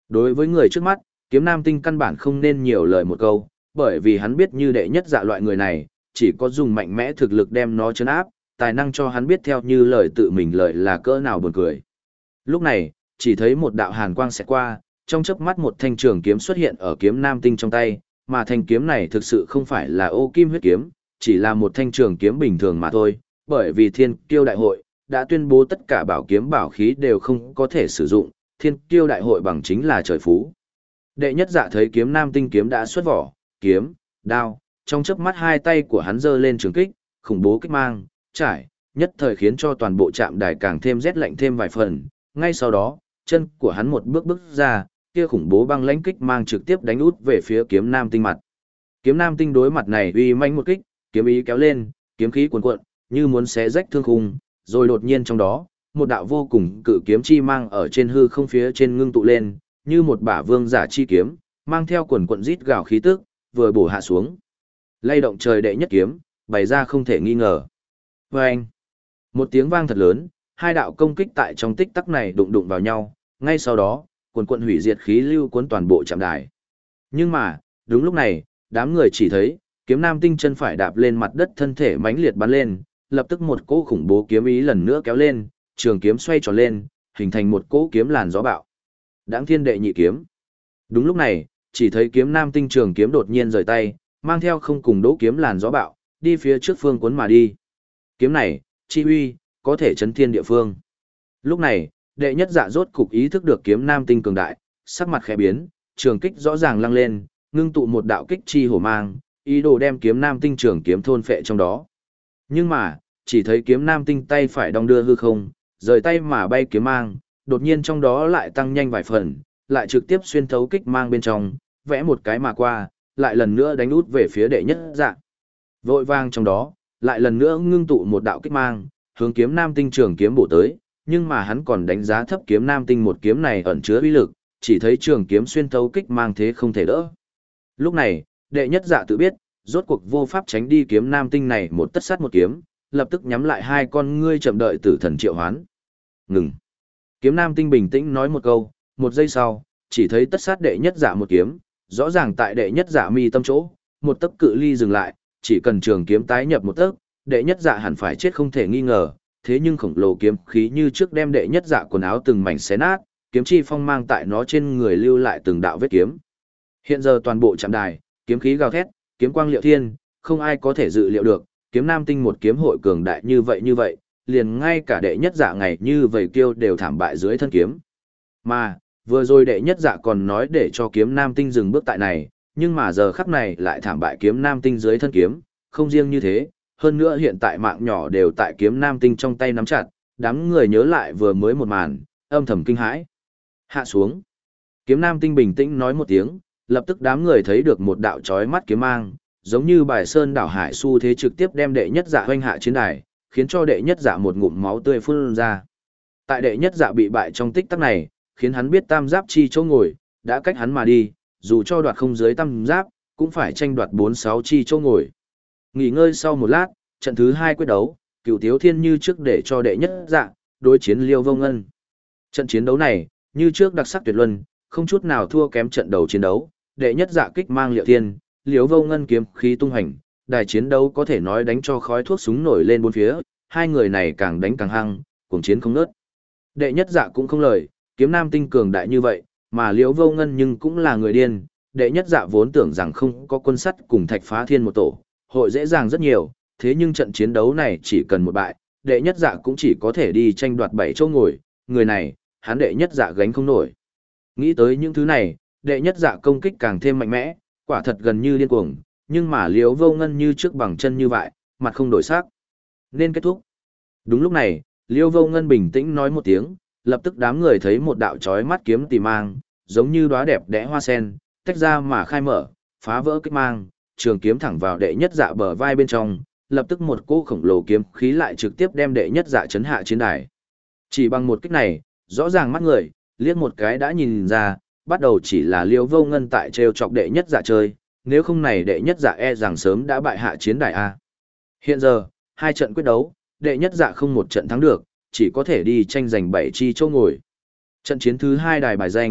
Đối với người trước mắt, kiếm nam tinh căn bản không nên nhiều lời một câu, bởi vì hắn biết như đệ nhất dạ loại người này, chỉ có dùng mạnh mẽ thực lực đem nó trấn áp, tài năng cho hắn biết theo như lời tự mình lời là cỡ nào buồn cười. Lúc này, chỉ thấy một đạo hàn quang xẹt qua, trong chớp mắt một thanh trường kiếm xuất hiện ở kiếm nam tinh trong tay, mà thanh kiếm này thực sự không phải là ô kim huyết kiếm, chỉ là một thanh trường kiếm bình thường mà thôi, bởi vì Thiên Kiêu Đại hội đã tuyên bố tất cả bảo kiếm bảo khí đều không có thể sử dụng, Thiên Kiêu Đại hội bằng chính là trời phú. Đệ nhất dạ thấy kiếm nam tinh kiếm đã xuất vỏ, kiếm, đao, trong chớp mắt hai tay của hắn giơ lên trường kích, khủng bố kích mang, trải, nhất thời khiến cho toàn bộ trạm đài càng thêm rét lạnh thêm vài phần. Ngay sau đó, chân của hắn một bước bước ra, kia khủng bố băng lãnh kích mang trực tiếp đánh út về phía kiếm nam tinh mặt. Kiếm nam tinh đối mặt này uy mãnh một kích, kiếm ý kéo lên, kiếm khí cuồn cuộn, như muốn xé rách thương khung, rồi đột nhiên trong đó, một đạo vô cùng cự kiếm chi mang ở trên hư không phía trên ngưng tụ lên, như một bả vương giả chi kiếm, mang theo quần quận rít gào khí tức, vừa bổ hạ xuống. Lay động trời đệ nhất kiếm, bày ra không thể nghi ngờ. Vâng! Một tiếng vang thật lớn, hai đạo công kích tại trong tích tắc này đụng đụng vào nhau, ngay sau đó, quần quận hủy diệt khí lưu cuốn toàn bộ trạm đài. Nhưng mà, đúng lúc này, đám người chỉ thấy, kiếm nam tinh chân phải đạp lên mặt đất, thân thể mãnh liệt bắn lên, lập tức một cỗ khủng bố kiếm ý lần nữa kéo lên, trường kiếm xoay tròn lên, hình thành một cỗ kiếm làn gió bạo. Đãng thiên đệ nhị kiếm. Đúng lúc này, chỉ thấy kiếm nam tinh trường kiếm đột nhiên rời tay, mang theo không cùng đỗ kiếm làn gió bạo, đi phía trước phương cuốn mà đi. Kiếm này, chi uy, có thể chấn thiên địa phương. Lúc này, đệ nhất dạ rốt cục ý thức được kiếm nam tinh cường đại, sắc mặt khẽ biến, trường kích rõ ràng lăng lên, ngưng tụ một đạo kích chi hổ mang, ý đồ đem kiếm nam tinh trường kiếm thôn phệ trong đó. Nhưng mà, chỉ thấy kiếm nam tinh tay phải đong đưa hư không, rời tay mà bay kiếm mang, đột nhiên trong đó lại tăng nhanh vài phần, lại trực tiếp xuyên thấu kích mang bên trong, vẽ một cái mà qua, lại lần nữa đánh út về phía đệ nhất dạ. Vội vang trong đó, lại lần nữa ngưng tụ một đạo kích mang, hướng kiếm nam tinh trường kiếm bổ tới, nhưng mà hắn còn đánh giá thấp kiếm nam tinh một kiếm này ẩn chứa uy lực, chỉ thấy trường kiếm xuyên thấu kích mang thế không thể đỡ. Lúc này, đệ nhất dạ tự biết, rốt cuộc vô pháp tránh đi kiếm nam tinh này một tất sát một kiếm, lập tức nhắm lại hai con ngươi chậm đợi tử thần triệu hoán. Ngừng. Kiếm nam tinh bình tĩnh nói một câu, một giây sau, chỉ thấy tất sát đệ nhất dạ một kiếm, rõ ràng tại đệ nhất dạ mi tâm chỗ, một tấc cự ly dừng lại, chỉ cần trường kiếm tái nhập một tấc, đệ nhất dạ hẳn phải chết không thể nghi ngờ, thế nhưng khổng lồ kiếm khí như trước đem đệ nhất dạ quần áo từng mảnh xé nát, kiếm chi phong mang tại nó trên người lưu lại từng đạo vết kiếm. Hiện giờ toàn bộ trạm đài, kiếm khí gào thét, kiếm quang liệu thiên, không ai có thể dự liệu được, kiếm nam tinh một kiếm hội cường đại như vậy, liền ngay cả đệ nhất dạ ngày như vậy kiêu đều thảm bại dưới thân kiếm. Mà, vừa rồi đệ nhất dạ còn nói để cho kiếm nam tinh dừng bước tại này, nhưng mà giờ khắc này lại thảm bại kiếm nam tinh dưới thân kiếm, không riêng như thế, hơn nữa hiện tại mạng nhỏ đều tại kiếm nam tinh trong tay nắm chặt, đám người nhớ lại vừa mới một màn, âm thầm kinh hãi. Hạ xuống. Kiếm nam tinh bình tĩnh nói một tiếng, lập tức đám người thấy được một đạo chói mắt kiếm mang, giống như bài sơn đảo hải xu thế trực tiếp đem đệ nhất dạ hoanh hạ chiến đài, khiến cho đệ nhất dạ một ngụm máu tươi phun ra. Tại đệ nhất dạ bị bại trong tích tắc này, khiến hắn biết tam giáp chi chỗ ngồi, đã cách hắn mà đi, dù cho đoạt không dưới tam giáp, cũng phải tranh đoạt 4-6 chi chỗ ngồi. Nghỉ ngơi sau một lát, trận thứ 2 quyết đấu, Cửu Tiếu Thiên như trước để cho đệ nhất dạ, đối chiến Liêu Vô Ngân. Trận chiến đấu này, như trước đặc sắc tuyệt luân, không chút nào thua kém trận đầu chiến đấu, đệ nhất dạ kích mang Liệu Thiên, Liêu Vô Ngân kiếm khí tung hành, đài chiến đấu có thể nói đánh cho khói thuốc súng nổi lên bốn phía, hai người này càng đánh càng hăng, cuồng chiến không ngớt. Đệ nhất dạ cũng không lời, kiếm nam tinh cường đại như vậy, mà Liễu Vô Ngân nhưng cũng là người điên, đệ nhất dạ vốn tưởng rằng không có quân sắt cùng Thạch Phá Thiên một tổ, hội dễ dàng rất nhiều, thế nhưng trận chiến đấu này chỉ cần một bại, đệ nhất dạ cũng chỉ có thể đi tranh đoạt 7 chỗ ngồi, người này, hắn đệ nhất dạ gánh không nổi. Nghĩ tới những thứ này, đệ nhất dạ công kích càng thêm mạnh mẽ, quả thật gần như điên cuồng, nhưng mà Liễu Vô Ngân như trước bằng chân như vậy, mặt không đổi sắc. Nên kết thúc. Đúng lúc này, Liễu Vô Ngân bình tĩnh nói một tiếng, lập tức đám người thấy một đạo chói mắt kiếm tỉ mang, giống như đóa đẹp đẽ hoa sen, tách ra mà khai mở, phá vỡ kích mang, trường kiếm thẳng vào đệ nhất dạ bờ vai bên trong, lập tức một cỗ khổng lồ kiếm khí lại trực tiếp đem đệ nhất dạ chấn hạ chiến đài. Chỉ bằng một kích này, rõ ràng mắt người, liếc một cái đã nhìn ra, bắt đầu chỉ là Liễu Vô Ngân tại trêu chọc đệ nhất dạ chơi, nếu không này đệ nhất dạ e rằng sớm đã bại hạ chiến đài a. Hiện giờ, hai trận quyết đấu, đệ nhất dạ không một trận thắng được, chỉ có thể đi tranh giành 7 chi chỗ ngồi. Trận chiến thứ 2 đài bài danh,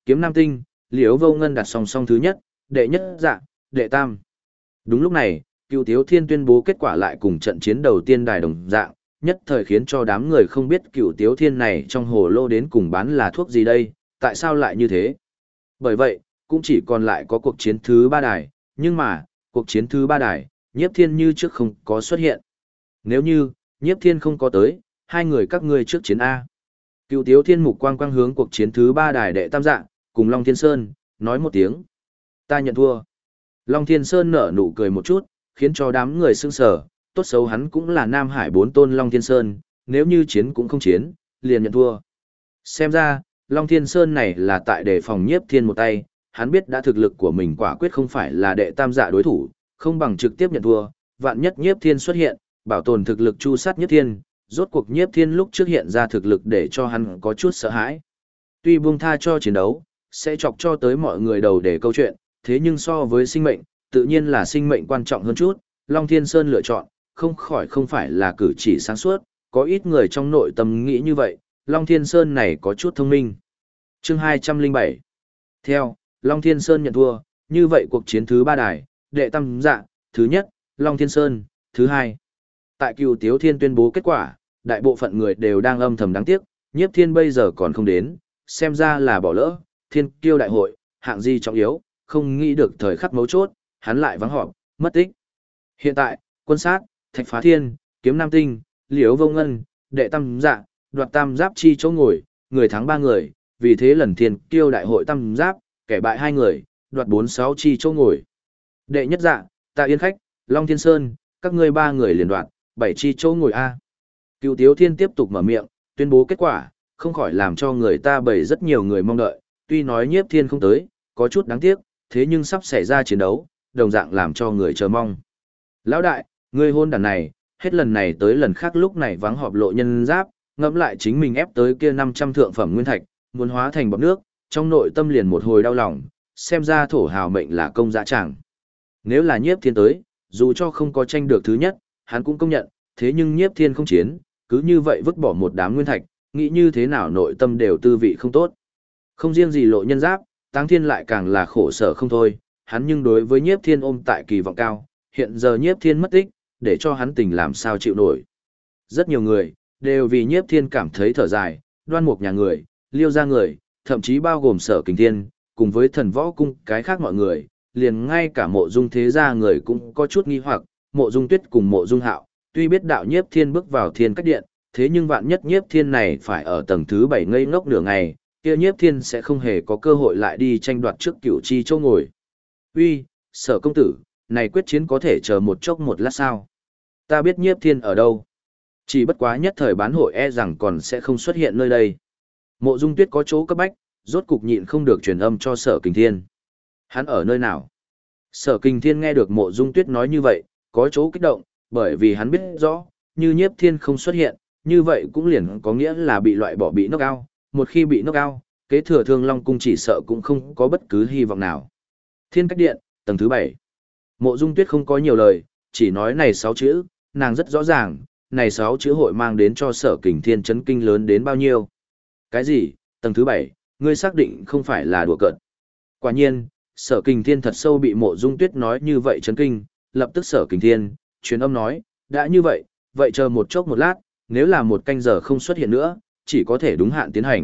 Kiếm Nam Tinh, Liễu Vô Ngân đặt song song thứ nhất, đệ nhất dạ, đệ tam. Đúng lúc này, Cựu Tiếu Thiên tuyên bố kết quả lại cùng trận chiến đầu tiên đài đồng dạng, nhất thời khiến cho đám người không biết Cựu Tiếu Thiên này trong hồ lô đến cùng bán là thuốc gì đây, tại sao lại như thế. Bởi vậy, cũng chỉ còn lại có cuộc chiến thứ ba đài, nhưng mà, cuộc chiến thứ ba đài, Nhiếp Thiên như trước không có xuất hiện. Nếu như, Nhiếp Thiên không có tới, hai người các ngươi trước chiến A. Cựu Tiếu Thiên mục quang quang hướng cuộc chiến thứ ba đài đệ tam dạng, cùng Long Thiên Sơn, nói một tiếng. Ta nhận thua. Long Thiên Sơn nở nụ cười một chút, khiến cho đám người sững sờ, tốt xấu hắn cũng là Nam Hải 4 tôn Long Thiên Sơn, nếu như chiến cũng không chiến, liền nhận thua. Xem ra, Long Thiên Sơn này là tại đề phòng Nhiếp Thiên một tay, hắn biết đã thực lực của mình quả quyết không phải là đệ tam dạ đối thủ, không bằng trực tiếp nhận thua, vạn nhất Nhiếp Thiên xuất hiện, bảo tồn thực lực chu sát Nhiếp Thiên, rốt cuộc Nhiếp Thiên lúc trước hiện ra thực lực để cho hắn có chút sợ hãi. Tuy buông tha cho chiến đấu, sẽ chọc cho tới mọi người đầu để câu chuyện, thế nhưng so với sinh mệnh, tự nhiên là sinh mệnh quan trọng hơn chút, Long Thiên Sơn lựa chọn, không phải là cử chỉ sáng suốt, có ít người trong nội tâm nghĩ như vậy, Long Thiên Sơn này có chút thông minh. Chương 207. Theo, Long Thiên Sơn nhận thua, như vậy cuộc chiến thứ ba đài, đệ tam dạ, thứ nhất, Long Thiên Sơn, thứ hai. Tại Cựu Tiếu Thiên tuyên bố kết quả, đại bộ phận người đều đang âm thầm đáng tiếc, Nhiếp Thiên bây giờ còn không đến, xem ra là bỏ lỡ, Thiên Kiêu đại hội, hạng gì trọng yếu, không nghĩ được thời khắc mấu chốt, hắn lại vắng họp, mất tích. Hiện tại, Quân Sát, Thạch Phá Thiên, Kiếm Nam Tinh, Liễu Vô Ngân, đệ tam dạ, đoạt tam giáp chi chỗ ngồi, người thắng 3 người, vì thế lần Thiên Kiêu đại hội tam giáp, kẻ bại 2 người, đoạt 46 chi chỗ ngồi. Đệ nhất dạ, Tạ Yên Khách, Long Thiên Sơn, các ngươi 3 người liền đoạt 7 chi chỗ ngồi A. Cựu Tiếu Thiên tiếp tục mở miệng, tuyên bố kết quả, không khỏi làm cho người ta bày rất nhiều người mong đợi, tuy nói Nhiếp Thiên không tới, có chút đáng tiếc, thế nhưng sắp xảy ra chiến đấu, đồng dạng làm cho người chờ mong. Lão đại, ngươi hôn đàn này, hết lần này tới lần khác lúc này vắng họp lộ nhân giáp, ngẫm lại chính mình ép tới kia 500 thượng phẩm nguyên thạch, muốn hóa thành bọt nước, trong nội tâm liền một hồi đau lòng, xem ra thổ hào mệnh là công dã tràng. Nếu là Nhiếp Thiên tới, dù cho không có tranh được thứ nhất, hắn cũng công nhận, thế nhưng Nhiếp Thiên không chiến, cứ như vậy vứt bỏ một đám nguyên thạch, nghĩ như thế nào nội tâm đều tư vị không tốt. Không riêng gì lộ nhân giáp, Táng Thiên lại càng là khổ sở không thôi, hắn nhưng đối với Nhiếp Thiên ôm tại kỳ vọng cao, hiện giờ Nhiếp Thiên mất tích, để cho hắn tình làm sao chịu nổi. Rất nhiều người, đều vì Nhiếp Thiên cảm thấy thở dài, Đoan Mục nhà người, Liêu gia người, thậm chí bao gồm Sở Kình Thiên, cùng với Thần Võ Cung cái khác mọi người, liền ngay cả Mộ Dung thế gia người cũng có chút nghi hoặc, Mộ Dung Tuyết cùng Mộ Dung Hạo, tuy biết đạo Nhiếp Thiên bước vào Thiên Cách Điện, thế nhưng vạn nhất Nhiếp Thiên này phải ở tầng thứ 7 ngây ngốc nửa ngày, kia Nhiếp Thiên sẽ không hề có cơ hội lại đi tranh đoạt trước Cửu Chi chỗ ngồi. Uy, Sở công tử, này quyết chiến có thể chờ một chốc một lát sao? Ta biết Nhiếp Thiên ở đâu. Chỉ bất quá nhất thời bán hội e rằng còn sẽ không xuất hiện nơi đây. Mộ Dung Tuyết có chỗ cấp bách, rốt cục nhịn không được truyền âm cho Sở Kình Thiên. Hắn ở nơi nào? Sở Kình Thiên nghe được Mộ Dung Tuyết nói như vậy, có chỗ kích động, bởi vì hắn biết rõ, như Nhiếp Thiên không xuất hiện, như vậy cũng liền có nghĩa là bị loại bỏ bị knock out, một khi bị knock out, kế thừa Thương Long cung chỉ sợ cũng không có bất cứ hy vọng nào. Thiên Cách Điện, tầng thứ 7. Mộ Dung Tuyết không có nhiều lời, chỉ nói này 6 chữ, nàng rất rõ ràng, này 6 chữ hội mang đến cho Sở Kình Thiên chấn kinh lớn đến bao nhiêu. Cái gì? Tầng thứ 7, ngươi xác định không phải là đùa cợt. Quả nhiên, Sở Kình Thiên thật sâu bị Mộ Dung Tuyết nói như vậy chấn kinh, lập tức Sở Kình Thiên truyền âm nói, đã như vậy, vậy chờ một chốc một lát, nếu là một canh giờ không xuất hiện nữa, chỉ có thể đúng hạn tiến hành.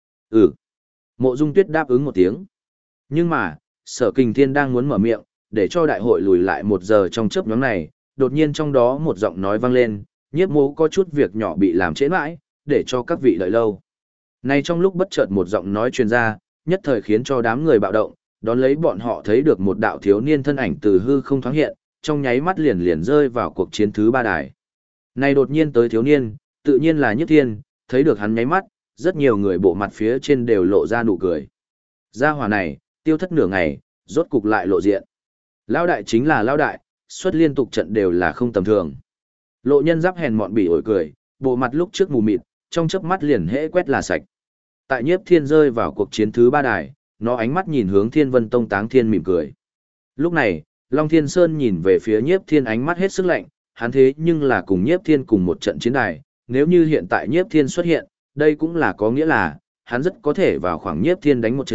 Ừ. Mộ Dung Tuyết đáp ứng một tiếng. Nhưng mà, Sở Kình Thiên đang muốn mở miệng, để cho đại hội lùi lại 1 giờ trong chớp nhoáng này, đột nhiên trong đó một giọng nói vang lên, Nhiếp Mộ có chút việc nhỏ bị làm trễ mãi, để cho các vị đợi lâu. Này trong lúc bất chợt một giọng nói truyền ra, nhất thời khiến cho đám người bạo động, đón lấy bọn họ thấy được một đạo thiếu niên thân ảnh từ hư không thoáng hiện, trong nháy mắt liền rơi vào cuộc chiến thứ 3 đài. Này đột nhiên tới thiếu niên, tự nhiên là Nhiếp Thiên, thấy được hắn nháy mắt, rất nhiều người bộ mặt phía trên đều lộ ra nụ cười. Gia hỏa này, tiêu thất nửa ngày, rốt cục lại lộ diện. Lão đại chính là lão đại, xuất liên tục trận đều là không tầm thường. Lộ nhân giáp hèn mọn bỉ ổi cười, bộ mặt lúc trước mù mịt, trong chớp mắt liền hễ quét là sạch. Tại Nhiếp Thiên rơi vào cuộc chiến thứ 3 đài, nó ánh mắt nhìn hướng Thiên Vân Tông Táng Thiên mỉm cười. Lúc này, Long Thiên Sơn nhìn về phía Nhiếp Thiên ánh mắt hết sức lạnh, hắn thế nhưng là cùng Nhiếp Thiên cùng một trận chiến đài, nếu như hiện tại Nhiếp Thiên xuất hiện, đây cũng là có nghĩa là, hắn rất có thể vào khoảng Nhiếp Thiên đánh một trận,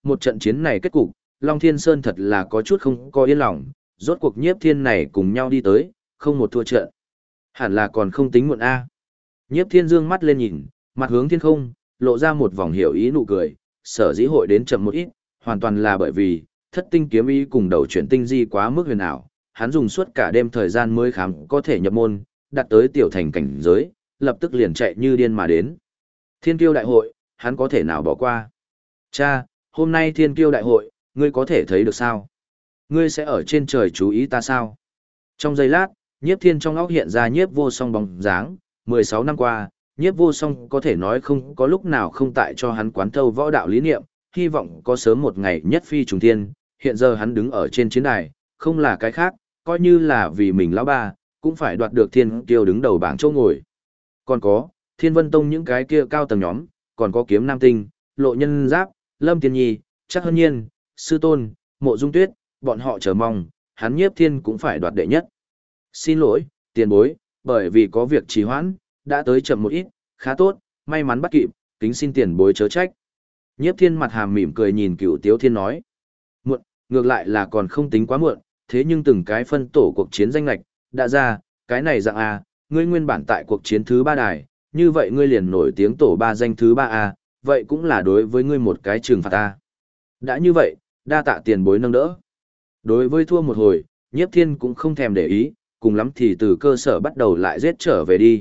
một trận chiến này kết cục, Long Thiên Sơn thật là có chút không có yên lòng, rốt cuộc Nhiếp Thiên này cùng nhau đi tới, không một thua trận. Hẳn là còn không tính muộn a. Nhiếp Thiên dương mắt lên nhìn, mặt hướng thiên không, lộ ra một vòng hiểu ý nụ cười, sở dĩ hội đến chậm một ít, hoàn toàn là bởi vì thất tinh kiếm ý cùng đầu chuyển tinh di quá mức huyền ảo, hắn dùng suốt cả đêm thời gian mới khám có thể nhập môn, đạt tới tiểu thành cảnh giới, lập tức liền chạy như điên mà đến. Thiên Kiêu đại hội, hắn có thể nào bỏ qua? Cha, hôm nay Thiên Kiêu đại hội, ngươi có thể thấy được sao? Ngươi sẽ ở trên trời chú ý ta sao? Trong giây lát, Nhiếp Thiên trong óc hiện ra Nhiếp Vô Song bóng dáng, 16 năm qua, Nhiếp Vô Song có thể nói không có lúc nào không tại cho hắn quán thâu võ đạo lý niệm, hy vọng có sớm một ngày nhất phi trùng thiên, hiện giờ hắn đứng ở trên chiến đài, không là cái khác, coi như là vì mình lão ba, cũng phải đoạt được Thiên Kiêu đứng đầu bảng chỗ ngồi. Còn có, Thiên Vân Tông những cái kia cao tầng nhóm, còn có Kiếm Nam Tinh, Lộ Nhân Giáp, Lâm Tiên Nhi, Chắc Hân Nhiên, Sư Tôn, Mộ Dung Tuyết, bọn họ chờ mong, hắn Nhiếp Thiên cũng phải đoạt đệ nhất. Xin lỗi, tiền bối, bởi vì có việc trì hoãn, đã tới chậm một ít, khá tốt, may mắn bắt kịp, kính xin tiền bối chớ trách. Nhiếp Thiên mặt hàm mỉm cười nhìn Cửu Tiếu Thiên nói. Muộn, ngược lại là còn không tính quá muộn, thế nhưng từng cái phân tổ cuộc chiến danh lạch, đã ra, cái này dạng A, ngươi nguyên bản tại cuộc chiến thứ 3 đài, như vậy ngươi liền nổi tiếng tổ 3 danh thứ 3A, vậy cũng là đối với ngươi một cái trừng phạt A. Đã như vậy, đa tạ tiền bối nâng đỡ. Đối với thua một hồi, Nhiếp Thiên cũng không thèm để ý, cùng lắm thì từ cơ sở bắt đầu lại giết trở về đi.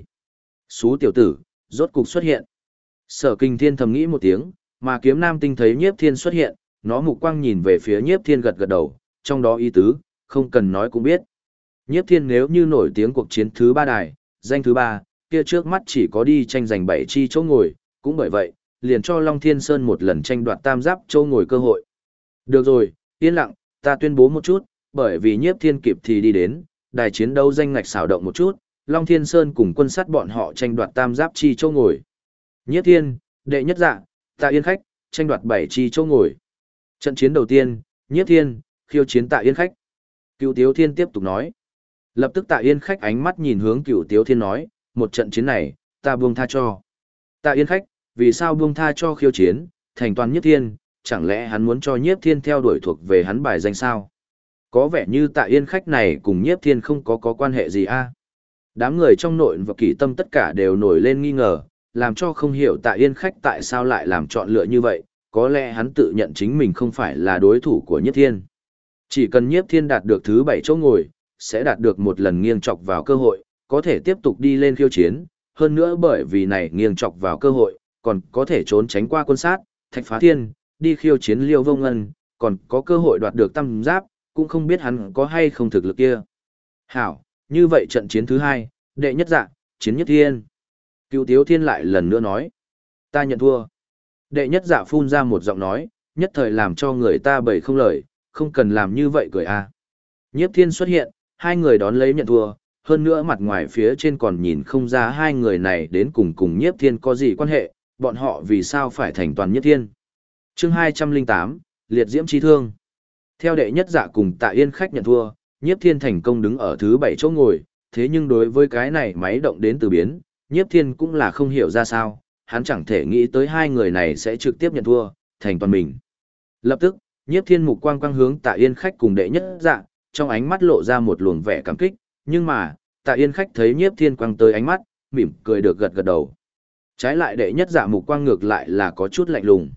Xú tiểu tử, rốt cục xuất hiện. Sở Kinh Thiên thầm nghĩ một tiếng, mà Kiếm Nam Tinh thấy Nhiếp Thiên xuất hiện, nó mục quang nhìn về phía Nhiếp Thiên gật gật đầu, trong đó ý tứ, không cần nói cũng biết. Nhiếp Thiên nếu như nổi tiếng cuộc chiến thứ 3 đài, danh thứ 3, kia trước mắt chỉ có đi tranh giành 7 chi chỗ ngồi, cũng bởi vậy, liền cho Long Thiên Sơn một lần tranh đoạt tam giáp chỗ ngồi cơ hội. Được rồi, yên lặng, ta tuyên bố một chút, bởi vì Nhiếp Thiên kịp thì đi đến, đài chiến đấu danh ngạch xảo động một chút, Long Thiên Sơn cùng quân sát bọn họ tranh đoạt tam giáp chi chỗ ngồi. Nhiếp Thiên, đệ nhất dạ, Tạ Yên Khách, tranh đoạt 7 chi chỗ ngồi. Trận chiến đầu tiên, Nhiếp Thiên, khiêu chiến Tạ Yên Khách. Cửu Tiếu Thiên tiếp tục nói. Lập tức Tạ Yên Khách ánh mắt nhìn hướng Cửu Tiếu Thiên nói, một trận chiến này, ta buông tha cho. Tạ Yên Khách, vì sao buông tha cho khiêu chiến, thành toàn Nhiếp Thiên, chẳng lẽ hắn muốn cho Nhiếp Thiên theo đuổi thuộc về hắn bài danh sao? Có vẻ như Tạ Yên Khách này cùng Nhiếp Thiên không có quan hệ gì a. Đám người trong nội và kỷ tâm tất cả đều nổi lên nghi ngờ, làm cho không hiểu Tạ Yên Khách tại sao lại làm chọn lựa như vậy, có lẽ hắn tự nhận chính mình không phải là đối thủ của Nhiếp Thiên. Chỉ cần Nhiếp Thiên đạt được thứ 7 chỗ ngồi, sẽ đạt được một lần nghiêng chọc vào cơ hội, có thể tiếp tục đi lên khiêu chiến, hơn nữa bởi vì này nghiêng chọc vào cơ hội, còn có thể trốn tránh qua quân sát, Thạch Phá Thiên, đi khiêu chiến Liêu Vô Ngân, còn có cơ hội đoạt được tam giáp, cũng không biết hắn có hay không thực lực kia. Hảo, như vậy trận chiến thứ 2, đệ nhất dạ, chiến Nhiếp Thiên. Cửu Tiếu Thiên lại lần nữa nói, ta nhận thua. Đệ nhất dạ phun ra một giọng nói, nhất thời làm cho người ta bầy không lời, không cần làm như vậy cười a. Nhiếp Thiên xuất hiện, hai người đón lấy nhận thua, hơn nữa mặt ngoài phía trên còn nhìn không ra hai người này đến cùng Nhiếp Thiên có gì quan hệ, bọn họ vì sao phải thành toàn Nhiếp Thiên. Chương 208, Liệt Diễm Chi Thương. Theo đệ nhất dạ cùng Tạ Yên Khách nhận thua, Nhiếp Thiên thành công đứng ở thứ 7 chỗ ngồi, thế nhưng đối với cái này máy động đến từ biến, Nhiếp Thiên cũng là không hiểu ra sao, hắn chẳng thể nghĩ tới hai người này sẽ trực tiếp nhận thua, thành toàn mình. Lập tức, Nhiếp Thiên mục quang hướng Tạ Yên Khách cùng đệ nhất dạ, trong ánh mắt lộ ra một luồng vẻ cảm kích, nhưng mà, Tạ Yên Khách thấy Nhiếp Thiên quang tới ánh mắt, mỉm cười được gật gật đầu. Trái lại đệ nhất dạ mục quang ngược lại là có chút lạnh lùng.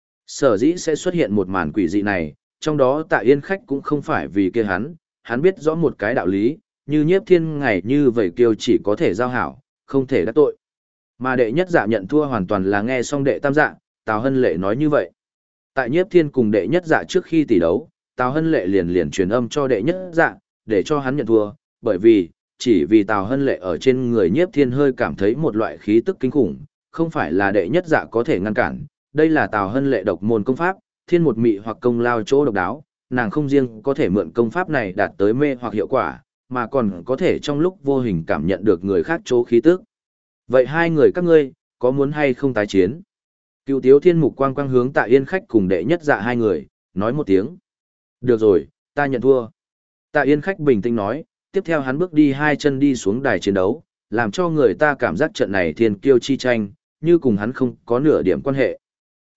Sở dĩ sẽ xuất hiện một màn quỷ dị này, trong đó Tạ Yên Khách cũng không phải vì kia hắn biết rõ một cái đạo lý, như Nhiếp Thiên ngày như vậy kiêu chỉ có thể giao hảo, không thể đắc tội. Mà đệ nhất dạ nhận thua hoàn toàn là nghe xong đệ tam dạ, Tào Hân Lệ nói như vậy. Tại Nhiếp Thiên cùng đệ nhất dạ trước khi tỷ đấu, Tào Hân Lệ liền truyền âm cho đệ nhất dạ, để cho hắn nhận thua, bởi vì, chỉ vì Tào Hân Lệ ở trên người Nhiếp Thiên hơi cảm thấy một loại khí tức kinh khủng, không phải là đệ nhất dạ có thể ngăn cản, đây là Tào Hân Lệ độc môn công pháp, thiên một mị hoặc công lao chỗ độc đáo, nàng không riêng có thể mượn công pháp này đạt tới mê hoặc hiệu quả, mà còn có thể trong lúc vô hình cảm nhận được người khác chỗ khí tức. Vậy hai người các ngươi, có muốn hay không tái chiến? Cựu Tiếu Thiên mục quang hướng Tạ Yên Khách cùng đệ nhất dạ hai người, nói một tiếng. Được rồi, ta nhận thua. Tạ Yên Khách bình tĩnh nói, tiếp theo hắn bước đi hai chân đi xuống đài chiến đấu, làm cho người ta cảm giác trận này thiên kiêu chi tranh, như cùng hắn không có nửa điểm quan hệ.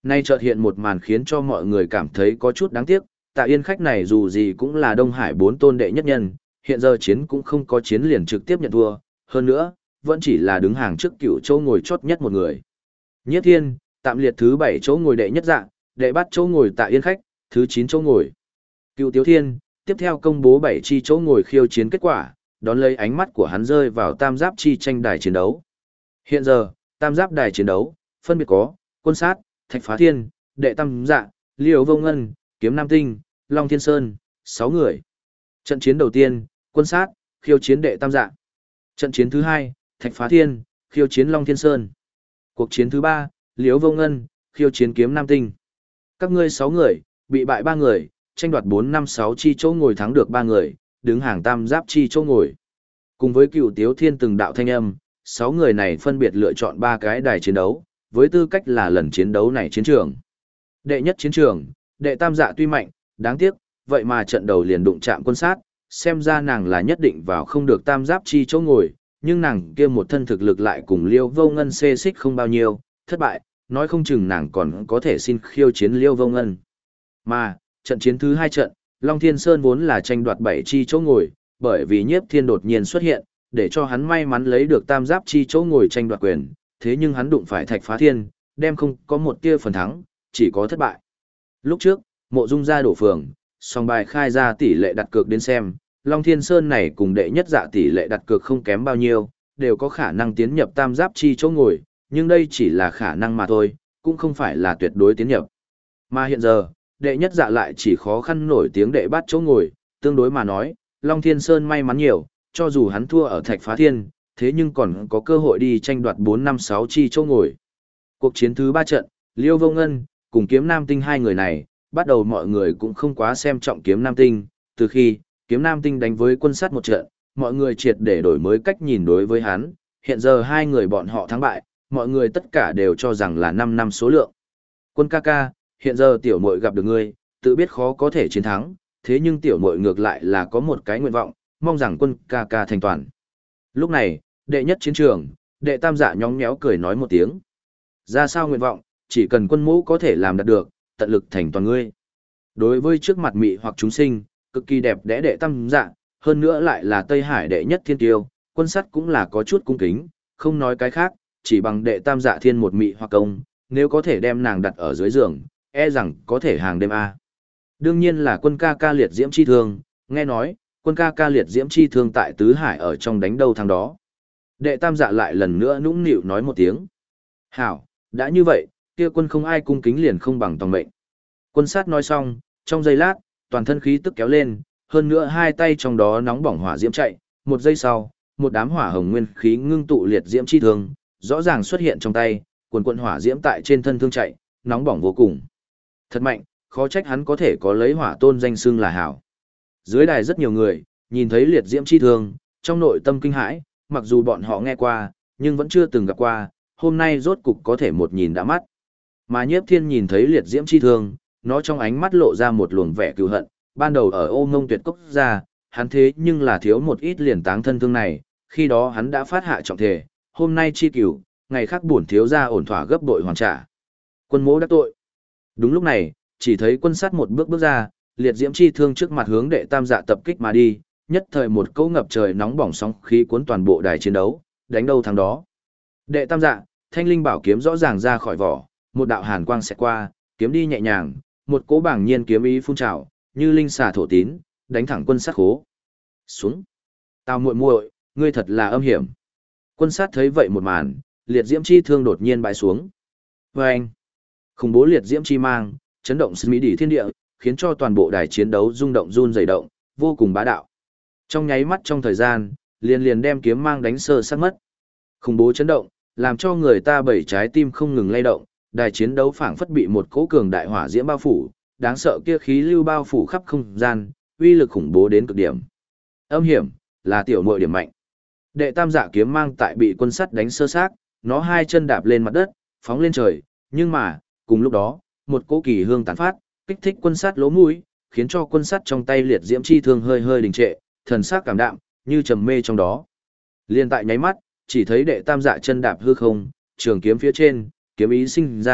Nay chợt hiện một màn khiến cho mọi người cảm thấy có chút đáng tiếc, Tạ Yên khách này dù gì cũng là Đông Hải 4 tôn đệ nhất nhân, hiện giờ chiến cũng không có chiến liền trực tiếp nhận thua, hơn nữa, vẫn chỉ là đứng hàng trước cựu chỗ ngồi chót nhất một người. Nhiếp Thiên, tạm liệt thứ 7 chỗ ngồi đệ nhất dạ, đệ bắt chỗ ngồi Tạ Yên khách, thứ 9 chỗ ngồi. Cựu Tiếu Thiên, tiếp theo công bố 7 chi chỗ ngồi khiêu chiến kết quả, đón lấy ánh mắt của hắn rơi vào tam giáp chi tranh đài chiến đấu. Hiện giờ, tam giáp đài chiến đấu, phân biệt có, Quân Sát, Thạch Phá Thiên, Đệ Tam Dạ, Liễu Vô Ngân, Kiếm Nam Tinh, Long Thiên Sơn, 6 người. Trận chiến đầu tiên, Quân Sát, khiêu chiến Đệ Tam Dạ. Trận chiến thứ 2, Thạch Phá Thiên, khiêu chiến Long Thiên Sơn. Cuộc chiến thứ 3, Liễu Vô Ngân, khiêu chiến Kiếm Nam Tinh. Các ngươi 6 người, bị bại 3 người, tranh đoạt 4 5 6 chi chỗ ngồi thắng được 3 người, đứng hàng tam giáp chi chỗ ngồi. Cùng với Cựu Tiếu Thiên từng đạo thanh âm, 6 người này phân biệt lựa chọn 3 cái đài chiến đấu, với tư cách là lần chiến đấu này chiến trường. Đệ nhất chiến trường, Đệ Tam Dạ tuy mạnh, đáng tiếc, vậy mà trận đầu liền đụng chạm Quân Sát, xem ra nàng là nhất định vào không được tam giáp chi chỗ ngồi, nhưng nàng kia một thân thực lực lại cùng Liêu Vô Ngân xê xích không bao nhiêu, thất bại, nói không chừng nàng còn có thể xin khiêu chiến Liêu Vô Ngân. Mà, trận chiến thứ 2 trận, Long Thiên Sơn vốn là tranh đoạt 7 chi chỗ ngồi, bởi vì Nhiếp Thiên đột nhiên xuất hiện, để cho hắn may mắn lấy được tam giáp chi chỗ ngồi tranh đoạt quyền, thế nhưng hắn đụng phải Thạch Phá Thiên, đem không có một tia phần thắng, chỉ có thất bại. Lúc trước, Mộ Dung gia đổ phường, song bài khai ra tỷ lệ đặt cược đến xem, Long Thiên Sơn này cùng đệ nhất dạ tỷ lệ đặt cược không kém bao nhiêu, đều có khả năng tiến nhập tam giáp chi chỗ ngồi, nhưng đây chỉ là khả năng mà thôi, cũng không phải là tuyệt đối tiến nhập. Mà hiện giờ, đệ nhất dạ lại chỉ khó khăn nổi tiếng đệ bát chỗ ngồi, tương đối mà nói, Long Thiên Sơn may mắn nhiều, cho dù hắn thua ở Thạch Phá Thiên, thế nhưng còn có cơ hội đi tranh đoạt 4 5 6 chi chỗ ngồi. Cuộc chiến thứ 3 trận, Liêu Vô Ngân cùng Kiếm Nam Tinh hai người này, bắt đầu mọi người cũng không quá xem trọng Kiếm Nam Tinh, từ khi Kiếm Nam Tinh đánh với Quân Sát một trận, mọi người triệt để đổi mới cách nhìn đối với hắn, hiện giờ hai người bọn họ thắng bại, mọi người tất cả đều cho rằng là 5 năm số lượng. Quân ca ca, hiện giờ tiểu muội gặp được ngươi, tự biết khó có thể chiến thắng, thế nhưng tiểu muội ngược lại là có một cái nguyện vọng, mong rằng quân ca ca thành toàn. Lúc này, đệ nhất chiến trường, Đệ Tam Dạ nhóng nhéo cười nói một tiếng. Ra sao nguyện vọng, chỉ cần quân mũ có thể làm đạt được, tận lực thành toàn ngươi. Đối với trước mặt mị hoặc chúng sinh, cực kỳ đẹp đẽ Đệ Tam Dạ, hơn nữa lại là Tây Hải đệ nhất thiên tiêu, Quân Sắt cũng là có chút cung kính, không nói cái khác, chỉ bằng Đệ Tam Dạ thiên một mị hoặc công, nếu có thể đem nàng đặt ở dưới giường, e rằng có thể hàng đêm A. Đương nhiên là quân ca ca liệt diễm chi thương, nghe nói, quân ca ca liệt diễm chi thương tại Tứ Hải ở trong đánh đâu thằng đó. Đệ Tam Dạ lại lần nữa nũng nịu nói một tiếng. Hảo, đã như vậy, kia quân không ai cung kính liền không bằng tòng mệnh. Quân Sát nói xong, trong giây lát, toàn thân khí tức kéo lên, hơn nữa hai tay trong đó nóng bỏng hỏa diễm chạy, một giây sau, một đám hỏa hồng nguyên khí ngưng tụ liệt diễm chi thương, rõ ràng xuất hiện trong tay, quần quần hỏa diễm tại trên thân thương chạy, nóng bỏng vô cùng. Thật mạnh, khó trách hắn có thể có lấy hỏa tôn danh xưng là hảo. Dưới đài rất nhiều người, nhìn thấy liệt diễm chi thương, trong nội tâm kinh hãi, mặc dù bọn họ nghe qua, nhưng vẫn chưa từng gặp qua, hôm nay rốt cục có thể một nhìn đã mắt. Mà Nhiếp Thiên nhìn thấy liệt diễm chi thương, nó trong ánh mắt lộ ra một luồng vẻ cừu hận, ban đầu ở Ô Ngông Tuyệt Cốc ra, hắn thế nhưng là thiếu một ít liền táng thân thương này, khi đó hắn đã phát hạ trọng thể, hôm nay chi cửu, ngày khác bổn thiếu gia ổn thỏa gấp bội hoàn trả. Quân mỗ đắc tội. Đúng lúc này, chỉ thấy Quân Sát một bước bước ra, liệt diễm chi thương trước mặt hướng Đệ Tam Dạ tập kích mà đi, nhất thời một cỗ ngập trời nóng bỏng sóng khí cuốn toàn bộ đài chiến đấu, đánh đâu thắng đó. Đệ Tam Dạ, thanh linh bảo kiếm rõ ràng ra khỏi vỏ, một đạo hàn quang xẹt qua, kiếm đi nhẹ nhàng, một cỗ bảng nhiên kiếm ý phun trào, như linh xà thổ tín, đánh thẳng Quân Sát khố. Xuống. Tao muội muội, ngươi thật là âm hiểm. Quân Sát thấy vậy một màn, liệt diễm chi thương đột nhiên bại xuống. Vâng! Khủng bố liệt diễm chi mang, chấn động mỹ đỉ thiên địa, khiến cho toàn bộ đài chiến đấu rung động run rẩy động, vô cùng bá đạo. Trong nháy mắt trong thời gian, liền đem kiếm mang đánh sơ sát mất. Khủng bố chấn động, làm cho người ta bảy trái tim không ngừng lay động, đài chiến đấu phảng phất bị một cỗ cường đại hỏa diễm bao phủ, đáng sợ kia khí lưu bao phủ khắp không gian, uy lực khủng bố đến cực điểm. Âm hiểm, là tiểu muội điểm mạnh. Đệ Tam Dạ kiếm mang tại bị Quân Sắt đánh sơ xác, nó hai chân đạp lên mặt đất, phóng lên trời, nhưng mà, cùng lúc đó, một cỗ kỳ hương tán phát, kích thích Quân Sắt lỗ mũi, khiến cho Quân Sắt trong tay liệt diễm chi thương hơi hơi đình trệ, thần sắc cảm đạm, như trầm mê trong đó. Liên tại nháy mắt, chỉ thấy Đệ Tam Dạ chân đạp hư không, trường kiếm phía trên, kiếm ý sinh ra,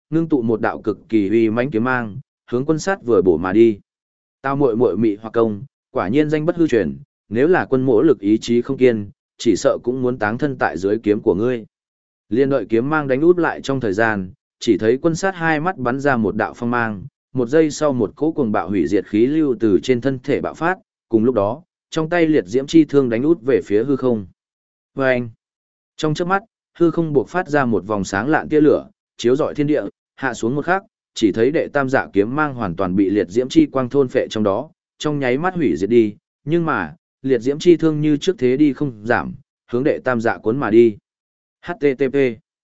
ngưng tụ một đạo cực kỳ uy mãnh kiếm mang, hướng quân sát vừa bổ mà đi. Tao muội muội mị hoặc công, quả nhiên danh bất hư truyền, nếu là quân mỗ lực ý chí không kiên, chỉ sợ cũng muốn táng thân tại dưới kiếm của ngươi. Liên đợi kiếm mang đánh út lại trong thời gian, chỉ thấy quân sát hai mắt bắn ra một đạo phong mang, một giây sau một cỗ cuồng bạo hủy diệt khí lưu từ trên thân thể bạo phát, cùng lúc đó, trong tay liệt diễm chi thương đánh út về phía hư không. Vâng! Trong chớp mắt, hư không buộc phát ra một vòng sáng lạn tia lửa, chiếu rọi thiên địa, hạ xuống một khắc, chỉ thấy đệ tam dạ kiếm mang hoàn toàn bị liệt diễm chi quang thôn phệ trong đó, trong nháy mắt hủy diệt đi, nhưng mà, liệt diễm chi thương như trước thế đi không giảm, hướng đệ tam dạ cuốn mà đi. HTTP.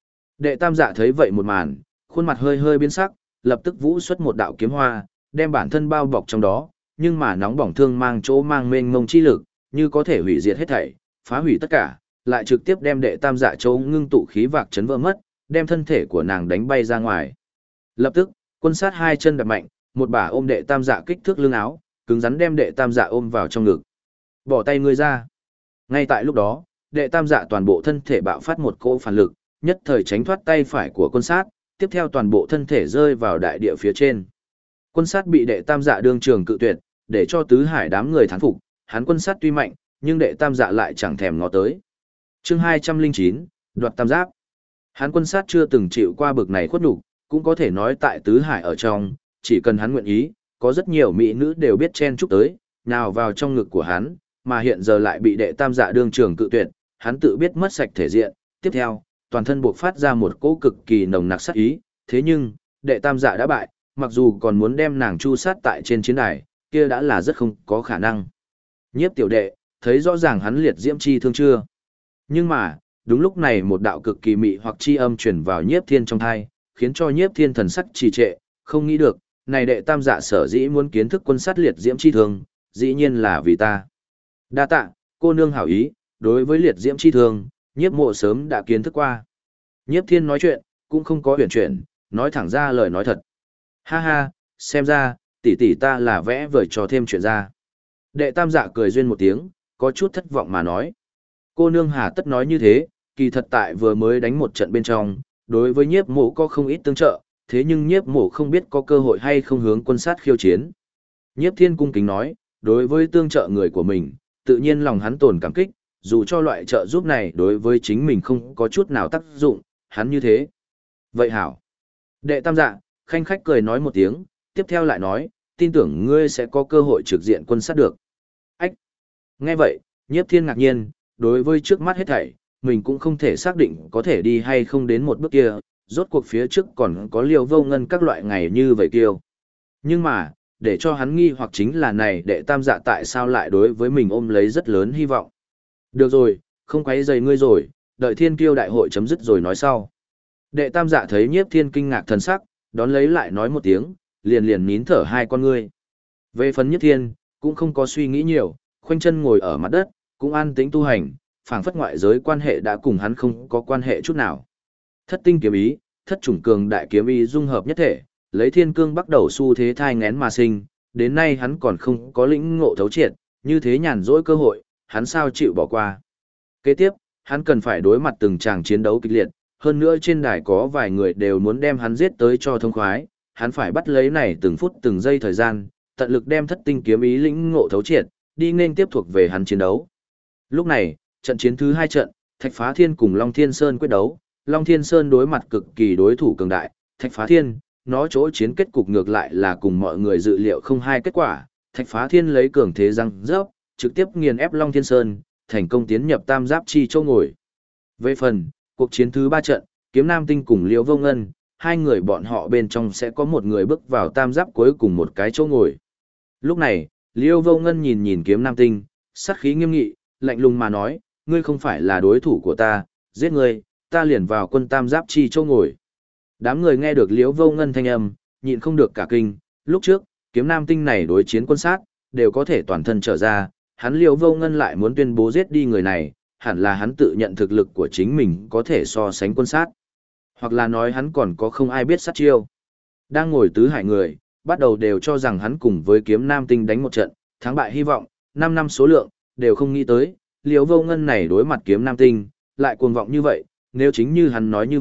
Đệ tam dạ thấy vậy một màn, khuôn mặt hơi hơi biến sắc, lập tức vũ xuất một đạo kiếm hoa, đem bản thân bao bọc trong đó, nhưng mà nóng bỏng thương mang chỗ mang mênh mông chi lực, như có thể hủy diệt hết thảy, phá hủy tất cả, lại trực tiếp đem đệ tam dạ chỗ ngưng tụ khí vạc chấn vỡ mất, đem thân thể của nàng đánh bay ra ngoài. Lập tức, quân sát hai chân đập mạnh, một bả ôm đệ tam dạ kích thước lưng áo, cứng rắn đem đệ tam dạ ôm vào trong ngực. Bỏ tay ngươi ra. Ngay tại lúc đó, đệ tam dạ toàn bộ thân thể bạo phát một cỗ phản lực, nhất thời tránh thoát tay phải của quân sát, tiếp theo toàn bộ thân thể rơi vào đại địa phía trên. Quân sát bị đệ tam dạ đương trường cự tuyệt, để cho tứ hải đám người thán phục, hắn quân sát tuy mạnh, nhưng đệ tam dạ lại chẳng thèm ngó tới. Chương 209, đoạt tam giáp. Hắn quân sát chưa từng chịu qua bực này khuất nhục, cũng có thể nói tại tứ hải ở trong, chỉ cần hắn nguyện ý, có rất nhiều mỹ nữ đều biết chen chúc tới, nào vào trong ngực của hắn, mà hiện giờ lại bị đệ tam dạ đương trường cự tuyệt, hắn tự biết mất sạch thể diện, tiếp theo, toàn thân buộc phát ra một cỗ cực kỳ nồng nặc sát ý, thế nhưng, đệ tam dạ đã bại, mặc dù còn muốn đem nàng chu sát tại trên chiến đài, kia đã là rất không có khả năng. Nhiếp tiểu đệ, thấy rõ ràng hắn liệt diễm chi thương chưa? Nhưng mà, đúng lúc này một đạo cực kỳ mị hoặc chi âm truyền vào nhiếp thiên trong thai, khiến cho nhiếp thiên thần sắc trì trệ, không nghĩ được, này đệ tam dạ sở dĩ muốn kiến thức quân sát liệt diễm chi thương, dĩ nhiên là vì ta. Đa tạ, cô nương hảo ý, đối với liệt diễm chi thương, nhiếp mộ sớm đã kiến thức qua. Nhiếp thiên nói chuyện, cũng không có huyền chuyển, nói thẳng ra lời nói thật. Ha ha, xem ra, tỷ tỷ ta là vẽ vời cho thêm chuyện ra. Đệ tam dạ cười duyên một tiếng, có chút thất vọng mà nói. Cô nương hà tất nói như thế, kỳ thật tại vừa mới đánh một trận bên trong, đối với nhiếp mộ có không ít tương trợ, thế nhưng nhiếp mộ không biết có cơ hội hay không hướng quân sát khiêu chiến. Nhiếp thiên cung kính nói, đối với tương trợ người của mình, tự nhiên lòng hắn tồn cảm kích, dù cho loại trợ giúp này đối với chính mình không có chút nào tác dụng, hắn như thế. Vậy hảo. Đệ tam dạ, khanh khách cười nói một tiếng, tiếp theo lại nói, tin tưởng ngươi sẽ có cơ hội trực diện quân sát được. Ách! Nghe vậy, nhiếp thiên ngạc nhiên, đối với trước mắt hết thảy, mình cũng không thể xác định có thể đi hay không đến một bước kia, rốt cuộc phía trước còn có liều vô ngân các loại ngày như vậy kiêu. Nhưng mà, để cho hắn nghi hoặc chính là này đệ tam dạ tại sao lại đối với mình ôm lấy rất lớn hy vọng. Được rồi, không quấy rầy ngươi rồi, đợi thiên kiêu đại hội chấm dứt rồi nói sau. Đệ tam dạ thấy nhiếp thiên kinh ngạc thần sắc, đón lấy lại nói một tiếng, liền liền nín thở hai con ngươi. Về phần nhiếp thiên, cũng không có suy nghĩ nhiều, khoanh chân ngồi ở mặt đất, cũng an tĩnh tu hành, phảng phất ngoại giới quan hệ đã cùng hắn không có quan hệ chút nào. Thất tinh kiếm ý, thất chủng cường đại kiếm ý dung hợp nhất thể, lấy thiên cương bắt đầu xu thế thai ngén mà sinh, đến nay hắn còn không có lĩnh ngộ thấu triệt, như thế nhàn rỗi cơ hội, hắn sao chịu bỏ qua. Kế tiếp, hắn cần phải đối mặt từng tràng chiến đấu kịch liệt, hơn nữa trên đài có vài người đều muốn đem hắn giết tới cho thông khoái, hắn phải bắt lấy này từng phút từng giây thời gian, tận lực đem thất tinh kiếm ý lĩnh ngộ thấu triệt, đi nên tiếp thuộc về hắn chiến đấu. Lúc này, trận chiến thứ 2 trận, Thạch Phá Thiên cùng Long Thiên Sơn quyết đấu, Long Thiên Sơn đối mặt cực kỳ đối thủ cường đại, Thạch Phá Thiên, nó chỗ chiến kết cục ngược lại là cùng mọi người dự liệu không hai kết quả, Thạch Phá Thiên lấy cường thế răng rớp, trực tiếp nghiền ép Long Thiên Sơn, thành công tiến nhập tam giáp chi châu ngồi. Về phần, cuộc chiến thứ 3 trận, Kiếm Nam Tinh cùng Liễu Vô Ngân, hai người bọn họ bên trong sẽ có một người bước vào tam giáp cuối cùng một cái chỗ ngồi. Lúc này, Liễu Vô Ngân nhìn nhìn Kiếm Nam Tinh, sát khí nghiêm nghị, lạnh lùng mà nói, ngươi không phải là đối thủ của ta, giết ngươi, ta liền vào quân tam giáp chi châu ngồi. Đám người nghe được Liễu Vô Ngân thanh âm, nhịn không được cả kinh, lúc trước, Kiếm Nam Tinh này đối chiến quân sát, đều có thể toàn thân trở ra, hắn Liễu Vô Ngân lại muốn tuyên bố giết đi người này, hẳn là hắn tự nhận thực lực của chính mình có thể so sánh quân sát. Hoặc là nói hắn còn có không ai biết sát chiêu. Đang ngồi tứ hải người, bắt đầu đều cho rằng hắn cùng với Kiếm Nam Tinh đánh một trận, thắng bại hy vọng, 5 năm số lượng, đều không nghĩ tới, Liễu Vô Ngân này đối mặt Kiếm Nam Tinh, lại cuồng vọng như vậy, nếu chính như hắn nói như vậy,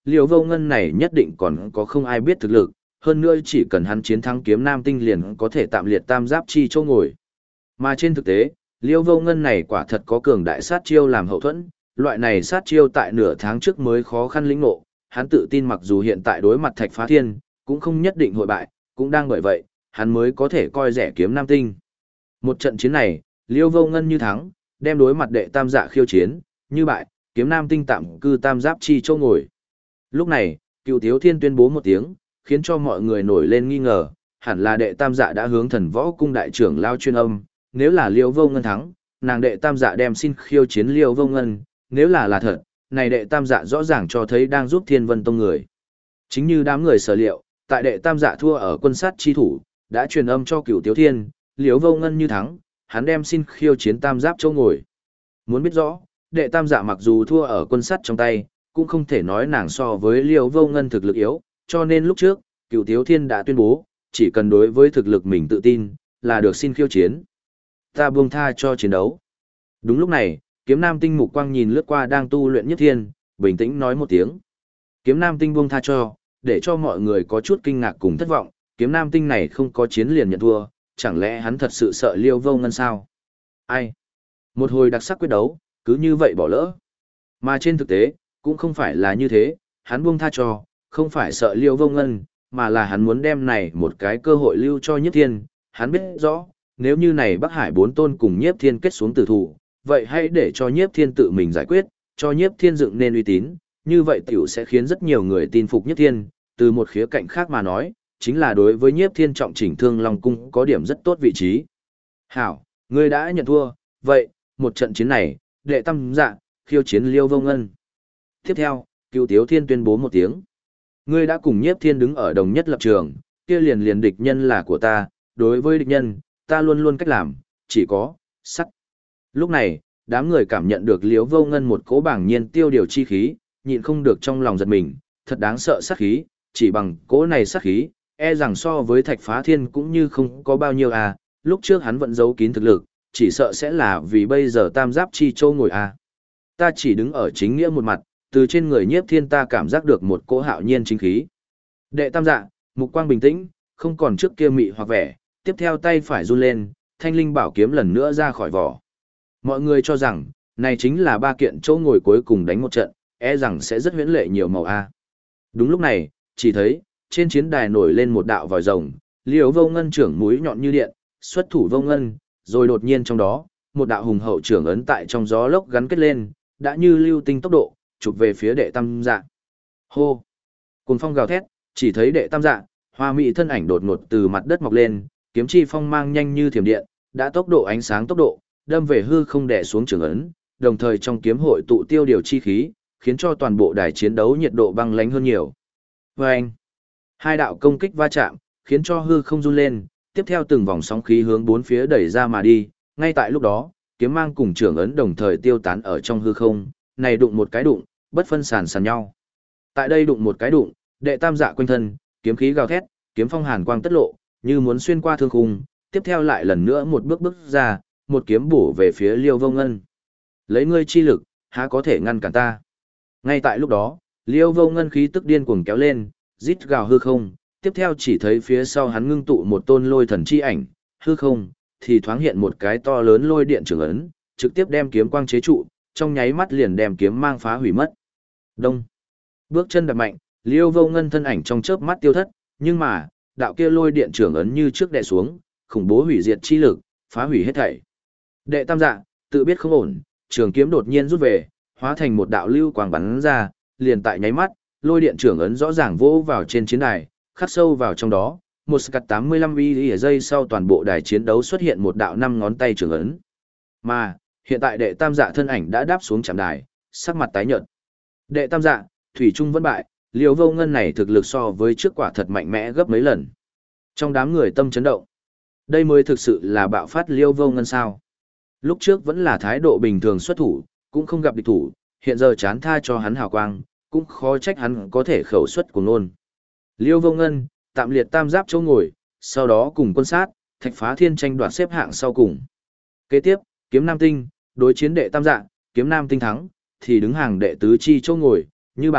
Liêu Vô Ngân này nhất định còn có không ai biết thực lực, hơn nữa chỉ cần hắn chiến thắng kiếm nam tinh liền có thể tạm liệt tam giáp chi chỗ ngồi. Mà trên thực tế, Liêu Vô Ngân này quả thật có cường đại sát chiêu làm hậu thuẫn, loại này sát chiêu tại nửa tháng trước mới khó khăn lĩnh ngộ, hắn tự tin mặc dù hiện tại đối mặt Thạch Phá Thiên, cũng không nhất định hội bại, cũng đang bởi vậy, hắn mới có thể coi rẻ kiếm nam tinh. Một trận chiến này, Liêu Vô Ngân như thắng, đem đối mặt đệ tam dạ khiêu chiến, như bại, kiếm nam tinh tạm cư tam giáp chi châu ngồi. Lúc này, Cựu Tiếu Thiên tuyên bố một tiếng, khiến cho mọi người nổi lên nghi ngờ, hẳn là đệ tam dạ đã hướng Thần Võ cung đại trưởng lao chuyên âm, nếu là Liêu Vô Ngân thắng, nàng đệ tam dạ đem xin khiêu chiến Liêu Vô Ngân, nếu là thật, này đệ tam dạ rõ ràng cho thấy đang giúp Thiên Vân Tông người. Chính như đám người sở liệu, tại đệ tam dạ thua ở quân sát chi thủ, đã truyền âm cho Cửu Tiếu Thiên, Liêu Vô Ngân như thắng, hắn đem xin khiêu chiến tam giáp châu ngồi. Muốn biết rõ, đệ tam dạ mặc dù thua ở quân sát trong tay, cũng không thể nói nàng so với Liêu Vô Ngân thực lực yếu, cho nên lúc trước, Cửu Tiếu Thiên đã tuyên bố, chỉ cần đối với thực lực mình tự tin, là được xin khiêu chiến. Ta buông tha cho chiến đấu. Đúng lúc này, Kiếm Nam Tinh mục quang nhìn lướt qua đang tu luyện Nhất Thiên, bình tĩnh nói một tiếng. Kiếm Nam Tinh buông tha cho, để cho mọi người có chút kinh ngạc cùng thất vọng, Kiếm Nam Tinh này không có chiến liền nhận thua, chẳng lẽ hắn thật sự sợ Liêu Vô Ngân sao? Ai? Một hồi đặc sắc quyết đấu, cứ như vậy bỏ lỡ. Mà trên thực tế, cũng không phải là như thế, hắn buông tha cho, không phải sợ Liêu Vô Ngân, mà là hắn muốn đem này một cái cơ hội lưu cho Nhiếp Thiên, hắn biết rõ, nếu như này Bắc Hải bốn tôn cùng Nhiếp Thiên kết xuống tử thủ, vậy hãy để cho Nhiếp Thiên tự mình giải quyết, cho Nhiếp Thiên dựng nên uy tín, như vậy tiểu sẽ khiến rất nhiều người tin phục Nhiếp Thiên, từ một khía cạnh khác mà nói, chính là đối với Nhiếp Thiên trọng chỉnh Thương Long cung có điểm rất tốt vị trí. Hảo, ngươi đã nhận thua, vậy, một trận chiến này, đệ tam dạ, khiêu chiến Liêu Vô Ngân. Tiếp theo, Cửu Tiếu Thiên tuyên bố một tiếng. Ngươi đã cùng Nhiếp Thiên đứng ở đồng nhất lập trường, kia liền địch nhân là của ta, đối với địch nhân, ta luôn luôn cách làm, chỉ có, sắt. Lúc này, đám người cảm nhận được Liêu Vô Ngân một cỗ bảng nhiên tiêu điều chi khí, nhịn không được trong lòng giật mình, thật đáng sợ sát khí, chỉ bằng cỗ này sát khí, e rằng so với Thạch Phá Thiên cũng như không có bao nhiêu à, lúc trước hắn vẫn giấu kín thực lực, chỉ sợ sẽ là vì bây giờ tam giáp chi châu ngồi à. Ta chỉ đứng ở chính nghĩa một mặt, từ trên người Nhiếp Thiên ta cảm giác được một cỗ hạo nhiên chính khí. Đệ tam dạ, mục quang bình tĩnh, không còn trước kia mị hoặc vẻ, tiếp theo tay phải run lên, thanh linh bảo kiếm lần nữa ra khỏi vỏ. Mọi người cho rằng, này chính là ba kiện châu ngồi cuối cùng đánh một trận, e rằng sẽ rất huyễn lệ nhiều màu a. Đúng lúc này, chỉ thấy, trên chiến đài nổi lên một đạo vòi rồng, Liêu Vô Ngân trưởng mũi nhọn như điện, xuất thủ Vô Ngân, rồi đột nhiên trong đó, một đạo hùng hậu trưởng ấn tại trong gió lốc gắn kết lên, đã như lưu tinh tốc độ, chụp về phía đệ tam dạ. Hô! Cùng phong gào thét, chỉ thấy đệ tam dạ, hoa mỹ thân ảnh đột ngột từ mặt đất mọc lên, kiếm chi phong mang nhanh như thiểm điện, đã tốc độ ánh sáng tốc độ, đâm về hư không đè xuống trưởng ấn, đồng thời trong kiếm hội tụ tiêu điều chi khí, khiến cho toàn bộ đài chiến đấu nhiệt độ băng lãnh hơn nhiều. Vâng! Hai đạo công kích va chạm, khiến cho hư không run lên, tiếp theo từng vòng sóng khí hướng bốn phía đẩy ra mà đi, ngay tại lúc đó, kiếm mang cùng trưởng ấn đồng thời tiêu tán ở trong hư không, này đụng một cái đụng, bất phân sàn sàn nhau. Tại đây đụng một cái đụng, đệ tam dạ quanh thân, kiếm khí gào thét, kiếm phong hàn quang tất lộ, như muốn xuyên qua thương khung, tiếp theo lại lần nữa một bước bước ra, một kiếm bổ về phía Liêu Vô Ngân. Lấy ngươi chi lực, há có thể ngăn cản ta? Ngay tại lúc đó, Liêu Vô Ngân khí tức điên cuồng kéo lên, rít gào hư không, tiếp theo chỉ thấy phía sau hắn ngưng tụ một tôn lôi thần chi ảnh, hư không, thì thoáng hiện một cái to lớn lôi điện trường ấn, trực tiếp đem kiếm quang chế trụ, trong nháy mắt liền đem kiếm mang phá hủy mất. Đông. Bước chân đạp mạnh, Liêu Vô Ngân thân ảnh trong chớp mắt tiêu thất, nhưng mà, đạo kia lôi điện trường ấn như trước đè xuống, khủng bố hủy diệt chi lực, phá hủy hết thảy. Đệ tam dạ, tự biết không ổn, trường kiếm đột nhiên rút về, hóa thành một đạo lưu quang bắn ra, liền tại nháy mắt, lôi điện trường ấn rõ ràng vỗ vào trên chiến đài, khắc sâu vào trong đó, một scat 85 giây sau toàn bộ đài chiến đấu xuất hiện một đạo 5 ngón tay trường ấn. Mà, hiện tại đệ tam dạ thân ảnh đã đáp xuống chạm đài, sắc mặt tái nhợt. Đệ tam dạ, thủy trung vẫn bại, Liêu Vô Ngân này thực lực so với trước quả thật mạnh mẽ gấp mấy lần. Trong đám người tâm chấn động. Đây mới thực sự là bạo phát Liêu Vô Ngân sao? Lúc trước vẫn là thái độ bình thường xuất thủ, cũng không gặp địch thủ, hiện giờ chán tha cho hắn hào quang, cũng khó trách hắn có thể khẩu xuất của nôn. Liêu Vô Ngân, tạm liệt tam giáp chỗ ngồi, sau đó cùng quân sát, Thạch Phá Thiên tranh đoạt xếp hạng sau cùng. Kế tiếp, kiếm nam tinh, đối chiến đệ tam dạ, kiếm nam tinh thắng, thì đứng hàng đệ tứ chi chỗ ngồi, như bại,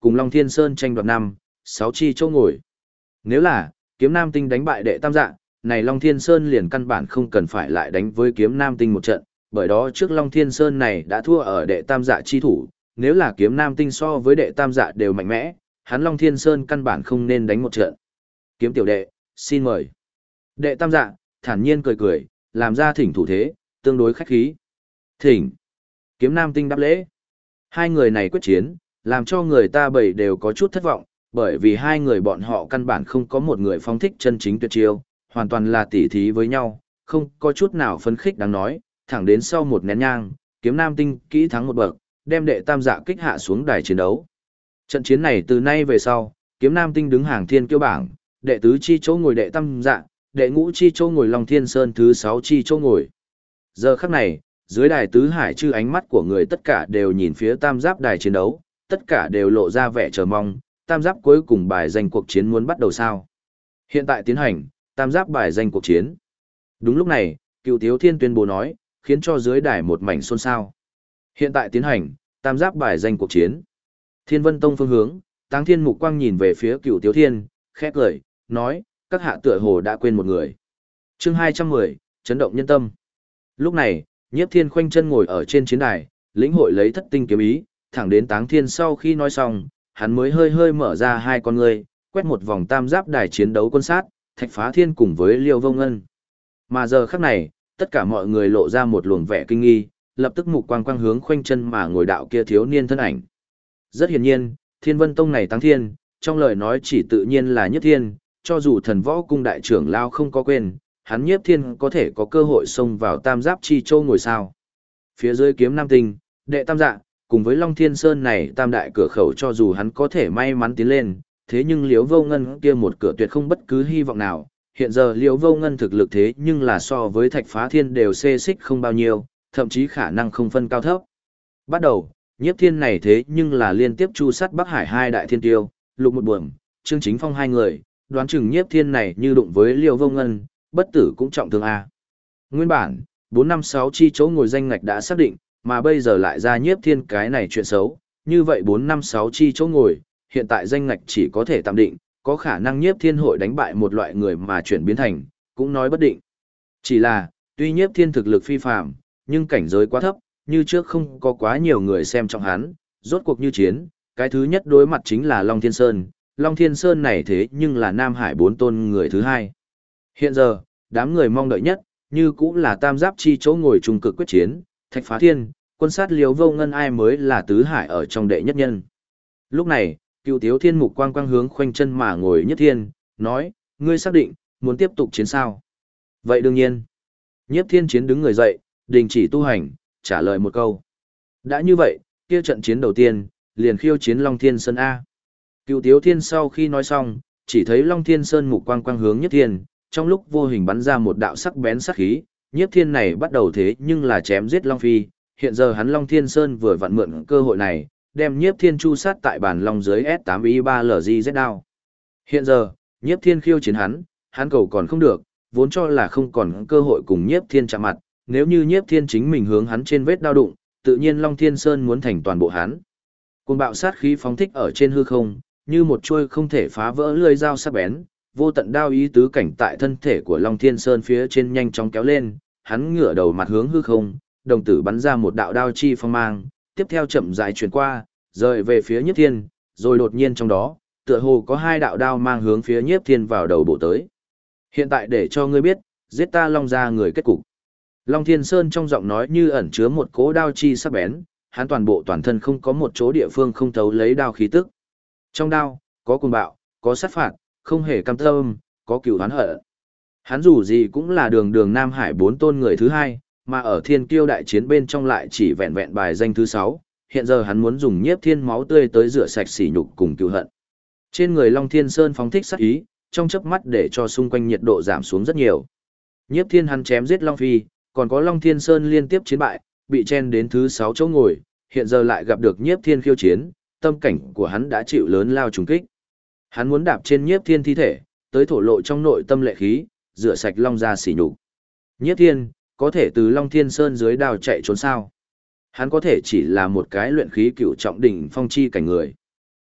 cùng Long Thiên Sơn tranh đoạt 5, 6 chi chỗ ngồi. Nếu là Kiếm Nam Tinh đánh bại đệ tam dạ, này Long Thiên Sơn liền căn bản không cần phải lại đánh với Kiếm Nam Tinh một trận, bởi đó trước Long Thiên Sơn này đã thua ở đệ tam dạ chi thủ, nếu là Kiếm Nam Tinh so với đệ tam dạ đều mạnh mẽ, hắn Long Thiên Sơn căn bản không nên đánh một trận. Kiếm tiểu đệ, xin mời. Đệ tam dạ, thản nhiên cười cười, làm ra thỉnh thủ thế, tương đối khách khí. Thỉnh. Kiếm Nam Tinh đáp lễ. Hai người này quyết chiến, làm cho người ta bầy đều có chút thất vọng, bởi vì hai người bọn họ căn bản không có một người phóng thích chân chính tuyệt chiêu, hoàn toàn là tỉ thí với nhau, không có chút nào phấn khích đáng nói, thẳng đến sau một nén nhang, Kiếm Nam Tinh kỹ thắng một bậc, đem đệ tam dạ kích hạ xuống đài chiến đấu. Trận chiến này từ nay về sau, Kiếm Nam Tinh đứng hàng thiên kiêu bảng, đệ tứ chi chỗ ngồi đệ tam dạ, đệ ngũ chi chỗ ngồi Long Thiên Sơn thứ 6 chi chỗ ngồi. Giờ khắc này, dưới đài tứ hải chư ánh mắt của người tất cả đều nhìn phía tam giáp đài chiến đấu, tất cả đều lộ ra vẻ chờ mong, tam giáp cuối cùng bài danh cuộc chiến muốn bắt đầu sao. Hiện tại tiến hành, tam giáp bài danh cuộc chiến. Đúng lúc này, Cựu Tiếu Thiên tuyên bố nói, khiến cho dưới đài một mảnh xôn xao. Hiện tại tiến hành, tam giáp bài danh cuộc chiến. Thiên Vân Tông phương hướng, Táng Thiên Mục Quang nhìn về phía Cựu Tiếu Thiên, khẽ cười, nói, các hạ tựa hồ đã quên một người. Chương 210, chấn động nhân tâm. Lúc này, Nhiếp Thiên khoanh chân ngồi ở trên chiến đài, lĩnh hội lấy thất tinh kiếm ý, thẳng đến Táng Thiên sau khi nói xong, hắn mới hơi hơi mở ra hai con ngươi, quét một vòng tam giáp đài chiến đấu quân sát, Thạch Phá Thiên cùng với Liêu Vô Ngân. Mà giờ khắc này, tất cả mọi người lộ ra một luồng vẻ kinh nghi, lập tức mục quang quang hướng khoanh chân mà ngồi đạo kia thiếu niên thân ảnh. Rất hiển nhiên, Thiên Vân Tông này Táng Thiên, trong lời nói chỉ tự nhiên là Nhiếp Thiên, cho dù Thần Võ Cung đại trưởng lao không có quên, hắn Nhiếp Thiên có thể có cơ hội xông vào tam giáp chi châu ngồi sao. Phía dưới Kiếm Nam Tinh, đệ tam dạ, cùng với Long Thiên Sơn này tam đại cửa khẩu cho dù hắn có thể may mắn tiến lên, thế nhưng Liễu Vô Ngân kia một cửa tuyệt không bất cứ hy vọng nào. Hiện giờ Liễu Vô Ngân thực lực thế nhưng là so với Thạch Phá Thiên đều xê xích không bao nhiêu, thậm chí khả năng không phân cao thấp. Bắt đầu, Nhiếp Thiên này thế nhưng là liên tiếp chu sát Bắc Hải hai đại thiên tiêu, Lục Một Buồm, Trương Chính Phong hai người, đoán chừng Nhiếp Thiên này như đụng với Liễu Vô Ngân, bất tử cũng trọng thương a. Nguyên bản, 456 chi chỗ ngồi danh ngạch đã xác định, mà bây giờ lại ra Nhiếp Thiên cái này chuyện xấu, như vậy 456 chi chỗ ngồi, hiện tại danh ngạch chỉ có thể tạm định, có khả năng Nhiếp Thiên hội đánh bại một loại người mà chuyển biến thành, cũng nói bất định. Chỉ là, tuy Nhiếp Thiên thực lực phi phàm, nhưng cảnh giới quá thấp, như trước không có quá nhiều người xem trọng hắn, rốt cuộc như chiến, cái thứ nhất đối mặt chính là Long Thiên Sơn, Long Thiên Sơn này thế nhưng là Nam Hải 4 tôn người thứ hai. Hiện giờ, đám người mong đợi nhất, như cũng là tam giáp chi chỗ ngồi trung cực quyết chiến, Thạch Phá Thiên, quân sát Liễu Vô Ngân ai mới là tứ hải ở trong đệ nhất nhân. Lúc này, Cựu Tiếu Thiên mục quang quang hướng khoanh chân mà ngồi Nhất Thiên, nói, ngươi xác định, muốn tiếp tục chiến sao? Vậy đương nhiên. Nhiếp Thiên chiến đứng người dậy, đình chỉ tu hành, trả lời một câu. Đã như vậy, kia trận chiến đầu tiên, liền khiêu chiến Long Thiên Sơn A. Cựu Tiếu Thiên sau khi nói xong, chỉ thấy Long Thiên Sơn mục quang quang hướng Nhất Thiên, trong lúc vô hình bắn ra một đạo sắc bén sắc khí, Nhiếp Thiên này bắt đầu thế nhưng là chém giết Long Phi, hiện giờ hắn Long Thiên Sơn vừa vặn mượn cơ hội này, đem Nhiếp Thiên chu sát tại bàn long dưới S8I3LGZ đao. Hiện giờ, Nhiếp Thiên khiêu chiến hắn cầu còn không được, vốn cho là không còn cơ hội cùng Nhiếp Thiên chạm mặt, nếu như Nhiếp Thiên chính mình hướng hắn trên vết đao đụng, tự nhiên Long Thiên Sơn muốn thành toàn bộ hắn. Cuồng bạo sát khí phóng thích ở trên hư không, như một chuôi không thể phá vỡ lưỡi dao sắc bén, vô tận đao ý tứ cảnh tại thân thể của Long Thiên Sơn phía trên nhanh chóng kéo lên, hắn ngửa đầu mặt hướng hư không, đồng tử bắn ra một đạo đao chi phong mang, tiếp theo chậm rãi chuyển qua, rời về phía Nhiếp Thiên, rồi đột nhiên trong đó, tựa hồ có hai đạo đao mang hướng phía Nhiếp Thiên vào đầu bổ tới. Hiện tại để cho ngươi biết, giết ta Long gia người kết cục. Long Thiên Sơn trong giọng nói như ẩn chứa một cỗ đao chi sắc bén, hắn toàn bộ toàn thân không có một chỗ địa phương không thấu lấy đao khí tức. Trong đao, có cuồng bạo, có sát phạt, không hề cam tâm, có cừu oán hận. Hắn dù gì cũng là đường Nam Hải 4 tôn người thứ hai, mà ở Thiên Kiêu đại chiến bên trong lại chỉ vẹn vẹn bài danh thứ 6, hiện giờ hắn muốn dùng Nhiếp Thiên máu tươi tới rửa sạch sỉ nhục cùng cừu hận. Trên người Long Thiên Sơn phóng thích sát ý, trong chớp mắt để cho xung quanh nhiệt độ giảm xuống rất nhiều. Nhiếp Thiên hắn chém giết Long Phi, còn có Long Thiên Sơn liên tiếp chiến bại, bị chen đến thứ 6 chỗ ngồi, hiện giờ lại gặp được Nhiếp Thiên khiêu chiến, tâm cảnh của hắn đã chịu lớn lao trùng kích. Hắn muốn đạp trên Nhiếp Thiên thi thể, tới thổ lộ trong nội tâm lệ khí, rửa sạch Long gia sỉ nhục. Nhiếp Thiên, có thể từ Long Thiên Sơn dưới đao chạy trốn sao? Hắn có thể chỉ là một cái luyện khí cựu trọng đỉnh phong chi cảnh người.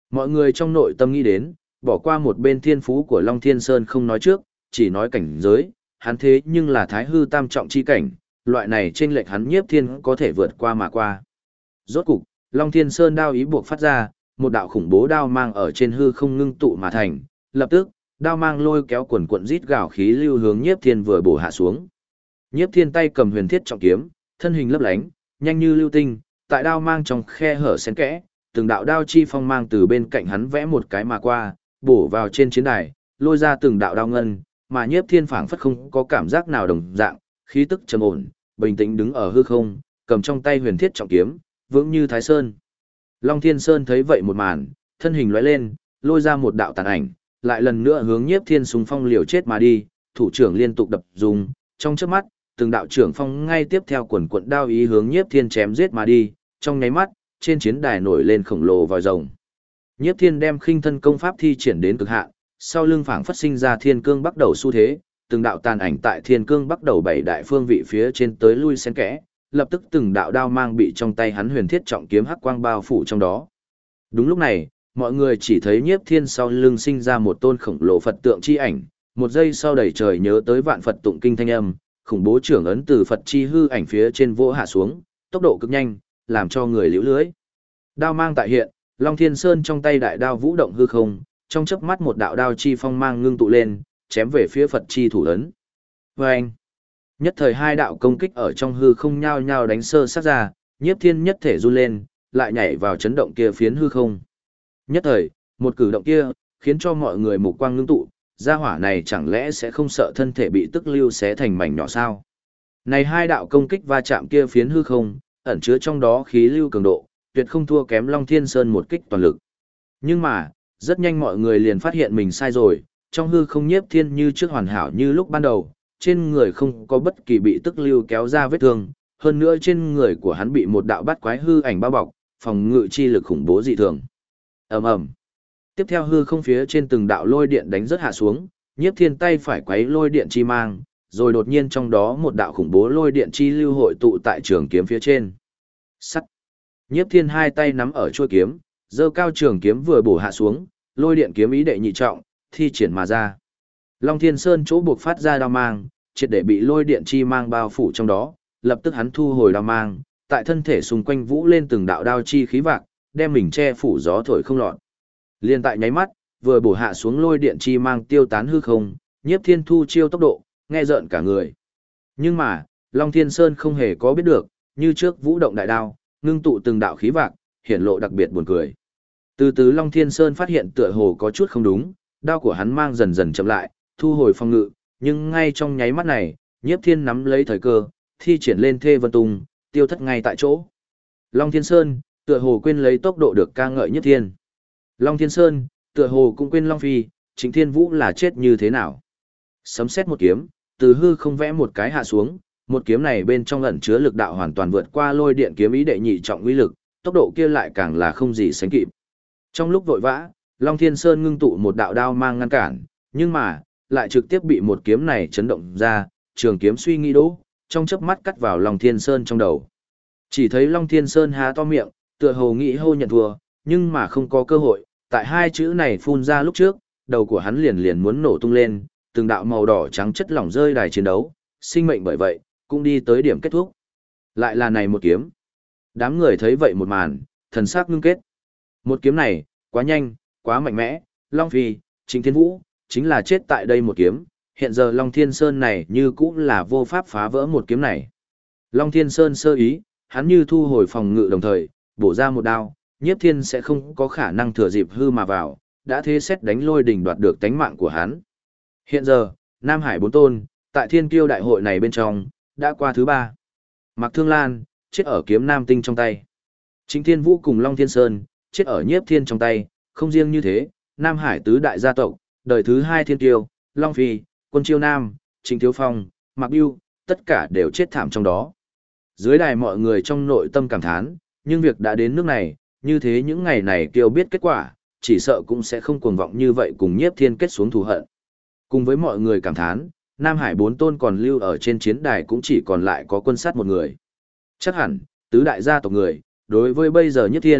Mọi người trong nội tâm nghĩ đến, bỏ qua một bên thiên phú của Long Thiên Sơn không nói trước, chỉ nói cảnh giới, hắn thế nhưng là thái hư tam trọng chi cảnh, loại này trên lệch hắn Nhiếp Thiên có thể vượt qua mà qua. Rốt cục, Long Thiên Sơn đao ý buộc phát ra, một đạo khủng bố đao mang ở trên hư không ngưng tụ mà thành, lập tức, đao mang lôi kéo quần quận rít gào khí lưu hướng Nhiếp Thiên vừa bổ hạ xuống. Nhiếp Thiên tay cầm huyền thiết trọng kiếm, thân hình lấp lánh, nhanh như lưu tinh, tại đao mang trong khe hở xen kẽ, từng đạo đao chi phong mang từ bên cạnh hắn vẽ một cái mà qua, bổ vào trên chiến đài, lôi ra từng đạo đao ngân, mà Nhiếp Thiên phảng phất không có cảm giác nào đồng dạng, khí tức trầm ổn, bình tĩnh đứng ở hư không, cầm trong tay huyền thiết trọng kiếm, vững như Thái Sơn. Long Thiên Sơn thấy vậy một màn, thân hình lóe lên, lôi ra một đạo tàn ảnh, lại lần nữa hướng Nhiếp Thiên xung phong liều chết mà đi, thủ trưởng liên tục đập dùng, trong chớp mắt, từng đạo trưởng phong ngay tiếp theo quần quận đao ý hướng Nhiếp Thiên chém giết mà đi, trong nháy mắt, trên chiến đài nổi lên khổng lồ vòi rồng. Nhiếp Thiên đem khinh thân công pháp thi triển đến cực hạn, sau lưng phảng phất sinh ra thiên cương bắt đầu xu thế, từng đạo tàn ảnh tại thiên cương bắt đầu bảy đại phương vị phía trên tới lui xen kẽ, lập tức từng đạo đao mang bị trong tay hắn huyền thiết trọng kiếm hắc quang bao phủ trong đó. Đúng lúc này, mọi người chỉ thấy Nhiếp Thiên sau lưng sinh ra một tôn khổng lồ Phật tượng chi ảnh, một giây sau đầy trời nhớ tới vạn Phật tụng kinh thanh âm, khủng bố trưởng ấn từ Phật chi hư ảnh phía trên vỗ hạ xuống, tốc độ cực nhanh, làm cho người liễu lưới. Đao mang tại hiện, Long Thiên Sơn trong tay đại đao vũ động hư không, trong chớp mắt một đạo đao chi phong mang ngưng tụ lên, chém về phía Phật chi thủ ấn. Vâng! Nhất thời hai đạo công kích ở trong hư không nhao nhao đánh sơ sát ra, Nhiếp Thiên nhất thể run lên, lại nhảy vào chấn động kia phiến hư không. Nhất thời, một cử động kia, khiến cho mọi người mục quang ngưng tụ, gia hỏa này chẳng lẽ sẽ không sợ thân thể bị tức lưu xé thành mảnh nhỏ sao? Này hai đạo công kích va chạm kia phiến hư không, ẩn chứa trong đó khí lưu cường độ, tuyệt không thua kém Long Thiên Sơn một kích toàn lực. Nhưng mà, rất nhanh mọi người liền phát hiện mình sai rồi, trong hư không Nhiếp Thiên như trước hoàn hảo như lúc ban đầu, trên người không có bất kỳ bị tức lưu kéo ra vết thương, hơn nữa trên người của hắn bị một đạo bát quái hư ảnh bao bọc, phòng ngự chi lực khủng bố dị thường. Ầm ầm. Tiếp theo hư không phía trên từng đạo lôi điện đánh rất hạ xuống, Nhiếp Thiên tay phải quấy lôi điện chi mang, rồi đột nhiên trong đó một đạo khủng bố lôi điện chi lưu hội tụ tại trường kiếm phía trên. Sắt. Nhiếp Thiên hai tay nắm ở chuôi kiếm, giơ cao trường kiếm vừa bổ hạ xuống, lôi điện kiếm ý đệ nhị trọng, thi triển mà ra. Long Thiên Sơn chỗ buộc phát ra đao mang, triệt để bị lôi điện chi mang bao phủ trong đó, lập tức hắn thu hồi đao mang, tại thân thể xung quanh vũ lên từng đạo đao chi khí vạc, đem mình che phủ gió thổi không lọt. Liên tại nháy mắt, vừa bổ hạ xuống lôi điện chi mang tiêu tán hư không, Nhiếp Thiên thu chiêu tốc độ, nghe rợn cả người. Nhưng mà, Long Thiên Sơn không hề có biết được, như trước vũ động đại đao, ngưng tụ từng đạo khí vạc, hiển lộ đặc biệt buồn cười. Từ từ Long Thiên Sơn phát hiện tựa hồ có chút không đúng, đao của hắn mang dần dần chậm lại, thu hồi phòng ngự, nhưng ngay trong nháy mắt này, Nhiếp Thiên nắm lấy thời cơ, thi triển lên Thê Vân Tung, tiêu thất ngay tại chỗ. Long Thiên Sơn, tựa hồ quên lấy tốc độ được ca ngợi Nhiếp Thiên. Long Thiên Sơn, tựa hồ cũng quên Long Phi, Trịnh Thiên Vũ là chết như thế nào. Sấm sét một kiếm, từ hư không vẽ một cái hạ xuống, một kiếm này bên trong ẩn chứa lực đạo hoàn toàn vượt qua lôi điện kiếm ý đệ nhị trọng uy lực, tốc độ kia lại càng là không gì sánh kịp. Trong lúc vội vã, Long Thiên Sơn ngưng tụ một đạo đao mang ngăn cản, nhưng mà, lại trực tiếp bị một kiếm này chấn động ra, trường kiếm suy nghĩ đỗ, trong chớp mắt cắt vào Long Thiên Sơn trong đầu. Chỉ thấy Long Thiên Sơn há to miệng, tựa hồ nghĩ hô nhận thua, nhưng mà không có cơ hội, tại hai chữ này phun ra lúc trước, đầu của hắn liền liền muốn nổ tung lên, từng đạo màu đỏ trắng chất lỏng rơi đài chiến đấu, sinh mệnh bởi vậy, cũng đi tới điểm kết thúc. Lại là này một kiếm. Đám người thấy vậy một màn, thần sắc ngưng kết. Một kiếm này, quá nhanh, quá mạnh mẽ, Long Phi, Trịnh Thiên Vũ, chính là chết tại đây một kiếm, hiện giờ Long Thiên Sơn này như cũng là vô pháp phá vỡ một kiếm này. Long Thiên Sơn sơ ý, hắn như thu hồi phòng ngự đồng thời, bổ ra một đao, Nhiếp Thiên sẽ không có khả năng thừa dịp hư mà vào, đã thế xét đánh lôi đỉnh đoạt được tánh mạng của hắn. Hiện giờ, Nam Hải bốn tôn, tại Thiên Kiêu đại hội này bên trong, đã qua thứ 3. Mạc Thương Lan, chết ở kiếm Nam Tinh trong tay. Trịnh Thiên Vũ cùng Long Thiên Sơn, chết ở Nhiếp Thiên trong tay, không riêng như thế, Nam Hải tứ đại gia tộc, đời thứ 2 Thiên Kiêu, Long Phi, Quân Chiêu Nam, Trịnh Thiếu Phong, Mạc Biêu, tất cả đều chết thảm trong đó. Dưới đài mọi người trong nội tâm cảm thán, nhưng việc đã đến nước này, như thế những ngày này Kiêu biết kết quả, chỉ sợ cũng sẽ không cuồng vọng như vậy cùng Nhiếp Thiên kết xuống thù hận. Cùng với mọi người cảm thán, Nam Hải bốn tôn còn lưu ở trên chiến đài cũng chỉ còn lại có Quân Sát một người. Chắc hẳn, tứ đại gia tộc người, đối với bây giờ Nhiếp Thiên,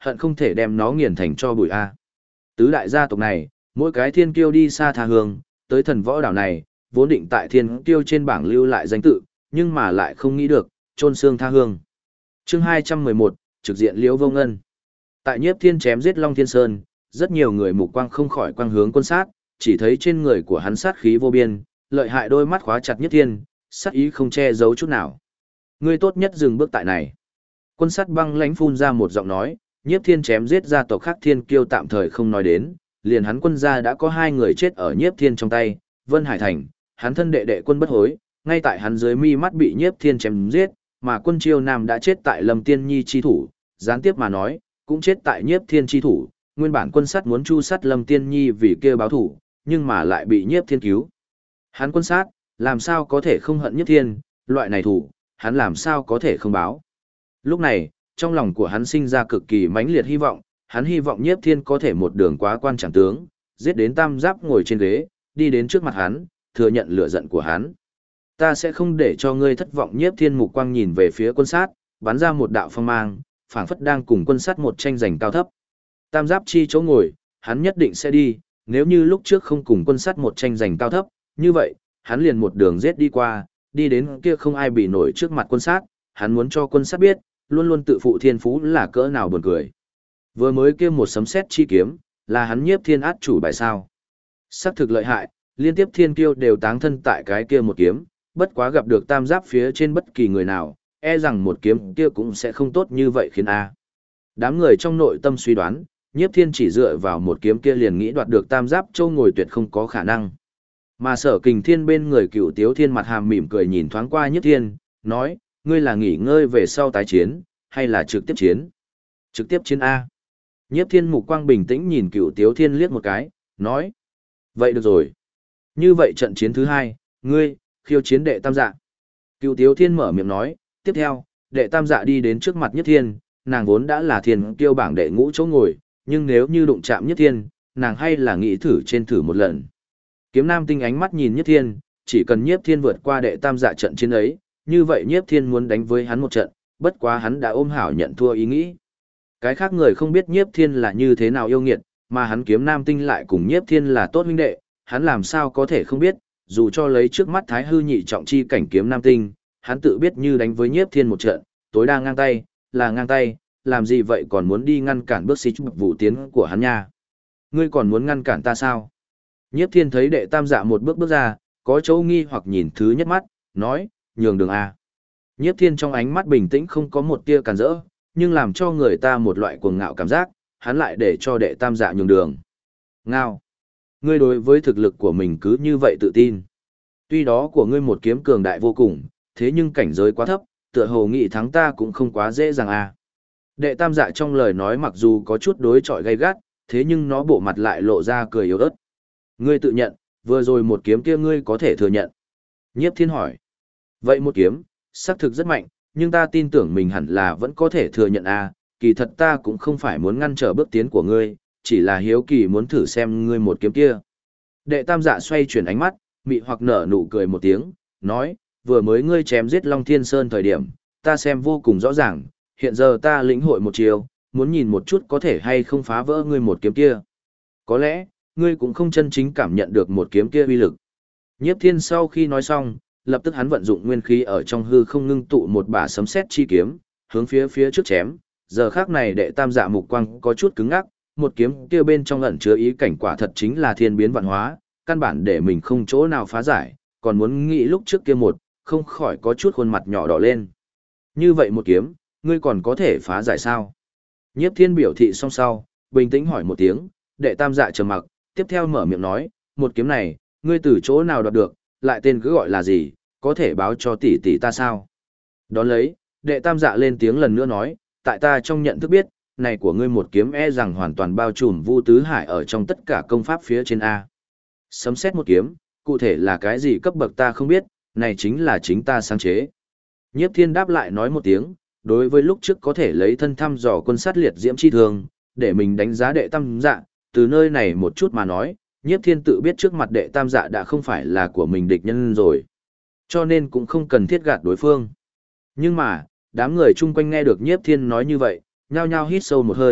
hận không thể đem nó nghiền thành cho bụi a. Tứ đại gia tộc này, mỗi cái thiên kiêu đi xa tha hương, tới thần võ đảo này, vốn định tại thiên kiêu trên bảng lưu lại danh tự, nhưng mà lại không nghĩ được, chôn xương tha hương. Chương 211, trực diện Liễu Vô Ngân. Tại Nhiếp Thiên chém giết Long Thiên Sơn, rất nhiều người mục quang không khỏi quang hướng Quân Sát, chỉ thấy trên người của hắn sát khí vô biên, lợi hại đôi mắt khóa chặt Nhiếp Thiên, sát ý không che giấu chút nào. Ngươi tốt nhất dừng bước tại này. Quân Sát băng lãnh phun ra một giọng nói, Nhiếp Thiên chém giết gia tộc khác thiên kiêu tạm thời không nói đến, liền hắn quân gia đã có 2 người chết ở Nhiếp Thiên trong tay, Vân Hải Thành, hắn thân đệ đệ Quân Bất Hối, ngay tại hắn dưới mi mắt bị Nhiếp Thiên chém giết, mà Quân Chiêu Nam đã chết tại Lâm Tiên Nhi chi thủ, gián tiếp mà nói, cũng chết tại Nhiếp Thiên chi thủ, nguyên bản Quân Sát muốn chu sát Lâm Tiên Nhi vì kia báo thủ, nhưng mà lại bị Nhiếp Thiên cứu. Hắn Quân Sát, làm sao có thể không hận Nhiếp Thiên, loại này thủ, hắn làm sao có thể không báo. Lúc này, trong lòng của hắn sinh ra cực kỳ mãnh liệt hy vọng, hắn hy vọng Nhiếp Thiên có thể một đường quá quan chẳng tướng, giết đến Tam Giáp ngồi trên ghế, đi đến trước mặt hắn, thừa nhận lửa giận của hắn. Ta sẽ không để cho ngươi thất vọng. Nhiếp Thiên mục quang nhìn về phía Quân Sát, bắn ra một đạo phong mang, phảng phất đang cùng Quân Sát một tranh giành cao thấp. Tam Giáp chi chỗ ngồi, hắn nhất định sẽ đi, nếu như lúc trước không cùng Quân Sát một tranh giành cao thấp, như vậy, hắn liền một đường giết đi qua, đi đến kia không ai bị nổi trước mặt Quân Sát, hắn muốn cho Quân Sát biết, luôn luôn tự phụ thiên phú là cỡ nào buồn cười. Vừa mới kia một sấm sét chi kiếm, là hắn Nhiếp Thiên át chủ bài sao. Sắc thực lợi hại, liên tiếp thiên kiêu đều táng thân tại cái kia một kiếm, bất quá gặp được Tam Giáp phía trên bất kỳ người nào, e rằng một kiếm kia cũng sẽ không tốt như vậy khiến a. Đám người trong nội tâm suy đoán, Nhiếp Thiên chỉ dựa vào một kiếm kia liền nghĩ đoạt được Tam Giáp châu ngồi tuyệt không có khả năng. Mà Sở Kình Thiên bên người Cựu Tiếu Thiên mặt hàm mỉm cười nhìn thoáng qua Nhiếp Thiên, nói, ngươi là nghỉ ngơi về sau tái chiến, hay là trực tiếp chiến? Trực tiếp chiến A. Nhiếp Thiên mục quang bình tĩnh nhìn Cựu Tiếu Thiên liếc một cái, nói, vậy được rồi. Như vậy trận chiến thứ 2, ngươi, khiêu chiến đệ Tam Dạ. Cựu Tiếu Thiên mở miệng nói, tiếp theo, đệ Tam Dạ đi đến trước mặt Nhiếp Thiên, nàng vốn đã là thiên kiêu bảng đệ ngũ chỗ ngồi, nhưng nếu như đụng chạm Nhiếp Thiên, nàng hay là nghĩ thử một lần. Kiếm Nam Tinh ánh mắt nhìn Nhiếp Thiên, chỉ cần Nhiếp Thiên vượt qua đệ Tam Dạ trận chiến ấy, như vậy Nhiếp Thiên muốn đánh với hắn một trận, bất quá hắn đã ôm hảo nhận thua ý nghĩ. Cái khác người không biết Nhiếp Thiên là như thế nào yêu nghiệt, mà hắn Kiếm Nam Tinh lại cùng Nhiếp Thiên là tốt huynh đệ, hắn làm sao có thể không biết, dù cho lấy trước mắt Thái Hư nhị trọng chi cảnh Kiếm Nam Tinh, hắn tự biết như đánh với Nhiếp Thiên một trận, tối đa ngang tay, là ngang tay, làm gì vậy còn muốn đi ngăn cản bước xí vụ tiến của hắn nha. Ngươi còn muốn ngăn cản ta sao? Nhiếp Thiên thấy đệ Tam Dạ một bước bước ra, có chỗ nghi hoặc nhìn thứ nhất mắt, nói, nhường đường a. Nhiếp Thiên trong ánh mắt bình tĩnh không có một tia càn rỡ, nhưng làm cho người ta một loại cuồng ngạo cảm giác, hắn lại để cho đệ Tam Dạ nhường đường. Ngao! Ngươi đối với thực lực của mình cứ như vậy tự tin. Tuy đó của ngươi một kiếm cường đại vô cùng, thế nhưng cảnh giới quá thấp, tựa hồ nghị thắng ta cũng không quá dễ dàng a. Đệ Tam Dạ trong lời nói mặc dù có chút đối chọi gay gắt, thế nhưng nó bộ mặt lại lộ ra cười yếu ớt. Ngươi tự nhận, vừa rồi một kiếm kia ngươi có thể thừa nhận. Nhiếp Thiên hỏi. Vậy một kiếm, xác thực rất mạnh, nhưng ta tin tưởng mình hẳn là vẫn có thể thừa nhận a. Kỳ thật ta cũng không phải muốn ngăn trở bước tiến của ngươi, chỉ là hiếu kỳ muốn thử xem ngươi một kiếm kia. Đệ Tam Dạ xoay chuyển ánh mắt, mị hoặc nở nụ cười một tiếng, nói, vừa mới ngươi chém giết Long Thiên Sơn thời điểm, ta xem vô cùng rõ ràng, hiện giờ ta lĩnh hội một chiều, muốn nhìn một chút có thể hay không phá vỡ ngươi một kiếm kia. Có lẽ, ngươi cũng không chân chính cảm nhận được một kiếm kia uy lực. Nhiếp Thiên sau khi nói xong, lập tức hắn vận dụng nguyên khí ở trong hư không ngưng tụ một bả sấm sét chi kiếm, hướng phía trước chém. Giờ khắc này đệ Tam Dạ mục quang có chút cứng ngắc, một kiếm kia bên trong ẩn chứa ý cảnh quả thật chính là thiên biến vạn hóa, căn bản để mình không chỗ nào phá giải, còn muốn nghĩ lúc trước kia một, không khỏi có chút khuôn mặt nhỏ đỏ lên. Như vậy một kiếm, ngươi còn có thể phá giải sao? Nhiếp Thiên biểu thị xong sau, bình tĩnh hỏi một tiếng, đệ Tam Dạ trầm mặc, tiếp theo mở miệng nói, một kiếm này, ngươi từ chỗ nào đoạt được, lại tên cứ gọi là gì, có thể báo cho tỷ tỷ ta sao? Đón lấy, đệ Tam Dạ lên tiếng lần nữa nói, tại ta trong nhận thức biết, này của ngươi một kiếm e rằng hoàn toàn bao trùm Vu Tứ Hải ở trong tất cả công pháp phía trên A. Sấm xét một kiếm, cụ thể là cái gì cấp bậc ta không biết, này chính là chính ta sáng chế. Nhiếp Thiên đáp lại nói một tiếng, đối với lúc trước có thể lấy thân thăm dò quân sát liệt diễm chi thường, để mình đánh giá đệ Tam Dạ, từ nơi này một chút mà nói, Nhiếp Thiên tự biết trước mặt đệ Tam Dạ đã không phải là của mình địch nhân rồi. Cho nên cũng không cần thiết gạt đối phương. Nhưng mà, đám người chung quanh nghe được Nhiếp Thiên nói như vậy, nhao nhao hít sâu một hơi,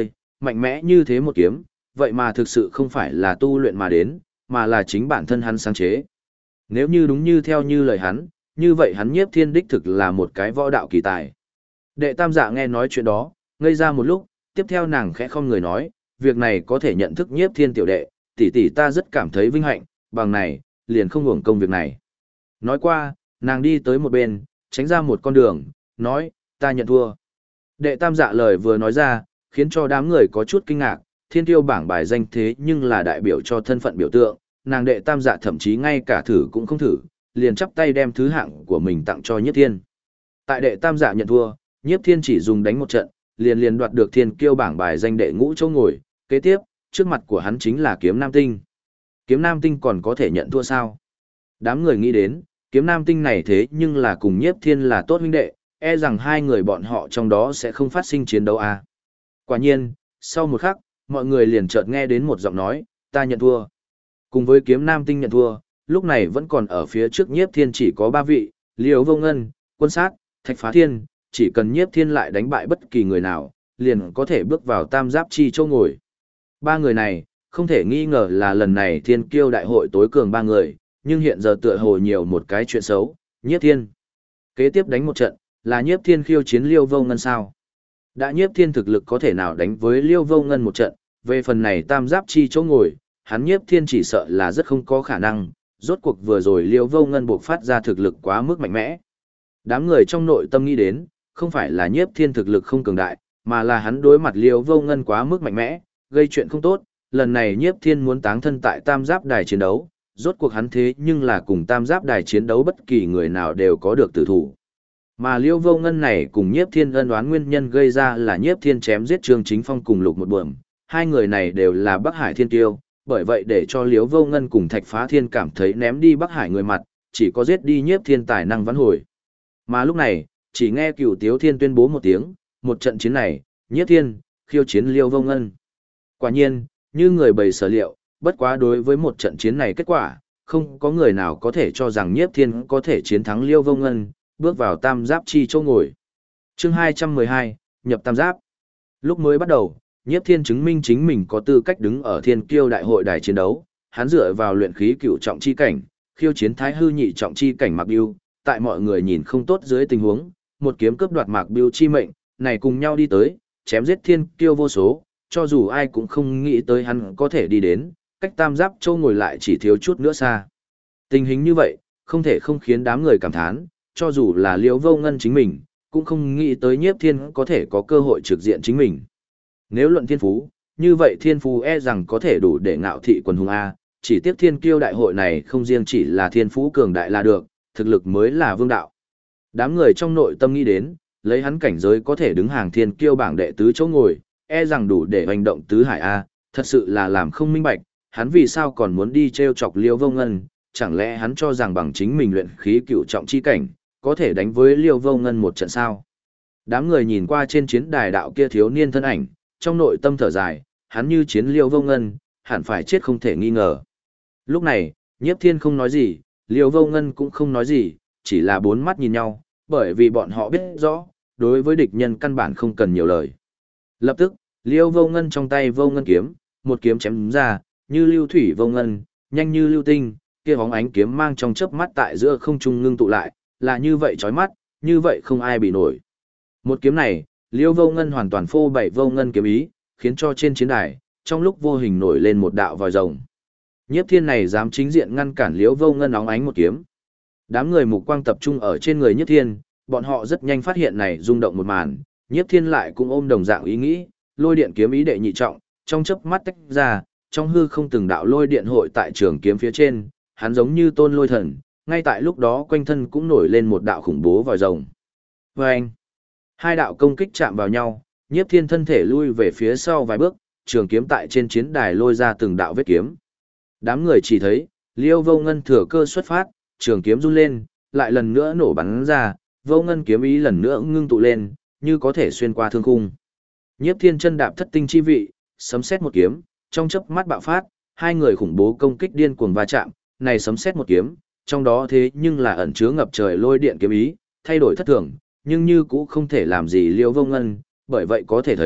mạnh mẽ như thế một kiếm, vậy mà thực sự không phải là tu luyện mà đến, mà là chính bản thân hắn sáng chế. Nếu như đúng như theo như lời hắn, như vậy hắn Nhiếp Thiên đích thực là một cái võ đạo kỳ tài. Đệ Tam Dạ nghe nói chuyện đó, ngây ra một lúc, tiếp theo nàng khẽ không người nói, việc này có thể nhận thức Nhiếp Thiên tiểu đệ, tỷ tỷ ta rất cảm thấy vinh hạnh, bằng này, liền không hưởng công việc này. Nói qua, nàng đi tới một bên, tránh ra một con đường, nói, ta nhận thua. Đệ Tam Dạ lời vừa nói ra, khiến cho đám người có chút kinh ngạc, thiên tiêu bảng bài danh thế nhưng là đại biểu cho thân phận biểu tượng, nàng Đệ Tam Dạ thậm chí ngay cả thử cũng không thử, liền chắp tay đem thứ hạng của mình tặng cho Nhiếp Thiên. Tại Đệ Tam Dạ nhận thua, Nhiếp Thiên chỉ dùng đánh một trận, liền đoạt được thiên kiêu bảng bài danh đệ ngũ chỗ ngồi, kế tiếp, trước mặt của hắn chính là Kiếm Nam Tinh. Kiếm Nam Tinh còn có thể nhận thua sao? Đám người nghĩ đến, Kiếm Nam Tinh này thế nhưng là cùng Nhiếp Thiên là tốt huynh đệ, e rằng hai người bọn họ trong đó sẽ không phát sinh chiến đấu à. Quả nhiên, sau một khắc, mọi người liền chợt nghe đến một giọng nói, ta nhận thua. Cùng với Kiếm Nam Tinh nhận thua, lúc này vẫn còn ở phía trước Nhiếp Thiên chỉ có 3 vị, Liễu Vô Ngân, Quân Sát, Thạch Phá Thiên, chỉ cần Nhiếp Thiên lại đánh bại bất kỳ người nào, liền có thể bước vào tam giáp chi châu ngồi. 3 người này, không thể nghi ngờ là lần này Thiên Kiêu đại hội tối cường 3 người, nhưng hiện giờ tựa hồ nhiều một cái chuyện xấu, Nhiếp Thiên. Kế tiếp đánh một trận, là Nhiếp Thiên khiêu chiến Liêu Vô Ngân sao? Đã Nhiếp Thiên thực lực có thể nào đánh với Liêu Vô Ngân một trận, về phần này tam giáp chi chỗ ngồi, hắn Nhiếp Thiên chỉ sợ là rất không có khả năng, rốt cuộc vừa rồi Liêu Vô Ngân buộc phát ra thực lực quá mức mạnh mẽ. Đám người trong nội tâm nghĩ đến, không phải là Nhiếp Thiên thực lực không cường đại, mà là hắn đối mặt Liêu Vô Ngân quá mức mạnh mẽ, gây chuyện không tốt, lần này Nhiếp Thiên muốn táng thân tại tam giáp đài chiến đấu, rốt cuộc hắn thế nhưng là cùng tam giáp đài chiến đấu bất kỳ người nào đều có được tử thủ. Mà Liêu Vô Ngân này cùng Nhiếp Thiên ân oán nguyên nhân gây ra là Nhiếp Thiên chém giết Trương Chính Phong cùng Lục Một Bượm, hai người này đều là Bắc Hải Thiên Tiêu, bởi vậy để cho Liêu Vô Ngân cùng Thạch Phá Thiên cảm thấy ném đi Bắc Hải người mặt, chỉ có giết đi Nhiếp Thiên tài năng vãn hồi. Mà lúc này, chỉ nghe Cửu Tiếu Thiên tuyên bố một tiếng, một trận chiến này, Nhiếp Thiên khiêu chiến Liêu Vô Ngân. Quả nhiên, như người bày sở liệu, bất quá đối với một trận chiến này kết quả, không có người nào có thể cho rằng Nhiếp Thiên có thể chiến thắng Liêu Vô Ngân, bước vào tam giáp chi chỗ ngồi. Chương 212, nhập tam giáp. Lúc mới bắt đầu, Nhiếp Thiên chứng minh chính mình có tư cách đứng ở Thiên Kiêu đại hội đài chiến đấu, hắn dựa vào luyện khí cửu trọng chi cảnh, khiêu chiến Thái Hư nhị trọng chi cảnh Mạc Bưu, tại mọi người nhìn không tốt dưới tình huống, một kiếm cướp đoạt Mạc Bưu chi mệnh, này cùng nhau đi tới, chém giết Thiên Kiêu vô số, cho dù ai cũng không nghĩ tới hắn có thể đi đến, cách tam giáp châu ngồi lại chỉ thiếu chút nữa xa. Tình hình như vậy, không thể không khiến đám người cảm thán, cho dù là Liễu Vô Ngân chính mình, cũng không nghĩ tới Nhiếp Thiên có thể có cơ hội trực diện chính mình. Nếu luận thiên phú, như vậy thiên phú e rằng có thể đủ để ngạo thị quần hùng A, chỉ tiếc Thiên Kiêu đại hội này không riêng chỉ là thiên phú cường đại là được, thực lực mới là vương đạo. Đám người trong nội tâm nghĩ đến, lấy hắn cảnh giới có thể đứng hàng Thiên Kiêu bảng đệ tứ chỗ ngồi, e rằng đủ để hành động tứ hải A, thật sự là làm không minh bạch, hắn vì sao còn muốn đi treo chọc Liễu Vô Ngân, chẳng lẽ hắn cho rằng bằng chính mình luyện khí cửu trọng chi cảnh, có thể đánh với Liêu Vô Ngân một trận sao? Đám người nhìn qua trên chiến đài đạo kia thiếu niên thân ảnh, trong nội tâm thở dài, hắn như chiến Liêu Vô Ngân, hẳn phải chết không thể nghi ngờ. Lúc này, Nhiếp Thiên không nói gì, Liêu Vô Ngân cũng không nói gì, chỉ là bốn mắt nhìn nhau, bởi vì bọn họ biết rõ, đối với địch nhân căn bản không cần nhiều lời. Lập tức, Liêu Vô Ngân trong tay Vô Ngân kiếm, một kiếm chém ra, như lưu thủy vô ngân, nhanh như lưu tinh, kia bóng ánh kiếm mang trong chớp mắt tại giữa không trung ngưng tụ lại, là như vậy chói mắt, như vậy không ai bị nổi. Một kiếm này, Liêu Vô Ngân hoàn toàn phô bày Vô Ngân kiếm ý, khiến cho trên chiến đài, trong lúc vô hình nổi lên một đạo vòi rồng. Nhiếp Thiên này dám chính diện ngăn cản Liêu Vô Ngân óng ánh một kiếm. Đám người mục quang tập trung ở trên người Nhiếp Thiên, bọn họ rất nhanh phát hiện này rung động một màn, Nhiếp Thiên lại cũng ôm đồng dạng ý nghĩ, lôi điện kiếm ý đệ nhị trọng, trong chớp mắt tách ra, trong hư không từng đạo lôi điện hội tại trường kiếm phía trên, hắn giống như tôn lôi thần, ngay tại lúc đó quanh thân cũng nổi lên một đạo khủng bố vòi rồng. Vâng! Hai đạo công kích chạm vào nhau, Nhiếp Thiên thân thể lui về phía sau vài bước, trường kiếm tại trên chiến đài lôi ra từng đạo vết kiếm. Đám người chỉ thấy, Liêu Vô Ngân thừa cơ xuất phát, trường kiếm run lên, lại lần nữa nổ bắn ra, Vô Ngân kiếm ý lần nữa ngưng tụ lên, như có thể xuyên qua thương khung. Nhiếp Thiên chân đạp thất tinh chi vị, sấm sét một kiếm, trong chớp mắt bạo phát, hai người khủng bố công kích điên cuồng va chạm, này sấm sét một kiếm, trong đó thế nhưng là ẩn chứa ngập trời lôi điện kiếm ý, thay đổi thất thường, nhưng như cũ không thể làm gì Liêu Vô Ngân, bởi vậy có thể thấy,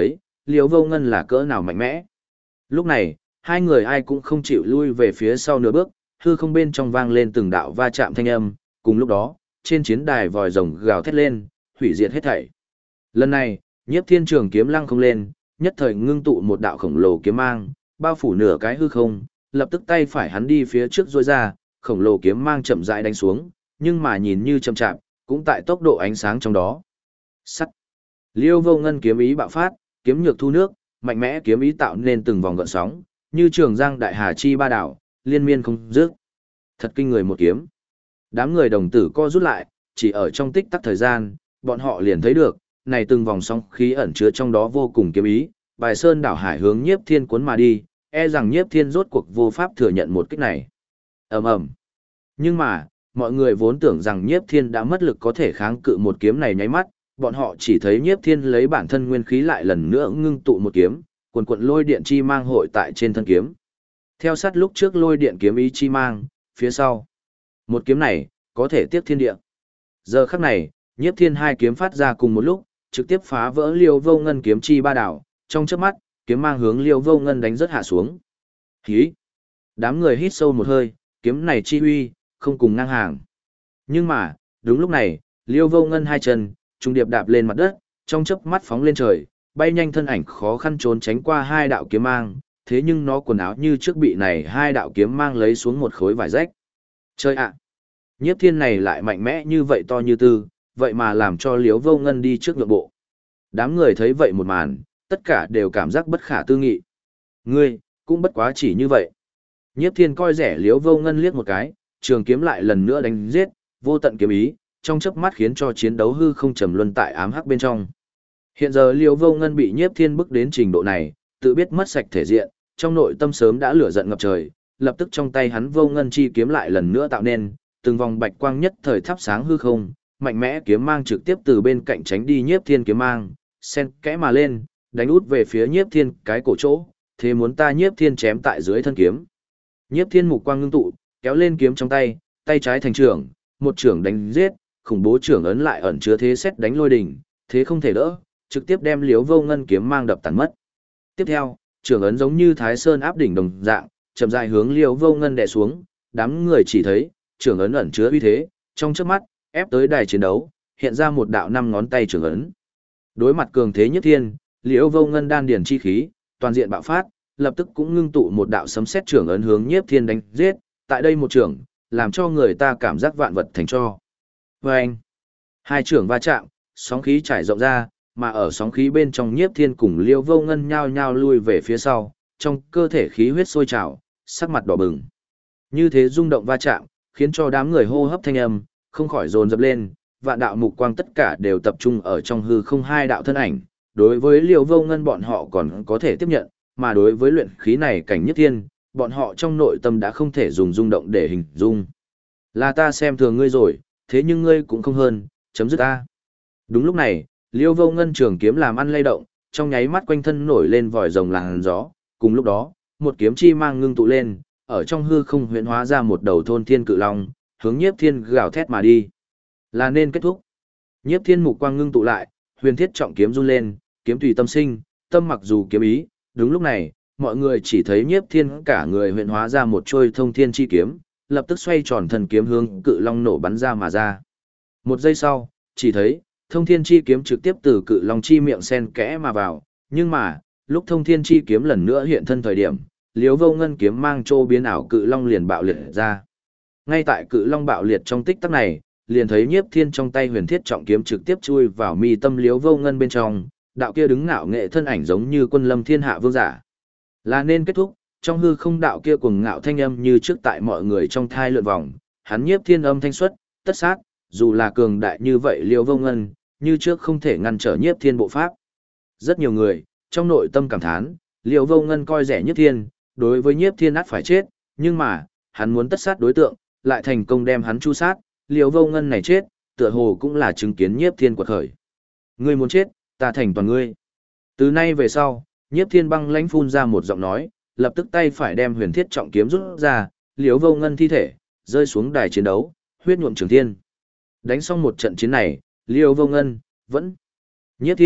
Liễu Vô Ngân là cỡ nào mạnh mẽ. Lúc này, hai người ai cũng không chịu lui về phía sau nửa bước, hư không bên trong vang lên từng đạo va chạm thanh âm, cùng lúc đó, trên chiến đài vòi rồng gào thét lên, hủy diệt hết thảy. Lần này, Nhiếp Thiên trường kiếm lăng không lên, nhất thời ngưng tụ một đạo khổng lồ kiếm mang, bao phủ nửa cái hư không, lập tức tay phải hắn đi phía trước duỗi ra, khổng lồ kiếm mang chậm rãi đánh xuống, nhưng mà nhìn như chậm chạp, cũng tại tốc độ ánh sáng trong đó. Sắt. Liêu Vô Ngân kiếm ý bạo phát, kiếm nhược thu nước, mạnh mẽ kiếm ý tạo nên từng vòng gợn sóng, như trường giang đại hà chi ba đảo, liên miên không dứt. Thật kinh người một kiếm. Đám người đồng tử co rút lại, chỉ ở trong tích tắc thời gian, bọn họ liền thấy được, này từng vòng sóng khí ẩn chứa trong đó vô cùng kiếm ý, bài sơn đảo hải hướng Nhiếp Thiên cuốn mà đi, e rằng Nhiếp Thiên rốt cuộc vô pháp thừa nhận một kích này. Ầm ầm. Nhưng mà, mọi người vốn tưởng rằng Nhiếp Thiên đã mất lực có thể kháng cự một kiếm này nháy mắt, bọn họ chỉ thấy Nhiếp Thiên lấy bản thân nguyên khí lại lần nữa ngưng tụ một kiếm, quần quần lôi điện chi mang hội tại trên thân kiếm. Theo sát lúc trước lôi điện kiếm ý chi mang, phía sau. Một kiếm này, có thể tiếp thiên địa. Giờ khắc này, Nhiếp Thiên hai kiếm phát ra cùng một lúc, trực tiếp phá vỡ Liêu Vô Ngân kiếm chi ba đảo, trong chớp mắt, kiếm mang hướng Liêu Vô Ngân đánh rất hạ xuống. Hí! Đám người hít sâu một hơi, kiếm này chi uy, không cùng ngang hàng. Nhưng mà, đúng lúc này, Liêu Vô Ngân hai chân, trung điệp đạp lên mặt đất, trong chớp mắt phóng lên trời, bay nhanh thân ảnh khó khăn trốn tránh qua hai đạo kiếm mang, thế nhưng nó quần áo như trước bị này hai đạo kiếm mang lấy xuống một khối vải rách. Chơi ạ! Nhiếp Thiên này lại mạnh mẽ như vậy to như tư, vậy mà làm cho Liêu Vô Ngân đi trước nhượng bộ. Đám người thấy vậy một màn, tất cả đều cảm giác bất khả tư nghị. Ngươi, cũng bất quá chỉ như vậy. Nhiếp Thiên coi rẻ Liêu Vô Ngân liếc một cái, trường kiếm lại lần nữa đánh giết, vô tận kiếm ý, trong chớp mắt khiến cho chiến đấu hư không trầm luân tại ám hắc bên trong. Hiện giờ Liêu Vô Ngân bị Nhiếp Thiên bức đến trình độ này, tự biết mất sạch thể diện, trong nội tâm sớm đã lửa giận ngập trời, lập tức trong tay hắn Vô Ngân chi kiếm lại lần nữa tạo nên, từng vòng bạch quang nhất thời thắp sáng hư không, mạnh mẽ kiếm mang trực tiếp từ bên cạnh tránh đi Nhiếp Thiên kiếm mang, xen kẽ mà lên, đánh út về phía Nhiếp Thiên cái cổ chỗ, thế muốn ta Nhiếp Thiên chém tại dưới thân kiếm. Nhiếp Thiên mục quang ngưng tụ, kéo lên kiếm trong tay, tay trái thành trưởng, một trưởng đánh giết, khủng bố trưởng ấn lại ẩn chứa thế xét đánh lôi đỉnh, thế không thể đỡ, trực tiếp đem Liêu Vô Ngân kiếm mang đập tàn mất. Tiếp theo, trưởng ấn giống như Thái Sơn áp đỉnh đồng dạng, chậm rãi hướng Liêu Vô Ngân đè xuống, đám người chỉ thấy, trưởng ấn ẩn chứa uy thế, trong chớp mắt, ép tới đài chiến đấu, hiện ra một đạo năm ngón tay trưởng ấn. Đối mặt cường thế Nhiếp Thiên, Liêu Vô Ngân đan điển chi khí, toàn diện bạo phát, lập tức cũng ngưng tụ một đạo sấm sét trưởng ấn hướng Nhiếp Thiên đánh giết, tại đây một trưởng, làm cho người ta cảm giác vạn vật thành tro. Vâng! Hai trưởng va chạm, sóng khí trải rộng ra, mà ở sóng khí bên trong Nhiếp Thiên cùng Liêu Vô Ngân nhao nhao lui về phía sau, trong cơ thể khí huyết sôi trào, sắc mặt đỏ bừng. Như thế rung động va chạm, khiến cho đám người hô hấp thanh âm, không khỏi dồn dập lên, vạn đạo mục quang tất cả đều tập trung ở trong hư không hai đạo thân ảnh. Đối với Liêu Vô Ngân bọn họ còn có thể tiếp nhận, mà đối với luyện khí này cảnh Nhiếp Thiên, bọn họ trong nội tâm đã không thể dùng rung động để hình dung. Là ta xem thường ngươi rồi, thế nhưng ngươi cũng không hơn, chấm dứt ta. Đúng lúc này, Liêu Vô Ngân trường kiếm làm ăn lay động, trong nháy mắt quanh thân nổi lên vòi rồng làn gió, cùng lúc đó, một kiếm chi mang ngưng tụ lên, ở trong hư không huyễn hóa ra một đầu thôn thiên cự long, hướng Nhiếp Thiên gào thét mà đi. Là nên kết thúc. Nhiếp Thiên mục quang ngưng tụ lại, huyền thiết trọng kiếm run lên, kiếm tùy tâm sinh, tâm mặc dù kiếm ý, đúng lúc này, mọi người chỉ thấy Nhiếp Thiên cả người huyễn hóa ra một trôi thông thiên chi kiếm, lập tức xoay tròn thần kiếm hướng cự long nổ bắn ra mà ra. Một giây sau, chỉ thấy thông thiên chi kiếm trực tiếp từ cự long chi miệng sen kẽ mà vào, nhưng mà, lúc thông thiên chi kiếm lần nữa hiện thân thời điểm, Liêu Vô Ngân kiếm mang trô biến ảo cự long liền bạo liệt ra. Ngay tại cự long bạo liệt trong tích tắc này, liền thấy Nhiếp Thiên trong tay huyền thiết trọng kiếm trực tiếp chui vào mi tâm Liêu Vô Ngân bên trong, đạo kia đứng ngạo nghệ thân ảnh giống như quân lâm thiên hạ vương giả. Là nên kết thúc, trong hư không đạo kia cuồng ngạo thanh âm như trước tại mọi người trong thai lượn vòng, hắn Nhiếp Thiên âm thanh xuất, tất sát, dù là cường đại như vậy Liêu Vô Ngân, như trước không thể ngăn trở Nhiếp Thiên bộ pháp. Rất nhiều người, trong nội tâm cảm thán, Liêu Vô Ngân coi rẻ Nhiếp Thiên, đối với Nhiếp Thiên ắt phải chết, nhưng mà, hắn muốn tất sát đối tượng, lại thành công đem hắn chu sát, Liêu Vô Ngân này chết, tựa hồ cũng là chứng kiến Nhiếp Thiên quật khởi. Ngươi muốn chết, ta thành toàn ngươi. Từ nay về sau, Nhiếp Thiên băng lãnh phun ra một giọng nói, lập tức tay phải đem huyền thiết trọng kiếm rút ra, Liêu Vô Ngân thi thể rơi xuống đài chiến đấu, huyết nhuộm trường thiên. Đánh xong một trận chiến này, Liêu Vô Ngân vẫn Nhiếp Thiên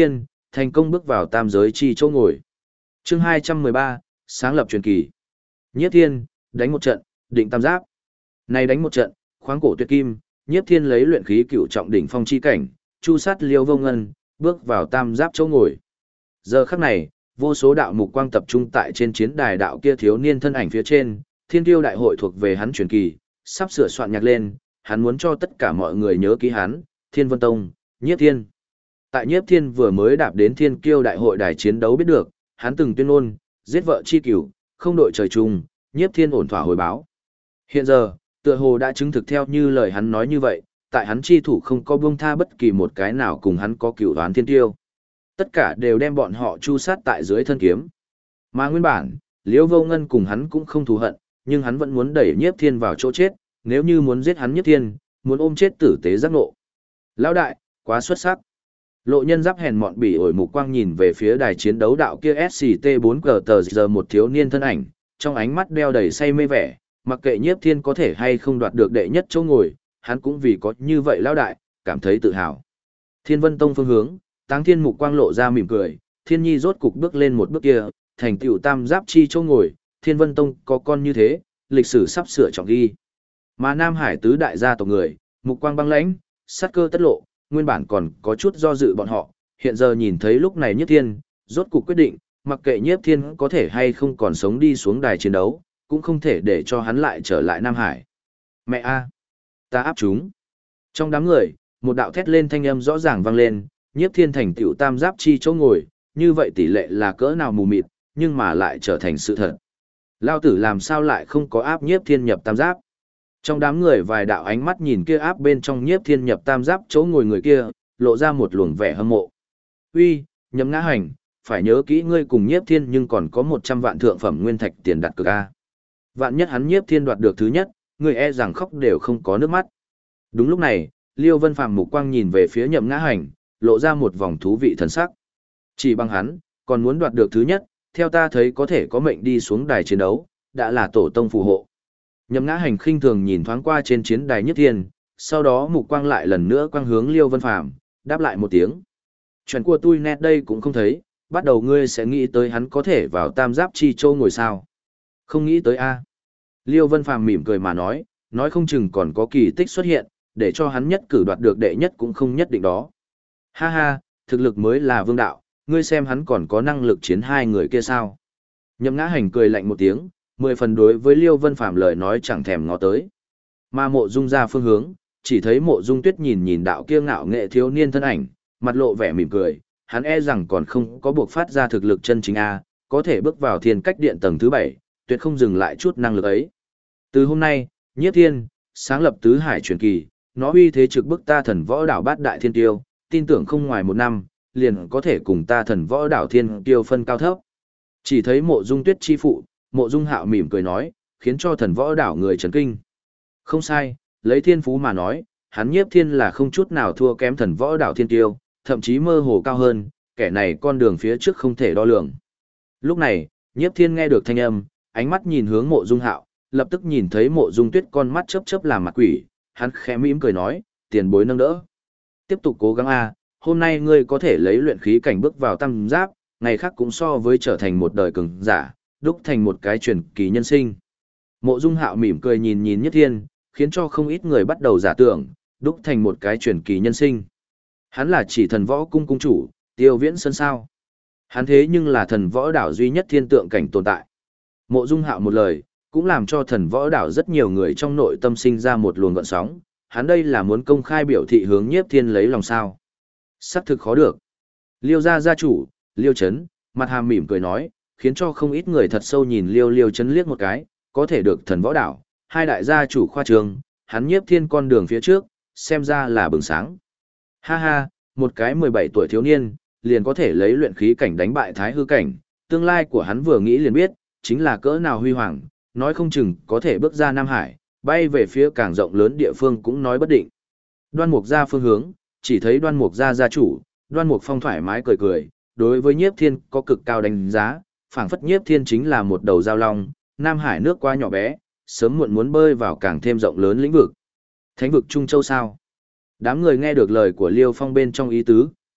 thành công bước vào tam giới chi chỗ ngồi. Chương 213, sáng lập truyền kỳ. Nhiếp Thiên, đánh một trận, định tam giáp. Này đánh một trận, khoáng cổ tuyệt kim, Nhiếp Thiên lấy luyện khí cửu trọng đỉnh phong chi cảnh, chu sát Liêu Vô Ngân, bước vào tam giáp chỗ ngồi. Giờ khắc này, vô số đạo mục quang tập trung tại trên chiến đài đạo kia thiếu niên thân ảnh phía trên, Thiên Tiêu đại hội thuộc về hắn truyền kỳ, sắp sửa soạn nhạc lên, hắn muốn cho tất cả mọi người nhớ ký hắn, Thiên Vân Tông, Nhiếp Thiên. Tại Nhiếp Thiên vừa mới đạp đến Thiên Kiêu đại hội đài chiến đấu biết được, hắn từng tuyên ngôn, giết vợ chi cửu, không đội trời chung, Nhiếp Thiên ổn thỏa hồi báo. Hiện giờ, tựa hồ đã chứng thực theo như lời hắn nói như vậy, tại hắn chi thủ không có buông tha bất kỳ một cái nào cùng hắn có cửu đoán thiên tiêu. Tất cả đều đem bọn họ chu sát tại dưới thân kiếm. Mà nguyên bản, Liễu Vô Ngân cùng hắn cũng không thù hận, nhưng hắn vẫn muốn đẩy Nhiếp Thiên vào chỗ chết, nếu như muốn giết hắn Nhiếp Thiên, muốn ôm chết tử tế giác ngộ. Lão đại, quá xuất sắc. Lộ Nhân Giáp hèn mọn bỉ ổi mục quang nhìn về phía đài chiến đấu đạo kia SCT-4GTZ một thiếu niên thân ảnh, trong ánh mắt đeo đầy say mê vẻ, mặc kệ Nhiếp Thiên có thể hay không đoạt được đệ nhất chỗ ngồi, hắn cũng vì có như vậy lão đại, cảm thấy tự hào. Thiên Vân Tông phương hướng, Táng Thiên mục quang lộ ra mỉm cười, Thiên Nhi rốt cục bước lên một bước kia, thành tựu tam giáp chi chỗ ngồi, Thiên Vân Tông có con như thế, lịch sử sắp sửa trọng ghi. Mà Nam Hải tứ đại gia tộc người, mục quang băng lãnh, sát cơ tất lộ, nguyên bản còn có chút do dự bọn họ, hiện giờ nhìn thấy lúc này Nhiếp Thiên, rốt cục quyết định, mặc kệ Nhiếp Thiên có thể hay không còn sống đi xuống đài chiến đấu, cũng không thể để cho hắn lại trở lại Nam Hải. Mẹ a, ta áp chúng. Trong đám người, một đạo thét lên thanh âm rõ ràng vang lên, Nhiếp Thiên thành tựu tam giáp chi chỗ ngồi, như vậy tỷ lệ là cỡ nào mù mịt, nhưng mà lại trở thành sự thật. Lao tử làm sao lại không có áp Nhiếp Thiên nhập tam giáp? Trong đám người vài đạo ánh mắt nhìn kia áp bên trong Nhiếp Thiên nhập tam giáp chỗ ngồi người kia, lộ ra một luồng vẻ hâm mộ. Uy, Nhậm Ngã Hành, phải nhớ kỹ ngươi cùng Nhiếp Thiên nhưng còn có 100 vạn thượng phẩm nguyên thạch tiền đặt cược a. Vạn nhất hắn Nhiếp Thiên đoạt được thứ nhất, ngươi e rằng khóc đều không có nước mắt. Đúng lúc này, Liêu Vân Phàm mục quang nhìn về phía Nhậm Ngã Hành, lộ ra một vòng thú vị thần sắc. Chỉ bằng hắn, còn muốn đoạt được thứ nhất, theo ta thấy có thể có mệnh đi xuống đài chiến đấu, đã là tổ tông phù hộ. Nhậm Ngã Hành khinh thường nhìn thoáng qua trên chiến đài Nhiếp Thiên, sau đó mục quang lại lần nữa quang hướng Liêu Vân Phàm, đáp lại một tiếng. Chuyện của tôi nét đây cũng không thấy, bắt đầu ngươi sẽ nghĩ tới hắn có thể vào tam giáp chi châu ngồi sao. Không nghĩ tới a. Liêu Vân Phàm mỉm cười mà nói không chừng còn có kỳ tích xuất hiện, để cho hắn nhất cử đoạt được đệ nhất cũng không nhất định đó. Ha ha, thực lực mới là vương đạo, ngươi xem hắn còn có năng lực chiến hai người kia sao. Nhậm Ngã Hành cười lạnh một tiếng, 10 phần đối với Liêu Vân Phàm lời nói chẳng thèm ngó tới. Mà Mộ Dung ra phương hướng, chỉ thấy Mộ Dung Tuyết nhìn đạo kia ngạo nghệ thiếu niên thân ảnh, mặt lộ vẻ mỉm cười, hắn e rằng còn không có buộc phát ra thực lực chân chính a, có thể bước vào thiên cách điện tầng thứ 7, tuyệt không dừng lại chút năng lực ấy. Từ hôm nay, Nhiếp Thiên, sáng lập tứ hải truyền kỳ, nó uy thế trực bức ta Thần Võ Đảo bát đại thiên tiêu, tin tưởng không ngoài một năm, liền có thể cùng ta Thần Võ Đảo thiên tiêu phân cao thấp. Chỉ thấy Mộ Dung Tuyết chi phụ, Mộ Dung Hạo mỉm cười nói, khiến cho Thần Võ Đảo người chấn kinh. Không sai, lấy thiên phú mà nói, hắn Nhiếp Thiên là không chút nào thua kém Thần Võ Đảo thiên tiêu, thậm chí mơ hồ cao hơn, kẻ này con đường phía trước không thể đo lường. Lúc này, Nhiếp Thiên nghe được thanh âm, ánh mắt nhìn hướng Mộ Dung Hạo, lập tức nhìn thấy Mộ Dung Tuyết con mắt chớp chớp làm mặt quỷ, hắn khẽ mỉm cười nói, tiền bối nâng đỡ. Tiếp tục cố gắng a, hôm nay ngươi có thể lấy luyện khí cảnh bước vào tam giáp, ngày khác cũng so với trở thành một đời cường giả, đúc thành một cái truyền kỳ nhân sinh. Mộ Dung Hạo mỉm cười nhìn Nhiếp Thiên, khiến cho không ít người bắt đầu giả tưởng, đúc thành một cái truyền kỳ nhân sinh. Hắn là chỉ Thần Võ cung cung chủ, Tiêu Viễn Sơn sao? Hắn thế nhưng là Thần Võ Đảo duy nhất thiên tượng cảnh tồn tại. Mộ Dung Hạo một lời, cũng làm cho Thần Võ Đảo rất nhiều người trong nội tâm sinh ra một luồng gợn sóng, hắn đây là muốn công khai biểu thị hướng Nhiếp Thiên lấy lòng sao? Sắp thực khó được. Liêu gia gia chủ, Liêu Chấn, mặt hàm mỉm cười nói, khiến cho không ít người thật sâu nhìn Liêu Chấn liếc một cái, có thể được Thần Võ Đảo, hai đại gia chủ khoa trường, hắn Nhiếp Thiên con đường phía trước, xem ra là bừng sáng. Ha ha, một cái 17 tuổi thiếu niên, liền có thể lấy luyện khí cảnh đánh bại thái hư cảnh, tương lai của hắn vừa nghĩ liền biết, chính là cỡ nào huy hoàng, nói không chừng có thể bước ra Nam Hải, bay về phía càng rộng lớn địa phương cũng nói bất định. Đoan Mục gia phương hướng, chỉ thấy Đoan Mục gia gia chủ, Đoan Mục Phong thoải mái cười cười, đối với Nhiếp Thiên có cực cao đánh giá, phảng phất Nhiếp Thiên chính là một đầu giao long, Nam Hải nước quá nhỏ bé, sớm muộn muốn bơi vào càng thêm rộng lớn lĩnh vực. Thánh vực Trung Châu sao? Đám người nghe được lời của Liêu Phong bên trong ý tứ,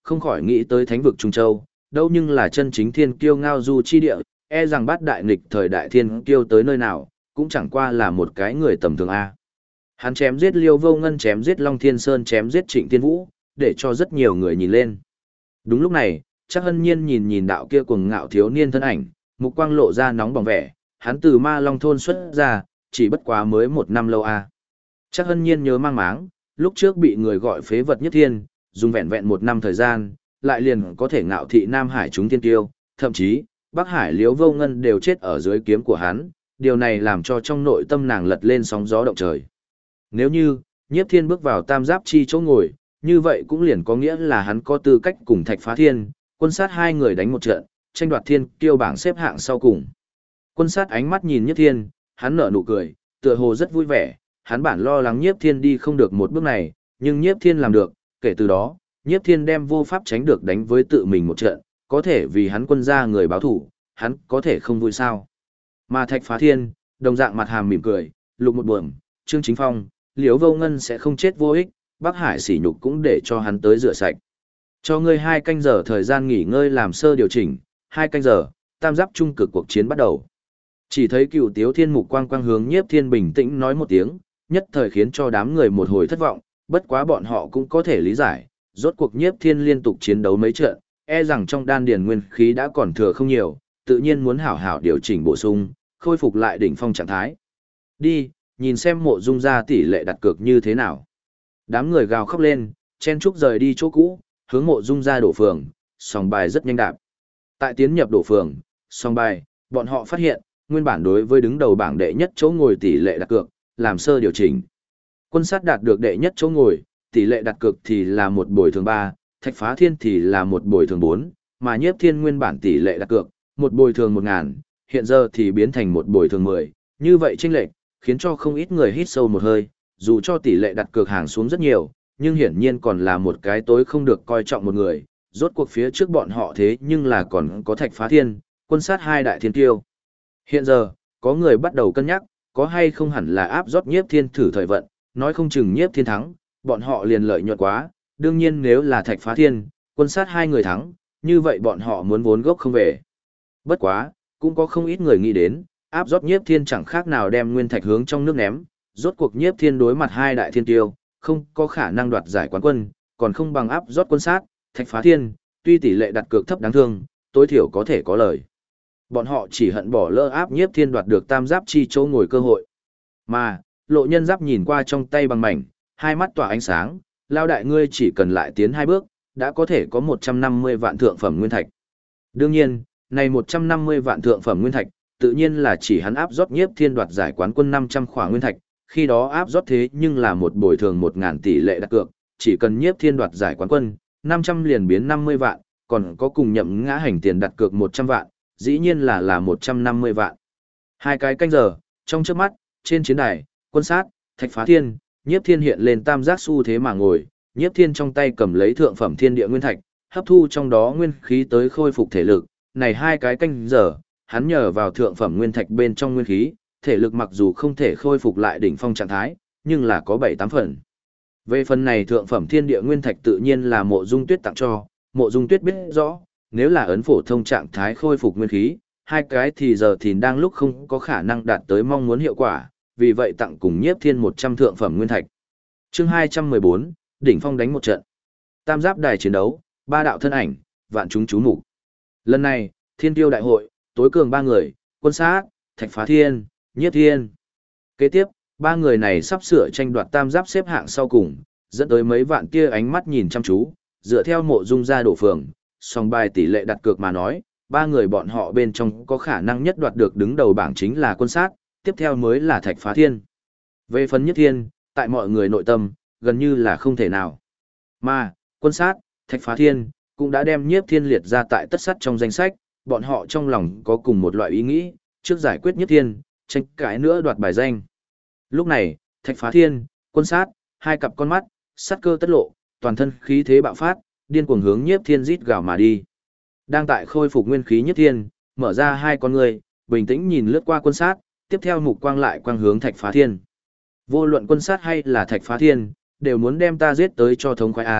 không khỏi nghĩ tới thánh vực Trung Châu, đâu nhưng là chân chính thiên kiêu ngao du chi địa, e rằng bát đại nghịch thời đại thiên kiêu tới nơi nào, cũng chẳng qua là một cái người tầm thường A. Hắn chém giết Liêu Vô Ngân, chém giết Long Thiên Sơn, chém giết Trịnh Thiên Vũ, để cho rất nhiều người nhìn lên. Đúng lúc này, Trác Hân Nhiên nhìn nhìn đạo kia cuồng ngạo thiếu niên thân ảnh, mục quang lộ ra nóng bỏng vẻ, hắn từ Ma Long thôn xuất ra, chỉ bất quá mới 1 năm lâu a. Trác Hân Nhiên nhớ mang máng, lúc trước bị người gọi phế vật nhất thiên, dùng vẹn vẹn 1 năm thời gian, lại liền có thể ngạo thị Nam Hải chúng thiên tiêu, thậm chí, Bắc Hải Liễu Vô Ngân đều chết ở dưới kiếm của hắn, điều này làm cho trong nội tâm nàng lật lên sóng gió động trời. Nếu như, Nhiếp Thiên bước vào tam giáp chi chỗ ngồi, như vậy cũng liền có nghĩa là hắn có tư cách cùng Thạch Phá Thiên, Quân Sát hai người đánh một trận, tranh đoạt thiên kiêu bảng xếp hạng sau cùng. Quân Sát ánh mắt nhìn Nhiếp Thiên, hắn nở nụ cười, tựa hồ rất vui vẻ, hắn bản lo lắng Nhiếp Thiên đi không được một bước này, nhưng Nhiếp Thiên làm được, kể từ đó, Nhiếp Thiên đem vô pháp tránh được đánh với tự mình một trận, có thể vì hắn quân gia người báo thủ, hắn có thể không vui sao. Mà Thạch Phá Thiên, đồng dạng mặt hàm mỉm cười, lục một buồm, Trương Chính Phong, Liễu Vô Ngân sẽ không chết vô ích, Bắc Hải sỉ nhục cũng để cho hắn tới rửa sạch. Cho ngươi 2 canh giờ thời gian nghỉ ngơi làm sơ điều chỉnh, 2 canh giờ, tam giáp trung cực cuộc chiến bắt đầu. Chỉ thấy Cựu Tiếu Thiên mục quang quang hướng Nhiếp Thiên bình tĩnh nói một tiếng, nhất thời khiến cho đám người một hồi thất vọng, bất quá bọn họ cũng có thể lý giải, rốt cuộc Nhiếp Thiên liên tục chiến đấu mấy trận, e rằng trong đan điền nguyên khí đã còn thừa không nhiều, tự nhiên muốn hảo hảo điều chỉnh bổ sung, khôi phục lại đỉnh phong trạng thái. Đi, nhìn xem Mộ Dung gia tỷ lệ đặt cược như thế nào. Đám người gào khóc lên, chen chúc rời đi chỗ cũ, hướng Mộ Dung gia đổ phường, sòng bài rất nhanh đạp. Tại tiến nhập đổ phường, sòng bài, bọn họ phát hiện, nguyên bản đối với đứng đầu bảng đệ nhất chỗ ngồi tỷ lệ đặt cược, làm sơ điều chỉnh. Quân Sát đạt được đệ nhất chỗ ngồi, tỷ lệ đặt cược thì là 1 bồi thường 3, Thạch Phá Thiên thì là 1 bồi thường 4, mà Nhiếp Thiên nguyên bản tỷ lệ đặt cược, 1 bồi thường 1000, hiện giờ thì biến thành 1 bồi thường 10, như vậy chênh lệch, khiến cho không ít người hít sâu một hơi, dù cho tỷ lệ đặt cược hàng xuống rất nhiều, nhưng hiển nhiên còn là một cái tối không được coi trọng một người, rốt cuộc phía trước bọn họ thế nhưng là còn có Thạch Phá Thiên, Quân Sát hai đại thiên tiêu. Hiện giờ, có người bắt đầu cân nhắc, có hay không hẳn là áp rót Nhiếp Thiên thử thời vận, nói không chừng Nhiếp Thiên thắng, bọn họ liền lợi nhuận quá, đương nhiên nếu là Thạch Phá Thiên, Quân Sát hai người thắng, như vậy bọn họ muốn vốn gốc không về. Bất quá, cũng có không ít người nghĩ đến, áp rót Nhiếp Thiên chẳng khác nào đem nguyên thạch hướng trong nước ném, rốt cuộc Nhiếp Thiên đối mặt hai đại thiên tiêu, không có khả năng đoạt giải quán quân, còn không bằng áp rót Quân Sát, Thạch Phá Thiên, tuy tỷ lệ đặt cược thấp đáng thương, tối thiểu có thể có lời. Bọn họ chỉ hận bỏ lỡ áp Nhiếp Thiên đoạt được tam giáp chi chỗ ngồi cơ hội. Mà, Lộ Nhân Giáp nhìn qua trong tay bằng mảnh, hai mắt tỏa ánh sáng, lao đại ngươi chỉ cần lại tiến 2 bước, đã có thể có 150 vạn thượng phẩm nguyên thạch. Đương nhiên, này 150 vạn thượng phẩm nguyên thạch, tự nhiên là chỉ hắn áp rót Nhiếp Thiên đoạt giải quán quân 500 khỏa nguyên thạch, khi đó áp rót thế nhưng là một bồi thường 1000 tỷ lệ đặt cược, chỉ cần Nhiếp Thiên đoạt giải quán quân, 500 liền biến 50 vạn, còn có cùng nhậm ngã hành tiền đặt cược 100 vạn, dĩ nhiên là 150 vạn. 2 cái canh giờ, trong chớp mắt, trên chiến đài, Quân Sát, Thạch Phá Thiên, Nhiếp Thiên hiện lên tam giác xu thế mà ngồi, Nhiếp Thiên trong tay cầm lấy thượng phẩm thiên địa nguyên thạch, hấp thu trong đó nguyên khí tới khôi phục thể lực, này 2 cái canh giờ, hắn nhờ vào thượng phẩm nguyên thạch bên trong nguyên khí, thể lực mặc dù không thể khôi phục lại đỉnh phong trạng thái, nhưng là có 7-8 phần. Về phần này thượng phẩm thiên địa nguyên thạch tự nhiên là Mộ Dung Tuyết tặng cho, Mộ Dung Tuyết biết rõ, nếu là ấn phổ thông trạng thái khôi phục nguyên khí, 2 cái thì giờ thì đang lúc không có khả năng đạt tới mong muốn hiệu quả, vì vậy tặng cùng Nhiếp Thiên 100 thượng phẩm nguyên thạch. Chương 214, đỉnh phong đánh một trận. Tam giáp đài chiến đấu, 3 đạo thân ảnh, vạn chúng chú mục. Lần này, Thiên Tiêu đại hội, tối cường 3 người, Quân Sát, Thạch Phá Thiên, Nhiếp Thiên. Kế tiếp, 3 người này sắp sửa tranh đoạt tam giáp xếp hạng sau cùng, dẫn tới mấy vạn tia ánh mắt nhìn chăm chú, dựa theo Mộ Dung gia đổ phường, song bài tỷ lệ đặt cược mà nói, 3 người bọn họ bên trong có khả năng nhất đoạt được đứng đầu bảng chính là Quân Sát, tiếp theo mới là Thạch Phá Thiên. Về phần Nhiếp Thiên, tại mọi người nội tâm, gần như là không thể nào. Mà, Quân Sát, Thạch Phá Thiên, cũng đã đem Nhiếp Thiên liệt ra tại tất sắt trong danh sách, bọn họ trong lòng có cùng một loại ý nghĩ, trước giải quyết Nhiếp Thiên, tranh cãi nữa đoạt bài danh. Lúc này, Thạch Phá Thiên, Quân Sát, 2 cặp con mắt, sát cơ tất lộ, toàn thân khí thế bạo phát, điên cuồng hướng Nhiếp Thiên rít gào mà đi. Đang tại khôi phục nguyên khí Nhiếp Thiên, mở ra 2 con người, bình tĩnh nhìn lướt qua Quân Sát, tiếp theo mục quang lại quang hướng Thạch Phá Thiên. Vô luận Quân Sát hay là Thạch Phá Thiên, đều muốn đem ta giết tới cho thống khoái a,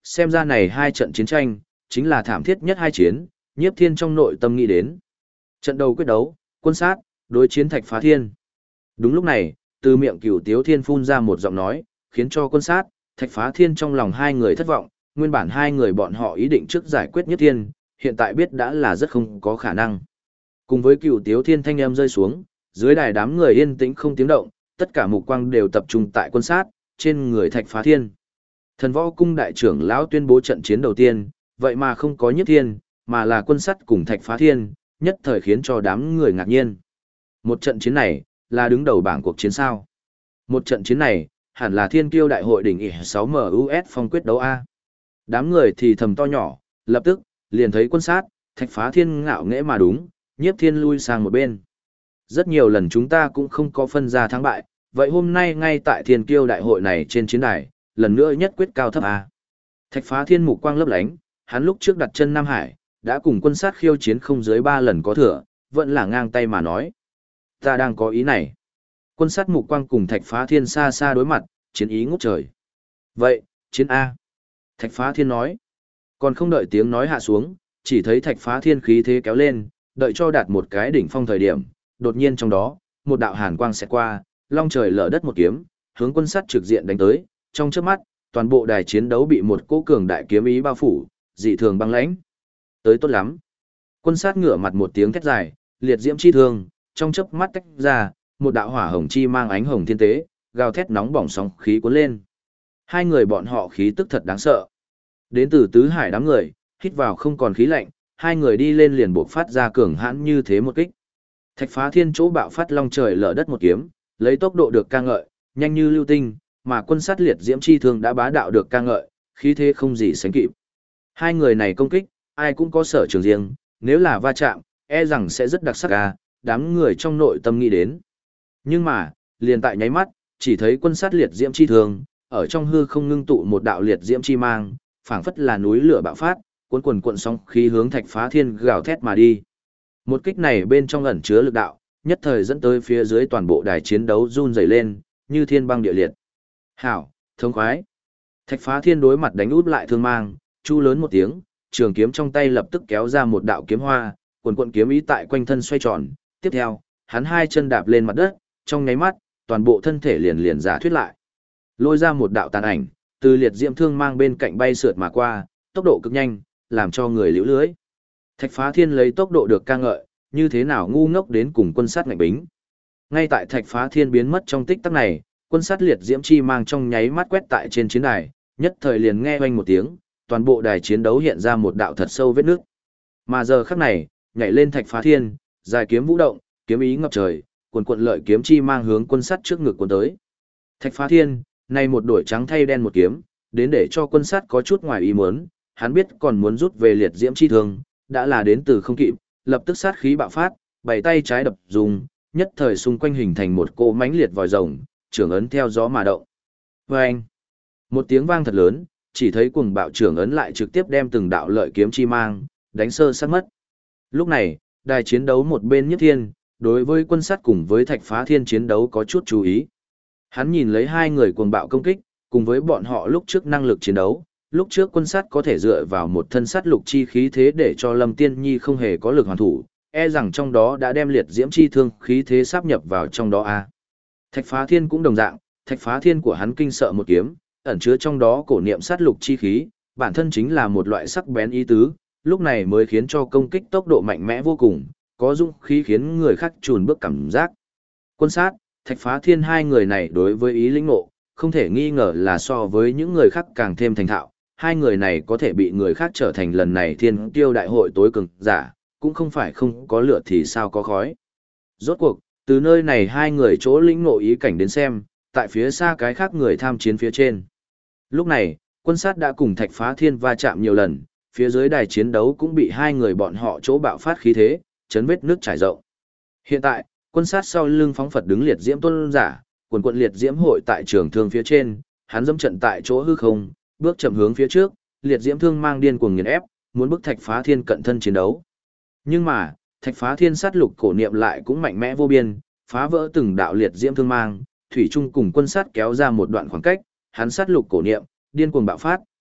Xem ra này hai trận chiến tranh, chính là thảm thiết nhất hai chiến, Nhiếp Thiên trong nội tâm nghĩ đến. Trận đầu quyết đấu, Quân Sát, đối chiến Thạch Phá Thiên. Đúng lúc này, từ miệng Cửu Tiếu Thiên phun ra một giọng nói, khiến cho Quân Sát, Thạch Phá Thiên trong lòng hai người thất vọng, nguyên bản hai người bọn họ ý định trước giải quyết Nhiếp Thiên, hiện tại biết đã là rất không có khả năng. Cùng với Cửu Tiếu Thiên thanh âm rơi xuống, dưới đài đám người yên tĩnh không tiếng động, tất cả mục quang đều tập trung tại Quân Sát, trên người Thạch Phá Thiên. Thần Võ Cung đại trưởng lão tuyên bố trận chiến đầu tiên, vậy mà không có Nhiếp Thiên, mà là Quân Sát cùng Thạch Phá Thiên, nhất thời khiến cho đám người ngạc nhiên. Một trận chiến này, là đứng đầu bảng cuộc chiến sao. Một trận chiến này, hẳn là Thiên Kiêu đại hội đỉnh I6MUS phong quyết đấu A. Đám người thì thầm to nhỏ, lập tức, liền thấy Quân Sát, Thạch Phá Thiên ngạo nghễ mà đúng, Nhiếp Thiên lui sang một bên. Rất nhiều lần chúng ta cũng không có phân ra thắng bại, vậy hôm nay ngay tại Thiên Kiêu đại hội này trên chiến đài, lần nữa nhất quyết cao thấp A. Thạch Phá Thiên mục quang lấp lánh, hắn lúc trước đặt chân Nam Hải, đã cùng Quân Sát khiêu chiến không dưới 3 lần có thừa, vẫn là ngang tay mà nói. Ta đang có ý này. Quân Sát mục quang cùng Thạch Phá Thiên xa xa đối mặt, chiến ý ngút trời. Vậy, chiến A. Thạch Phá Thiên nói. Còn không đợi tiếng nói hạ xuống, chỉ thấy Thạch Phá Thiên khí thế kéo lên, đợi cho đạt một cái đỉnh phong thời điểm, đột nhiên trong đó, một đạo hàn quang xẹt qua, long trời lở đất một kiếm, hướng Quân Sát trực diện đánh tới, trong chớp mắt, toàn bộ đài chiến đấu bị một cỗ cường đại kiếm ý bao phủ, dị thường băng lãnh. Tới tốt lắm. Quân Sát ngửa mặt một tiếng thét dài, liệt diễm chi thương, trong chớp mắt tách ra, một đạo hỏa hồng chi mang ánh hồng thiên tế, gào thét nóng bỏng sóng khí cuốn lên. Hai người bọn họ khí tức thật đáng sợ. Đến từ tứ hải đám người, hít vào không còn khí lạnh, hai người đi lên liền buộc phát ra cường hãn như thế một kích. Thạch Phá Thiên chỗ bạo phát long trời lở đất một kiếm, lấy tốc độ được ca ngợi, nhanh như lưu tinh, mà Quân Sát liệt diễm chi thương đã bá đạo được ca ngợi, khí thế không gì sánh kịp. Hai người này công kích, ai cũng có sở trường riêng, nếu là va chạm, e rằng sẽ rất đặc sắc à, đám người trong nội tâm nghĩ đến. Nhưng mà, liền tại nháy mắt, chỉ thấy Quân Sát liệt diễm chi thương, ở trong hư không ngưng tụ một đạo liệt diễm chi mang, phảng phất là núi lửa bạo phát, cuốn quần cuộn sóng khí hướng Thạch Phá Thiên gào thét mà đi. Một kích này bên trong ẩn chứa lực đạo, nhất thời dẫn tới phía dưới toàn bộ đài chiến đấu run rẩy lên, như thiên băng địa liệt. Hảo, thông khoái. Thạch Phá Thiên đối mặt đánh út lại thương mang, chu lớn một tiếng, trường kiếm trong tay lập tức kéo ra một đạo kiếm hoa, quần quần kiếm ý tại quanh thân xoay tròn. Tiếp theo, hắn hai chân đạp lên mặt đất, trong nháy mắt, toàn bộ thân thể liền liền giả thuyết lại. Lôi ra một đạo tàn ảnh, từ liệt diễm thương mang bên cạnh bay sượt mà qua, tốc độ cực nhanh, làm cho người liễu lưới. Thạch Phá Thiên lấy tốc độ được ca ngợi, như thế nào ngu ngốc đến cùng Quân Sát ngạnh bính. Ngay tại Thạch Phá Thiên biến mất trong tích tắc này, Quân Sát liệt diễm chi mang trong nháy mắt quét tại trên chiến đài, nhất thời liền nghe oanh một tiếng, toàn bộ đài chiến đấu hiện ra một đạo thật sâu vết nước. Mà giờ khắc này, nhảy lên Thạch Phá Thiên, dài kiếm vũ động, kiếm ý ngập trời, cuồn cuộn lợi kiếm chi mang hướng Quân Sát trước ngực cuốn tới. Thạch Phá Thiên, này một đổi trắng thay đen một kiếm, đến để cho Quân Sát có chút ngoài ý muốn, hắn biết còn muốn rút về liệt diễm chi thương, đã là đến từ không kịp, lập tức sát khí bạo phát, bảy tay trái đập dùng, nhất thời xung quanh hình thành một cỗ mãnh liệt vòi rồng, trưởng ấn theo gió mà động. Vâng! Một tiếng vang thật lớn, chỉ thấy cuồng bạo trưởng ấn lại trực tiếp đem từng đạo lợi kiếm chi mang, đánh sơ sát mất. Lúc này, đài chiến đấu một bên Nhiếp Thiên, đối với Quân Sát cùng với Thạch Phá Thiên chiến đấu có chút chú ý. Hắn nhìn lấy hai người cuồng bạo công kích, cùng với bọn họ lúc trước năng lực chiến đấu, lúc trước Quân Sát có thể dựa vào một thân sát lục chi khí thế để cho Lâm Tiên Nhi không hề có lực hoàn thủ, e rằng trong đó đã đem liệt diễm chi thương khí thế sáp nhập vào trong đó a. Thạch Phá Thiên cũng đồng dạng, Thạch Phá Thiên của hắn kinh sợ một kiếm, ẩn chứa trong đó cổ niệm sát lục chi khí, bản thân chính là một loại sắc bén ý tứ, lúc này mới khiến cho công kích tốc độ mạnh mẽ vô cùng, có dũng khí khiến người khác chùn bước cảm giác. Quân Sát, Thạch Phá Thiên hai người này đối với ý lĩnh ngộ, không thể nghi ngờ là so với những người khác càng thêm thành thạo, hai người này có thể bị người khác trở thành lần này Thiên Kiêu đại hội tối cường giả, cũng không phải không có lửa thì sao có khói. Rốt cuộc, từ nơi này hai người chỗ lĩnh ngộ ý cảnh đến xem, tại phía xa cái khác người tham chiến phía trên. Lúc này, Quân Sát đã cùng Thạch Phá Thiên va chạm nhiều lần, phía dưới đài chiến đấu cũng bị hai người bọn họ chỗ bạo phát khí thế, chấn vết nước trải rộng. Hiện tại, Quân Sát sau lưng phóng Phật đứng liệt diễm tôn giả, quần quận liệt diễm hội tại trường thương phía trên, hắn dẫm trận tại chỗ hư không, bước chậm hướng phía trước, liệt diễm thương mang điên cuồng nghiền ép, muốn bức Thạch Phá Thiên cận thân chiến đấu. Nhưng mà, Thạch Phá Thiên sát lục cổ niệm lại cũng mạnh mẽ vô biên, phá vỡ từng đạo liệt diễm thương mang, thủy chung cùng Quân Sát kéo ra một đoạn khoảng cách, hắn sát lục cổ niệm, điên cuồng bạo phát,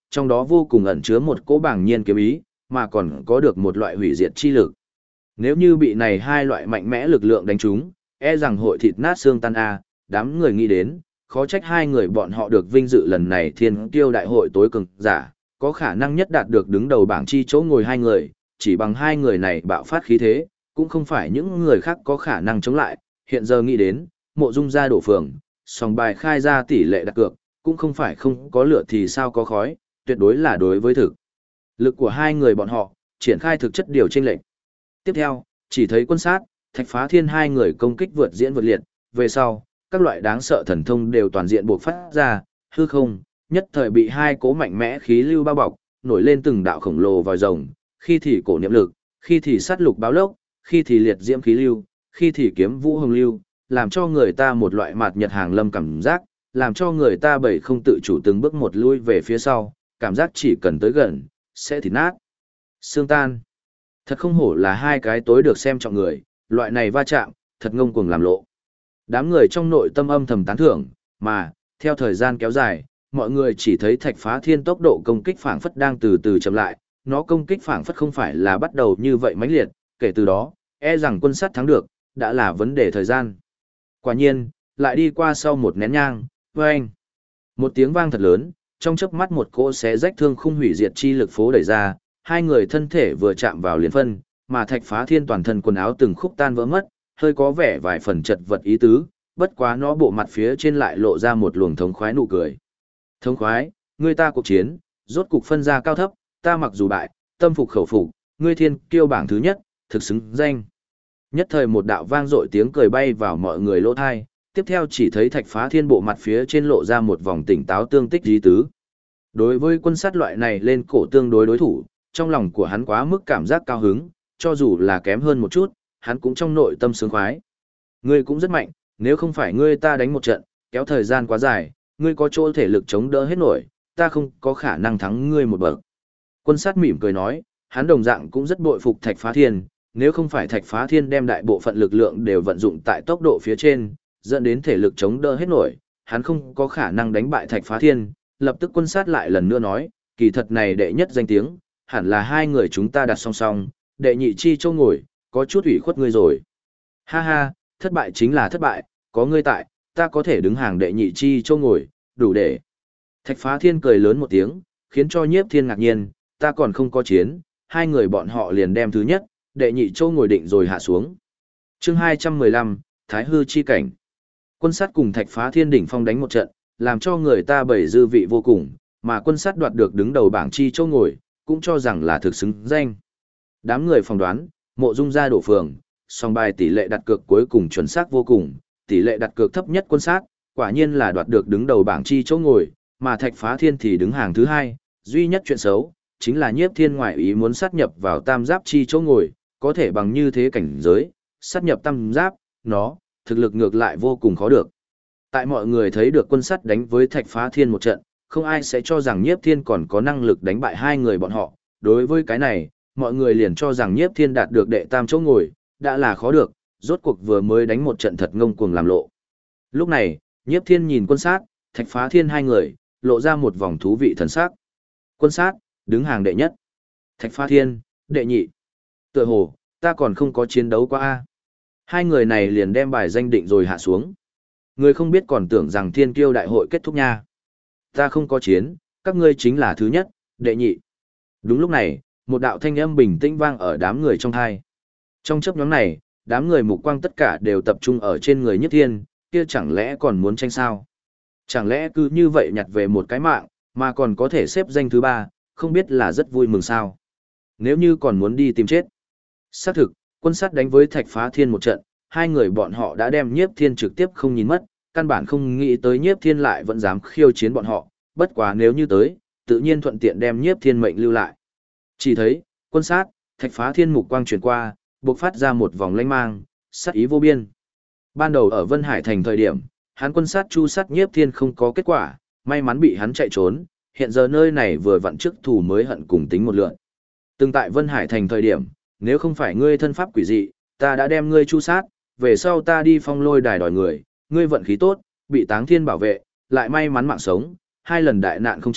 trong đó vô cùng ẩn chứa một cỗ bàng nhiên kiếm ý, mà còn có được một loại hủy diệt chi lực. Nếu như bị này hai loại mạnh mẽ lực lượng đánh trúng, e rằng hội thịt nát xương tan a, đám người nghĩ đến, khó trách hai người bọn họ được vinh dự lần này thiên kiêu đại hội tối cường giả, có khả năng nhất đạt được đứng đầu bảng chi chỗ ngồi hai người, chỉ bằng hai người này bạo phát khí thế, cũng không phải những người khác có khả năng chống lại, hiện giờ nghĩ đến, Mộ Dung gia đổ phường, sòng bài khai ra tỷ lệ đặt cược, cũng không phải không có lửa thì sao có khói, tuyệt đối là đối với thực lực của hai người bọn họ, triển khai thực chất điều chênh lệch. Tiếp theo, chỉ thấy Quân Sát, Thạch Phá Thiên hai người công kích vượt diễn vượt liệt, về sau, các loại đáng sợ thần thông đều toàn diện bộc phát ra, hư không, nhất thời bị hai cố mạnh mẽ khí lưu bao bọc, nổi lên từng đạo khổng lồ vòi rồng, khi thì cổ niệm lực, khi thì sát lục báo lốc, khi thì liệt diễm khí lưu, khi thì kiếm vũ hồng lưu, làm cho người ta một loại mạt nhật hàng lâm cảm giác, làm cho người ta bảy không tự chủ từng bước một lui về phía sau, cảm giác chỉ cần tới gần, sẽ thịt nát, xương tan. Thật không hổ là hai cái tối được xem trọng người, loại này va chạm, thật ngông cuồng làm lộ. Đám người trong nội tâm âm thầm tán thưởng, mà, theo thời gian kéo dài, mọi người chỉ thấy Thạch Phá Thiên tốc độ công kích phảng phất đang từ từ chậm lại, nó công kích phảng phất không phải là bắt đầu như vậy mãnh liệt, kể từ đó, e rằng Quân Sát thắng được, đã là vấn đề thời gian. Quả nhiên, lại đi qua sau một nén nhang, oeng, một tiếng vang thật lớn, trong chớp mắt một cỗ xé rách thương khung hủy diệt chi lực phố đẩy ra, hai người thân thể vừa chạm vào liền phân, mà Thạch Phá Thiên toàn thân quần áo từng khúc tan vỡ mất, hơi có vẻ vài phần chật vật ý tứ, bất quá nó bộ mặt phía trên lại lộ ra một luồng thống khoái nụ cười. Thống khoái, ngươi ta cuộc chiến, rốt cục phân ra cao thấp, ta mặc dù bại, tâm phục khẩu phục, ngươi thiên kiêu bảng thứ nhất, thực xứng danh. Nhất thời một đạo vang dội tiếng cười bay vào mọi người lỗ thai, tiếp theo chỉ thấy Thạch Phá Thiên bộ mặt phía trên lộ ra một vòng tỉnh táo tương tích ý tứ. Đối với Quân Sát loại này lên cổ tương đối đối thủ, trong lòng của hắn quá mức cảm giác cao hứng, cho dù là kém hơn một chút, hắn cũng trong nội tâm sướng khoái. Ngươi cũng rất mạnh, nếu không phải ngươi ta đánh một trận, kéo thời gian quá dài, ngươi có chỗ thể lực chống đỡ hết nổi, ta không có khả năng thắng ngươi một bậc. Quân Sát mỉm cười nói, hắn đồng dạng cũng rất bội phục Thạch Phá Thiên, nếu không phải Thạch Phá Thiên đem đại bộ phận lực lượng đều vận dụng tại tốc độ phía trên, dẫn đến thể lực chống đỡ hết nổi, hắn không có khả năng đánh bại Thạch Phá Thiên. Lập tức Quân Sát lại lần nữa nói, kỳ thật này đệ nhất danh tiếng, hẳn là hai người chúng ta đặt song song, đệ nhị chi châu ngồi, có chút ủy khuất ngươi rồi. Ha ha, thất bại chính là thất bại, có ngươi tại, ta có thể đứng hàng đệ nhị chi châu ngồi, đủ để. Thạch Phá Thiên cười lớn một tiếng, khiến cho Nhiếp Thiên ngạc nhiên, ta còn không có chiến, hai người bọn họ liền đem thứ nhất, đệ nhị châu ngồi định rồi hạ xuống. Chương 215, Thái hư chi cảnh. Quân Sát cùng Thạch Phá Thiên đỉnh phong đánh một trận, làm cho người ta bảy dư vị vô cùng, mà Quân Sát đoạt được đứng đầu bảng chi châu ngồi, cũng cho rằng là thực xứng danh. Đám người phỏng đoán, Mộ Dung gia đổ phường, song bài tỷ lệ đặt cược cuối cùng chuẩn xác vô cùng, tỷ lệ đặt cược thấp nhất Quân Sát, quả nhiên là đoạt được đứng đầu bảng chi châu ngồi, mà Thạch Phá Thiên thì đứng hàng thứ hai, duy nhất chuyện xấu, chính là Nhiếp Thiên ngoại ý muốn sát nhập vào tam giáp chi châu ngồi, có thể bằng như thế cảnh giới, sát nhập tam giáp, nó, thực lực ngược lại vô cùng khó được. Tại mọi người thấy được Quân Sát đánh với Thạch Phá Thiên một trận, không ai sẽ cho rằng Nhiếp Thiên còn có năng lực đánh bại hai người bọn họ, đối với cái này, mọi người liền cho rằng Nhiếp Thiên đạt được đệ tam chỗ ngồi, đã là khó được, rốt cuộc vừa mới đánh một trận thật ngông cuồng làm lộ. Lúc này, Nhiếp Thiên nhìn Quân Sát, Thạch Phá Thiên hai người, lộ ra một vòng thú vị thần sắc. Quân Sát, đứng hàng đệ nhất. Thạch Phá Thiên, đệ nhị. Tựa hồ, ta còn không có chiến đấu qua a. Hai người này liền đem bài danh định rồi hạ xuống. Người không biết còn tưởng rằng thiên kiêu đại hội kết thúc nha. Ta không có chiến, các ngươi chính là thứ nhất, đệ nhị. Đúng lúc này, một đạo thanh âm bình tĩnh vang ở đám người trong thai. Trong chớp nhoáng này, đám người mục quang tất cả đều tập trung ở trên người Nhất Thiên, kia chẳng lẽ còn muốn tranh sao? Chẳng lẽ cứ như vậy nhặt về một cái mạng, mà còn có thể xếp danh thứ ba, không biết là rất vui mừng sao? Nếu như còn muốn đi tìm chết. Xác thực, Quân Sát đánh với Thạch Phá Thiên một trận, hai người bọn họ đã đem Nhiếp Thiên trực tiếp không nhìn mất, căn bản không nghĩ tới Nhiếp Thiên lại vẫn dám khiêu chiến bọn họ, bất quá nếu như tới, tự nhiên thuận tiện đem Nhiếp Thiên mệnh lưu lại. Chỉ thấy, Quân Sát, Thạch Phá Thiên mục quang chuyển qua, bộc phát ra một vòng lanh mang, sát ý vô biên. Ban đầu ở Vân Hải thành thời điểm, hắn Quân Sát chu sát Nhiếp Thiên không có kết quả, may mắn bị hắn chạy trốn, hiện giờ nơi này vừa vặn trước thù mới hận cùng tính một lượt. Từng tại Vân Hải thành thời điểm, nếu không phải ngươi thân pháp quỷ dị, ta đã đem ngươi chu sát, về sau ta đi Phong Lôi đài đòi người, ngươi vận khí tốt, bị Táng Thiên bảo vệ, lại may mắn mạng sống, hai lần đại nạn không chết,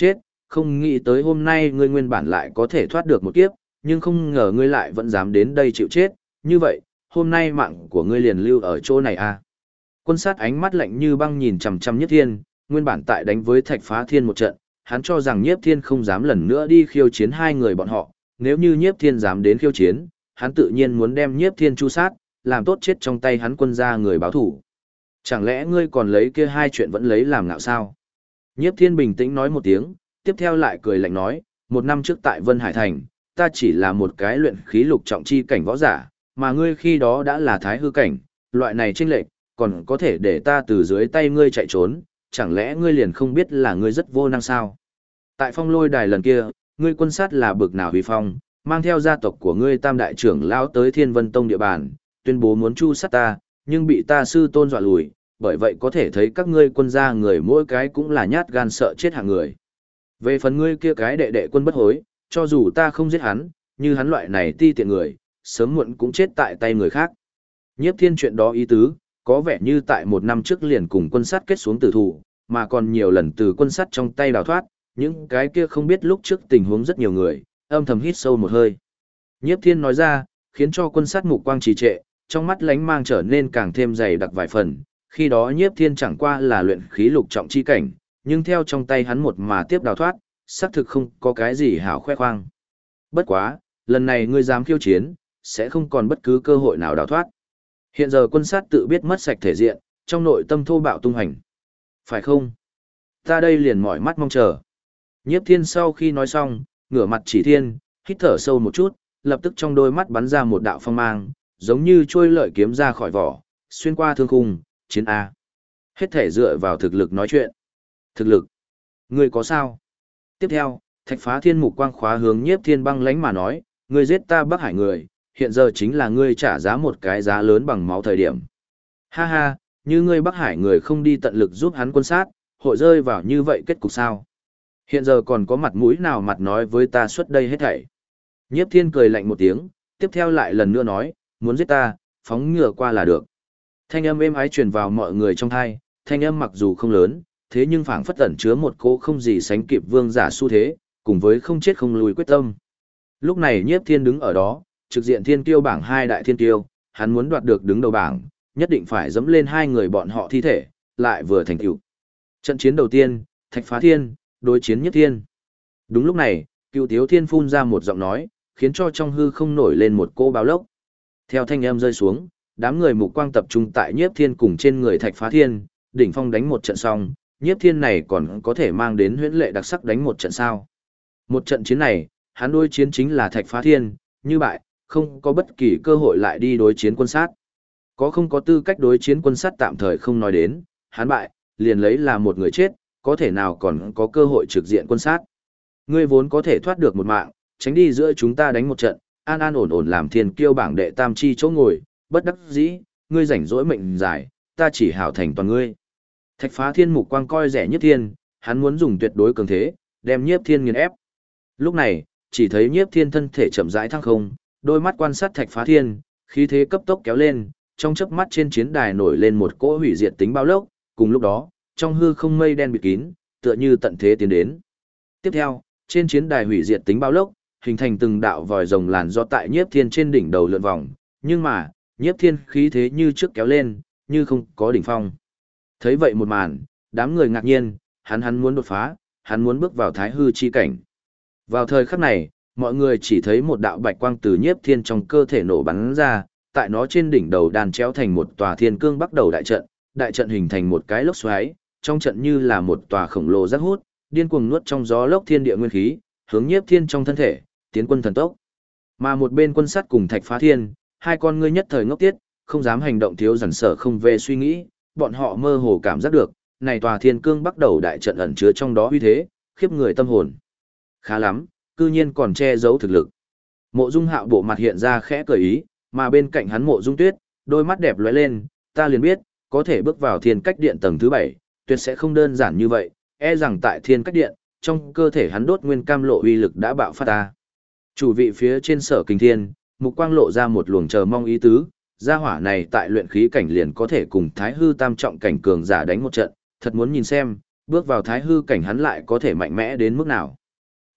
không nghĩ tới hôm nay ngươi nguyên bản lại có thể thoát được một kiếp, nhưng không ngờ ngươi lại vẫn dám đến đây chịu chết, như vậy, hôm nay mạng của ngươi liền lưu ở chỗ này à. Quân sát ánh mắt lạnh như băng nhìn chằm chằm Nhiếp Thiên, nguyên bản tại đánh với Thạch Phá Thiên một trận, hắn cho rằng Nhiếp Thiên không dám lần nữa đi khiêu chiến hai người bọn họ, nếu như Nhiếp Thiên dám đến khiêu chiến, hắn tự nhiên muốn đem Nhiếp Thiên chu sát, làm tốt chết trong tay hắn quân gia người báo thủ. Chẳng lẽ ngươi còn lấy kia hai chuyện vẫn lấy làm ngạo sao? Nhiếp Thiên bình tĩnh nói một tiếng, tiếp theo lại cười lạnh nói, một năm trước tại Vân Hải Thành, ta chỉ là một cái luyện khí lục trọng chi cảnh võ giả, mà ngươi khi đó đã là thái hư cảnh, loại này chênh lệch, còn có thể để ta từ dưới tay ngươi chạy trốn, chẳng lẽ ngươi liền không biết là ngươi rất vô năng sao? Tại Phong Lôi Đài lần kia, ngươi quân sát là bực nào huy phong, mang theo gia tộc của ngươi tam đại trưởng lão tới Thiên Vân Tông địa bàn, tuyên bố muốn chu sát ta, nhưng bị ta sư tôn dọa lùi, bởi vậy có thể thấy các ngươi quân gia người mỗi cái cũng là nhát gan sợ chết hạng người. Về phần ngươi kia cái đệ đệ quân bất hối, cho dù ta không giết hắn, như hắn loại này ti tiện người, sớm muộn cũng chết tại tay người khác. Nhiếp Thiên chuyện đó ý tứ, có vẻ như tại một năm trước liền cùng quân sát kết xuống tử thủ, mà còn nhiều lần từ quân sát trong tay đào thoát, những cái kia không biết lúc trước tình huống rất nhiều người, âm thầm hít sâu một hơi. Nhiếp Thiên nói ra, khiến cho quân sát mục quang trì trệ, trong mắt lánh mang trở nên càng thêm dày đặc vài phần, khi đó Nhiếp Thiên chẳng qua là luyện khí lục trọng chi cảnh, nhưng theo trong tay hắn một mà tiếp đào thoát, xác thực không có cái gì hảo khoe khoang. Bất quá, lần này ngươi dám khiêu chiến, sẽ không còn bất cứ cơ hội nào đào thoát. Hiện giờ quân sát tự biết mất sạch thể diện, trong nội tâm thô bạo tung hành. Phải không? Ta đây liền mỏi mắt mong chờ. Nhiếp Thiên sau khi nói xong, ngửa mặt chỉ thiên, hít thở sâu một chút, lập tức trong đôi mắt bắn ra một đạo phong mang, giống như trôi lợi kiếm ra khỏi vỏ, xuyên qua thương khung, chiến A. Hết thể dựa vào thực lực nói chuyện. Thực lực? Ngươi có sao? Tiếp theo, Thạch Phá Thiên mục quang khóa hướng Nhiếp Thiên băng lãnh mà nói, ngươi giết ta Bắc Hải người, hiện giờ chính là ngươi trả giá một cái giá lớn bằng máu thời điểm. Ha ha, như ngươi Bắc Hải người không đi tận lực giúp hắn quân sát, hội rơi vào như vậy kết cục sao? Hiện giờ còn có mặt mũi nào mặt nói với ta suốt đây hết thảy. Nhiếp Thiên cười lạnh một tiếng, tiếp theo lại lần nữa nói, muốn giết ta, phóng ngựa qua là được. Thanh âm êm ái truyền vào mọi người trong thai, thanh âm mặc dù không lớn, thế nhưng phảng phất ẩn chứa một cỗ không gì sánh kịp vương giả xu thế, cùng với không chết không lùi quyết tâm. Lúc này Nhiếp Thiên đứng ở đó, trực diện thiên kiêu bảng hai đại thiên kiêu, hắn muốn đoạt được đứng đầu bảng, nhất định phải dẫm lên hai người bọn họ thi thể, lại vừa thành tựu. Trận chiến đầu tiên, Thạch Phá Thiên, đối chiến Nhiếp Thiên. Đúng lúc này, Cựu Tiếu Thiên phun ra một giọng nói, khiến cho trong hư không nổi lên một cỗ báo lốc. Theo thanh âm rơi xuống, đám người mục quang tập trung tại Nhiếp Thiên cùng trên người Thạch Phá Thiên, đỉnh phong đánh một trận xong, Nhiếp Thiên này còn có thể mang đến huyễn lệ đặc sắc đánh một trận sao. Một trận chiến này, hắn đối chiến chính là Thạch Phá Thiên, như bại, không có bất kỳ cơ hội lại đi đối chiến quân sát. Có không có tư cách đối chiến quân sát tạm thời không nói đến, hắn bại, liền lấy là một người chết, có thể nào còn có cơ hội trực diện quân sát. Ngươi vốn có thể thoát được một mạng, tránh đi giữa chúng ta đánh một trận, an an ổn ổn làm thiên kiêu bảng đệ tam chi chỗ ngồi, bất đắc dĩ, ngươi rảnh rỗi mệnh dài, ta chỉ hảo thành toàn ngươi. Thạch Phá Thiên mục quang coi rẻ Nhiếp Thiên, hắn muốn dùng tuyệt đối cường thế, đem Nhiếp Thiên nghiền ép. Lúc này, chỉ thấy Nhiếp Thiên thân thể chậm rãi thăng không, đôi mắt quan sát Thạch Phá Thiên, khí thế cấp tốc kéo lên, trong chớp mắt trên chiến đài nổi lên một cỗ hủy diệt tính bao lốc, cùng lúc đó, trong hư không mây đen bịt kín, tựa như tận thế tiến đến. Tiếp theo, trên chiến đài hủy diệt tính bao lốc, hình thành từng đạo vòi rồng làn do tại Nhiếp Thiên trên đỉnh đầu lượn vòng, nhưng mà, Nhiếp Thiên khí thế như trước kéo lên, như không có đỉnh phong. Thấy vậy một màn, đám người ngạc nhiên, hắn muốn đột phá, hắn muốn bước vào thái hư chi cảnh. Vào thời khắc này, mọi người chỉ thấy một đạo bạch quang từ Nhiếp Thiên trong cơ thể nổ bắn ra, tại nó trên đỉnh đầu đàn chéo thành một tòa thiên cương bắt đầu đại trận hình thành một cái lốc xoáy, trong trận như là một tòa khổng lồ rác hút, điên cuồng nuốt trong gió lốc thiên địa nguyên khí, hướng Nhiếp Thiên trong thân thể, tiến quân thần tốc. Mà một bên quân sắt cùng Thạch Phá Thiên, hai con ngươi nhất thời ngốc tiết, không dám hành động thiếu dần sở không về suy nghĩ, bọn họ mơ hồ cảm giác được, này tòa thiên cương bắt đầu đại trận ẩn chứa trong đó uy thế, khiếp người tâm hồn. Khá lắm, cư nhiên còn che giấu thực lực. Mộ Dung Hạo bộ mặt hiện ra khẽ cười ý, mà bên cạnh hắn Mộ Dung Tuyết, đôi mắt đẹp lóe lên, ta liền biết, có thể bước vào thiên cách điện tầng thứ 7, tuyệt sẽ không đơn giản như vậy, e rằng tại thiên cách điện, trong cơ thể hắn đốt nguyên cam lộ uy lực đã bạo phát ta. Chủ vị phía trên Sở Kình Thiên, mục quang lộ ra một luồng chờ mong ý tứ, gia hỏa này tại luyện khí cảnh liền có thể cùng Thái Hư tam trọng cảnh cường giả đánh một trận, thật muốn nhìn xem, bước vào Thái Hư cảnh hắn lại có thể mạnh mẽ đến mức nào.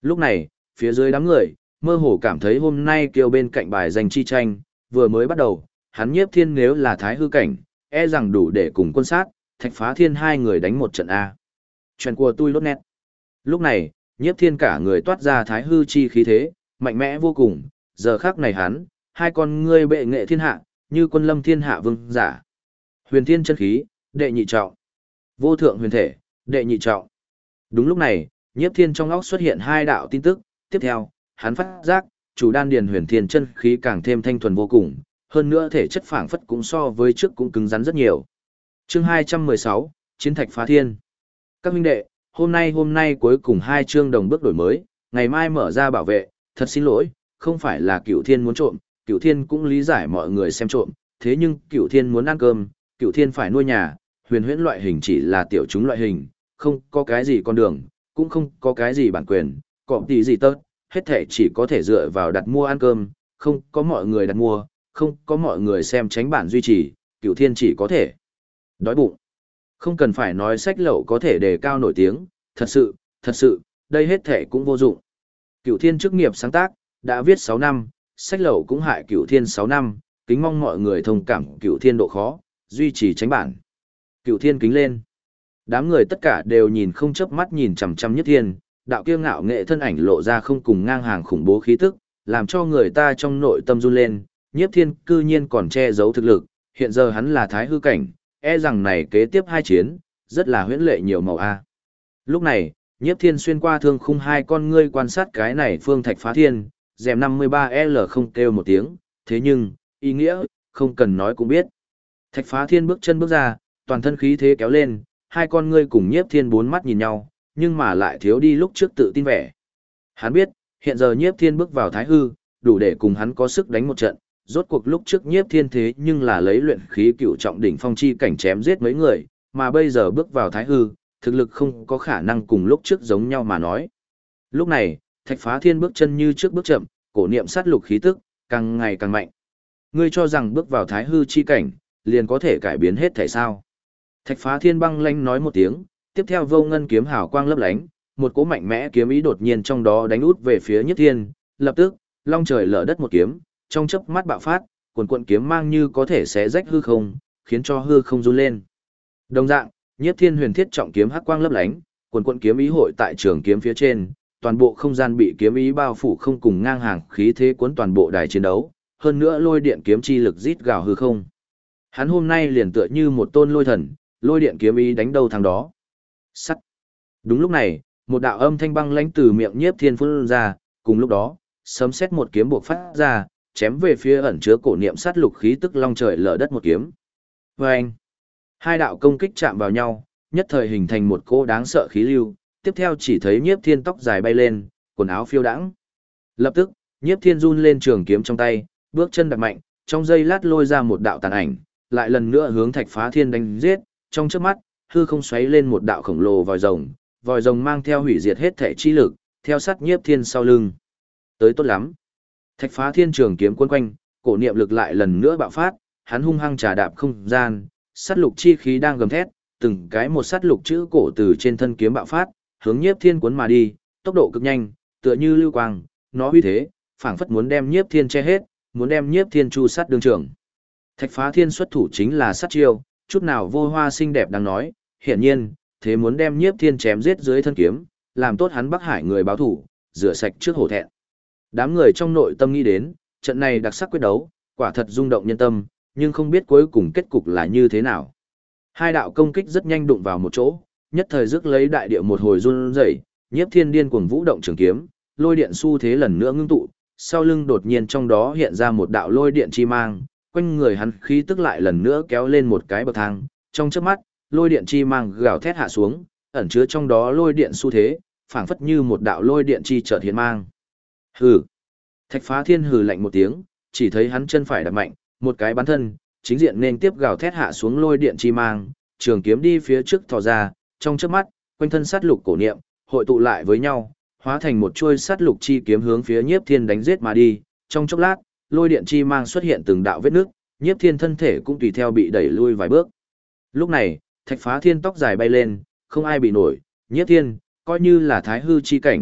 Lúc này, phía dưới đám người, mơ hồ cảm thấy hôm nay kêu bên cạnh bài danh chi tranh, vừa mới bắt đầu, hắn Nhiếp Thiên nếu là thái hư cảnh, e rằng đủ để cùng quân sát, Thạch Phá Thiên hai người đánh một trận A. Chuyện của tôi lốt nét. Lúc này, Nhiếp Thiên cả người toát ra thái hư chi khí thế, mạnh mẽ vô cùng, giờ khắc này hắn, hai con ngươi bệ nghệ thiên hạ, như quân lâm thiên hạ vương giả. Huyền thiên chân khí, đệ nhị trọng. Vô thượng huyền thể, đệ nhị trọng. Đúng lúc này, Nhiếp Thiên trong óc xuất hiện hai đạo tin tức, tiếp theo, hắn phát giác, chủ đan điền huyền thiên chân khí càng thêm thanh thuần vô cùng, hơn nữa thể chất phảng phất cũng so với trước cũng cứng rắn rất nhiều. Chương 216, Chiến Thạch Phá Thiên. Các huynh đệ, hôm nay cuối cùng hai chương đồng bước đổi mới, ngày mai mở ra bảo vệ, thật xin lỗi, không phải là Cửu Thiên muốn trộm, Cửu Thiên cũng lý giải mọi người xem trộm, thế nhưng Cửu Thiên muốn ăn cơm, Cửu Thiên phải nuôi nhà, huyền huyễn loại hình chỉ là tiểu chúng loại hình, không có cái gì con đường, cũng không có cái gì bản quyền, cọp tí gì tớt, hết thể chỉ có thể dựa vào đặt mua ăn cơm, không có mọi người đặt mua, không có mọi người xem tránh bản duy trì, Cửu Thiên chỉ có thể đói bụng. Không cần phải nói sách lậu có thể đề cao nổi tiếng, thật sự, đây hết thể cũng vô dụng. Cửu Thiên chức nghiệp sáng tác, đã viết 6 năm, sách lậu cũng hại Cửu Thiên 6 năm, kính mong mọi người thông cảm Cửu Thiên độ khó, duy trì tránh bản. Cửu Thiên kính lên. Đám người tất cả đều nhìn không chớp mắt nhìn chằm chằm Nhất Thiên, đạo kiêu ngạo nghệ thân ảnh lộ ra không cùng ngang hàng khủng bố khí tức, làm cho người ta trong nội tâm run lên. Nhiếp Thiên cư nhiên còn che giấu thực lực, hiện giờ hắn là thái hư cảnh, e rằng này kế tiếp hai chiến, rất là huyễn lệ nhiều màu a. Lúc này, Nhiếp Thiên xuyên qua thương khung hai con ngươi quan sát cái này phương Thạch Phá Thiên, dèm 53L không kêu một tiếng, thế nhưng, ý nghĩa, không cần nói cũng biết. Thạch Phá Thiên bước chân bước ra, toàn thân khí thế kéo lên, hai con ngươi cùng Nhiếp Thiên bốn mắt nhìn nhau, nhưng mà lại thiếu đi lúc trước tự tin vẻ. Hắn biết, hiện giờ Nhiếp Thiên bước vào thái hư, đủ để cùng hắn có sức đánh một trận, rốt cuộc lúc trước Nhiếp Thiên thế nhưng là lấy luyện khí cựu trọng đỉnh phong chi cảnh chém giết mấy người, mà bây giờ bước vào thái hư, thực lực không có khả năng cùng lúc trước giống nhau mà nói. Lúc này, Thạch Phá Thiên bước chân như trước bước chậm, cổ niệm sát lục khí tức, càng ngày càng mạnh. Ngươi cho rằng bước vào thái hư chi cảnh, liền có thể cải biến hết thể sao? Thạch Phá Thiên băng lanh nói một tiếng, tiếp theo vô ngân kiếm hào quang lấp lánh, một cỗ mạnh mẽ kiếm ý đột nhiên trong đó đánh út về phía Nhất Thiên, lập tức, long trời lở đất một kiếm, trong chớp mắt bạo phát, cuồn cuộn kiếm mang như có thể xé rách hư không, khiến cho hư không run lên. Đồng dạng, Nhiếp Thiên huyền thiết trọng kiếm hắc quang lấp lánh, cuồn cuộn kiếm ý hội tại trường kiếm phía trên, toàn bộ không gian bị kiếm ý bao phủ không cùng ngang hàng khí thế cuốn toàn bộ đài chiến đấu, hơn nữa lôi điện kiếm chi lực rít gào hư không. Hắn hôm nay liền tựa như một tôn lôi thần, lôi điện kiếm ý đánh đâu thằng đó. Sắt. Đúng lúc này, một đạo âm thanh băng lãnh từ miệng Nhiếp Thiên phun ra, cùng lúc đó, sấm sét một kiếm buộc phát ra, chém về phía ẩn chứa cổ niệm sát lục khí tức long trời lở đất một kiếm. Vâng! Hai đạo công kích chạm vào nhau, nhất thời hình thành một cỗ đáng sợ khí lưu, tiếp theo chỉ thấy Nhiếp Thiên tóc dài bay lên, quần áo phiêu đãng. Lập tức, Nhiếp Thiên run lên trường kiếm trong tay, bước chân đạp mạnh, trong giây lát lôi ra một đạo tàn ảnh, lại lần nữa hướng Thạch Phá Thiên đánh giết, trong chớp mắt, hư không xoáy lên một đạo khổng lồ vòi rồng mang theo hủy diệt hết thể chi lực, theo sát Nhiếp Thiên sau lưng. Tới tốt lắm. Thạch Phá Thiên trường kiếm cuốn quanh, cổ niệm lực lại lần nữa bạo phát, hắn hung hăng trà đạp không gian, sát lục chi khí đang gầm thét, từng cái một sát lục chữ cổ từ trên thân kiếm bạo phát, hướng Nhiếp Thiên cuốn mà đi, tốc độ cực nhanh, tựa như lưu quang, nó uy thế, phảng phất muốn đem Nhiếp Thiên che hết, muốn đem Nhiếp Thiên chu sát đường trường. Thạch Phá Thiên xuất thủ chính là sát chiêu, chút nào vô hoa xinh đẹp đang nói, hiển nhiên, thế muốn đem Nhiếp Thiên chém giết dưới thân kiếm, làm tốt hắn Bắc Hải người báo thủ, rửa sạch trước hổ thẹn. Đám người trong nội tâm nghĩ đến, trận này đặc sắc quyết đấu, quả thật rung động nhân tâm, nhưng không biết cuối cùng kết cục là như thế nào. Hai đạo công kích rất nhanh đụng vào một chỗ, nhất thời rước lấy đại địa một hồi run rẩy, Nhiếp Thiên điên cuồng vũ động trường kiếm, lôi điện xu thế lần nữa ngưng tụ, sau lưng đột nhiên trong đó hiện ra một đạo lôi điện chi mang, quanh người hắn khí tức lại lần nữa kéo lên một cái bậc thang, trong chớp mắt, lôi điện chi mang gào thét hạ xuống, ẩn chứa trong đó lôi điện xu thế, phảng phất như một đạo lôi điện chi chợt hiện mang. Hừ. Thạch Phá Thiên hừ lạnh một tiếng, chỉ thấy hắn chân phải đạp mạnh, một cái bắn thân, chính diện nên tiếp gào thét hạ xuống lôi điện chi mang, trường kiếm đi phía trước thò ra, trong chớp mắt, quanh thân sát lục cổ niệm, hội tụ lại với nhau, hóa thành một chuôi sát lục chi kiếm hướng phía Nhiếp Thiên đánh giết mà đi, trong chốc lát, lôi điện chi mang xuất hiện từng đạo vết nước, Nhiếp Thiên thân thể cũng tùy theo bị đẩy lui vài bước. Lúc này, Thạch Phá Thiên tóc dài bay lên, không ai bị nổi, Nhiếp Thiên, coi như là thái hư chi cảnh,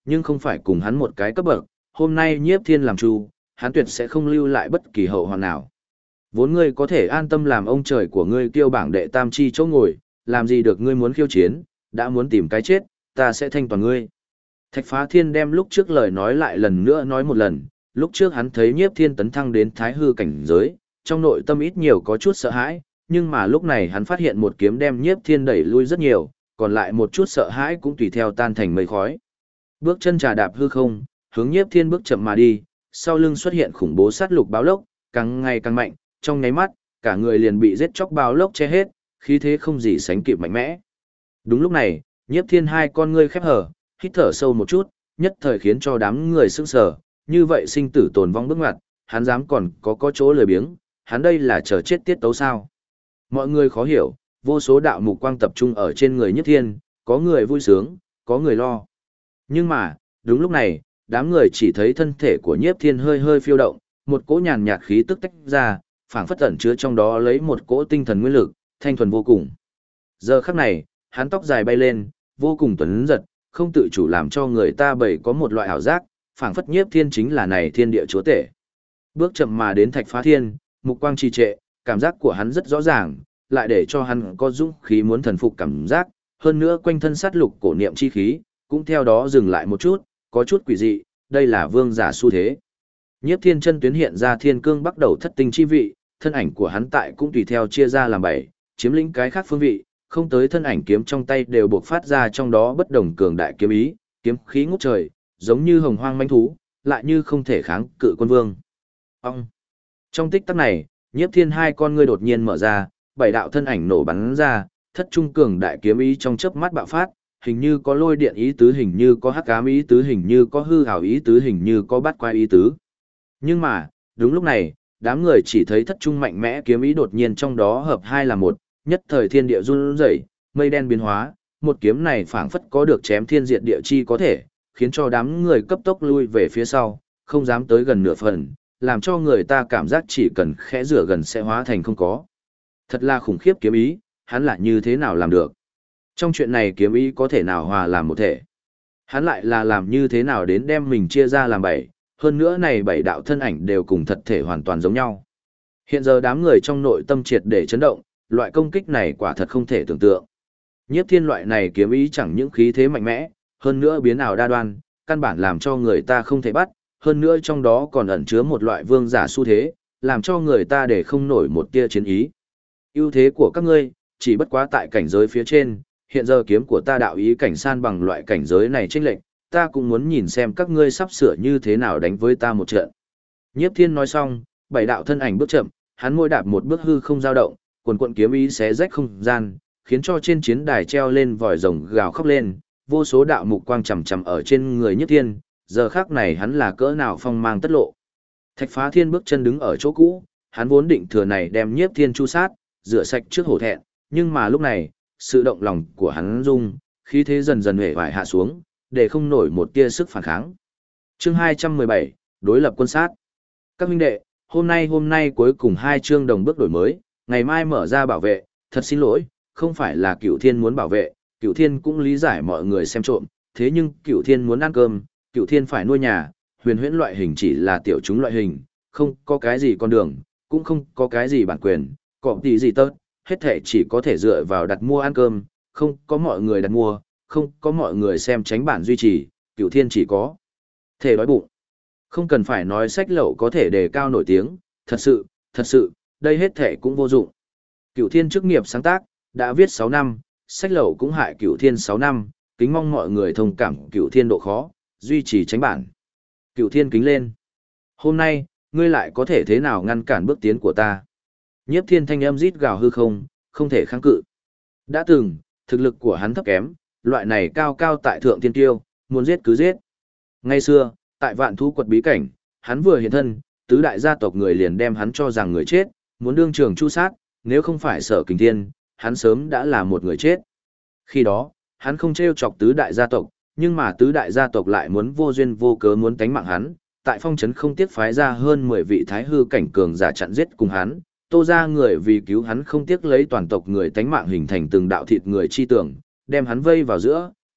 nhưng không phải cùng hắn một cái cấp bậc, hôm nay Nhiếp Thiên làm chủ, hắn tuyệt sẽ không lưu lại bất kỳ hậu hoạn nào. Vốn ngươi có thể an tâm làm ông trời của ngươi kiêu bảng đệ tam chi chỗ ngồi, làm gì được ngươi muốn khiêu chiến, đã muốn tìm cái chết, ta sẽ thanh toàn ngươi. Thạch Phá Thiên đem lúc trước lời nói lại lần nữa nói một lần, lúc trước hắn thấy Nhiếp Thiên tấn thăng đến thái hư cảnh giới, trong nội tâm ít nhiều có chút sợ hãi, nhưng mà lúc này hắn phát hiện một kiếm đem Nhiếp Thiên đẩy lui rất nhiều, còn lại một chút sợ hãi cũng tùy theo tan thành mây khói. Bước chân trà đạp hư không, hướng Nhiếp Thiên bước chậm mà đi, sau lưng xuất hiện khủng bố sát lục báo lốc, càng ngày càng mạnh, trong nháy mắt, cả người liền bị giết chóc báo lốc che hết, khí thế không gì sánh kịp mạnh mẽ. Đúng lúc này, Nhiếp Thiên hai con ngươi khép hờ, hít thở sâu một chút, nhất thời khiến cho đám người sững sờ, như vậy sinh tử tồn vong bước ngoặt, hắn dám còn có chỗ lười biếng, hắn đây là chờ chết tiết tấu sao? Mọi người khó hiểu, vô số đạo mục quang tập trung ở trên người Nhiếp Thiên, có người vui sướng, có người lo. Nhưng mà, đúng lúc này, đám người chỉ thấy thân thể của Nhiếp Thiên hơi hơi phiêu động, một cỗ nhàn nhạt khí tức tách ra, phảng phất ẩn chứa trong đó lấy một cỗ tinh thần nguyên lực, thanh thuần vô cùng. Giờ khắc này, hắn tóc dài bay lên, vô cùng tuấn giật, không tự chủ làm cho người ta bầy có một loại ảo giác, phảng phất Nhiếp Thiên chính là này thiên địa chúa tể. Bước chậm mà đến Thạch Phá Thiên, mục quang trì trệ, cảm giác của hắn rất rõ ràng, lại để cho hắn có dũng khí muốn thần phục cảm giác, hơn nữa quanh thân sát lục cổ niệm chi khí, cũng theo đó dừng lại một chút, có chút quỷ dị, đây là vương giả xu thế. Nhiếp Thiên chân tuyến hiện ra thiên cương bắt đầu thất tinh chi vị, thân ảnh của hắn tại cũng tùy theo chia ra làm 7, chiếm lĩnh cái khác phương vị, không tới thân ảnh kiếm trong tay đều buộc phát ra trong đó bất đồng cường đại kiếm ý, kiếm khí ngút trời, giống như hồng hoang manh thú, lại như không thể kháng cự quân vương. Ông! Trong tích tắc này, Nhiếp Thiên hai con ngươi đột nhiên mở ra, 7 đạo thân ảnh nổ bắn ra, thất trung cường đại kiếm ý trong chớp mắt bạo phát, hình như có lôi điện ý tứ, hình như có hắc ám ý tứ, hình như có hư ảo ý tứ, hình như có bát quái ý tứ. Nhưng mà, đúng lúc này, đám người chỉ thấy thất trung mạnh mẽ kiếm ý đột nhiên trong đó hợp hai là một, nhất thời thiên địa run rẩy, mây đen biến hóa, một kiếm này phảng phất có được chém thiên diệt địa chi có thể, khiến cho đám người cấp tốc lui về phía sau, không dám tới gần nửa phần, làm cho người ta cảm giác chỉ cần khẽ rửa gần sẽ hóa thành không có. Thật là khủng khiếp kiếm ý, hắn lại như thế nào làm được? Trong chuyện này kiếm ý có thể nào hòa làm một thể? Hắn lại là làm như thế nào đến đem mình chia ra làm 7, hơn nữa này 7 đạo thân ảnh đều cùng thật thể hoàn toàn giống nhau. Hiện giờ đám người trong nội tâm triệt để chấn động, loại công kích này quả thật không thể tưởng tượng. Nhiếp Thiên loại này kiếm ý chẳng những khí thế mạnh mẽ, hơn nữa biến ảo đa đoan, căn bản làm cho người ta không thể bắt, hơn nữa trong đó còn ẩn chứa một loại vương giả xu thế, làm cho người ta để không nổi một tia chiến ý. Ưu thế của các ngươi, chỉ bất quá tại cảnh giới phía trên, hiện giờ kiếm của ta đạo ý cảnh san bằng loại cảnh giới này chênh lệch, ta cũng muốn nhìn xem các ngươi sắp sửa như thế nào đánh với ta một trận. Nhiếp Thiên nói xong, 7 đạo thân ảnh bước chậm, hắn môi đạp một bước hư không dao động, quần quần kiếm ý xé rách không gian, khiến cho trên chiến đài treo lên vòi rồng gào khóc lên, vô số đạo mục quang chằm chằm ở trên người Nhiếp Thiên, giờ khắc này hắn là cỡ nào phong mang tất lộ. Thạch Phá Thiên bước chân đứng ở chỗ cũ, hắn vốn định thừa này đem Nhiếp Thiên chu sát, rửa sạch trước hổ thẹn, nhưng mà lúc này, sự động lòng của hắn rung, khí thế dần dần hể vải hạ xuống, để không nổi một tia sức phản kháng. Chương 217, đối lập quân sát. Các huynh đệ, hôm nay cuối cùng 2 chương đồng bước đổi mới, ngày mai mở ra bảo vệ, thật xin lỗi, không phải là Cửu Thiên muốn bảo vệ, Cửu Thiên cũng lý giải mọi người xem trộm, thế nhưng Cửu Thiên muốn ăn cơm, Cửu Thiên phải nuôi nhà, huyền huyễn loại hình chỉ là tiểu chúng loại hình, không có cái gì con đường, cũng không có cái gì bản quyền, có tí gì tớt, hết thể chỉ có thể dựa vào đặt mua ăn cơm, không có mọi người đặt mua, không có mọi người xem tránh bản duy trì, Cửu Thiên chỉ có thể đói bụng. Không cần phải nói sách lậu có thể đề cao nổi tiếng, thật sự, đây hết thể cũng vô dụng. Cửu Thiên chức nghiệp sáng tác, đã viết 6 năm, sách lậu cũng hại Cửu Thiên 6 năm, kính mong mọi người thông cảm Cửu Thiên độ khó, duy trì tránh bản. Cửu Thiên kính lên. Hôm nay, ngươi lại có thể thế nào ngăn cản bước tiến của ta? Nhiếp Thiên thanh âm rít gào hư không, không thể kháng cự. Đã từng, thực lực của hắn thấp kém, loại này cao cao tại thượng thiên tiêu, muốn giết cứ giết. Ngay xưa, tại Vạn Thú Quật bí cảnh, hắn vừa hiện thân, tứ đại gia tộc người liền đem hắn cho rằng người chết, muốn đương trường chu sát, nếu không phải Sở Kình Thiên, hắn sớm đã là một người chết. Khi đó, hắn không trêu chọc tứ đại gia tộc, nhưng mà tứ đại gia tộc lại muốn vô duyên vô cớ muốn tánh mạng hắn, tại phong trấn không tiếc phái ra hơn 10 vị thái hư cảnh cường giả chặn giết cùng hắn, Tô ra người vì cứu hắn không tiếc lấy toàn tộc người tánh mạng hình thành từng đạo thịt người chi tưởng, đem hắn vây vào giữa,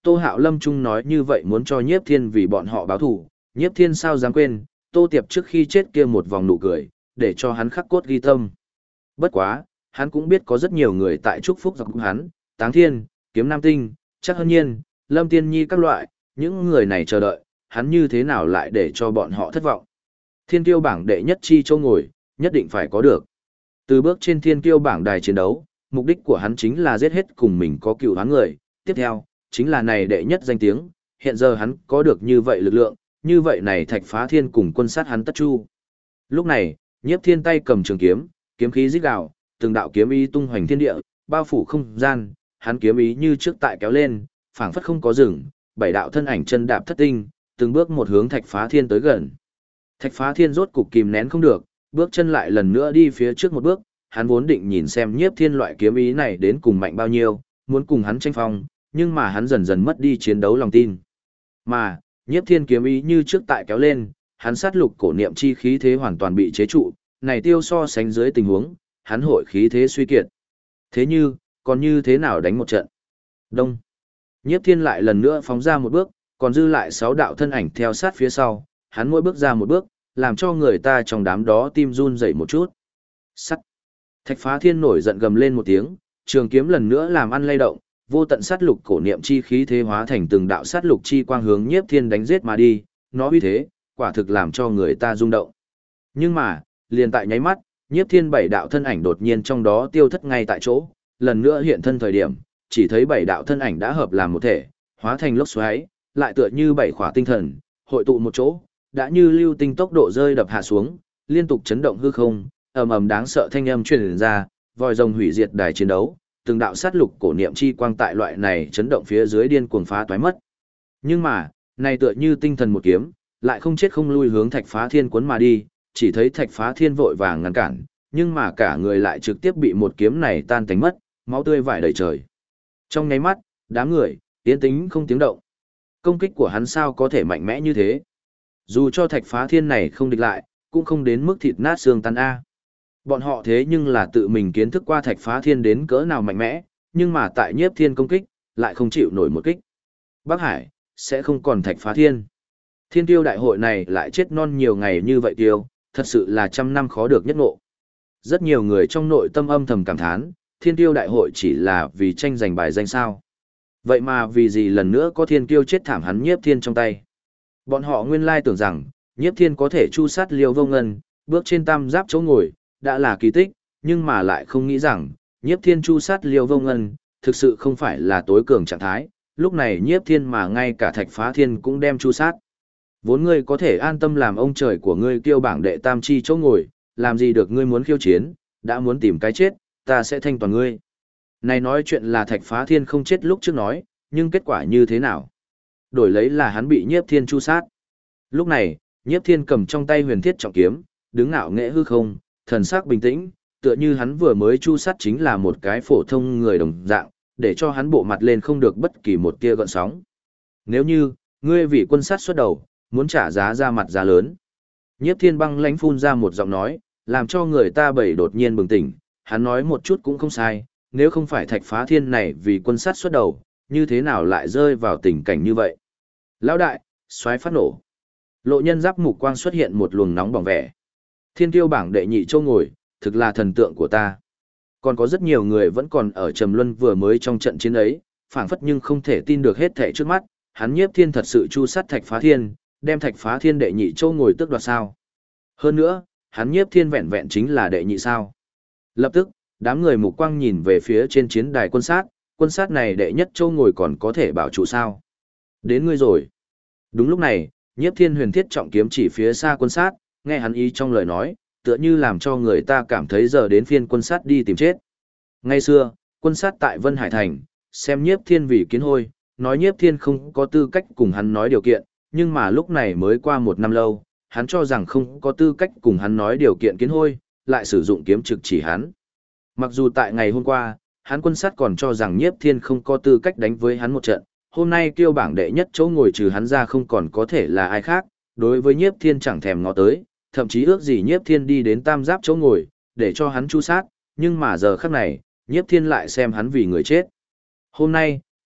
Tô Hạo Lâm Trung nói như vậy muốn cho Nhiếp Thiên vì bọn họ báo thù, Nhiếp Thiên sao dám quên, Tô Tiệp trước khi chết kia một vòng nụ cười, để cho hắn khắc cốt ghi tâm. Bất quá, hắn cũng biết có rất nhiều người tại chúc phúc dọc hắn, Táng Thiên, Kiếm Nam Tinh, Chắc Hân Nhiên, Lâm Tiên Nhi các loại, những người này chờ đợi, hắn như thế nào lại để cho bọn họ thất vọng. Thiên kiêu bảng đệ nhất chi châu ngồi, nhất định phải có được. Từ bước trên thiên kiêu bảng đài chiến đấu, mục đích của hắn chính là giết hết cùng mình có cựu hắn người, tiếp theo, chính là này đệ nhất danh tiếng, hiện giờ hắn có được như vậy lực lượng, như vậy này Thạch Phá Thiên cùng quân sát hắn tất chu. Lúc này, Nhiếp Thiên tay cầm trường kiếm, kiếm khí rít gào, từng đạo kiếm ý tung hoành thiên địa, bao phủ không gian, hắn kiếm ý như trước tại kéo lên, phảng phất không có dừng, bảy đạo thân ảnh chân đạp thất tinh, từng bước một hướng Thạch Phá Thiên tới gần. Thạch Phá Thiên rốt cục kìm nén không được, bước chân lại lần nữa đi phía trước một bước, hắn vốn định nhìn xem Nhiếp Thiên loại kiếm ý này đến cùng mạnh bao nhiêu, muốn cùng hắn tranh phong, nhưng mà hắn dần dần mất đi chiến đấu lòng tin. Mà, Nhiếp Thiên kiếm ý như trước tại kéo lên, hắn sát lục cổ niệm chi khí thế hoàn toàn bị chế trụ, này tiêu so sánh dưới tình huống, hắn hội khí thế suy kiệt. Thế như, còn như thế nào đánh một trận? Đông. Nhiếp Thiên lại lần nữa phóng ra một bước, còn dư lại 6 đạo thân ảnh theo sát phía sau, hắn mỗi bước ra một bước, làm cho người ta trong đám đó tim run dậy một chút. Sắt. Thạch Phá Thiên nổi giận gầm lên một tiếng, trường kiếm lần nữa làm ăn lay động, vô tận sát lục cổ niệm chi khí thế hóa thành từng đạo sát lục chi quang hướng Nhiếp Thiên đánh giết mà đi, nó uy thế, quả thực làm cho người ta rung động. Nhưng mà, liền tại nháy mắt, Nhiếp Thiên 7 đạo thân ảnh đột nhiên trong đó tiêu thất ngay tại chỗ, lần nữa hiện thân thời điểm, chỉ thấy 7 đạo thân ảnh đã hợp làm một thể, hóa thành lốc xoáy, lại tựa như 7 khỏa tinh thần, hội tụ một chỗ, đã như lưu tinh tốc độ rơi đập hạ xuống, liên tục chấn động hư không, ầm ầm đáng sợ thanh âm truyền ra, vòi rồng hủy diệt đài chiến đấu, từng đạo sát lục cổ niệm chi quang tại loại này chấn động phía dưới điên cuồng phá toái mất. Nhưng mà, này tựa như tinh thần một kiếm, lại không chết không lui hướng Thạch Phá Thiên cuốn mà đi, chỉ thấy Thạch Phá Thiên vội vàng ngăn cản, nhưng mà cả người lại trực tiếp bị một kiếm này tan tành mất, máu tươi vải đầy trời. Trong nháy mắt, đám người yên tĩnh không tiếng động. Công kích của hắn sao có thể mạnh mẽ như thế? Dù cho Thạch Phá Thiên này không địch lại, cũng không đến mức thịt nát xương tan a. Bọn họ thế nhưng là tự mình kiến thức qua Thạch Phá Thiên đến cỡ nào mạnh mẽ, nhưng mà tại Nhiếp Thiên công kích, lại không chịu nổi một kích. Bắc Hải sẽ không còn Thạch Phá Thiên. Thiên tiêu đại hội này lại chết non nhiều ngày như vậy tiêu, thật sự là trăm năm khó được nhất ngộ. Rất nhiều người trong nội tâm âm thầm cảm thán, thiên tiêu đại hội chỉ là vì tranh giành bài danh sao. Vậy mà vì gì lần nữa có thiên tiêu chết thảm hắn Nhiếp Thiên trong tay. Bọn họ nguyên lai tưởng rằng, Nhiếp Thiên có thể chu sát Liêu Vô Ngân, bước trên tam giáp chỗ ngồi, đã là kỳ tích, nhưng mà lại không nghĩ rằng, Nhiếp Thiên chu sát Liêu Vô Ngân, thực sự không phải là tối cường trạng thái, lúc này Nhiếp Thiên mà ngay cả Thạch Phá Thiên cũng đem chu sát. Vốn ngươi có thể an tâm làm ông trời của ngươi kiêu bảng đệ tam chi chỗ ngồi, làm gì được ngươi muốn khiêu chiến, đã muốn tìm cái chết, ta sẽ thanh toàn ngươi. Này nói chuyện là Thạch Phá Thiên không chết lúc trước nói, nhưng kết quả như thế nào? Đổi lấy là hắn bị Nhiếp Thiên chu sát. Lúc này, Nhiếp Thiên cầm trong tay huyền thiết trọng kiếm, đứng ngạo nghễ hư không, thần sắc bình tĩnh, tựa như hắn vừa mới chu sát chính là một cái phổ thông người đồng dạng, để cho hắn bộ mặt lên không được bất kỳ một tia gợn sóng. Nếu như, ngươi vì quân sát xuất đầu, muốn trả giá ra mặt giá lớn. Nhiếp Thiên băng lãnh phun ra một giọng nói, làm cho người ta bầy đột nhiên bừng tỉnh, hắn nói một chút cũng không sai, nếu không phải Thạch Phá Thiên này vì quân sát xuất đầu, như thế nào lại rơi vào tình cảnh như vậy. Lão đại, xoáy phát nổ. Lộ Nhân Giáp mục quang xuất hiện một luồng nóng bỏng vẻ. Thiên tiêu bảng đệ nhị châu ngồi, thực là thần tượng của ta. Còn có rất nhiều người vẫn còn ở trầm luân vừa mới trong trận chiến ấy, phảng phất nhưng không thể tin được hết thảy trước mắt, hắn Nhiếp Thiên thật sự chu sát Thạch Phá Thiên, đem Thạch Phá Thiên đệ nhị châu ngồi tước đoạt sao. Hơn nữa, hắn Nhiếp Thiên vẹn vẹn chính là đệ nhị sao. Lập tức, đám người mục quang nhìn về phía trên chiến đài quân sát này đệ nhất châu ngồi còn có thể bảo trụ sao. Đến ngươi rồi. Đúng lúc này, Nhiếp Thiên huyền thiết trọng kiếm chỉ phía xa quân sát, nghe hắn ý trong lời nói, tựa như làm cho người ta cảm thấy giờ đến phiên quân sát đi tìm chết. Ngay xưa, quân sát tại Vân Hải Thành, xem Nhiếp Thiên vì kiến hôi, nói Nhiếp Thiên không có tư cách cùng hắn nói điều kiện, nhưng mà lúc này mới qua một năm lâu, hắn cho rằng không có tư cách cùng hắn nói điều kiện kiến hôi, lại sử dụng kiếm trực chỉ hắn. Mặc dù tại ngày hôm qua, hắn quân sát còn cho rằng Nhiếp Thiên không có tư cách đánh với hắn một trận, hôm nay kêu bảng đệ nhất chỗ ngồi trừ hắn ra không còn có thể là ai khác, đối với Nhiếp Thiên chẳng thèm ngó tới, thậm chí ước gì Nhiếp Thiên đi đến tam giáp chỗ ngồi, để cho hắn chu sát, nhưng mà giờ khắc này, Nhiếp Thiên lại xem hắn vì người chết. Hôm nay,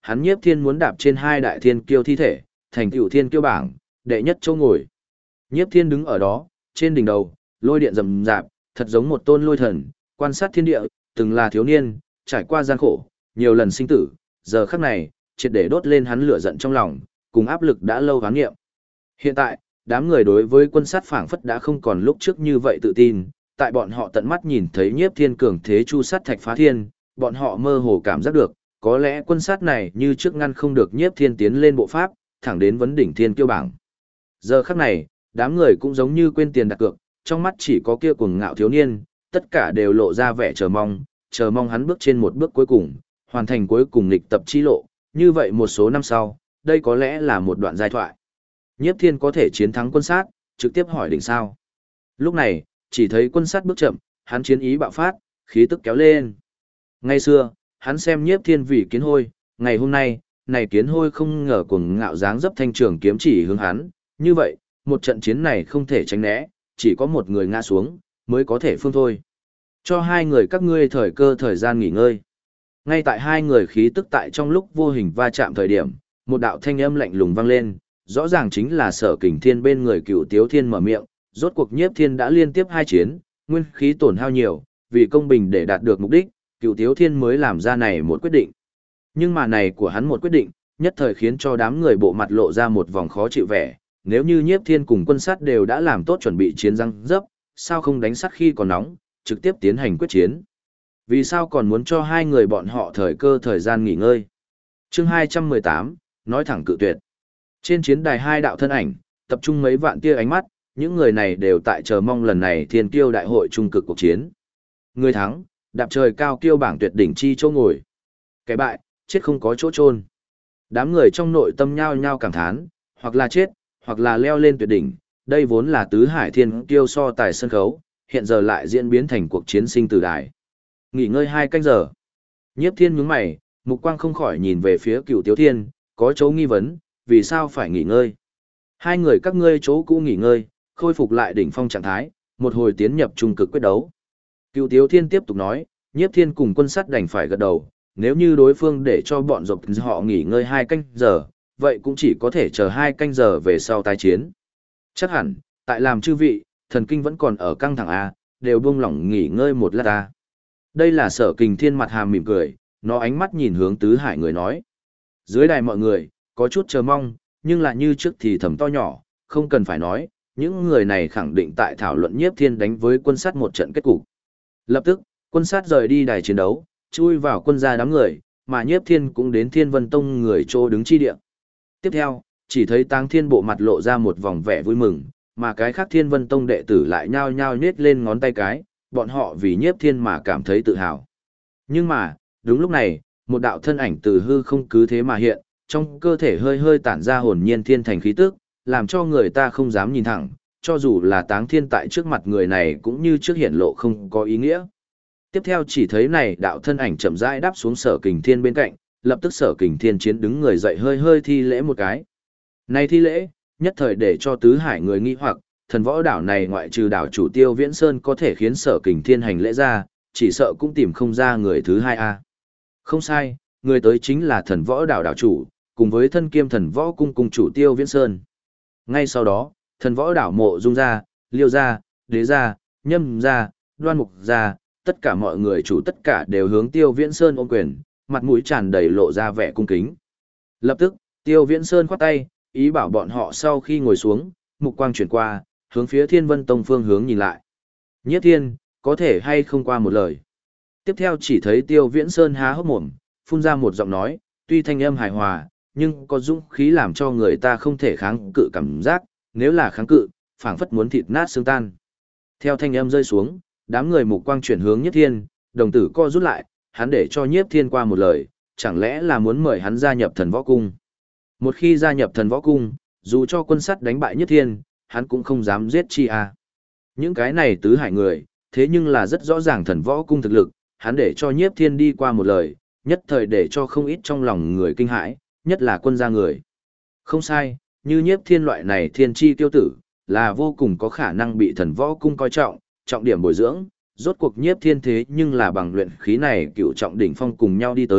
hắn Nhiếp Thiên muốn đạp trên hai đại thiên kiêu thi thể, thành tựu thiên kiêu bảng, đệ nhất chỗ ngồi. Nhiếp Thiên đứng ở đó, trên đỉnh đầu, lôi điện rầm rạp, thật giống một tôn lôi thần, quan sát thiên địa, từng là thiếu niên, trải qua gian khổ, nhiều lần sinh tử, giờ khắc này, triệt để đốt lên hắn lửa giận trong lòng, cùng áp lực đã lâu hoán nghiệm. Hiện tại, đám người đối với quân sát phảng phất đã không còn lúc trước như vậy tự tin, tại bọn họ tận mắt nhìn thấy Nhiếp Thiên cường thế chu sát thạch phá thiên, bọn họ mơ hồ cảm giác được, có lẽ quân sát này như trước ngăn không được Nhiếp Thiên tiến lên bộ pháp, thẳng đến vấn đỉnh thiên kiêu bảng. Giờ khắc này, đám người cũng giống như quên tiền đặt cược, trong mắt chỉ có kia cuồng ngạo thiếu niên, tất cả đều lộ ra vẻ chờ mong hắn bước trên một bước cuối cùng, hoàn thành cuối cùng lịch tập chi lộ, như vậy một số năm sau, đây có lẽ là một đoạn giai thoại. Nhiếp Thiên có thể chiến thắng quân sát, trực tiếp hỏi đỉnh sao. Lúc này, chỉ thấy quân sát bước chậm, hắn chiến ý bạo phát, khí tức kéo lên. Ngày xưa, hắn xem Nhiếp Thiên vì kiến hôi, ngày hôm nay, này kiến hôi không ngờ cuồng ngạo dáng dấp thanh trường kiếm chỉ hướng hắn, như vậy, một trận chiến này không thể tránh né, chỉ có một người ngã xuống, mới có thể phương thôi. Cho hai người các ngươi thời cơ thời gian nghỉ ngơi. Ngay tại hai người khí tức tại trong lúc vô hình va chạm thời điểm, một đạo thanh âm lạnh lùng vang lên, rõ ràng chính là Sở Kình Thiên bên người Cựu Tiếu Thiên mở miệng, rốt cuộc Nhiếp Thiên đã liên tiếp hai chiến, nguyên khí tổn hao nhiều, vì công bình để đạt được mục đích, Cựu Tiếu Thiên mới làm ra này một quyết định. Nhưng mà này của hắn một quyết định, nhất thời khiến cho đám người bộ mặt lộ ra một vòng khó chịu vẻ, nếu như Nhiếp Thiên cùng quân sát đều đã làm tốt chuẩn bị chiến răng dấp, sao không đánh sắt khi còn nóng, trực tiếp tiến hành quyết chiến. Vì sao còn muốn cho hai người bọn họ thời cơ thời gian nghỉ ngơi? Chương 218, nói thẳng cự tuyệt. Trên chiến đài hai đạo thân ảnh, tập trung mấy vạn tia ánh mắt, những người này đều tại chờ mong lần này thiên kiêu đại hội trung cực cuộc chiến. Người thắng, đạp trời cao kiêu bảng tuyệt đỉnh chi chỗ ngồi. Cái bại, chết không có chỗ chôn. Đám người trong nội tâm nhao nhao cảm thán, hoặc là chết, hoặc là leo lên tuyệt đỉnh, đây vốn là tứ hải thiên kiêu so tài sân khấu, hiện giờ lại diễn biến thành cuộc chiến sinh tử đài. Nghỉ ngơi 2 canh giờ. Nhiếp Thiên nhướng mày, mục quang không khỏi nhìn về phía Cựu Tiếu Thiên, có chỗ nghi vấn, vì sao phải nghỉ ngơi? Hai người các ngươi chỗ cũ nghỉ ngơi, khôi phục lại đỉnh phong trạng thái, một hồi tiến nhập trung cực quyết đấu. Cựu Tiếu Thiên tiếp tục nói, Nhiếp Thiên cùng quân sát đành phải gật đầu, nếu như đối phương để cho bọn dọc họ nghỉ ngơi 2 canh giờ, vậy cũng chỉ có thể chờ 2 canh giờ về sau tái chiến. Chắc hẳn, tại làm chư vị, thần kinh vẫn còn ở căng thẳng A, đều buông lỏng nghỉ ngơi một lát A. Đây là Sở Kình Thiên mặt hàm mỉm cười, nó ánh mắt nhìn hướng tứ hải người nói. Dưới đài mọi người, có chút chờ mong, nhưng là như trước thì thầm to nhỏ, không cần phải nói, những người này khẳng định tại thảo luận Nhiếp Thiên đánh với quân sát một trận kết cục. Lập tức, quân sát rời đi đài chiến đấu, chui vào quân gia đám người, mà Nhiếp Thiên cũng đến Thiên Vân Tông người chỗ đứng chi địa. Tiếp theo, chỉ thấy Táng Thiên bộ mặt lộ ra một vòng vẻ vui mừng, mà cái khác Thiên Vân Tông đệ tử lại nhao nhao nhếch lên ngón tay cái, bọn họ vì Nhiếp Thiên mà cảm thấy tự hào. Nhưng mà, đúng lúc này, một đạo thân ảnh từ hư không cứ thế mà hiện, trong cơ thể hơi hơi tản ra hồn nhiên thiên thành khí tức, làm cho người ta không dám nhìn thẳng, cho dù là Táng Thiên tại trước mặt người này cũng như trước hiện lộ không có ý nghĩa. Tiếp theo chỉ thấy này đạo thân ảnh chậm rãi đáp xuống Sở Kình Thiên bên cạnh, lập tức Sở Kình Thiên chiến đứng người dậy hơi hơi thi lễ một cái. Này thi lễ, nhất thời để cho tứ hải người nghi hoặc, thần võ đảo này ngoại trừ đảo chủ Tiêu Viễn Sơn có thể khiến Sở Kình Thiên hành lễ ra, chỉ sợ cũng tìm không ra người thứ hai a. Không sai, người tới chính là thần võ đảo đảo chủ, cùng với thân kiêm thần võ cung cung chủ Tiêu Viễn Sơn. Ngay sau đó, thần võ đảo Mộ Dung gia, Liêu gia, Đế gia, Nhâm gia, Đoan Mục gia, tất cả mọi người chủ tất cả đều hướng Tiêu Viễn Sơn ôm quyền, mặt mũi tràn đầy lộ ra vẻ cung kính. Lập tức, Tiêu Viễn Sơn khoát tay, ý bảo bọn họ sau khi ngồi xuống, mục quang chuyển qua, hướng phía Thiên Vân Tông phương hướng nhìn lại. Nhiếp Thiên, có thể hay không qua một lời. Tiếp theo chỉ thấy Tiêu Viễn Sơn há hốc mồm, phun ra một giọng nói, tuy thanh âm hài hòa, nhưng có dũng khí làm cho người ta không thể kháng cự cảm giác, nếu là kháng cự, phảng phất muốn thịt nát xương tan. Theo thanh âm rơi xuống, đám người mục quang chuyển hướng Nhiếp Thiên, đồng tử co rút lại, hắn để cho Nhiếp Thiên qua một lời, chẳng lẽ là muốn mời hắn gia nhập thần võ cung. Một khi gia nhập thần võ cung, dù cho quân sắt đánh bại Nhiếp Thiên, hắn cũng không dám giết chi à. Những cái này tứ hải người, thế nhưng là rất rõ ràng thần võ cung thực lực, hắn để cho Nhiếp Thiên đi qua một lời, nhất thời để cho không ít trong lòng người kinh hãi, nhất là quân gia người. Không sai, như Nhiếp Thiên loại này thiên chi tiêu tử, là vô cùng có khả năng bị thần võ cung coi trọng, trọng điểm bồi dưỡng, rốt cuộc Nhiếp Thiên thế nhưng là bằng luyện khí này cựu trọng đỉnh phong cùng nhau đi tới,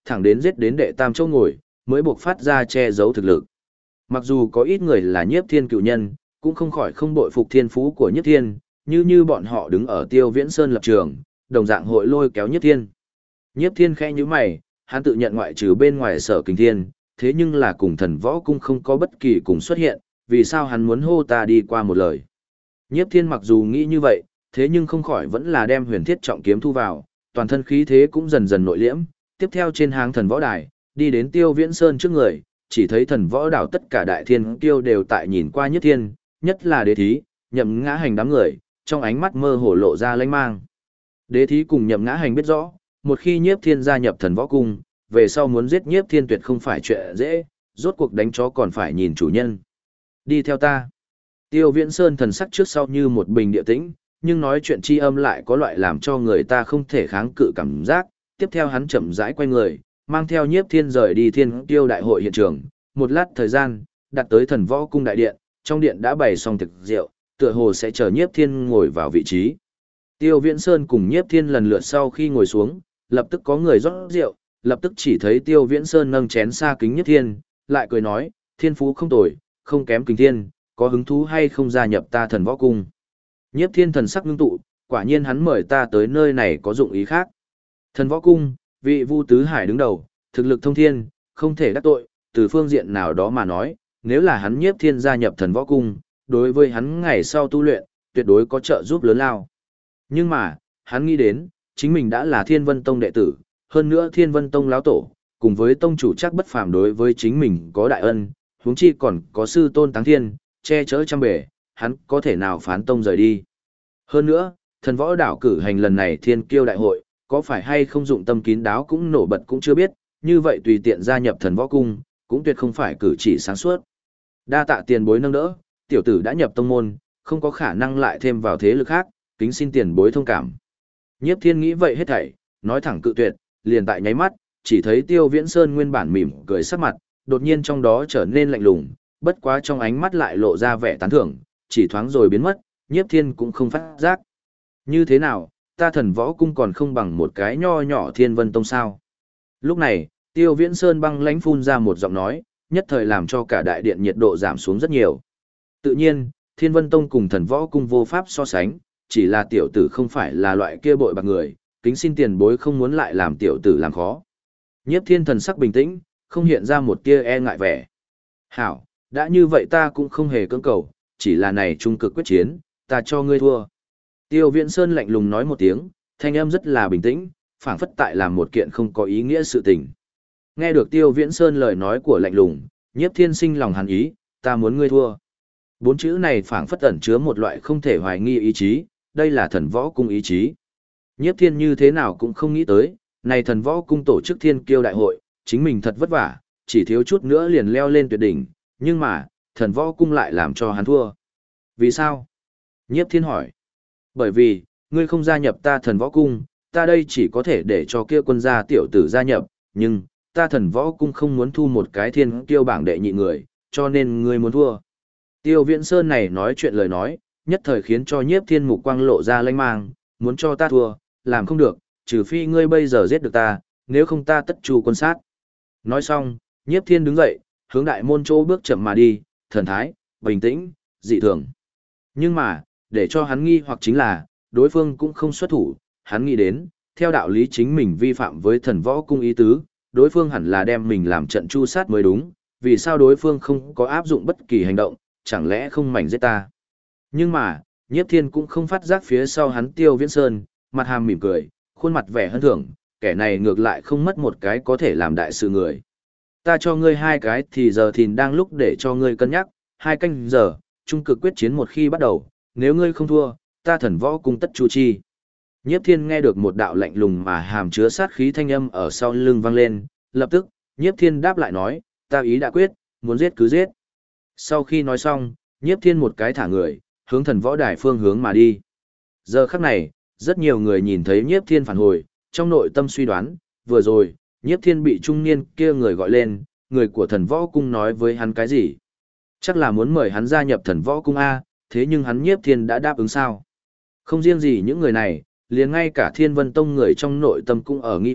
thẳng đến giết đến đệ tam châu ngồi, mới buộc phát ra che giấu thực lực. Mặc dù có ít người là Nhiếp Thiên cựu nhân, cũng không khỏi không bội phục thiên phú của Nhiếp Thiên, như bọn họ đứng ở Tiêu Viễn Sơn lập trường, đồng dạng hội lôi kéo Nhiếp Thiên. Nhiếp Thiên khẽ nhíu mày, hắn tự nhận ngoại trừ bên ngoài Sở Kình Thiên, thế nhưng là cùng Thần Võ Cung không có bất kỳ cùng xuất hiện, vì sao hắn muốn hô ta đi qua một lời. Nhiếp Thiên mặc dù nghĩ như vậy, thế nhưng không khỏi vẫn là đem Huyền Thiết trọng kiếm thu vào, toàn thân khí thế cũng dần dần nội liễm, tiếp theo trên háng thần võ đài, đi đến Tiêu Viễn Sơn trước người, chỉ thấy thần võ đảo tất cả đại thiên kiêu đều tại nhìn qua Nhiếp Thiên, nhất là Đế Thí, Nhậm Ngã Hành đám người, trong ánh mắt mơ hồ lộ ra lanh mang. Đế Thí cùng Nhậm Ngã Hành biết rõ, một khi Nhiếp Thiên gia nhập thần võ cung, về sau muốn giết Nhiếp Thiên tuyệt không phải chuyện dễ, rốt cuộc đánh chó còn phải nhìn chủ nhân. Đi theo ta. Tiêu Viễn Sơn thần sắc trước sau như một bình địa tĩnh, nhưng nói chuyện chi âm lại có loại làm cho người ta không thể kháng cự cảm giác. Tiếp theo hắn chậm rãi quay người, mang theo Nhiếp Thiên rời đi Thiên Kiêu đại hội hiện trường. Một lát thời gian, đặt tới thần võ cung đại điện, trong điện đã bày xong thực rượu, tựa hồ sẽ chờ Nhiếp Thiên ngồi vào vị trí. Tiêu Viễn Sơn cùng Nhiếp Thiên lần lượt sau khi ngồi xuống, lập tức có người rót rượu, lập tức chỉ thấy Tiêu Viễn Sơn nâng chén xa kính Nhiếp Thiên, lại cười nói, thiên phú không tồi, không kém Kình Thiên, có hứng thú hay không gia nhập ta thần võ cung. Nhiếp Thiên thần sắc ngưng tụ, quả nhiên hắn mời ta tới nơi này có dụng ý khác. Thần võ cung, vị Vu Tứ Hải đứng đầu, thực lực thông thiên, không thể đắc tội, từ phương diện nào đó mà nói, nếu là hắn Nhiếp Thiên gia nhập thần võ cung, đối với hắn ngày sau tu luyện, tuyệt đối có trợ giúp lớn lao. Nhưng mà, hắn nghĩ đến, chính mình đã là Thiên Vân Tông đệ tử, hơn nữa Thiên Vân Tông lão tổ, cùng với tông chủ chắc bất phàm đối với chính mình có đại ân, huống chi còn có sư tôn Táng Thiên, che chở trăm bề, hắn có thể nào phán tông rời đi. Hơn nữa, thần võ đảo cử hành lần này Thiên Kiêu đại hội, có phải hay không dụng tâm kín đáo cũng nổ bật cũng chưa biết, như vậy tùy tiện gia nhập thần võ cung, cũng tuyệt không phải cử chỉ sáng suốt. Đa tạ tiền bối nâng đỡ, tiểu tử đã nhập tông môn, không có khả năng lại thêm vào thế lực khác, kính xin tiền bối thông cảm. Nhiếp Thiên nghĩ vậy hết thảy, nói thẳng cự tuyệt, liền tại nháy mắt, chỉ thấy Tiêu Viễn Sơn nguyên bản mỉm cười sắc mặt, đột nhiên trong đó trở nên lạnh lùng, bất quá trong ánh mắt lại lộ ra vẻ tán thưởng, chỉ thoáng rồi biến mất, Nhiếp Thiên cũng không phát giác. Như thế nào, ta thần võ cung còn không bằng một cái nho nhỏ Thiên Vân Tông sao? Lúc này, Tiêu Viễn Sơn băng lãnh phun ra một giọng nói, nhất thời làm cho cả đại điện nhiệt độ giảm xuống rất nhiều. Tự nhiên, Thiên Vân Tông cùng thần võ cung vô pháp so sánh, chỉ là tiểu tử không phải là loại kia bội bạc người, kính xin tiền bối không muốn lại làm tiểu tử làm khó. Nhiếp Thiên thần sắc bình tĩnh, không hiện ra một tia e ngại vẻ. Hảo, đã như vậy ta cũng không hề cưỡng cầu, chỉ là này trung cực quyết chiến, ta cho ngươi thua. Tiêu Viễn Sơn lạnh lùng nói một tiếng, thanh âm rất là bình tĩnh, phảng phất tại làm một kiện không có ý nghĩa sự tình. Nghe được Tiêu Viễn Sơn lời nói của lạnh lùng, Nhiếp Thiên sinh lòng hàn ý, ta muốn ngươi thua. Bốn chữ này phảng phất ẩn chứa một loại không thể hoài nghi ý chí, đây là thần võ cung ý chí. Nhiếp Thiên như thế nào cũng không nghĩ tới, này thần võ cung tổ chức Thiên Kiêu đại hội, chính mình thật vất vả, chỉ thiếu chút nữa liền leo lên tuyệt đỉnh, nhưng mà, thần võ cung lại làm cho hắn thua. Vì sao? Nhiếp Thiên hỏi. Bởi vì, ngươi không gia nhập ta thần võ cung, ta đây chỉ có thể để cho kia quân gia tiểu tử gia nhập, nhưng, ta thần võ cung không muốn thu một cái Thiên Kiêu bảng đệ nhị người, cho nên ngươi muốn thua. Tiêu Viễn Sơn này nói chuyện lời nói, nhất thời khiến cho Nhiếp Thiên mục quang lộ ra lanh mang, muốn cho ta thua, làm không được, trừ phi ngươi bây giờ giết được ta, nếu không ta tất chu quân sát. Nói xong, Nhiếp Thiên đứng dậy, hướng đại môn chỗ bước chậm mà đi, thần thái, bình tĩnh, dị thường. Nhưng mà, để cho hắn nghi hoặc chính là, đối phương cũng không xuất thủ, hắn nghĩ đến, theo đạo lý chính mình vi phạm với thần võ cung ý tứ, đối phương hẳn là đem mình làm trận chu sát mới đúng, vì sao đối phương không có áp dụng bất kỳ hành động, chẳng lẽ không mảnh giết ta. Nhưng mà, Nhiếp Thiên cũng không phát giác phía sau hắn Tiêu Viễn Sơn, mặt hàm mỉm cười, khuôn mặt vẻ hân thưởng, kẻ này ngược lại không mất một cái có thể làm đại sự người. Ta cho ngươi 2 cái thì giờ thìn đang lúc để cho ngươi cân nhắc, 2 canh giờ, trung cực quyết chiến một khi bắt đầu, nếu ngươi không thua, ta thần võ cung tất chu chi. Nhiếp Thiên nghe được một đạo lạnh lùng mà hàm chứa sát khí thanh âm ở sau lưng vang lên, lập tức, Nhiếp Thiên đáp lại nói, ta ý đã quyết, muốn giết cứ giết. Sau khi nói xong, Nhiếp Thiên một cái thả người, hướng thần võ đài phương hướng mà đi. Giờ khắc này, rất nhiều người nhìn thấy Nhiếp Thiên phản hồi, trong nội tâm suy đoán, vừa rồi, Nhiếp Thiên bị trung niên kia người gọi lên, người của thần võ cung nói với hắn cái gì? Chắc là muốn mời hắn gia nhập thần võ cung A, thế nhưng hắn Nhiếp Thiên đã đáp ứng sao? Không riêng gì những người này, liền ngay cả Thiên Vân Tông người trong nội tâm cũng ở nghi hoặc,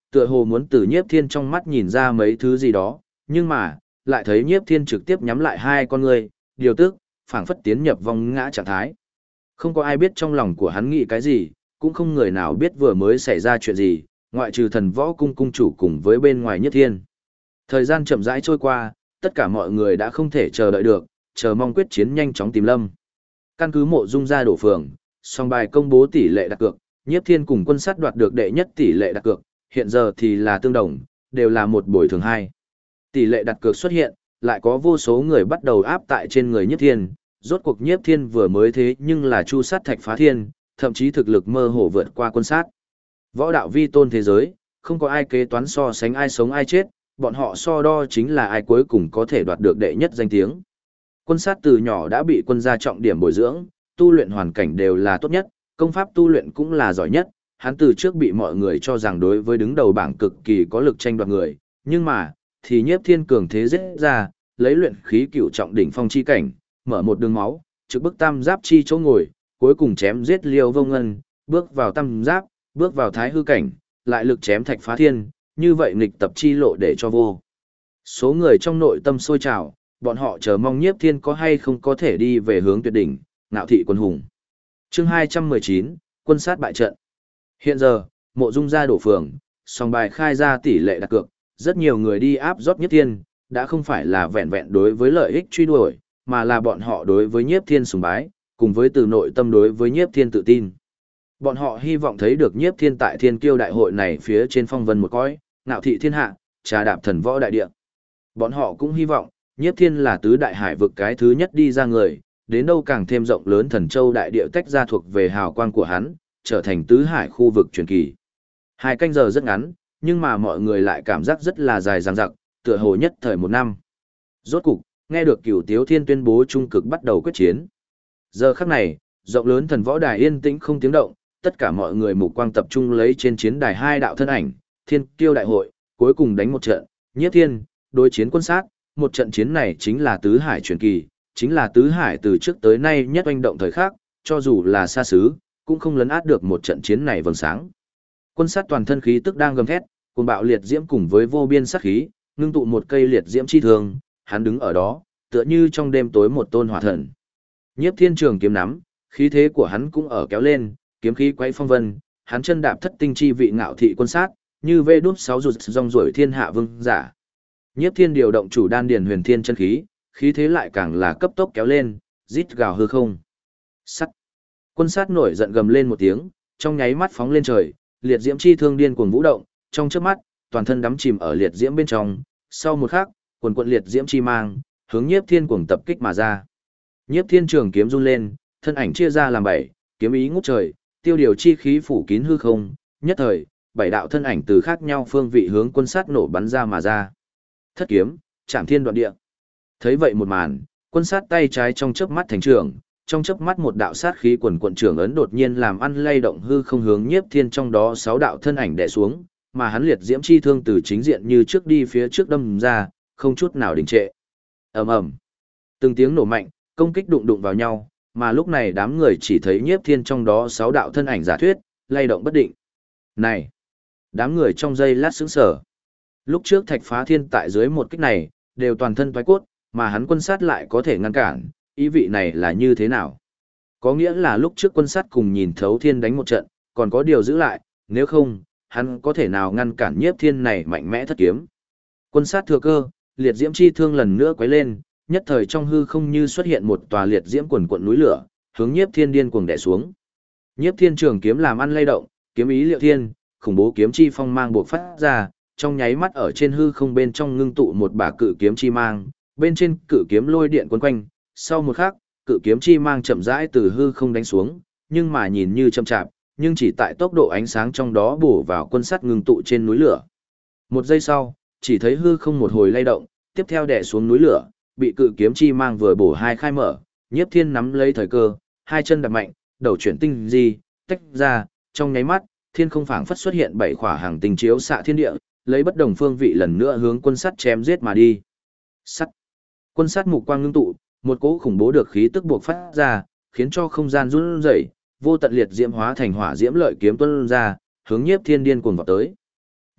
Tựa hồ muốn từ Nhiếp Thiên trong mắt nhìn ra mấy thứ gì đó, nhưng mà, lại thấy Nhiếp Thiên trực tiếp nhắm lại hai con người, điều tức, phảng phất tiến nhập vong ngã trạng thái. Không có ai biết trong lòng của hắn nghĩ cái gì, cũng không người nào biết vừa mới xảy ra chuyện gì, ngoại trừ Thần Võ Cung cung chủ cùng với bên ngoài Nhiếp Thiên. Thời gian chậm rãi trôi qua, tất cả mọi người đã không thể chờ đợi được, chờ mong quyết chiến nhanh chóng tìm Lâm. Căn cứ Mộ Dung gia đổ phường, song bài công bố tỷ lệ đặt cược, Nhiếp Thiên cùng Quân Sát đoạt được đệ nhất tỷ lệ đặt cược, hiện giờ thì là tương đồng, đều là một bồi thường hai. Tỷ lệ đặt cược xuất hiện, lại có vô số người bắt đầu áp tại trên người Nhiếp Thiên, rốt cuộc Nhiếp Thiên vừa mới thế nhưng là chu sát thạch phá thiên, thậm chí thực lực mơ hồ vượt qua Quân Sát. Võ đạo vi tôn thế giới, không có ai kế toán so sánh ai sống ai chết, bọn họ so đo chính là ai cuối cùng có thể đoạt được đệ nhất danh tiếng. Quân Sát từ nhỏ đã bị quân gia trọng điểm bồi dưỡng, tu luyện hoàn cảnh đều là tốt nhất, công pháp tu luyện cũng là giỏi nhất, hắn từ trước bị mọi người cho rằng đối với đứng đầu bảng cực kỳ có lực tranh đoạt người, nhưng mà, thì Nhiếp Thiên cường thế giết ra, lấy luyện khí cửu trọng đỉnh phong chi cảnh, mở một đường máu, trực bức tam giáp chi chỗ ngồi, cuối cùng chém giết Liêu Vô Ngân, bước vào tam giáp, bước vào thái hư cảnh, lại lực chém thạch phá thiên, như vậy nghịch tập chi lộ để cho vô. Số người trong nội tâm sôi trào, bọn họ chờ mong Nhiếp Thiên có hay không có thể đi về hướng tuyệt đỉnh, ngạo thị quân hùng. Chương 219, Quân Sát bại trận. Hiện giờ, Mộ Dung gia đổ phường, song bài khai ra tỷ lệ đặt cược, rất nhiều người đi áp rót Nhiếp Thiên, đã không phải là vẹn vẹn đối với lợi ích truy đuổi, mà là bọn họ đối với Nhiếp Thiên sùng bái, cùng với từ nội tâm đối với Nhiếp Thiên tự tin. Bọn họ hy vọng thấy được Nhiếp Thiên tại Thiên Kiêu đại hội này phía trên phong vân một cõi, ngạo thị thiên hạ, trà đạp thần võ đại địa. Bọn họ cũng hy vọng, Nhiếp Thiên là tứ đại hải vực cái thứ nhất đi ra người, đến đâu càng thêm rộng lớn thần châu đại địa tách ra thuộc về hào quang của hắn, trở thành tứ hải khu vực truyền kỳ. 2 canh giờ rất ngắn, nhưng mà mọi người lại cảm giác rất là dài dằng dặc, tựa hồ nhất thời 1 năm. Rốt cục, nghe được Cửu Tiếu Thiên tuyên bố trung cực bắt đầu quyết chiến. Giờ khắc này, rộng lớn thần võ đài yên tĩnh không tiếng động, tất cả mọi người mục quang tập trung lấy trên chiến đài hai đạo thân ảnh, Thiên Kiêu đại hội, cuối cùng đánh một trận, Nhiếp Thiên đối chiến Quân Sát, một trận chiến này chính là tứ hải truyền kỳ, chính là tứ hải từ trước tới nay nhất oanh động thời khắc, cho dù là xa xứ, cũng không lấn át được một trận chiến này vầng sáng. Quân Sát toàn thân khí tức đang gầm thét, cuồng bạo liệt diễm cùng với vô biên sát khí, ngưng tụ một cây liệt diễm chi thường, hắn đứng ở đó, tựa như trong đêm tối một tôn hỏa thần. Nhiếp Thiên trường kiếm nắm, khí thế của hắn cũng ở kéo lên, kiếm khí quay phong vân, hắn chân đạp thất tinh chi vị ngạo thị Quân Sát, như vê đút 6 rụt rong ruổi thiên hạ vương giả. Nhiếp Thiên điều động chủ đan điền huyền thiên chân khí, khí thế lại càng là cấp tốc kéo lên, rít gào hư không. Sắt. Quân Sát nổi giận gầm lên một tiếng, trong nháy mắt phóng lên trời, liệt diễm chi thương điên cuồng vũ động, trong chớp mắt, toàn thân đắm chìm ở liệt diễm bên trong, sau một khắc, quần quần liệt diễm chi mang, hướng Nhiếp Thiên cuồng tập kích mà ra. Nhiếp Thiên trường kiếm run lên, thân ảnh chia ra làm 7, kiếm ý ngút trời, tiêu điều chi khí phủ kín hư không, nhất thời, 7 đạo thân ảnh từ khác nhau phương vị hướng Quân Sát nổ bắn ra mà ra. Thất kiếm, chạm thiên đoạn địa. Thấy vậy một màn, Quân Sát tay trái trong chớp mắt thành trường, trong chớp mắt một đạo sát khí quần quận trưởng ấn đột nhiên làm ăn lay động hư không hướng Nhiếp Thiên trong đó 6 đạo thân ảnh đè xuống, mà hắn liệt diễm chi thương từ chính diện như trước đi phía trước đâm ra, không chút nào đình trệ. Ầm ầm. Từng tiếng nổ mạnh, công kích đụng đụng vào nhau, mà lúc này đám người chỉ thấy Nhiếp Thiên trong đó 6 đạo thân ảnh giả thuyết, lay động bất định. Này! Đám người trong giây lát sững sờ. Lúc trước Thạch Phá Thiên tại dưới một kích này, đều toàn thân toái cốt, mà hắn Quân Sát lại có thể ngăn cản, ý vị này là như thế nào? Có nghĩa là lúc trước Quân Sát cùng nhìn thấu Thiên đánh một trận, còn có điều giữ lại, nếu không, hắn có thể nào ngăn cản Nhiếp Thiên này mạnh mẽ thất kiếm. Quân Sát thừa cơ, liệt diễm chi thương lần nữa quấy lên, nhất thời trong hư không như xuất hiện một tòa liệt diễm quần quận núi lửa, hướng Nhiếp Thiên điên cuồng đè xuống. Nhiếp Thiên trường kiếm làm ăn lay động, kiếm ý liệu thiên, khủng bố kiếm chi phong mang buộc phát ra, trong nháy mắt ở trên hư không bên trong ngưng tụ một bả cự kiếm chi mang, bên trên cự kiếm lôi điện quấn quanh, sau một khắc, cự kiếm chi mang chậm rãi từ hư không đánh xuống, nhưng mà nhìn như chậm chạp, nhưng chỉ tại tốc độ ánh sáng trong đó bổ vào Quân Sát ngưng tụ trên núi lửa. Một giây sau, chỉ thấy hư không một hồi lay động, tiếp theo đè xuống núi lửa, bị cự kiếm chi mang vừa bổ hai khai mở, Nhiếp Thiên nắm lấy thời cơ, hai chân đạp mạnh, đầu chuyển tinh di, tách ra, trong nháy mắt, thiên không phảng phất xuất hiện 7 khỏa hàng tinh chiếu xạ thiên địa, lấy bất đồng phương vị lần nữa hướng Quân Sát chém giết mà đi. Sắt. Quân Sát mục quang ngưng tụ, một cỗ khủng bố được khí tức buộc phát ra, khiến cho không gian run rẩy, vô tận liệt diễm hóa thành hỏa diễm lợi kiếm tuôn ra, hướng Nhiếp Thiên điên cuồng vọt tới.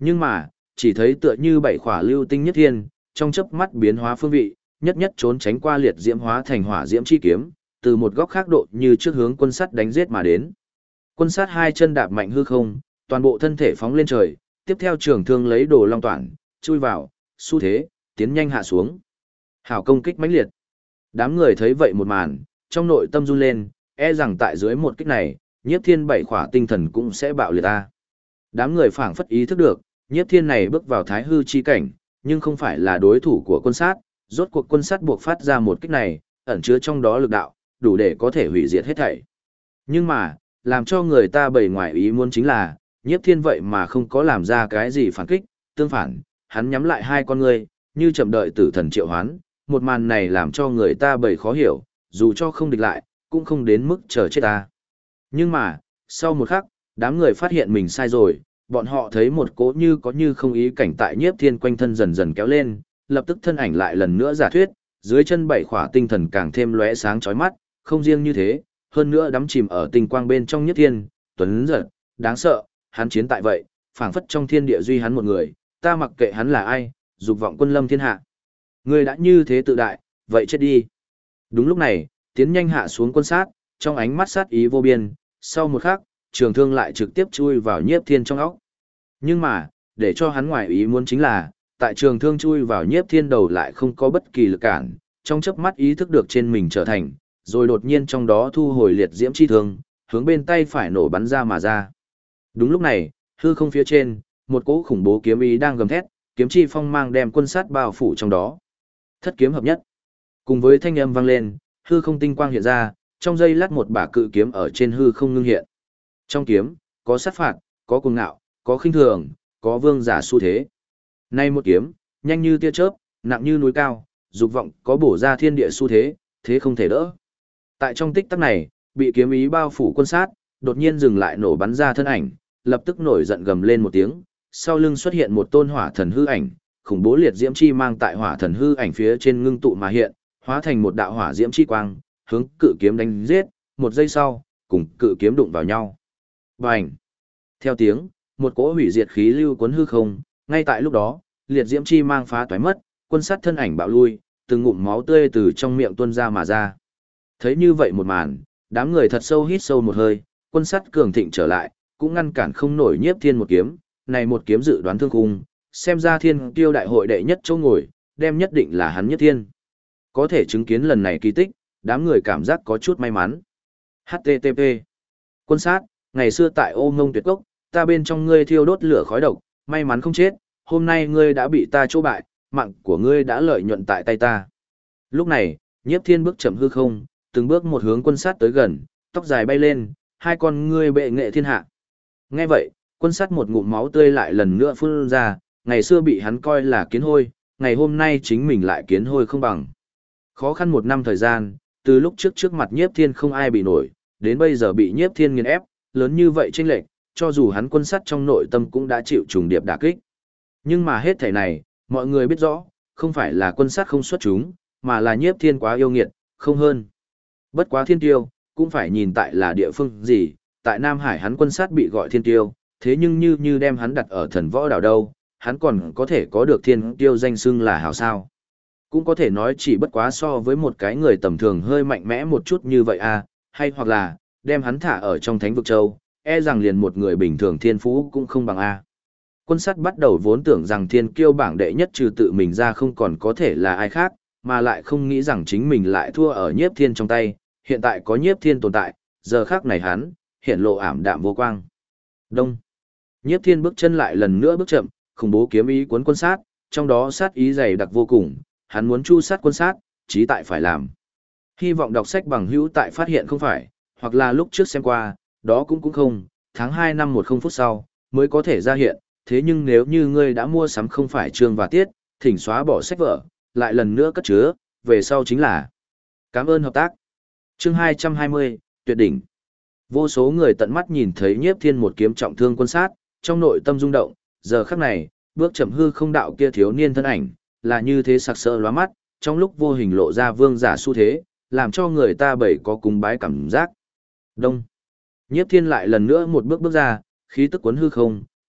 Nhưng mà, chỉ thấy tựa như bảy khỏa lưu tinh nhất thiên, trong chớp mắt biến hóa phương vị, nhất nhất trốn tránh qua liệt diễm hóa thành hỏa diễm chi kiếm, từ một góc khác độ như trước hướng quân sắt đánh giết mà đến. Quân sát hai chân đạp mạnh hư không, toàn bộ thân thể phóng lên trời, tiếp theo trường thương lấy đồ long toản, chui vào, xu thế, tiến nhanh hạ xuống. Hảo công kích mãnh liệt. Đám người thấy vậy một màn, trong nội tâm run lên, e rằng tại dưới một kích này, Nhiếp Thiên bảy khỏa tinh thần cũng sẽ bạo liệt ta. Đám người phảng phất ý thức được, Nhiếp Thiên này bước vào thái hư chi cảnh, nhưng không phải là đối thủ của quân sát, rốt cuộc quân sát buộc phát ra một kích này, ẩn chứa trong đó lực đạo, đủ để có thể hủy diệt hết thảy. Nhưng mà, làm cho người ta bầy ngoài ý muốn chính là, Nhiếp Thiên vậy mà không có làm ra cái gì phản kích, tương phản, hắn nhắm lại hai con ngươi, như chậm đợi tử thần triệu hoán, một màn này làm cho người ta bầy khó hiểu, dù cho không địch lại, cũng không đến mức chờ chết ta. Nhưng mà, sau một khắc, đám người phát hiện mình sai rồi, bọn họ thấy một cỗ như có như không ý cảnh tại Nhiếp Thiên quanh thân dần dần kéo lên, lập tức thân ảnh lại lần nữa giả thuyết, dưới chân bảy khỏa tinh thần càng thêm lóe sáng chói mắt, không riêng như thế, hơn nữa đắm chìm ở tinh quang bên trong Nhiếp Thiên, tuấn giật, đáng sợ, hắn chiến tại vậy, phảng phất trong thiên địa duy hắn một người, ta mặc kệ hắn là ai, dục vọng quân lâm thiên hạ. Ngươi đã như thế tự đại, vậy chết đi. Đúng lúc này, tiến nhanh hạ xuống quân sát, trong ánh mắt sát ý vô biên, sau một khắc, trường thương lại trực tiếp chui vào Nhiếp Thiên trong óc. Nhưng mà, để cho hắn ngoài ý muốn chính là, tại trường thương chui vào Nhiếp Thiên đầu lại không có bất kỳ lực cản, trong chớp mắt ý thức được trên mình trở thành, rồi đột nhiên trong đó thu hồi liệt diễm chi thương, hướng bên tay phải nổ bắn ra mà ra. Đúng lúc này, hư không phía trên, một cỗ khủng bố kiếm ý đang gầm thét, kiếm chi phong mang đem quân sát bao phủ trong đó. Thất kiếm hợp nhất. Cùng với thanh âm vang lên, hư không tinh quang hiện ra, trong giây lát một bả cự kiếm ở trên hư không ngưng hiện. Trong kiếm, có sát phạt, có cuồng ngạo, có khinh thường, có vương giả xu thế. Nay một kiếm, nhanh như tia chớp, nặng như núi cao, dục vọng có bổ ra thiên địa xu thế, thế không thể đỡ. Tại trong tích tắc này, bị kiếm ý bao phủ quân sát, đột nhiên dừng lại nổ bắn ra thân ảnh, lập tức nổi giận gầm lên một tiếng, sau lưng xuất hiện một tôn hỏa thần hư ảnh, khủng bố liệt diễm chi mang tại hỏa thần hư ảnh phía trên ngưng tụ mà hiện, hóa thành một đạo hỏa diễm chi quang, hướng cự kiếm đánh giết, một giây sau, cùng cự kiếm đụng vào nhau. Bành! Theo tiếng, một cỗ hủy diệt khí lưu cuốn hư không, ngay tại lúc đó, liệt diễm chi mang phá toái mất, quân sát thân ảnh bạo lui, từng ngụm máu tươi từ trong miệng tuôn ra mà ra. Thấy như vậy một màn, đám người thật sâu hít sâu một hơi, quân sát cường thịnh trở lại, cũng ngăn cản không nổi Nhiếp Thiên một kiếm, này một kiếm dự đoán thương khung, xem ra Thiên Tiêu đại hội đệ nhất chỗ ngồi, đem nhất định là hắn Nhiếp Thiên. Có thể chứng kiến lần này kỳ tích, đám người cảm giác có chút may mắn. HTTP. Quân sát, ngày xưa tại Ô Ngông Tuyệt Cốc, ta bên trong ngươi thiêu đốt lửa khói độc, may mắn không chết, hôm nay ngươi đã bị ta chỗ bại, mạng của ngươi đã lợi nhuận tại tay ta. Lúc này, Nhiếp Thiên bước chậm hư không, từng bước một hướng quân sát tới gần, tóc dài bay lên, hai con ngươi bệ nghệ thiên hạ. Nghe vậy, quân sát một ngụm máu tươi lại lần nữa phun ra, ngày xưa bị hắn coi là kiến hôi, ngày hôm nay chính mình lại kiến hôi không bằng. Khó khăn một năm thời gian, từ lúc trước mặt Nhiếp Thiên không ai bị nổi, đến bây giờ bị Nhiếp Thiên nghiền ép, lớn như vậy chênh lệch, cho dù hắn quân sát trong nội tâm cũng đã chịu trùng điệp đả kích. Nhưng mà hết thảy này, mọi người biết rõ, không phải là quân sát không xuất chúng, mà là Nhiếp Thiên quá yêu nghiệt, không hơn. Bất quá thiên tiêu, cũng phải nhìn tại là địa phương gì, tại Nam Hải hắn quân sát bị gọi thiên tiêu, thế nhưng như đem hắn đặt ở thần võ đảo đâu, hắn còn có thể có được thiên tiêu danh xưng là hảo sao. Cũng có thể nói chỉ bất quá so với một cái người tầm thường hơi mạnh mẽ một chút như vậy à, hay hoặc là, đem hắn thả ở trong thánh vực châu, e rằng liền một người bình thường thiên phú cũng không bằng a. Quân sát bắt đầu vốn tưởng rằng thiên kiêu bảng đệ nhất trừ tự mình ra không còn có thể là ai khác, mà lại không nghĩ rằng chính mình lại thua ở Nhiếp Thiên trong tay, hiện tại có Nhiếp Thiên tồn tại, giờ khác này hắn, hiện lộ ảm đạm vô quang. Đông. Nhiếp Thiên bước chân lại lần nữa bước chậm, khủng bố kiếm ý cuốn quân sát, trong đó sát ý dày đặc vô cùng, hắn muốn chu sát quân sát, chí tại phải làm. Hy vọng đọc sách bằng hữu tại phát hiện không phải, hoặc là lúc trước xem qua, đó cũng không, tháng 2 năm 10 phút sau, mới có thể ra hiện, thế nhưng nếu như ngươi đã mua sắm không phải chương và tiết, thỉnh xóa bỏ sách vở, lại lần nữa cất chứa, về sau chính là cảm ơn hợp tác. Chương 220, tuyệt đỉnh. Vô số người tận mắt nhìn thấy Nhiếp Thiên một kiếm trọng thương quân sát, trong nội tâm rung động, giờ khắc này, bước chậm hư không đạo kia thiếu niên thân ảnh, là như thế sặc sỡ lóa mắt, trong lúc vô hình lộ ra vương giả xu thế, làm cho người ta bảy có cùng bái cảm giác. Đông. Nhiếp Thiên lại lần nữa một bước bước ra, khí tức cuốn hư không,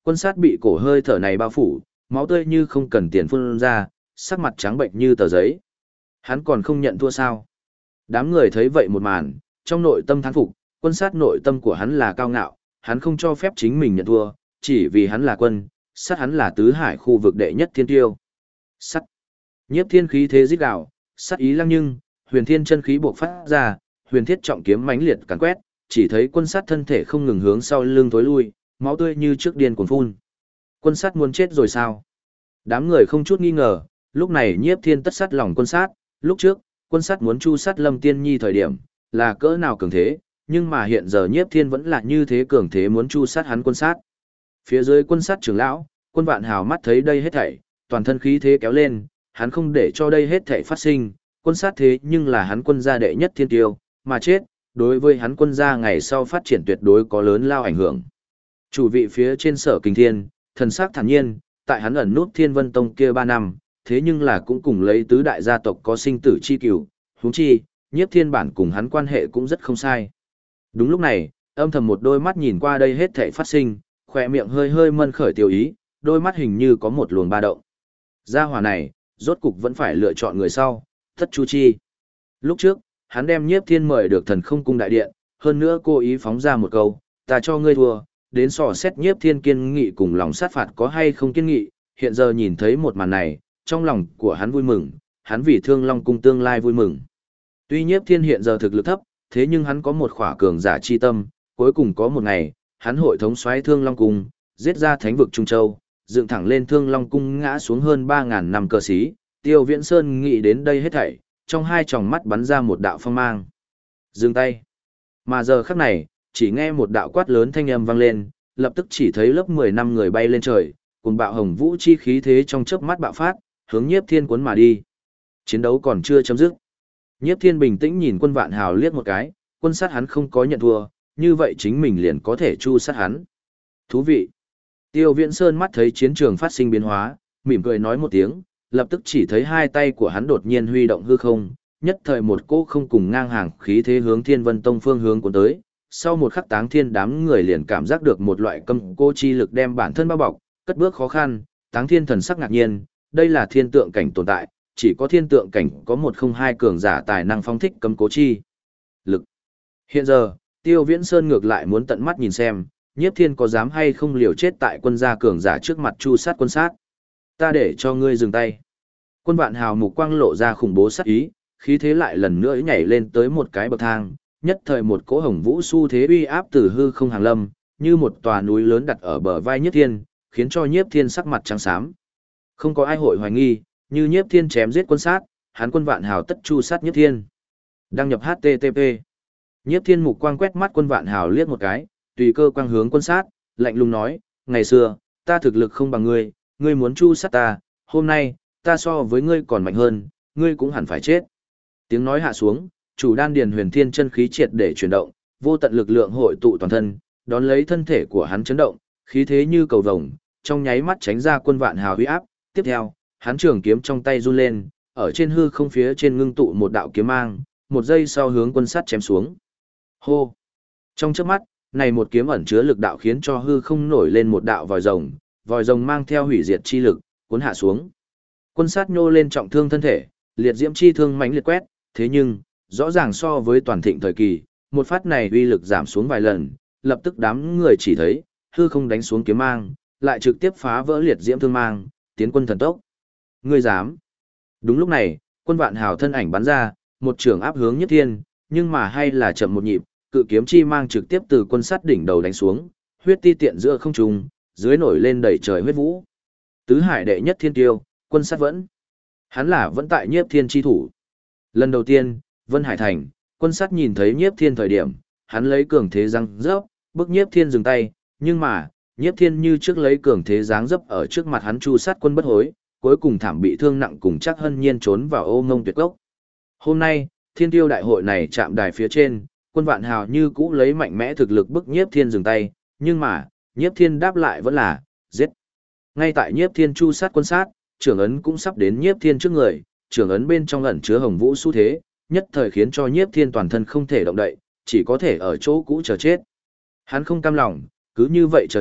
quân sát bị cổ hơi thở này bao phủ, máu tươi như không cần tiền phun ra, sắc mặt trắng bệnh như tờ giấy. Hắn còn không nhận thua sao? Đám người thấy vậy một màn, trong nội tâm thán phục, quân sát nội tâm của hắn là cao ngạo, hắn không cho phép chính mình nhận thua, chỉ vì hắn là quân, sát hắn là tứ hải khu vực đệ nhất thiên tiêu. Sắt. Nhiếp Thiên khí thế rít gào, sát ý lăng nhưng, huyền thiên chân khí bộc phát ra, huyền thiết trọng kiếm mãnh liệt càn quét, chỉ thấy quân sát thân thể không ngừng hướng sau lưng tối lui, máu tươi như trước điên cuồng phun. Quân sát muốn chết rồi sao? Đám người không chút nghi ngờ, lúc này Nhiếp Thiên tất sát lòng quân sát, lúc trước, quân sát muốn chu sát Lâm Tiên Nhi thời điểm, là cỡ nào cường thế, nhưng mà hiện giờ Nhiếp Thiên vẫn là như thế cường thế muốn chu sát hắn quân sát. Phía dưới quân sát trưởng lão, Quân Vạn Hào mắt thấy đây hết thảy, toàn thân khí thế kéo lên, hắn không để cho đây hết thảy phát sinh, quân sát thế nhưng là hắn quân gia đệ nhất thiên tiêu, mà chết, đối với hắn quân gia ngày sau phát triển tuyệt đối có lớn lao ảnh hưởng. Chủ vị phía trên Sở Kình Thiên, thần sắc thản nhiên, tại hắn ẩn nút Thiên Vân Tông kia 3 năm, thế nhưng là cũng cùng lấy tứ đại gia tộc có sinh tử chi cửu, huống chi, Nhiếp Thiên bản cùng hắn quan hệ cũng rất không sai. Đúng lúc này, âm thầm một đôi mắt nhìn qua đây hết thảy phát sinh, khỏe miệng hơi hơi mân khởi tiêu ý, đôi mắt hình như có một luồng ba động. Gia hỏa này, rốt cục vẫn phải lựa chọn người sau, Thất Chu Chi. Lúc trước, hắn đem Nhiếp Thiên mời được Thần Không Cung đại điện, hơn nữa cố ý phóng ra một câu, ta cho ngươi thua, đến sò xét Nhiếp Thiên kiên nghị cùng lòng sát phạt có hay không kiên nghị, hiện giờ nhìn thấy một màn này, trong lòng của hắn vui mừng, hắn vì Thương Long Cung tương lai vui mừng. Tuy Nhiếp Thiên hiện giờ thực lực thấp, thế nhưng hắn có một khỏa cường giả chi tâm, cuối cùng có một ngày, hắn hội thống soái Thương Long Cung, giết ra thánh vực Trung Châu, dựng thẳng lên Thương Long Cung ngã xuống hơn 3.000 năm cờ sĩ, Tiêu Viễn Sơn nghĩ đến đây hết thảy, trong hai tròng mắt bắn ra một đạo phong mang. Dừng tay. Mà giờ khắc này, chỉ nghe một đạo quát lớn thanh âm vang lên, lập tức chỉ thấy lớp 10 năm người bay lên trời, cùng bạo hồng vũ chi khí thế trong chớp mắt bạo phát, hướng Nhiếp Thiên cuốn mà đi. Chiến đấu còn chưa chấm dứt. Nhiếp Thiên bình tĩnh nhìn Quân Vạn Hào liếc một cái, quân sát hắn không có nhận thua, như vậy chính mình liền có thể chu sát hắn. Thú vị. Tiêu Viễn Sơn mắt thấy chiến trường phát sinh biến hóa, mỉm cười nói một tiếng, lập tức chỉ thấy hai tay của hắn đột nhiên huy động hư không, nhất thời một cỗ không cùng ngang hàng khí thế hướng Thiên Vân Tông phương hướng cuốn tới. Sau một khắc Táng Thiên đám người liền cảm giác được một loại cấm cô chi lực đem bản thân bao bọc, cất bước khó khăn, Táng Thiên thần sắc ngạc nhiên, đây là thiên tượng cảnh tồn tại, chỉ có thiên tượng cảnh có 102 cường giả tài năng phong thích cấm cố chi lực. Hiện giờ, Tiêu Viễn Sơn ngược lại muốn tận mắt nhìn xem, Nhiếp Thiên có dám hay không liều chết tại quân gia cường giả trước mặt chu sát quân sát. Ta để cho ngươi dừng tay. Quân Vạn Hào mục quang lộ ra khủng bố sát ý, khí thế lại lần nữa nhảy lên tới một cái bậc thang, nhất thời một cỗ hồng vũ xu thế uy áp từ hư không hàng lâm, như một tòa núi lớn đặt ở bờ vai Nhiếp Thiên, khiến cho Nhiếp Thiên sắc mặt trắng xám. Không có ai hội hoài nghi, như Nhiếp Thiên chém giết quân sát, hắn Quân Vạn Hào tất chu sát Nhiếp Thiên. Đăng nhập http. Nhiếp Thiên mục quang quét mắt Quân Vạn Hào liếc một cái, tùy cơ quang hướng quân sát, lạnh lùng nói, ngày xưa, ta thực lực không bằng ngươi, ngươi muốn chu sát ta, hôm nay, ta so với ngươi còn mạnh hơn, ngươi cũng hẳn phải chết. Tiếng nói hạ xuống, chủ đan điền huyền thiên chân khí triệt để chuyển động, vô tận lực lượng hội tụ toàn thân, đón lấy thân thể của hắn chấn động, khí thế như cầu vồng, trong nháy mắt tránh ra Quân Vạn Hào uy áp, tiếp theo, hắn trường kiếm trong tay run lên, ở trên hư không phía trên ngưng tụ một đạo kiếm mang, một giây sau hướng quân sát chém xuống. Hô! Trong chớp mắt, này một kiếm ẩn chứa lực đạo khiến cho hư không nổi lên một đạo vòi rồng mang theo hủy diệt chi lực, cuốn hạ xuống. Quân sát nhô lên trọng thương thân thể, liệt diễm chi thương mãnh liệt quét, thế nhưng, rõ ràng so với toàn thịnh thời kỳ, một phát này uy lực giảm xuống vài lần, lập tức đám người chỉ thấy, hư không đánh xuống kiếm mang, lại trực tiếp phá vỡ liệt diễm thương mang, tiến quân thần tốc. Ngươi dám? Đúng lúc này, Quân Vạn Hào thân ảnh bắn ra, một trường áp hướng Nhiếp Thiên, nhưng mà hay là chậm một nhịp, cự kiếm chi mang trực tiếp từ quân sát đỉnh đầu đánh xuống, huyết ti tiện giữa không trung, dưới nổi lên đầy trời huyết vũ. Tứ hải đệ nhất thiên tiêu, quân sát vẫn. Hắn là vẫn tại Nhiếp Thiên chi thủ. Lần đầu tiên, Vân Hải Thành, quân sát nhìn thấy Nhiếp Thiên thời điểm, hắn lấy cường thế giáng dấp, bức Nhiếp Thiên dừng tay, nhưng mà, Nhiếp Thiên như trước lấy cường thế giáng dấp ở trước mặt hắn chu sát quân bất hối, cuối cùng thảm bị thương nặng cùng chắc hân nhiên trốn vào ô ngông tuyệt cốc. Hôm nay, thiên tiêu đại hội này chạm đài phía trên, Quân Vạn Hào như cũ lấy mạnh mẽ thực lực bức Nhiếp Thiên dừng tay, nhưng mà, Nhiếp Thiên đáp lại vẫn là, giết. Ngay tại Nhiếp Thiên chu sát quân sát, trưởng ấn cũng sắp đến Nhiếp Thiên trước người, trưởng ấn bên trong ẩn chứa hồng vũ xu thế, nhất thời khiến cho Nhiếp Thiên toàn thân không thể động đậy, chỉ có thể ở chỗ cũ chờ chết. Hắn không cam lòng, cứ như vậy chờ chết,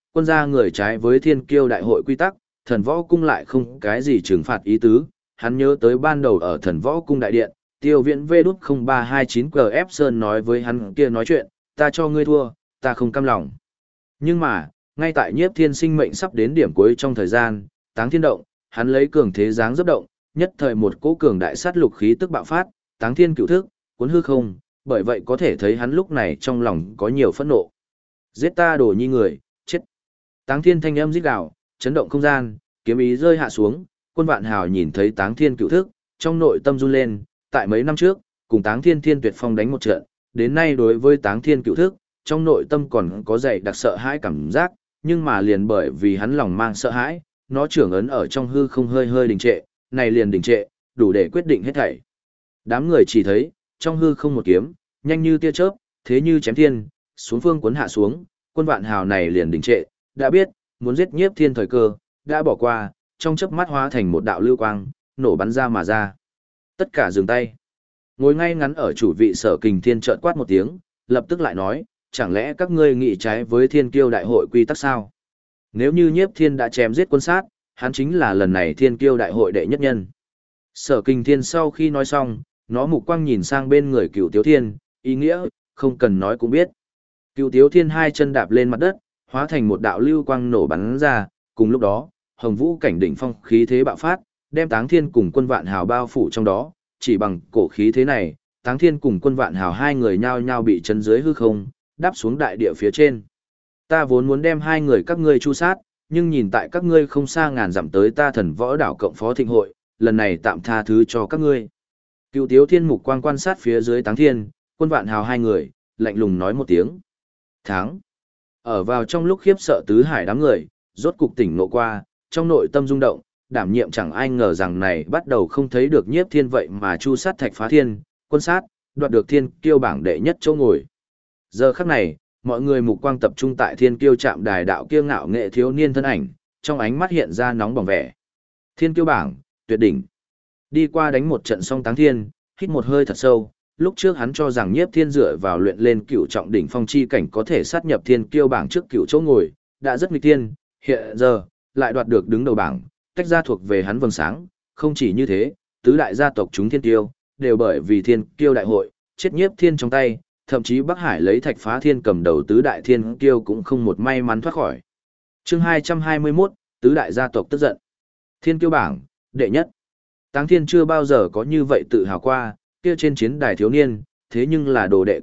quân gia người trái với thiên kiêu đại hội quy tắc, thần võ cung lại không cái gì trừng phạt ý tứ, hắn nhớ tới ban đầu ở thần võ cung đại điện, tiêu viễn V0329QF Sơn nói với hắn kia nói chuyện, ta cho ngươi thua, ta không cam lòng. Nhưng mà, ngay tại nhiếp thiên sinh mệnh sắp đến điểm cuối trong thời gian, táng thiên động, hắn lấy cường thế dáng dấp động, nhất thời một cỗ cường đại sát lục khí tức bạo phát, táng thiên cựu thức, cuốn hư không, bởi vậy có thể thấy hắn lúc này trong lòng có nhiều phẫn nộ. Giết ta đồ nhi người, chết. Táng thiên thanh âm rít gào, chấn động không gian, kiếm ý rơi hạ xuống, quân vạn hào nhìn thấy táng thiên cựu thức, trong nội tâm run lên, tại mấy năm trước, cùng táng thiên thiên tuyệt phong đánh một trận, đến nay đối với táng thiên cựu thức, trong nội tâm còn có dày đặc sợ hãi cảm giác, nhưng mà liền bởi vì hắn lòng mang sợ hãi, nó trưởng ấn ở trong hư không hơi hơi đình trệ, này liền đình trệ, đủ để quyết định hết thảy. Đám người chỉ thấy, trong hư không một kiếm, nhanh như tia chớp, thế như chém thiên, xuống phương cuốn hạ xuống, quân vạn hào này liền đình trệ, đã biết, muốn giết nhiếp thiên thời cơ, đã bỏ qua, trong chớp mắt hóa thành một đạo lưu quang, nổ bắn ra mà ra. Tất cả dừng tay. Ngồi ngay ngắn ở chủ vị Sở Kình Thiên chợt quát một tiếng, lập tức lại nói, chẳng lẽ các ngươi nghị trái với thiên kiêu đại hội quy tắc sao? Nếu như nhiếp thiên đã chém giết quân sát, hắn chính là lần này thiên kiêu đại hội đệ nhất nhân. Sở Kình Thiên sau khi nói xong, nó mục quang nhìn sang bên người Cửu Tiếu Thiên, ý nghĩa, không cần nói cũng biết. Cửu Tiếu Thiên hai chân đạp lên mặt đất, hóa thành một đạo lưu quang nổ bắn ra, cùng lúc đó, Hồng Vũ cảnh đỉnh phong khí thế bạo phát, đem Táng Thiên cùng quân vạn hào bao phủ trong đó, chỉ bằng cổ khí thế này, Táng Thiên cùng quân vạn hào hai người nhao nhao bị chấn dưới hư không, đáp xuống đại địa phía trên. Ta vốn muốn đem hai người các ngươi chu sát, nhưng nhìn tại các ngươi không xa ngàn dặm tới ta thần võ đảo cộng phó thịnh hội, lần này tạm tha thứ cho các ngươi. Cựu Tiếu Thiên mục quang quan sát phía dưới Táng Thiên, quân vạn hào hai người, lạnh lùng nói một tiếng. Thắng. Ở vào trong lúc khiếp sợ tứ hải đám người, rốt cục tỉnh ngộ qua, trong nội tâm rung động, đảm nhiệm chẳng ai ngờ rằng này bắt đầu không thấy được nhiếp thiên vậy mà chu sát thạch phá thiên, quân sát, đoạt được thiên kiêu bảng đệ nhất chỗ ngồi. Giờ khắc này, mọi người mục quang tập trung tại thiên kiêu trạm đài đạo kiêu ngạo nghệ thiếu niên thân ảnh, trong ánh mắt hiện ra nóng bỏng vẻ. Thiên kiêu bảng, tuyệt đỉnh. Đi qua đánh một trận xong Táng Thiên, hít một hơi thật sâu, lúc trước hắn cho rằng nhiếp thiên dựa vào luyện lên cựu trọng đỉnh phong chi cảnh có thể sát nhập thiên kiêu bảng trước cựu chỗ ngồi, đã rất nghịch thiên, hiện giờ, lại đoạt được đứng đầu bảng, tách ra thuộc về hắn vầng sáng, không chỉ như thế, tứ đại gia tộc chúng thiên kiêu, đều bởi vì thiên kiêu đại hội, chết nhiếp thiên trong tay, thậm chí Bắc Hải lấy thạch phá thiên cầm đầu tứ đại thiên kiêu cũng không một may mắn thoát khỏi. Chương 221, tứ đại gia tộc tức giận. Thiên kiêu bảng, đệ nhất. Táng Thiên chưa bao giờ có như vậy tự hào qua, kia trên chiến đài thiếu niên, thế nhưng là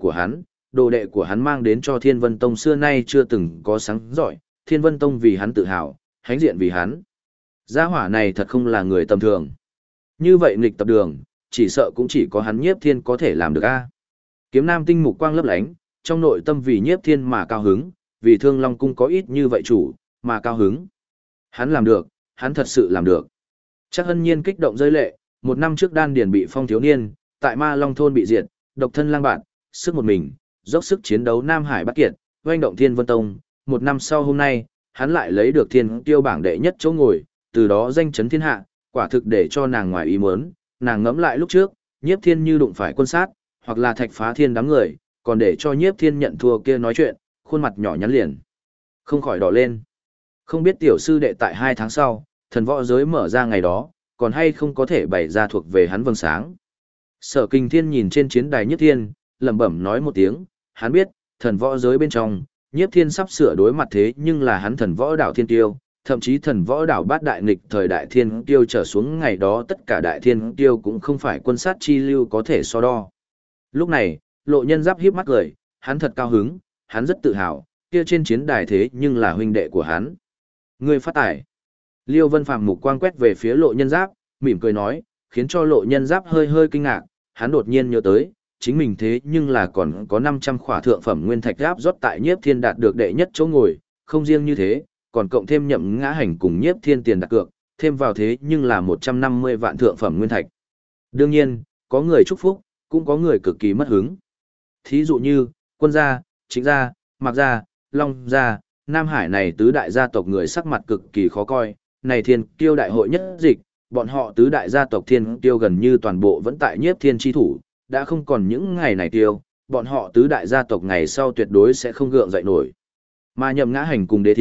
đồ đệ của hắn mang đến cho Thiên Vân Tông xưa nay chưa từng có sáng giỏi, Thiên Vân Tông vì hắn tự hào, hãnh diện vì hắn. Gia hỏa này thật không là người tầm thường. Như vậy nghịch tập đường, chỉ sợ cũng chỉ có hắn nhiếp thiên có thể làm được a. Kiếm Nam tinh mục quang lấp lánh, trong nội tâm vì nhiếp thiên mà cao hứng, vì Thương Long cung có ít như vậy chủ, mà cao hứng. Hắn làm được, hắn thật sự làm được. Chắc Hân Nhiên kích động rơi lệ, một năm trước đan điền bị phong thiếu niên, tại Ma Long thôn bị diệt, độc thân lang bạn, sức một mình, dốc sức chiến đấu Nam Hải Bắc Kiệt, oanh động Thiên Vân Tông, một năm sau hôm nay, hắn lại lấy được thiên kiêu bảng đệ nhất chỗ ngồi, từ đó danh chấn thiên hạ, quả thực để cho nàng ngoài ý muốn, nàng ngẫm lại lúc trước, nhiếp thiên như đụng phải quân sát, hoặc là thạch phá thiên đám người, còn để cho nhiếp thiên nhận thua kia nói chuyện, khuôn mặt nhỏ nhắn liền. Không khỏi đỏ lên. Không biết tiểu sư đệ tại 2 tháng sau, thần võ giới mở ra ngày đó, còn hay không có thể bày ra thuộc về hắn vầng sáng. Sở Kình Thiên nhìn trên chiến đài nhiếp thiên, lẩm bẩm nói một tiếng, hắn biết, thần võ giới bên trong, nhiếp thiên sắp sửa đối mặt thế nhưng là hắn thần võ đảo thiên tiêu, thậm chí thần võ đảo bát đại nghịch thời đại thiên tiêu trở xuống ngày đó tất cả đại thiên tiêu cũng không phải quân sát chi lưu có thể so đo. Lúc này, Lộ Nhân Giáp híp mắt cười, hắn thật cao hứng, hắn rất tự hào, kia trên chiến đài thế nhưng là huynh đệ của hắn. Ngươi phát tài. Liêu Vân Phàm mục quang quét về phía Lộ Nhân Giáp, mỉm cười nói, khiến cho Lộ Nhân Giáp hơi hơi kinh ngạc, hắn đột nhiên nhớ tới, chính mình thế nhưng là còn có 500 khỏa thượng phẩm nguyên thạch giáp rót tại Nhiếp Thiên đạt được đệ nhất chỗ ngồi, không riêng như thế, còn cộng thêm Nhậm Ngã Hành cùng Nhiếp Thiên tiền đặt cược, thêm vào thế nhưng là 150 vạn thượng phẩm nguyên thạch. Đương nhiên, có người chúc phúc, cũng có người cực kỳ mất hứng. Thí dụ như, Quân gia, Trịnh gia, Mạc gia, Long gia, Nam Hải này tứ đại gia tộc người sắc mặt cực kỳ khó coi, này thiên kiêu đại hội nhất dịch, bọn họ tứ đại gia tộc thiên kiêu gần như toàn bộ vẫn tại Nhiếp Thiên chi thủ, đã không còn những ngày này tiêu, bọn họ tứ đại gia tộc ngày sau tuyệt đối sẽ không gượng dậy nổi. Mà Nhậm Ngã Hành cùng Đế Thí,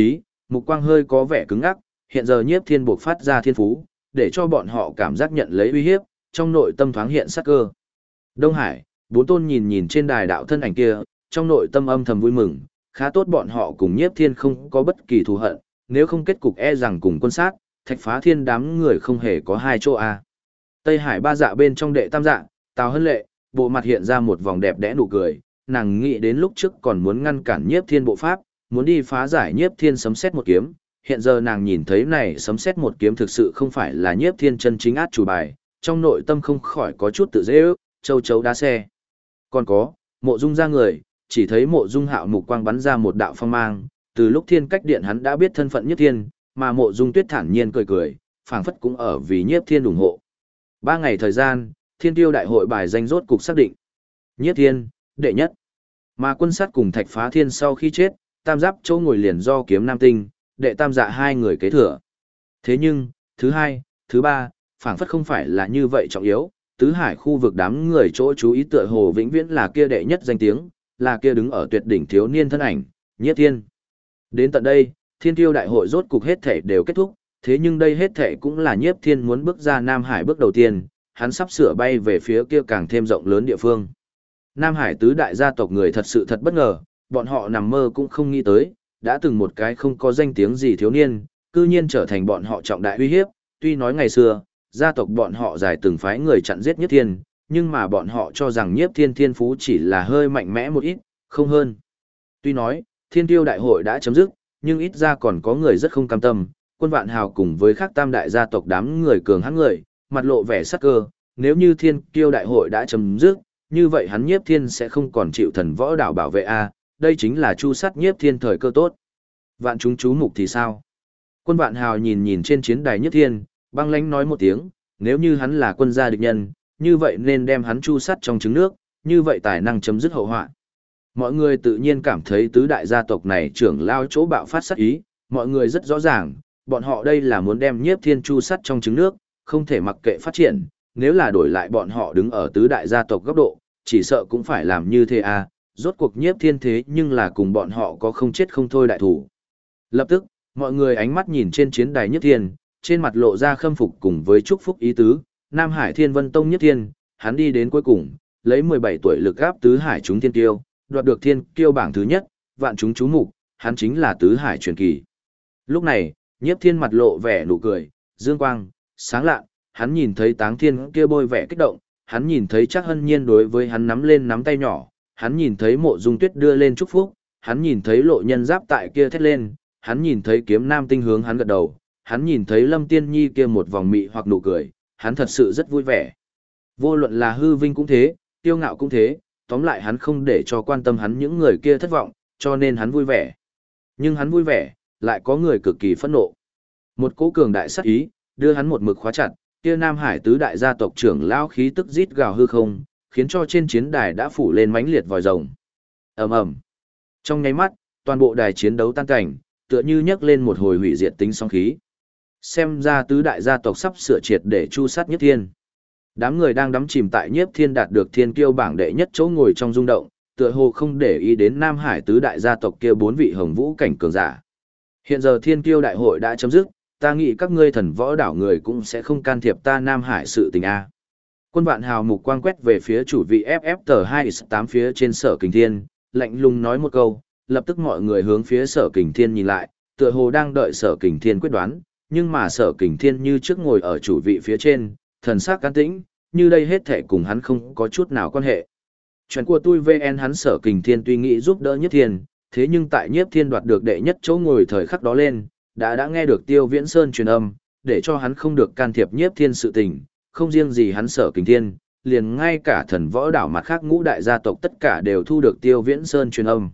mục quang hơi có vẻ cứng ngắc, hiện giờ nhiếp thiên buộc phát ra thiên phú, để cho bọn họ cảm giác nhận lấy uy hiếp, trong nội tâm thoáng hiện sắc cơ. Đông Hải, bốn tôn nhìn nhìn trên đài đạo thân ảnh kia, trong nội tâm âm thầm vui mừng, khá tốt bọn họ cùng nhiếp thiên không có bất kỳ thù hận, nếu không kết cục e rằng cùng quân sát, thạch phá thiên đám người không hề có hai chỗ a. Tây Hải ba dạ bên trong đệ tam dạ, Tào Hân Lệ, bộ mặt hiện ra một vòng đẹp đẽ nụ cười, nàng nghĩ đến lúc trước còn muốn ngăn cản nhiếp thiên bộ pháp, muốn đi phá giải nhiếp thiên sấm sét một kiếm, hiện giờ nàng nhìn thấy này sấm sét một kiếm thực sự không phải là nhiếp thiên chân chính át chủ bài, trong nội tâm không khỏi có chút tự dễ ước, châu chấu đá xe. Còn có, mộ dung ra người, chỉ thấy mộ dung hạo mục quang bắn ra một đạo phong mang, từ lúc thiên cách điện hắn đã biết thân phận nhiếp thiên, mà mộ dung tuyết thản nhiên cười cười, phảng phất cũng ở vì nhiếp thiên ủng hộ. 3 ngày thời gian, thiên tiêu đại hội bài danh rốt cục xác định. Nhiếp thiên, đệ nhất. Mà quân sát cùng thạch phá thiên sau khi chết, tam giáp châu ngồi liền do kiếm nam tinh, đệ tam dạ hai người kế thừa. Thế nhưng, thứ hai, thứ ba, phảng phất không phải là như vậy trọng yếu, tứ hải khu vực đám người chỗ chú ý tựa hồ vĩnh viễn là kia đệ nhất danh tiếng, là kia đứng ở tuyệt đỉnh thiếu niên thân ảnh, nhiếp thiên. Đến tận đây, thiên tiêu đại hội rốt cục hết thể đều kết thúc, thế nhưng đây hết thể cũng là nhiếp thiên muốn bước ra Nam Hải bước đầu tiên, hắn sắp sửa bay về phía kia càng thêm rộng lớn địa phương. Nam Hải tứ đại gia tộc người thật sự thật bất ngờ, bọn họ nằm mơ cũng không nghĩ tới, đã từng một cái không có danh tiếng gì thiếu niên, cư nhiên trở thành bọn họ trọng đại uy hiếp, tuy nói ngày xưa, gia tộc bọn họ giải từng phái người chặn giết nhiếp thiên, nhưng mà bọn họ cho rằng nhiếp thiên thiên phú chỉ là hơi mạnh mẽ một ít, không hơn. Tuy nói, thiên tiêu đại hội đã chấm dứt, nhưng ít ra còn có người rất không cam tâm, quân vạn hào cùng với các tam đại gia tộc đám người cường hãn người, mặt lộ vẻ sắc cơ, nếu như thiên tiêu đại hội đã chấm dứt, như vậy hắn nhiếp thiên sẽ không còn chịu thần võ đảo bảo vệ a, đây chính là chu sát nhiếp thiên thời cơ tốt. Vạn chúng chú mục thì sao? Quân vạn hào nhìn nhìn trên chiến đài nhiếp thiên, băng lãnh nói một tiếng, nếu như hắn là quân gia địch nhân, như vậy nên đem hắn chu sát trong trứng nước, như vậy tài năng chấm dứt hậu họa. Mọi người tự nhiên cảm thấy tứ đại gia tộc này trưởng lao chỗ bạo phát sát ý, mọi người rất rõ ràng, bọn họ đây là muốn đem nhiếp thiên chu sát trong trứng nước, không thể mặc kệ phát triển, nếu là đổi lại bọn họ đứng ở tứ đại gia tộc góc độ, chỉ sợ cũng phải làm như thế à, rốt cuộc nhiếp thiên thế nhưng là cùng bọn họ có không chết không thôi đại thủ. Lập tức, mọi người ánh mắt nhìn trên chiến đài nhiếp thiên, trên mặt lộ ra khâm phục cùng với chúc phúc ý tứ, Nam Hải Thiên Vân Tông nhiếp thiên, hắn đi đến cuối cùng, lấy 17 tuổi lực áp tứ hải chúng thiên tiêu, đoạt được thiên kiêu bảng thứ nhất, vạn chúng chú mục, hắn chính là tứ hải truyền kỳ. Lúc này, nhiếp thiên mặt lộ vẻ nụ cười, dương quang, sáng lạ, hắn nhìn thấy Táng Thiên kia bôi vẻ kích động, hắn nhìn thấy Trác Hân Nhiên đối với hắn nắm lên nắm tay nhỏ, hắn nhìn thấy Mộ Dung Tuyết đưa lên chúc phúc, hắn nhìn thấy Lộ Nhân Giáp tại kia thét lên, hắn nhìn thấy Kiếm Nam Tinh hướng hắn gật đầu, hắn nhìn thấy Lâm Tiên Nhi kia một vòng mị hoặc nụ cười, hắn thật sự rất vui vẻ. Vô luận là hư vinh cũng thế, tiêu ngạo cũng thế, tóm lại hắn không để cho quan tâm hắn những người kia thất vọng, cho nên hắn vui vẻ. Nhưng hắn vui vẻ, lại có người cực kỳ phẫn nộ. Một cỗ cường đại sát ý, đưa hắn một mực khóa chặt, kia Nam Hải tứ đại gia tộc trưởng lao khí tức rít gào hư không, khiến cho trên chiến đài đã phủ lên mãnh liệt vòi rồng. Ầm ầm. Trong nháy mắt, toàn bộ đài chiến đấu tan cảnh, tựa như nhấc lên một hồi hủy diệt tính sóng khí. Xem ra tứ đại gia tộc sắp sửa triệt để chu sát Nhiếp Thiên. Đám người đang đắm chìm tại Nhiếp Thiên đạt được thiên kiêu bảng đệ nhất chỗ ngồi trong rung động, tựa hồ không để ý đến Nam Hải tứ đại gia tộc kia 4 vị hồng vũ cảnh cường giả. Hiện giờ thiên kiêu đại hội đã chấm dứt, ta nghĩ các ngươi thần võ đảo người cũng sẽ không can thiệp ta Nam Hải sự tình a. Quân Vạn Hào mục quang quét về phía chủ vị FF tờ 2X8 phía trên Sở Kình Thiên, lạnh lùng nói một câu, lập tức mọi người hướng phía Sở Kình Thiên nhìn lại, tựa hồ đang đợi Sở Kình Thiên quyết đoán, nhưng mà Sở Kình Thiên như trước ngồi ở chủ vị phía trên, thần sắc an tĩnh, như đây hết thảy cùng hắn không có chút nào quan hệ. Chuyện của tôi VN hắn Sở Kình Thiên tuy nghĩ giúp đỡ Nhiếp Thiên, thế nhưng tại Nhiếp Thiên đoạt được đệ nhất chỗ ngồi thời khắc đó lên, đã nghe được Tiêu Viễn Sơn truyền âm, để cho hắn không được can thiệp Nhiếp Thiên sự tình, không riêng gì hắn Sở Kình Thiên, liền ngay cả thần võ đảo mặt khác ngũ đại gia tộc tất cả đều thu được Tiêu Viễn Sơn truyền âm.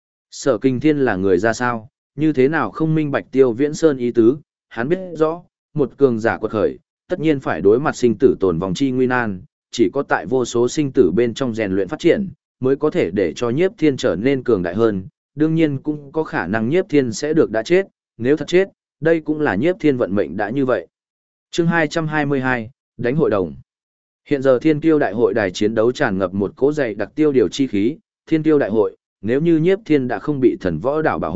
Sở Kình Thiên là người ra sao, như thế nào không minh bạch Tiêu Viễn Sơn ý tứ, hắn biết rõ, một cường giả quật khởi, tất nhiên phải đối mặt sinh tử tồn vòng chi nguy nan, chỉ có tại vô số sinh tử bên trong rèn luyện phát triển, mới có thể để cho Nhiếp Thiên trở nên cường đại hơn, đương nhiên cũng có khả năng Nhiếp Thiên sẽ được đã chết, nếu thật chết, đây cũng là Nhiếp Thiên vận mệnh đã như vậy. Chương 222, đánh hội đồng. Hiện giờ Thiên Kiêu đại hội đài chiến đấu tràn ngập một cỗ dày đặc tiêu điều chi khí, Thiên Kiêu đại hội, nếu như Nhiếp Thiên đã không bị thần võ đảo bảo hộ,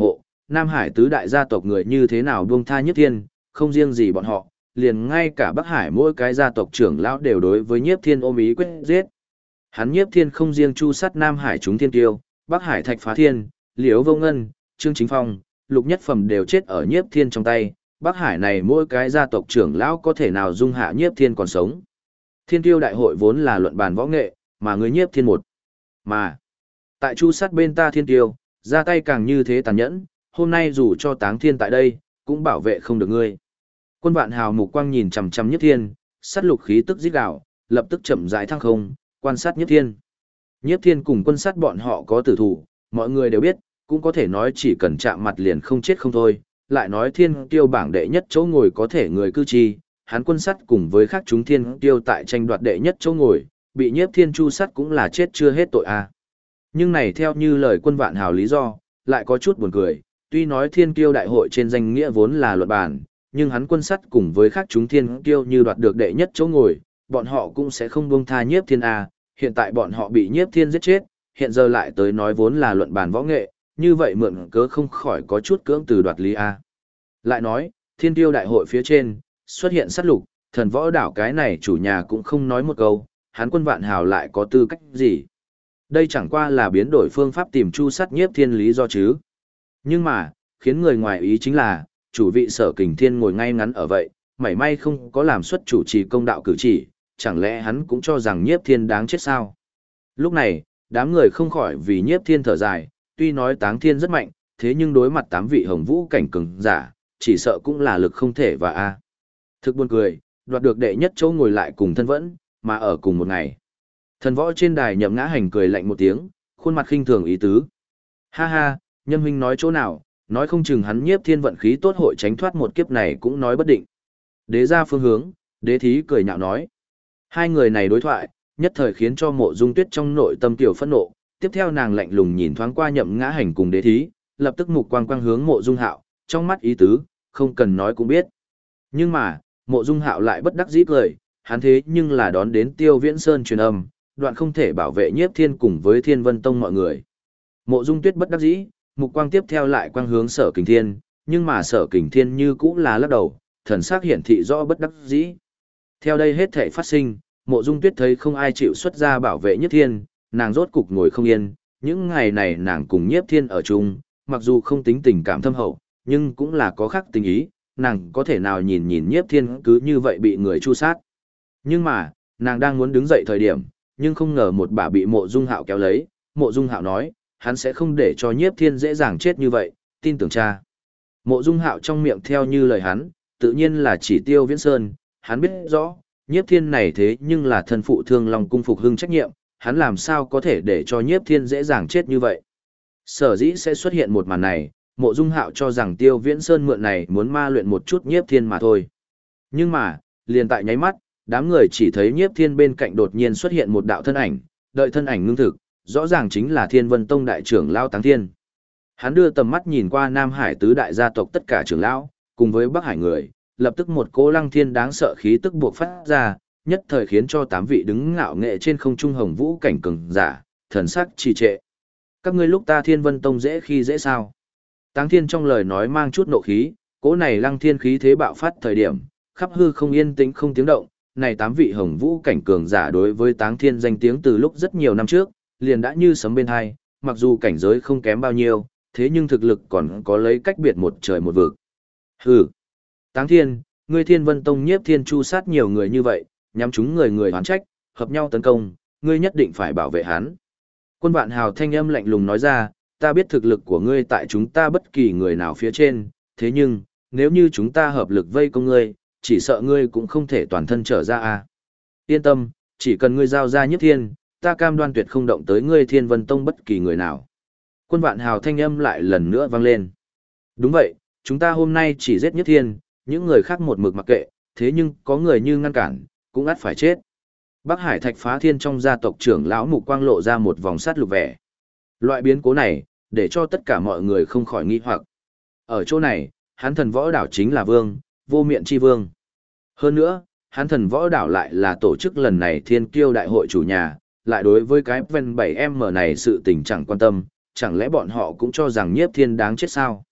Nam Hải tứ đại gia tộc người như thế nào buông tha Nhiếp Thiên, không riêng gì bọn họ, liền ngay cả Bắc Hải mỗi cái gia tộc trưởng lão đều đối với Nhiếp Thiên ôm ý quyết giết. Hắn Nhiếp Thiên không riêng chu sát Nam Hải chúng thiên kiêu, Bắc Hải Thạch Phá Thiên, Liễu Vô Ngân, Trương Chính Phong, Lục Nhất Phẩm đều chết ở Nhiếp Thiên trong tay, Bắc Hải này mỗi cái gia tộc trưởng lão có thể nào dung hạ Nhiếp Thiên còn sống. Thiên Kiêu đại hội vốn là luận bàn võ nghệ, mà người Nhiếp Thiên một. Mà, tại chu sát bên ta Thiên Kiêu, ra tay càng như thế tàn nhẫn, hôm nay dù cho Táng Thiên tại đây, cũng bảo vệ không được ngươi. Quân Vạn Hào mục quang nhìn chằm chằm Nhiếp Thiên, sát lục khí tức rít gào, lập tức chậm rãi thăng không, quan sát Nhiếp Thiên. Nhiếp Thiên cùng quân sát bọn họ có tử thủ, mọi người đều biết, cũng có thể nói chỉ cần chạm mặt liền không chết không thôi, lại nói Thiên Kiêu bảng đệ nhất chỗ ngồi có thể người cư chi, hắn quân sát cùng với khác chúng Thiên Kiêu tại tranh đoạt đệ nhất chỗ ngồi, bị Nhiếp Thiên chu sát cũng là chết chưa hết tội a. Nhưng này theo như lời Quân Vạn Hào lý do, lại có chút buồn cười, tuy nói Thiên Kiêu đại hội trên danh nghĩa vốn là luận bàn, nhưng hắn quân sát cùng với khác chúng Thiên Kiêu như đoạt được đệ nhất chỗ ngồi, bọn họ cũng sẽ không buông tha Nhiếp Thiên a. Hiện tại bọn họ bị Nhiếp Thiên giết chết, hiện giờ lại tới nói vốn là luận bàn võ nghệ, như vậy mượn cớ không khỏi có chút cưỡng từ đoạt lý a. Lại nói, Thiên Kiêu đại hội phía trên, xuất hiện sát lục, Thần Võ đảo cái này chủ nhà cũng không nói một câu, hắn Quân Vạn Hào lại có tư cách gì? Đây chẳng qua là biến đổi phương pháp tìm chu sát Nhiếp Thiên lý do chứ. Nhưng mà, khiến người ngoài ý chính là, chủ vị Sở Kình Thiên ngồi ngay ngắn ở vậy, mảy may không có làm xuất chủ trì công đạo cử chỉ, chẳng lẽ hắn cũng cho rằng Nhiếp Thiên đáng chết sao? Lúc này, đám người không khỏi vì Nhiếp Thiên thở dài, tuy nói Táng Thiên rất mạnh, thế nhưng đối mặt 8 vị hồng vũ cảnh cường giả, chỉ sợ cũng là lực không thể và a. Thực buồn cười, đoạt được đệ nhất chỗ ngồi lại cùng thân vẫn, mà ở cùng một ngày. Thần Võ trên đài Nhậm Ngã Hành cười lạnh một tiếng, khuôn mặt khinh thường ý tứ. Ha ha, Nhâm huynh nói chỗ nào, nói không chừng hắn Nhiếp Thiên vận khí tốt hội tránh thoát một kiếp này cũng nói bất định. Đế ra phương hướng, Đế Thí cười nhạo nói. Hai người này đối thoại, nhất thời khiến cho Mộ Dung Tuyết trong nội tâm tiểu phẫn nộ, tiếp theo nàng lạnh lùng nhìn thoáng qua Nhậm Ngã Hành cùng Đế Thí, lập tức mục quang quang hướng Mộ Dung Hạo, trong mắt ý tứ, không cần nói cũng biết. Nhưng mà, Mộ Dung Hạo lại bất đắc dĩ cười, hắn thế nhưng là đón đến Tiêu Viễn Sơn truyền âm, đoạn không thể bảo vệ Nhiếp Thiên cùng với Thiên Vân Tông mọi người. Mộ Dung Tuyết bất đắc dĩ, mục quang tiếp theo lại quang hướng Sở Kình Thiên, nhưng mà Sở Kình Thiên như cũ là lắc đầu, thần sắc hiển thị rõ bất đắc dĩ. Theo đây hết thảy phát sinh, Mộ Dung Tuyết thấy không ai chịu xuất ra bảo vệ Nhiếp Thiên, nàng rốt cục ngồi không yên, những ngày này nàng cùng Nhiếp Thiên ở chung, mặc dù không tính tình cảm thâm hậu, nhưng cũng là có khác tình ý, nàng có thể nào nhìn Nhiếp Thiên cứ như vậy bị người chu sát. Nhưng mà, nàng đang muốn đứng dậy thời điểm, nhưng không ngờ một bà bị Mộ Dung Hạo kéo lấy, Mộ Dung Hạo nói, hắn sẽ không để cho Nhiếp Thiên dễ dàng chết như vậy, tin tưởng cha. Mộ Dung Hạo trong miệng theo như lời hắn, tự nhiên là chỉ Tiêu Viễn Sơn, hắn biết rõ, Nhiếp Thiên này thế nhưng là thân phụ Thương Long cung phục hưng trách nhiệm, hắn làm sao có thể để cho Nhiếp Thiên dễ dàng chết như vậy. Sở dĩ sẽ xuất hiện một màn này, Mộ Dung Hạo cho rằng Tiêu Viễn Sơn mượn này muốn ma luyện một chút Nhiếp Thiên mà thôi. Nhưng mà, liền tại nháy mắt, đám người chỉ thấy Nhiếp Thiên bên cạnh đột nhiên xuất hiện một đạo thân ảnh, đợi thân ảnh ngưng thực, rõ ràng chính là Thiên Vân Tông đại trưởng lão Táng Thiên. Hắn đưa tầm mắt nhìn qua Nam Hải tứ đại gia tộc tất cả trưởng lão, cùng với Bắc Hải người, lập tức một cỗ lăng thiên đáng sợ khí tức buộc phát ra, nhất thời khiến cho 8 vị đứng ngạo nghệ trên không trung hồng vũ cảnh cường giả, thần sắc trì trệ. Các ngươi lúc ta Thiên Vân Tông dễ khi dễ sao? Táng Thiên trong lời nói mang chút nộ khí, cỗ này lăng thiên khí thế bạo phát thời điểm, khắp hư không yên tĩnh không tiếng động, này 8 vị hồng vũ cảnh cường giả đối với Táng Thiên danh tiếng từ lúc rất nhiều năm trước, liền đã như sấm bên hai, mặc dù cảnh giới không kém bao nhiêu, thế nhưng thực lực còn có lấy cách biệt một trời một vực. Hừ. Táng Thiên, ngươi Thiên Vân Tông Nhiếp Thiên chu sát nhiều người như vậy, nhắm chúng người người hoán trách, hợp nhau tấn công, ngươi nhất định phải bảo vệ hắn. Quân Vạn Hào thanh âm lạnh lùng nói ra, ta biết thực lực của ngươi tại chúng ta bất kỳ người nào phía trên, thế nhưng, nếu như chúng ta hợp lực vây công ngươi, chỉ sợ ngươi cũng không thể toàn thân trở ra à. Yên tâm, chỉ cần ngươi giao ra Nhiếp Thiên, ta cam đoan tuyệt không động tới ngươi Thiên Vân Tông bất kỳ người nào. Quân Vạn Hào thanh âm lại lần nữa vang lên. Đúng vậy, chúng ta hôm nay chỉ giết Nhiếp Thiên, những người khác một mực mặc kệ, thế nhưng có người như ngăn cản, cũng ắt phải chết. Bắc Hải Thạch Phá Thiên trong gia tộc trưởng lão Mục Quang lộ ra một vòng sát lục vẻ. Loại biến cố này, để cho tất cả mọi người không khỏi nghi hoặc. Ở chỗ này, hắn Thần Võ đảo chính là vương, vô miện chi vương. Hơn nữa, hắn Thần Võ đảo lại là tổ chức lần này Thiên Kiêu đại hội chủ nhà, lại đối với cái ven 7M này sự tình chẳng quan tâm, chẳng lẽ bọn họ cũng cho rằng Nhiếp Thiên đáng chết sao?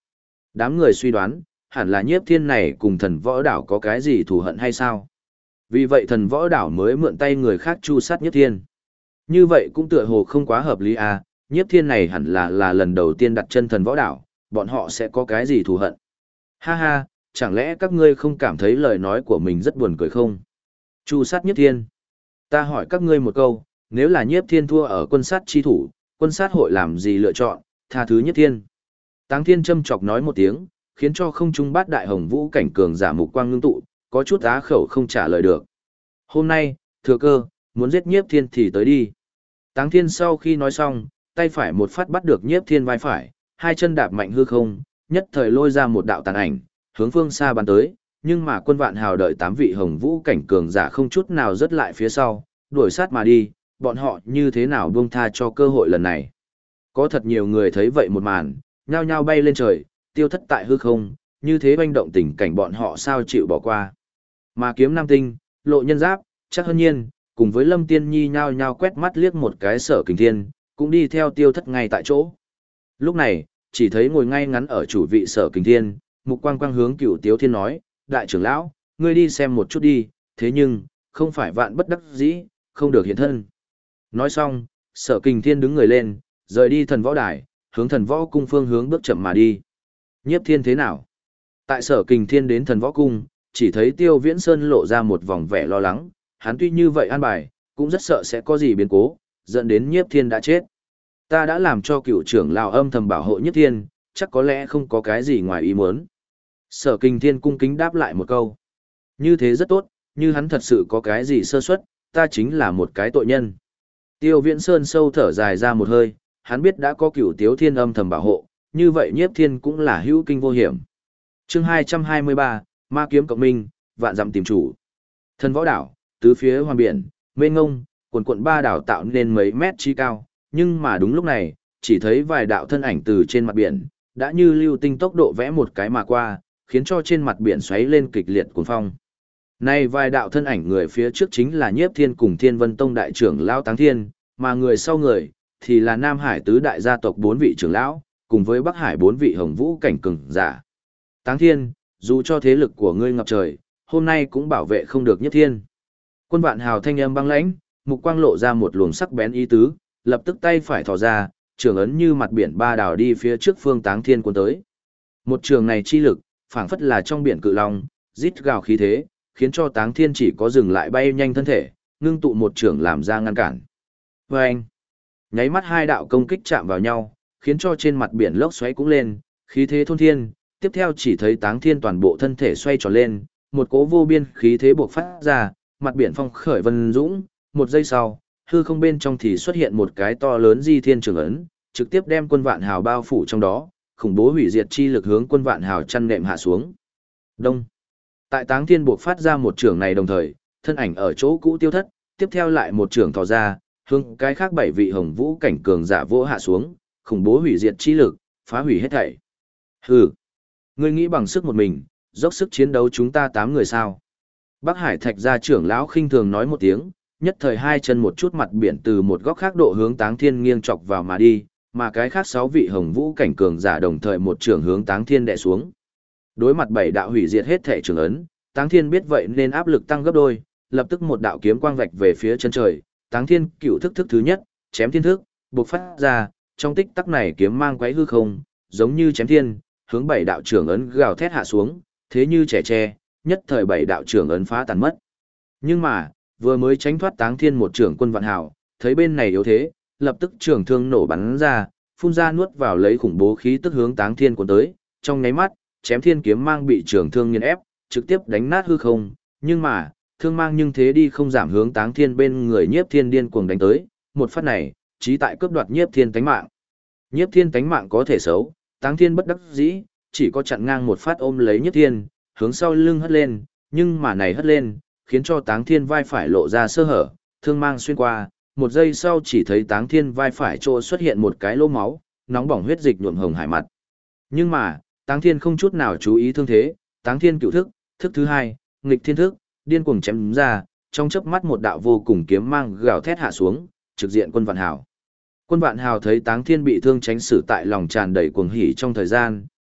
Đám người suy đoán, hẳn là Nhiếp Thiên này cùng thần võ đảo có cái gì thù hận hay sao? Vì vậy thần võ đảo mới mượn tay người khác chu sát Nhiếp Thiên. Như vậy cũng tựa hồ không quá hợp lý à, Nhiếp Thiên này hẳn là lần đầu tiên đặt chân thần võ đảo, bọn họ sẽ có cái gì thù hận? Ha ha, chẳng lẽ các ngươi không cảm thấy lời nói của mình rất buồn cười không? Chu sát Nhiếp Thiên. Ta hỏi các ngươi một câu, nếu là Nhiếp Thiên thua ở quân sát chi thủ, quân sát hội làm gì lựa chọn, tha thứ Nhiếp Thiên? Táng Thiên châm chọc nói một tiếng, khiến cho không trung bát đại hồng vũ cảnh cường giả mục quang ngưng tụ, có chút á khẩu không trả lời được. Hôm nay, thừa cơ, muốn giết Nhiếp Thiên thì tới đi. Táng Thiên sau khi nói xong, tay phải một phát bắt được Nhiếp Thiên vai phải, hai chân đạp mạnh hư không, nhất thời lôi ra một đạo tàn ảnh, hướng phương xa bắn tới, nhưng mà quân vạn hào đợi 8 vị hồng vũ cảnh cường giả không chút nào rớt lại phía sau, đuổi sát mà đi, bọn họ như thế nào buông tha cho cơ hội lần này. Có thật nhiều người thấy vậy một màn, nhao nhao bay lên trời, tiêu thất tại hư không, như thế oanh động tình cảnh bọn họ sao chịu bỏ qua. Mà Kiếm Nam Tinh, Lộ Nhân Giáp, Chắc Hân Nhiên, cùng với Lâm Tiên Nhi nhao nhao quét mắt liếc một cái Sở Kình Thiên, cũng đi theo tiêu thất ngay tại chỗ. Lúc này, chỉ thấy ngồi ngay ngắn ở chủ vị Sở Kình Thiên, mục quang quang hướng Cửu Tiếu Thiên nói, đại trưởng lão, ngươi đi xem một chút đi, thế nhưng, không phải vạn bất đắc dĩ, không được hiện thân. Nói xong, Sở Kình Thiên đứng người lên, rời đi thần võ đài, hướng thần võ cung phương hướng bước chậm mà đi. Nhiếp Thiên thế nào? Tại Sở Kình Thiên đến thần võ cung, chỉ thấy Tiêu Viễn Sơn lộ ra một vòng vẻ lo lắng, hắn tuy như vậy an bài, cũng rất sợ sẽ có gì biến cố, dẫn đến Nhiếp Thiên đã chết. Ta đã làm cho cựu trưởng lão âm thầm bảo hộ Nhiếp Thiên, chắc có lẽ không có cái gì ngoài ý muốn. Sở Kình Thiên cung kính đáp lại một câu. Như thế rất tốt, như hắn thật sự có cái gì sơ suất, ta chính là một cái tội nhân. Tiêu Viễn Sơn sâu thở dài ra một hơi, hắn biết đã có Cửu Tiếu Thiên âm thầm bảo hộ, như vậy Nhiếp Thiên cũng là hữu kinh vô hiểm. Chương 223, Ma Kiếm Cộng Minh, vạn dặm tìm chủ. Thần võ đảo, tứ phía hoàn biển, mênh ngông, quần quận ba đảo tạo nên mấy mét chi cao, nhưng mà đúng lúc này, chỉ thấy vài đạo thân ảnh từ trên mặt biển, đã như lưu tinh tốc độ vẽ một cái mà qua, khiến cho trên mặt biển xoáy lên kịch liệt cuồng phong. Này vài đạo thân ảnh người phía trước chính là Nhiếp Thiên cùng Thiên Vân Tông đại trưởng lão Táng Thiên, mà người sau người thì là Nam Hải tứ đại gia tộc 4 vị trưởng lão, cùng với Bắc Hải 4 vị hồng vũ cảnh cường giả. Táng Thiên, dù cho thế lực của ngươi ngập trời, hôm nay cũng bảo vệ không được Nhiếp Thiên. Quân Vạn Hào thanh âm băng lãnh, mục quang lộ ra một luồng sắc bén ý tứ, lập tức tay phải thò ra, trường ấn như mặt biển ba đảo đi phía trước phương Táng Thiên cuốn tới. Một trường này chi lực, phảng phất là trong biển cự long, rít gào khí thế, khiến cho Táng Thiên chỉ có dừng lại bay nhanh thân thể, ngưng tụ một trường làm ra ngăn cản. Vâng! Nháy mắt hai đạo công kích chạm vào nhau, khiến cho trên mặt biển lốc xoáy cũng lên, khí thế thôn thiên, tiếp theo chỉ thấy Táng Thiên toàn bộ thân thể xoay tròn lên, một cỗ vô biên khí thế bộc phát ra, mặt biển phong khởi vân dũng, một giây sau, hư không bên trong thì xuất hiện một cái to lớn di thiên trường ấn, trực tiếp đem Quân Vạn Hào bao phủ trong đó, khủng bố hủy diệt chi lực hướng Quân Vạn Hào chăn nệm hạ xuống. Đông. Tại Táng Thiên bộc phát ra một trường này đồng thời, thân ảnh ở chỗ cũ tiêu thất, tiếp theo lại một trường thò ra, hướng cái khác 7 vị hồng vũ cảnh cường giả vỗ hạ xuống, khủng bố hủy diệt chi lực, phá hủy hết thảy. Hừ, ngươi nghĩ bằng sức một mình, dốc sức chiến đấu chúng ta 8 người sao? Bắc Hải Thạch gia trưởng lão khinh thường nói một tiếng, nhất thời hai chân một chút mặt biển từ một góc khác độ hướng Táng Thiên nghiêng chọc vào mà đi, mà cái khác 6 vị hồng vũ cảnh cường giả đồng thời một trường hướng Táng Thiên đè xuống. Đối mặt 7 đạo hủy diệt hết thể trường ấn, Táng Thiên biết vậy nên áp lực tăng gấp đôi, lập tức một đạo kiếm quang vạch về phía chân trời, Táng Thiên cựu thức thứ nhất, chém thiên thức, bộc phát ra, trong tích tắc này kiếm mang quấy hư không, giống như chém thiên, hướng 7 đạo trưởng ấn gào thét hạ xuống, thế như trẻ tre, nhất thời 7 đạo trưởng ấn phá tàn mất. Nhưng mà, vừa mới tránh thoát Táng Thiên một trưởng Quân Vạn Hào, thấy bên này yếu thế, lập tức trường thương nổ bắn ra, phun ra nuốt vào lấy khủng bố khí tức hướng Táng Thiên cuốn tới, trong nháy mắt, chém thiên kiếm mang bị trường thương nghiền ép, trực tiếp đánh nát hư không, nhưng mà, thương mang nhưng thế đi không giảm hướng Táng Thiên bên người Nhiếp Thiên điên cuồng đánh tới, một phát này, chí tại cướp đoạt Nhiếp Thiên tánh mạng. Nhiếp Thiên tánh mạng có thể xấu, Táng Thiên bất đắc dĩ, chỉ có chặn ngang một phát ôm lấy Nhiếp Thiên, hướng sau lưng hất lên, nhưng mà này hất lên, khiến cho Táng Thiên vai phải lộ ra sơ hở, thương mang xuyên qua, một giây sau chỉ thấy Táng Thiên vai phải chỗ xuất hiện một cái lỗ máu, nóng bỏng huyết dịch nhuộm hồng hải mặt. Nhưng mà, Táng Thiên không chút nào chú ý thương thế, Táng Thiên cựu thức, thức thứ hai, nghịch thiên thức, điên cuồng chém ra, trong chớp mắt một đạo vô cùng kiếm mang gào thét hạ xuống, trực diện Quân Vạn Hào. Quân Vạn Hào thấy Táng Thiên bị thương tránh xử tại lòng tràn đầy cuồng hỉ trong thời gian,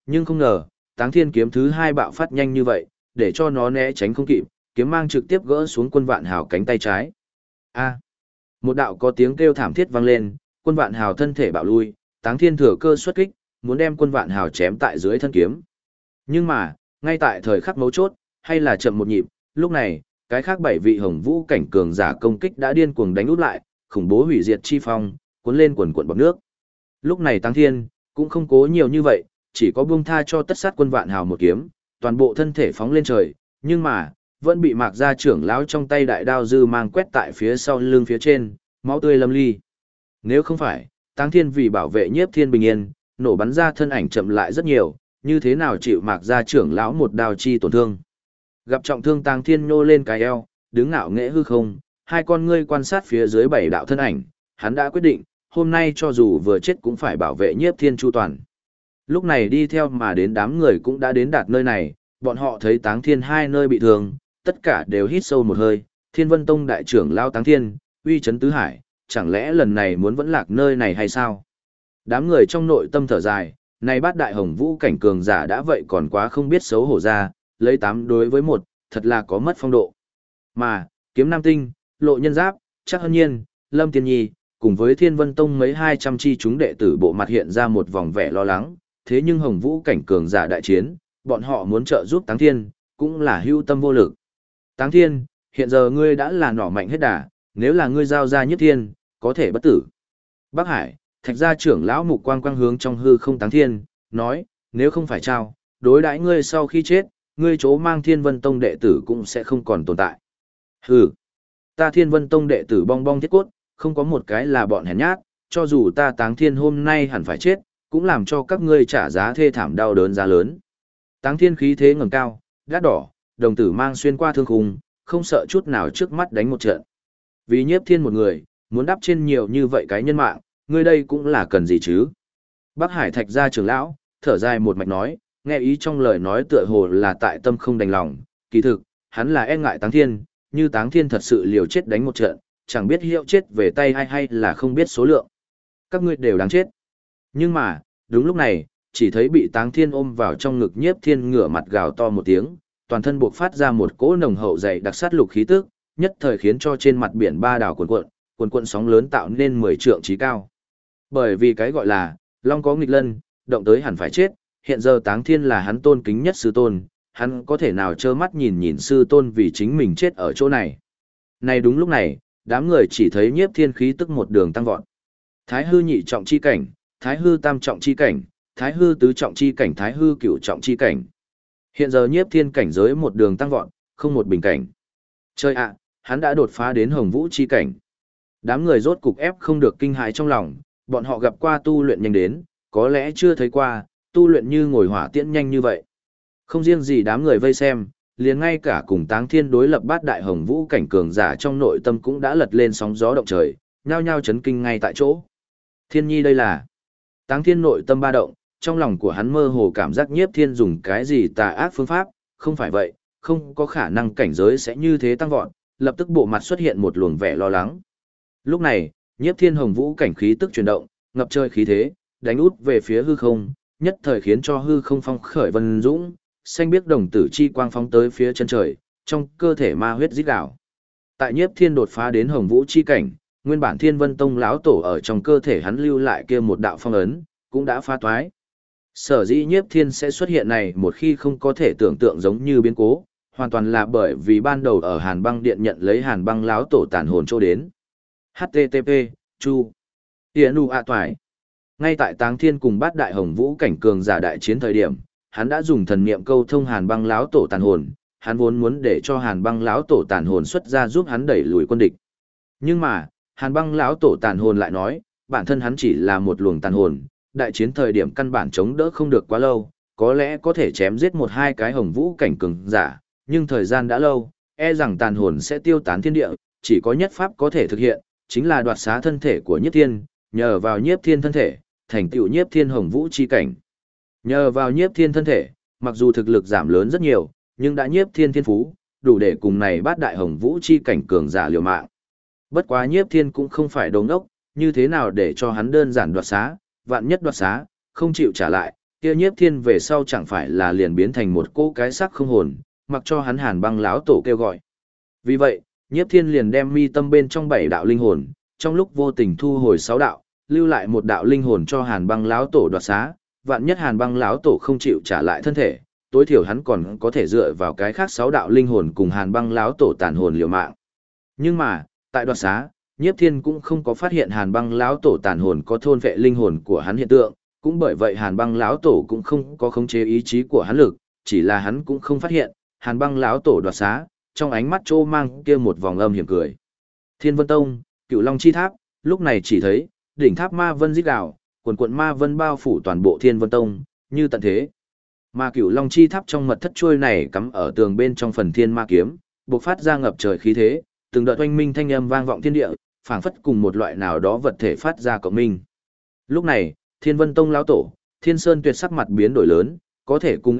nhưng không ngờ, Táng Thiên kiếm thứ hai bạo phát nhanh như vậy, để cho nó né tránh không kịp, kiếm mang trực tiếp gỡ xuống Quân Vạn Hào cánh tay trái. A! Một đạo có tiếng kêu thảm thiết vang lên, Quân Vạn Hào thân thể bạo lui, Táng Thiên thừa cơ xuất kích, muốn đem Quân Vạn Hào chém tại dưới thân kiếm. Nhưng mà, ngay tại thời khắc mấu chốt, hay là chậm một nhịp, lúc này, cái khác 7 vị Hồng Vũ cảnh cường giả công kích đã điên cuồng đánh úp lại, khủng bố hủy diệt chi phong, cuốn lên quần quần bọt nước. Lúc này Táng Thiên cũng không cố nhiều như vậy, chỉ có buông tha cho tất sát Quân Vạn Hào một kiếm, toàn bộ thân thể phóng lên trời, nhưng mà, vẫn bị Mạc gia trưởng lão trong tay đại đao dư mang quét tại phía sau lưng phía trên, máu tươi lâm ly. Nếu không phải, Táng Thiên vì bảo vệ Nhiếp Thiên bình yên, nổ bắn ra thân ảnh chậm lại rất nhiều, như thế nào chịu Mạc gia trưởng lão một đao chi tổn thương. Gặp trọng thương Táng Thiên nhô lên cái eo, đứng ngạo nghễ hư không, hai con ngươi quan sát phía dưới 7 đạo thân ảnh, hắn đã quyết định, hôm nay cho dù vừa chết cũng phải bảo vệ Nhiếp Thiên chu toàn. Lúc này đi theo mà đến đám người cũng đã đến đạt nơi này, bọn họ thấy Táng Thiên hai nơi bị thương, tất cả đều hít sâu một hơi, Thiên Vân Tông đại trưởng lao Táng Thiên, uy chấn tứ hải, chẳng lẽ lần này muốn vẫn lạc nơi này hay sao? Đám người trong nội tâm thở dài, này bát đại Hồng Vũ cảnh cường giả đã vậy còn quá không biết xấu hổ ra, lấy 8 đối với 1, thật là có mất phong độ. Mà, Kiếm Nam Tinh, Lộ Nhân Giáp, Trác Hân Nhiên, Lâm Tiên Nhi, cùng với Thiên Vân Tông mấy 200 chi chúng đệ tử bộ mặt hiện ra một vòng vẻ lo lắng, thế nhưng Hồng Vũ cảnh cường giả đại chiến, bọn họ muốn trợ giúp Táng Thiên, cũng là hưu tâm vô lực. Táng Thiên, hiện giờ ngươi đã là nỏ mạnh hết đà, nếu là ngươi giao ra Nhất Thiên, có thể bất tử. Bắc Hải, Thạch gia trưởng lão mục quang quang hướng trong hư không Táng Thiên, nói, nếu không phải trao, đối đãi ngươi sau khi chết, ngươi chỗ mang Thiên Vân Tông đệ tử cũng sẽ không còn tồn tại. Hừ, ta Thiên Vân Tông đệ tử bong bong thiết cốt, không có một cái là bọn hèn nhát, cho dù ta Táng Thiên hôm nay hẳn phải chết, cũng làm cho các ngươi trả giá thê thảm đau đớn giá lớn. Táng Thiên khí thế ngẩng cao, gác đỏ, đồng tử mang xuyên qua thương khung, không sợ chút nào trước mắt đánh một trận. Vì Nhiếp Thiên một người, muốn đắp trên nhiều như vậy cái nhân mạng, ngươi đây cũng là cần gì chứ? Bắc Hải Thạch gia trưởng lão, thở dài một mạch nói, nghe ý trong lời nói tựa hồ là tại tâm không đành lòng, kỳ thực, hắn là e ngại Táng Thiên, như Táng Thiên thật sự liều chết đánh một trận, chẳng biết hiệu chết về tay hay là không biết số lượng. Các ngươi đều đáng chết. Nhưng mà, đúng lúc này, chỉ thấy bị Táng Thiên ôm vào trong ngực Nhiếp Thiên ngửa mặt gào to một tiếng, toàn thân buộc phát ra một cỗ nồng hậu dày đặc sát lục khí tức, nhất thời khiến cho trên mặt biển ba đảo cuồn cuộn sóng lớn tạo nên 10 trượng chí cao. Bởi vì cái gọi là long có nghịch lân, động tới hẳn phải chết, hiện giờ Táng Thiên là hắn tôn kính nhất sư tôn, hắn có thể nào trơ mắt nhìn nhìn sư tôn vì chính mình chết ở chỗ này. Này đúng lúc này, đám người chỉ thấy Nhiếp Thiên khí tức một đường tăng vọt. Thái hư nhị trọng chi cảnh, Thái hư tam trọng chi cảnh, Thái hư tứ trọng chi cảnh, Thái hư cửu trọng chi cảnh. Hiện giờ Nhiếp Thiên cảnh giới một đường tăng vọt, không một bình cảnh. Chơi ạ, hắn đã đột phá đến Hồng Vũ chi cảnh. Đám người rốt cục ép không được kinh hãi trong lòng, bọn họ gặp qua tu luyện nhanh đến, có lẽ chưa thấy qua, tu luyện như ngồi hỏa tiễn nhanh như vậy. Không riêng gì đám người vây xem, liền ngay cả cùng Táng Thiên đối lập bát đại Hồng Vũ cảnh cường giả trong nội tâm cũng đã lật lên sóng gió động trời, nhao nhao chấn kinh ngay tại chỗ. Thiên nhi đây là... Táng Thiên nội tâm ba động, trong lòng của hắn mơ hồ cảm giác Nhiếp Thiên dùng cái gì tà ác phương pháp, không phải vậy, không có khả năng cảnh giới sẽ như thế tăng vọt, lập tức bộ mặt xuất hiện một luồng vẻ lo lắng. Lúc này, Nhiếp Thiên Hồng Vũ cảnh khí tức chuyển động, ngập trời khí thế, đánh út về phía hư không, nhất thời khiến cho hư không phong khởi vân dũng, xanh biếc đồng tử chi quang phóng tới phía chân trời, trong cơ thể ma huyết rít gào. Tại Nhiếp Thiên đột phá đến Hồng Vũ chi cảnh, nguyên bản Thiên Vân Tông lão tổ ở trong cơ thể hắn lưu lại kia một đạo phong ấn, cũng đã phá toái. Sở dĩ Nhiếp Thiên sẽ xuất hiện này một khi không có thể tưởng tượng giống như biến cố, hoàn toàn là bởi vì ban đầu ở Hàn Băng Điện nhận lấy Hàn Băng lão tổ tàn hồn chỗ đến. HTTP, Chu. Tienu A Toại. Ngay tại Táng Thiên cùng bát đại Hồng Vũ cảnh cường giả đại chiến thời điểm, hắn đã dùng thần niệm câu thông Hàn Băng lão tổ tàn hồn, hắn vốn muốn để cho Hàn Băng lão tổ tàn hồn xuất ra giúp hắn đẩy lùi quân địch. Nhưng mà, Hàn Băng lão tổ tàn hồn lại nói, bản thân hắn chỉ là một luồng tàn hồn, đại chiến thời điểm căn bản chống đỡ không được quá lâu, có lẽ có thể chém giết một hai cái Hồng Vũ cảnh cường giả, nhưng thời gian đã lâu, e rằng tàn hồn sẽ tiêu tán thiên địa, chỉ có nhất pháp có thể thực hiện, chính là đoạt xá thân thể của Nhiếp Thiên, nhờ vào Nhiếp Thiên thân thể, thành tựu Nhiếp Thiên Hồng Vũ chi cảnh. Nhờ vào Nhiếp Thiên thân thể, mặc dù thực lực giảm lớn rất nhiều, nhưng đã Nhiếp Thiên thiên phú, đủ để cùng này bát đại Hồng Vũ chi cảnh cường giả liều mạng. Bất quá Nhiếp Thiên cũng không phải đồ ngốc, như thế nào để cho hắn đơn giản đoạt xá, vạn nhất đoạt xá, không chịu trả lại, Kia Nhiếp Thiên về sau chẳng phải là liền biến thành một cỗ cái xác không hồn, mặc cho hắn Hàn Băng lão tổ kêu gọi. Vì vậy, Nhiếp Thiên liền đem mi tâm bên trong 7 đạo linh hồn, trong lúc vô tình thu hồi 6 đạo, lưu lại một đạo linh hồn cho Hàn Băng lão tổ đoạt xá, vạn nhất Hàn Băng lão tổ không chịu trả lại thân thể, tối thiểu hắn còn có thể dựa vào cái khác 6 đạo linh hồn cùng Hàn Băng lão tổ tàn hồn liều mạng. Nhưng mà, tại đoạt xá, Nhiếp Thiên cũng không có phát hiện Hàn Băng lão tổ tàn hồn có thôn vệ linh hồn của hắn hiện tượng, cũng bởi vậy Hàn Băng lão tổ cũng không có khống chế ý chí của hắn lực, chỉ là hắn cũng không phát hiện, Hàn Băng lão tổ đoạt xá, trong ánh mắt trô mang kia một vòng âm hiểm cười. Thiên Vân Tông, Cửu Long chi tháp, lúc này chỉ thấy, đỉnh tháp ma vân rít gào, quần quần ma vân bao phủ toàn bộ Thiên Vân Tông, như tận thế. Mà Cửu Long chi tháp trong mật thất chuôi này cắm ở tường bên trong phần thiên ma kiếm, bộc phát ra ngập trời khí thế, từng đợt oanh minh thanh âm vang vọng thiên địa, phảng phất cùng một loại nào đó vật thể phát ra cộng minh. Lúc này, Thiên Vân Tông lão tổ, Thiên Sơn Tuyệt sắc mặt biến đổi lớn, có thể cùng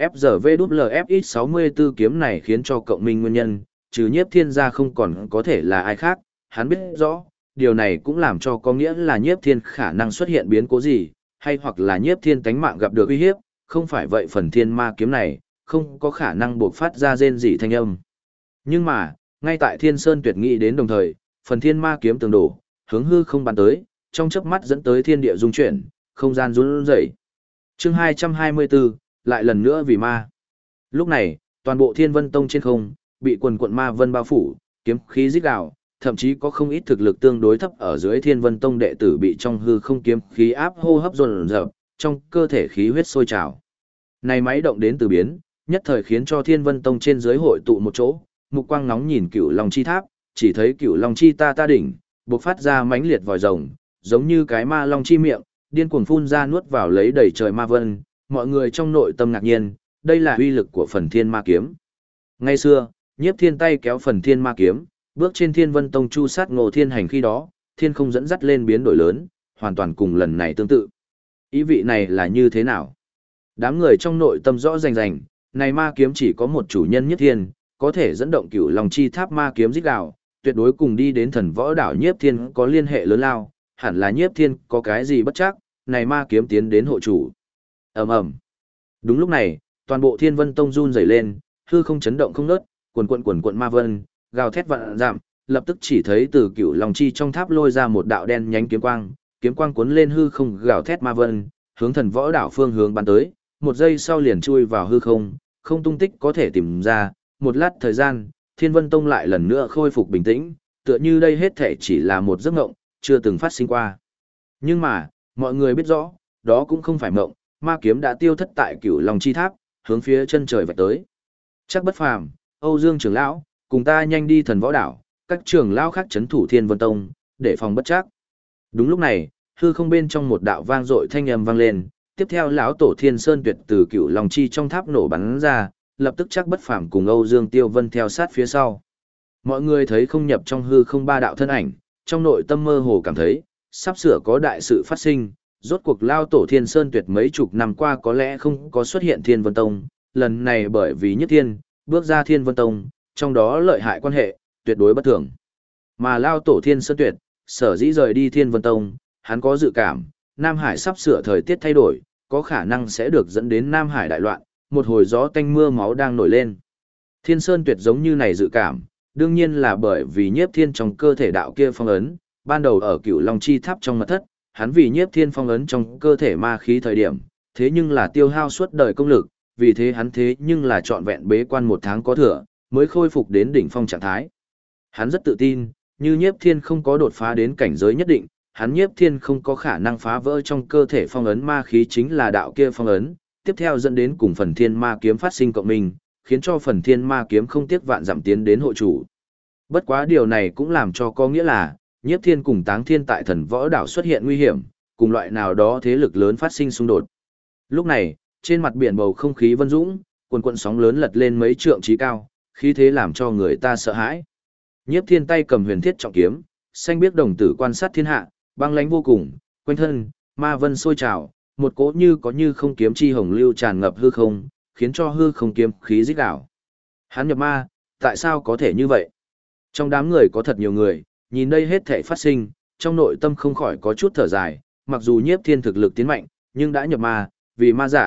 FZVWFX64 kiếm này khiến cho cộng minh nguyên nhân, trừ Nhiếp Thiên ra không còn có thể là ai khác, hắn biết rõ, điều này cũng làm cho có nghĩa là Nhiếp Thiên khả năng xuất hiện biến cố gì, hay hoặc là Nhiếp Thiên tánh mạng gặp được uy hiếp, không phải vậy phần thiên ma kiếm này, không có khả năng bộc phát ra rên rỉ thanh âm. Nhưng mà, ngay tại Thiên Sơn Tuyệt nghĩ đến đồng thời, phần thiên ma kiếm tường đổ, hướng hư không bắn tới, trong chớp mắt dẫn tới thiên địa rung chuyển, không gian run rẩy. Chương 224, lại lần nữa vì ma. Lúc này, toàn bộ Thiên Vân Tông trên không, bị quần quận ma vân bao phủ, kiếm khí rít gào, thậm chí có không ít thực lực tương đối thấp ở dưới Thiên Vân Tông đệ tử bị trong hư không kiếm khí áp hô hấp dồn dập, trong cơ thể khí huyết sôi trào. Này máy động đến từ biến, nhất thời khiến cho Thiên Vân Tông trên dưới hội tụ một chỗ, mục quang nóng nhìn Cửu Long chi tháp, chỉ thấy Cửu Long chi ta đỉnh, bộc phát ra mãnh liệt vòi rồng, giống như cái ma long chi miệng, điên cuồng phun ra nuốt vào lấy đầy trời ma vân, mọi người trong nội tâm ngạc nhiên, đây là uy lực của phần thiên ma kiếm. Ngày xưa, Nhiếp Thiên tay kéo phần thiên ma kiếm, bước trên Thiên Vân Tông chu sát Ngộ Thiên Hành khi đó, thiên không dẫn dắt lên biến đổi lớn, hoàn toàn cùng lần này tương tự. Ý vị này là như thế nào? Đám người trong nội tâm rõ rành rành, này ma kiếm chỉ có một chủ nhân Nhiếp Thiên, có thể dẫn động Cửu Long chi tháp ma kiếm rít gào, tuyệt đối cùng đi đến thần võ đảo Nhiếp Thiên có liên hệ lớn lao, hẳn là Nhiếp Thiên có cái gì bất chắc, này ma kiếm tiến đến hộ chủ. Ầm ầm. Đúng lúc này, toàn bộ Thiên Vân Tông run rẩy lên, hư không chấn động không ngớt, quần quần ma vân, gào thét vạn dặm, lập tức chỉ thấy từ Cửu Long chi trong tháp lôi ra một đạo đen nhánh kiếm quang cuốn lên hư không gào thét ma vân, hướng thần võ đảo phương hướng bắn tới, một giây sau liền chui vào hư không, không tung tích có thể tìm ra, một lát thời gian, Thiên Vân Tông lại lần nữa khôi phục bình tĩnh, tựa như đây hết thể chỉ là một giấc mộng, chưa từng phát sinh qua. Nhưng mà, mọi người biết rõ, đó cũng không phải mộng, ma kiếm đã tiêu thất tại Cửu Long chi tháp, hướng phía chân trời vạch tới. Chắc Bất Phàm, Âu Dương trưởng lão, cùng ta nhanh đi thần võ đảo, các trưởng lão khác trấn thủ Thiên Vân Tông, để phòng bất trắc. Đúng lúc này, hư không bên trong một đạo vang dội thanh âm vang lên, tiếp theo lão tổ Thiên Sơn Tuyệt từ Cửu Long chi trong tháp nổ bắn ra, lập tức Chắc Bất Phàm cùng Âu Dương Tiêu Vân theo sát phía sau. Mọi người thấy không nhập trong hư không ba đạo thân ảnh, trong nội tâm mơ hồ cảm thấy, sắp sửa có đại sự phát sinh, rốt cuộc lao tổ Thiên Sơn Tuyệt mấy chục năm qua có lẽ không có xuất hiện Thiên Vân Tông, lần này bởi vì Nhất Thiên, bước ra Thiên Vân Tông, trong đó lợi hại quan hệ, tuyệt đối bất thường. Mà lao tổ Thiên Sơn Tuyệt, sở dĩ rời đi Thiên Vân Tông, hắn có dự cảm, Nam Hải sắp sửa thời tiết thay đổi, có khả năng sẽ được dẫn đến Nam Hải đại loạn, một hồi gió tanh mưa máu đang nổi lên. Thiên Sơn Tuyệt giống như này dự cảm, đương nhiên là bởi vì Nhiếp Thiên trong cơ thể đạo kia phong ấn, ban đầu ở Cửu Long chi tháp trong mật thất, hắn vì Nhiếp Thiên phong ấn trong cơ thể ma khí thời điểm, thế nhưng là tiêu hao suốt đời công lực, vì thế hắn thế nhưng là trọn vẹn bế quan 1 tháng có thừa, mới khôi phục đến đỉnh phong trạng thái. Hắn rất tự tin, như Nhiếp Thiên không có đột phá đến cảnh giới nhất định, hắn Nhiếp Thiên không có khả năng phá vỡ trong cơ thể phong ấn ma khí chính là đạo kia phong ấn, tiếp theo dẫn đến cùng phần thiên ma kiếm phát sinh cộng minh, khiến cho phần thiên ma kiếm không tiếc vạn dặm tiến đến hộ chủ. Bất quá điều này cũng làm cho có nghĩa là, Nhiếp Thiên cùng Táng Thiên tại thần võ đảo xuất hiện nguy hiểm, cùng loại nào đó thế lực lớn phát sinh xung đột. Lúc này, trên mặt biển bầu không khí vân dũng, cuồn cuộn sóng lớn lật lên mấy trượng trí cao, khí thế làm cho người ta sợ hãi. Nhiếp Thiên tay cầm huyền thiết trọng kiếm, xanh biếc đồng tử quan sát thiên hạ, băng lãnh vô cùng, quanh thân, ma vân sôi trào, một cỗ như có như không kiếm chi hồng lưu tràn ngập hư không, khiến cho hư không kiếm khí rít đảo. Hắn nhập ma, tại sao có thể như vậy? Trong đám người có thật nhiều người, nhìn đây hết thảy phát sinh, trong nội tâm không khỏi có chút thở dài, mặc dù Nhiếp Thiên thực lực tiến mạnh, nhưng đã nhập ma, vì ma giả,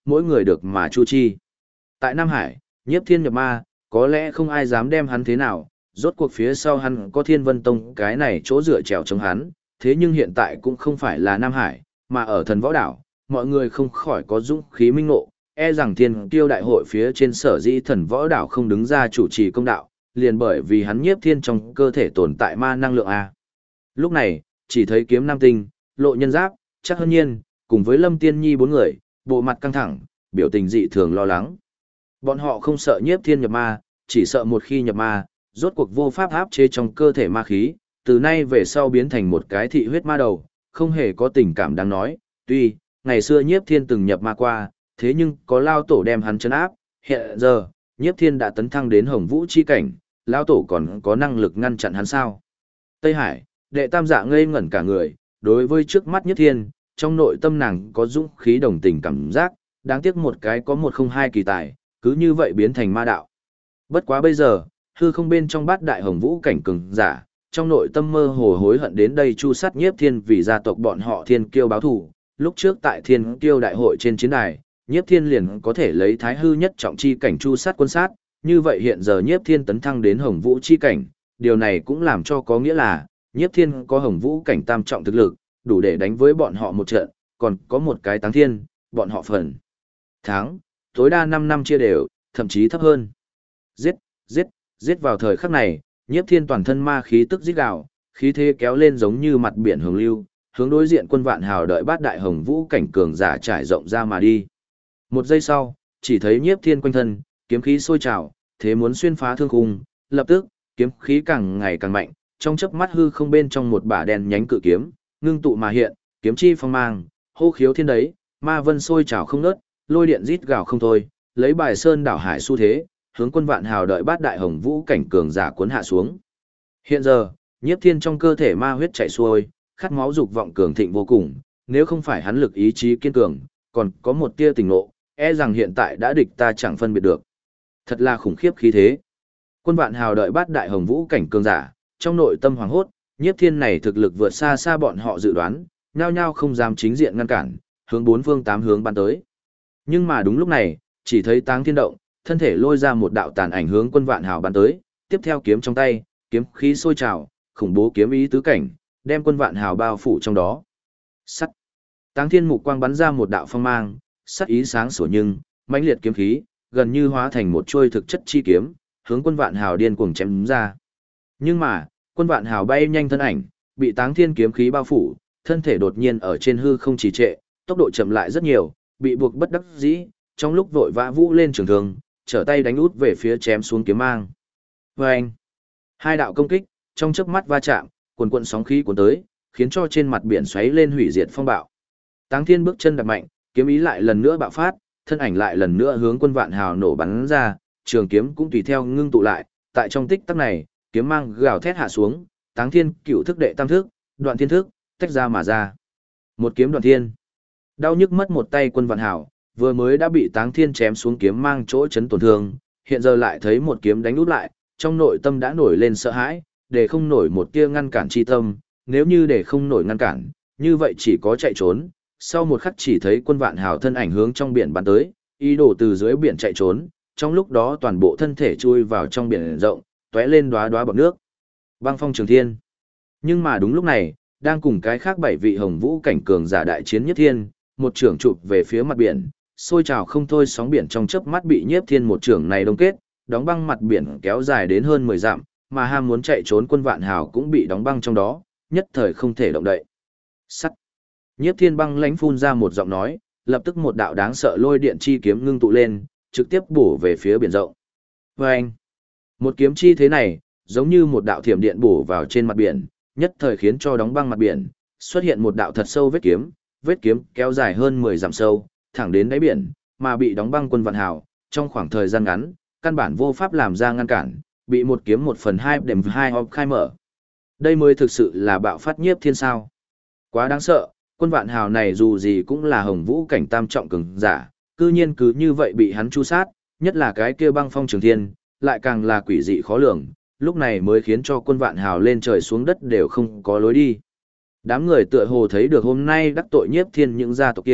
mỗi người được mà chu chi. Tại Nam Hải, Nhiếp Thiên nhập ma, có lẽ không ai dám đem hắn thế nào, rốt cuộc phía sau hắn có Thiên Vân Tông cái này chỗ dựa trèo chống hắn, thế nhưng hiện tại cũng không phải là Nam Hải, mà ở Thần Võ Đảo, mọi người không khỏi có dũng khí minh ngộ, e rằng Thiên Kiêu đại hội phía trên sở dĩ Thần Võ Đảo không đứng ra chủ trì công đạo, liền bởi vì hắn Nhiếp Thiên trong cơ thể tồn tại ma năng lượng a. Lúc này, chỉ thấy Kiếm Nam Tinh, Lộ Nhân Giáp, Chắc Hân Nhiên, cùng với Lâm Tiên Nhi bốn người, bộ mặt căng thẳng, biểu tình dị thường lo lắng. Bọn họ không sợ Nhiếp Thiên nhập ma, chỉ sợ một khi nhập ma, rốt cuộc vô pháp áp chế trong cơ thể ma khí, từ nay về sau biến thành một cái thị huyết ma đầu, không hề có tình cảm đáng nói. Tuy, ngày xưa Nhiếp Thiên từng nhập ma qua, thế nhưng có Lao Tổ đem hắn trấn áp, hiện giờ, Nhiếp Thiên đã tấn thăng đến Hồng Vũ chi cảnh, Lao Tổ còn có năng lực ngăn chặn hắn sao? Tây Hải, đệ tam dạ ngây ngẩn cả người, đối với trước mắt Nhiếp Thiên, trong nội tâm nàng có dũng khí đồng tình cảm giác, đáng tiếc một cái có 102 kỳ tài, cứ như vậy biến thành ma đạo. Bất quá bây giờ, hư không bên trong bát đại Hồng Vũ cảnh cường giả, trong nội tâm mơ hồ hối hận đến đây chu sát Nhiếp Thiên vì gia tộc bọn họ Thiên Kiêu báo thù. Lúc trước tại Thiên Kiêu đại hội trên chiến đài, Nhiếp Thiên liền có thể lấy thái hư nhất trọng chi cảnh chu sát quân sát, như vậy hiện giờ Nhiếp Thiên tấn thăng đến Hồng Vũ chi cảnh, điều này cũng làm cho có nghĩa là Nhiếp Thiên có Hồng Vũ cảnh tam trọng thực lực, đủ để đánh với bọn họ một trận, còn có một cái Táng Thiên, bọn họ phần thắng, tối đa 5 năm chia đều, thậm chí thấp hơn. Giết, giết, giết vào thời khắc này, Nhiếp Thiên toàn thân ma khí tức giết gào, khí thế kéo lên giống như mặt biển hồng lưu, hướng đối diện Quân Vạn Hào đợi bát đại Hồng Vũ cảnh cường giả trải rộng ra mà đi. Một giây sau, chỉ thấy Nhiếp Thiên quanh thân, kiếm khí sôi trào, thế muốn xuyên phá thương khung, lập tức, kiếm khí càng ngày càng mạnh, trong chớp mắt hư không bên trong một bả đèn nhánh cự kiếm, ngưng tụ mà hiện, kiếm chi phong mang, hô khiếu thiên đấy, ma vân sôi trào không ngớt, lôi điện rít gào không thôi, lấy bài sơn đảo hải xu thế, hướng Quân Vạn Hào đợi bát đại Hồng Vũ cảnh cường giả cuốn hạ xuống. Hiện giờ, Nhiếp Thiên trong cơ thể ma huyết chảy xuôi, khát máu dục vọng cường thịnh vô cùng, nếu không phải hắn lực ý chí kiên cường, còn có một tia tình nộ, e rằng hiện tại đã địch ta chẳng phân biệt được. Thật là khủng khiếp khí thế. Quân Vạn Hào đợi bát đại Hồng Vũ cảnh cường giả, trong nội tâm hoàng hốt, Nhiếp Thiên này thực lực vượt xa xa bọn họ dự đoán, nhao nhao không dám chính diện ngăn cản, hướng bốn phương tám hướng bắn tới. Nhưng mà đúng lúc này, chỉ thấy Táng Thiên động, thân thể lôi ra một đạo tàn ảnh hướng Quân Vạn Hào bắn tới, tiếp theo kiếm trong tay, kiếm khí sôi trào, khủng bố kiếm ý tứ cảnh, đem Quân Vạn Hào bao phủ trong đó. Sắt. Táng Thiên mục quang bắn ra một đạo phong mang, sắt ý sáng sủa nhưng mãnh liệt kiếm khí, gần như hóa thành một chuôi thực chất chi kiếm, hướng Quân Vạn Hào điên cuồng chém ra. Nhưng mà, Quân Vạn Hào bay nhanh thân ảnh, bị Táng Thiên kiếm khí bao phủ, thân thể đột nhiên ở trên hư không trì trệ, tốc độ chậm lại rất nhiều, bị buộc bất đắc dĩ, trong lúc vội vã vũ lên trường thương, trở tay đánh út về phía chém xuống kiếm mang. Vâng! Hai đạo công kích, trong chớp mắt va chạm, cuồn cuộn sóng khí cuốn tới, khiến cho trên mặt biển xoáy lên hủy diệt phong bạo. Táng Thiên bước chân đạp mạnh, kiếm ý lại lần nữa bạo phát, thân ảnh lại lần nữa hướng Quân Vạn Hào nổ bắn ra, trường kiếm cũng tùy theo ngưng tụ lại, tại trong tích tắc này, kiếm mang gào thét hạ xuống, Táng Thiên cựu thức đệ tam thức, Đoạn Thiên thức, tách ra mà ra. Một kiếm Đoạn Thiên. Đau nhức mất một tay Quân Vạn Hào, vừa mới đã bị Táng Thiên chém xuống kiếm mang chỗ chấn tổn thương, hiện giờ lại thấy một kiếm đánh út lại, trong nội tâm đã nổi lên sợ hãi, để không nổi một tia ngăn cản chi tâm, nếu như để không nổi ngăn cản, như vậy chỉ có chạy trốn. Sau một khắc chỉ thấy Quân Vạn Hào thân ảnh hướng trong biển bắn tới, ý đồ từ dưới biển chạy trốn, trong lúc đó toàn bộ thân thể chui vào trong biển rộng, tóe lên đóa đóa bọt nước. Băng phong trường thiên. Nhưng mà đúng lúc này, đang cùng cái khác 7 vị Hồng Vũ cảnh cường giả đại chiến Nhiếp Thiên, một trưởng chụp về phía mặt biển, sôi trào không thôi, sóng biển trong chớp mắt bị Nhiếp Thiên một trưởng này đông kết, đóng băng mặt biển kéo dài đến hơn 10 dặm, mà ham muốn chạy trốn Quân Vạn Hào cũng bị đóng băng trong đó, nhất thời không thể động đậy. Sắt. Nhiếp Thiên băng lãnh phun ra một giọng nói, lập tức một đạo đáng sợ lôi điện chi kiếm ngưng tụ lên, trực tiếp bổ về phía biển rộng. Vâng! Một kiếm chi thế này, giống như một đạo thiểm điện bổ vào trên mặt biển, nhất thời khiến cho đóng băng mặt biển, xuất hiện một đạo thật sâu vết kiếm kéo dài hơn 10 dặm sâu, thẳng đến đáy biển, mà bị đóng băng Quân Vạn Hào, trong khoảng thời gian ngắn, căn bản vô pháp làm ra ngăn cản, bị một kiếm 1/2 đệm 2 hộp khai mở. Đây mới thực sự là bạo phát Nhiếp Thiên sao. Quá đáng sợ, Quân Vạn Hào này dù gì cũng là Hồng Vũ cảnh tam trọng cường giả, cư nhiên cứ như vậy bị hắn chu sát, nhất là cái kia băng phong trường thiên, lại càng là quỷ dị khó lường, lúc này mới khiến cho Quân Vạn Hào lên trời xuống đất đều không có lối đi. Đám người tựa hồ thấy được hôm nay đắc tội Nhiếp Thiên những gia tộc kia,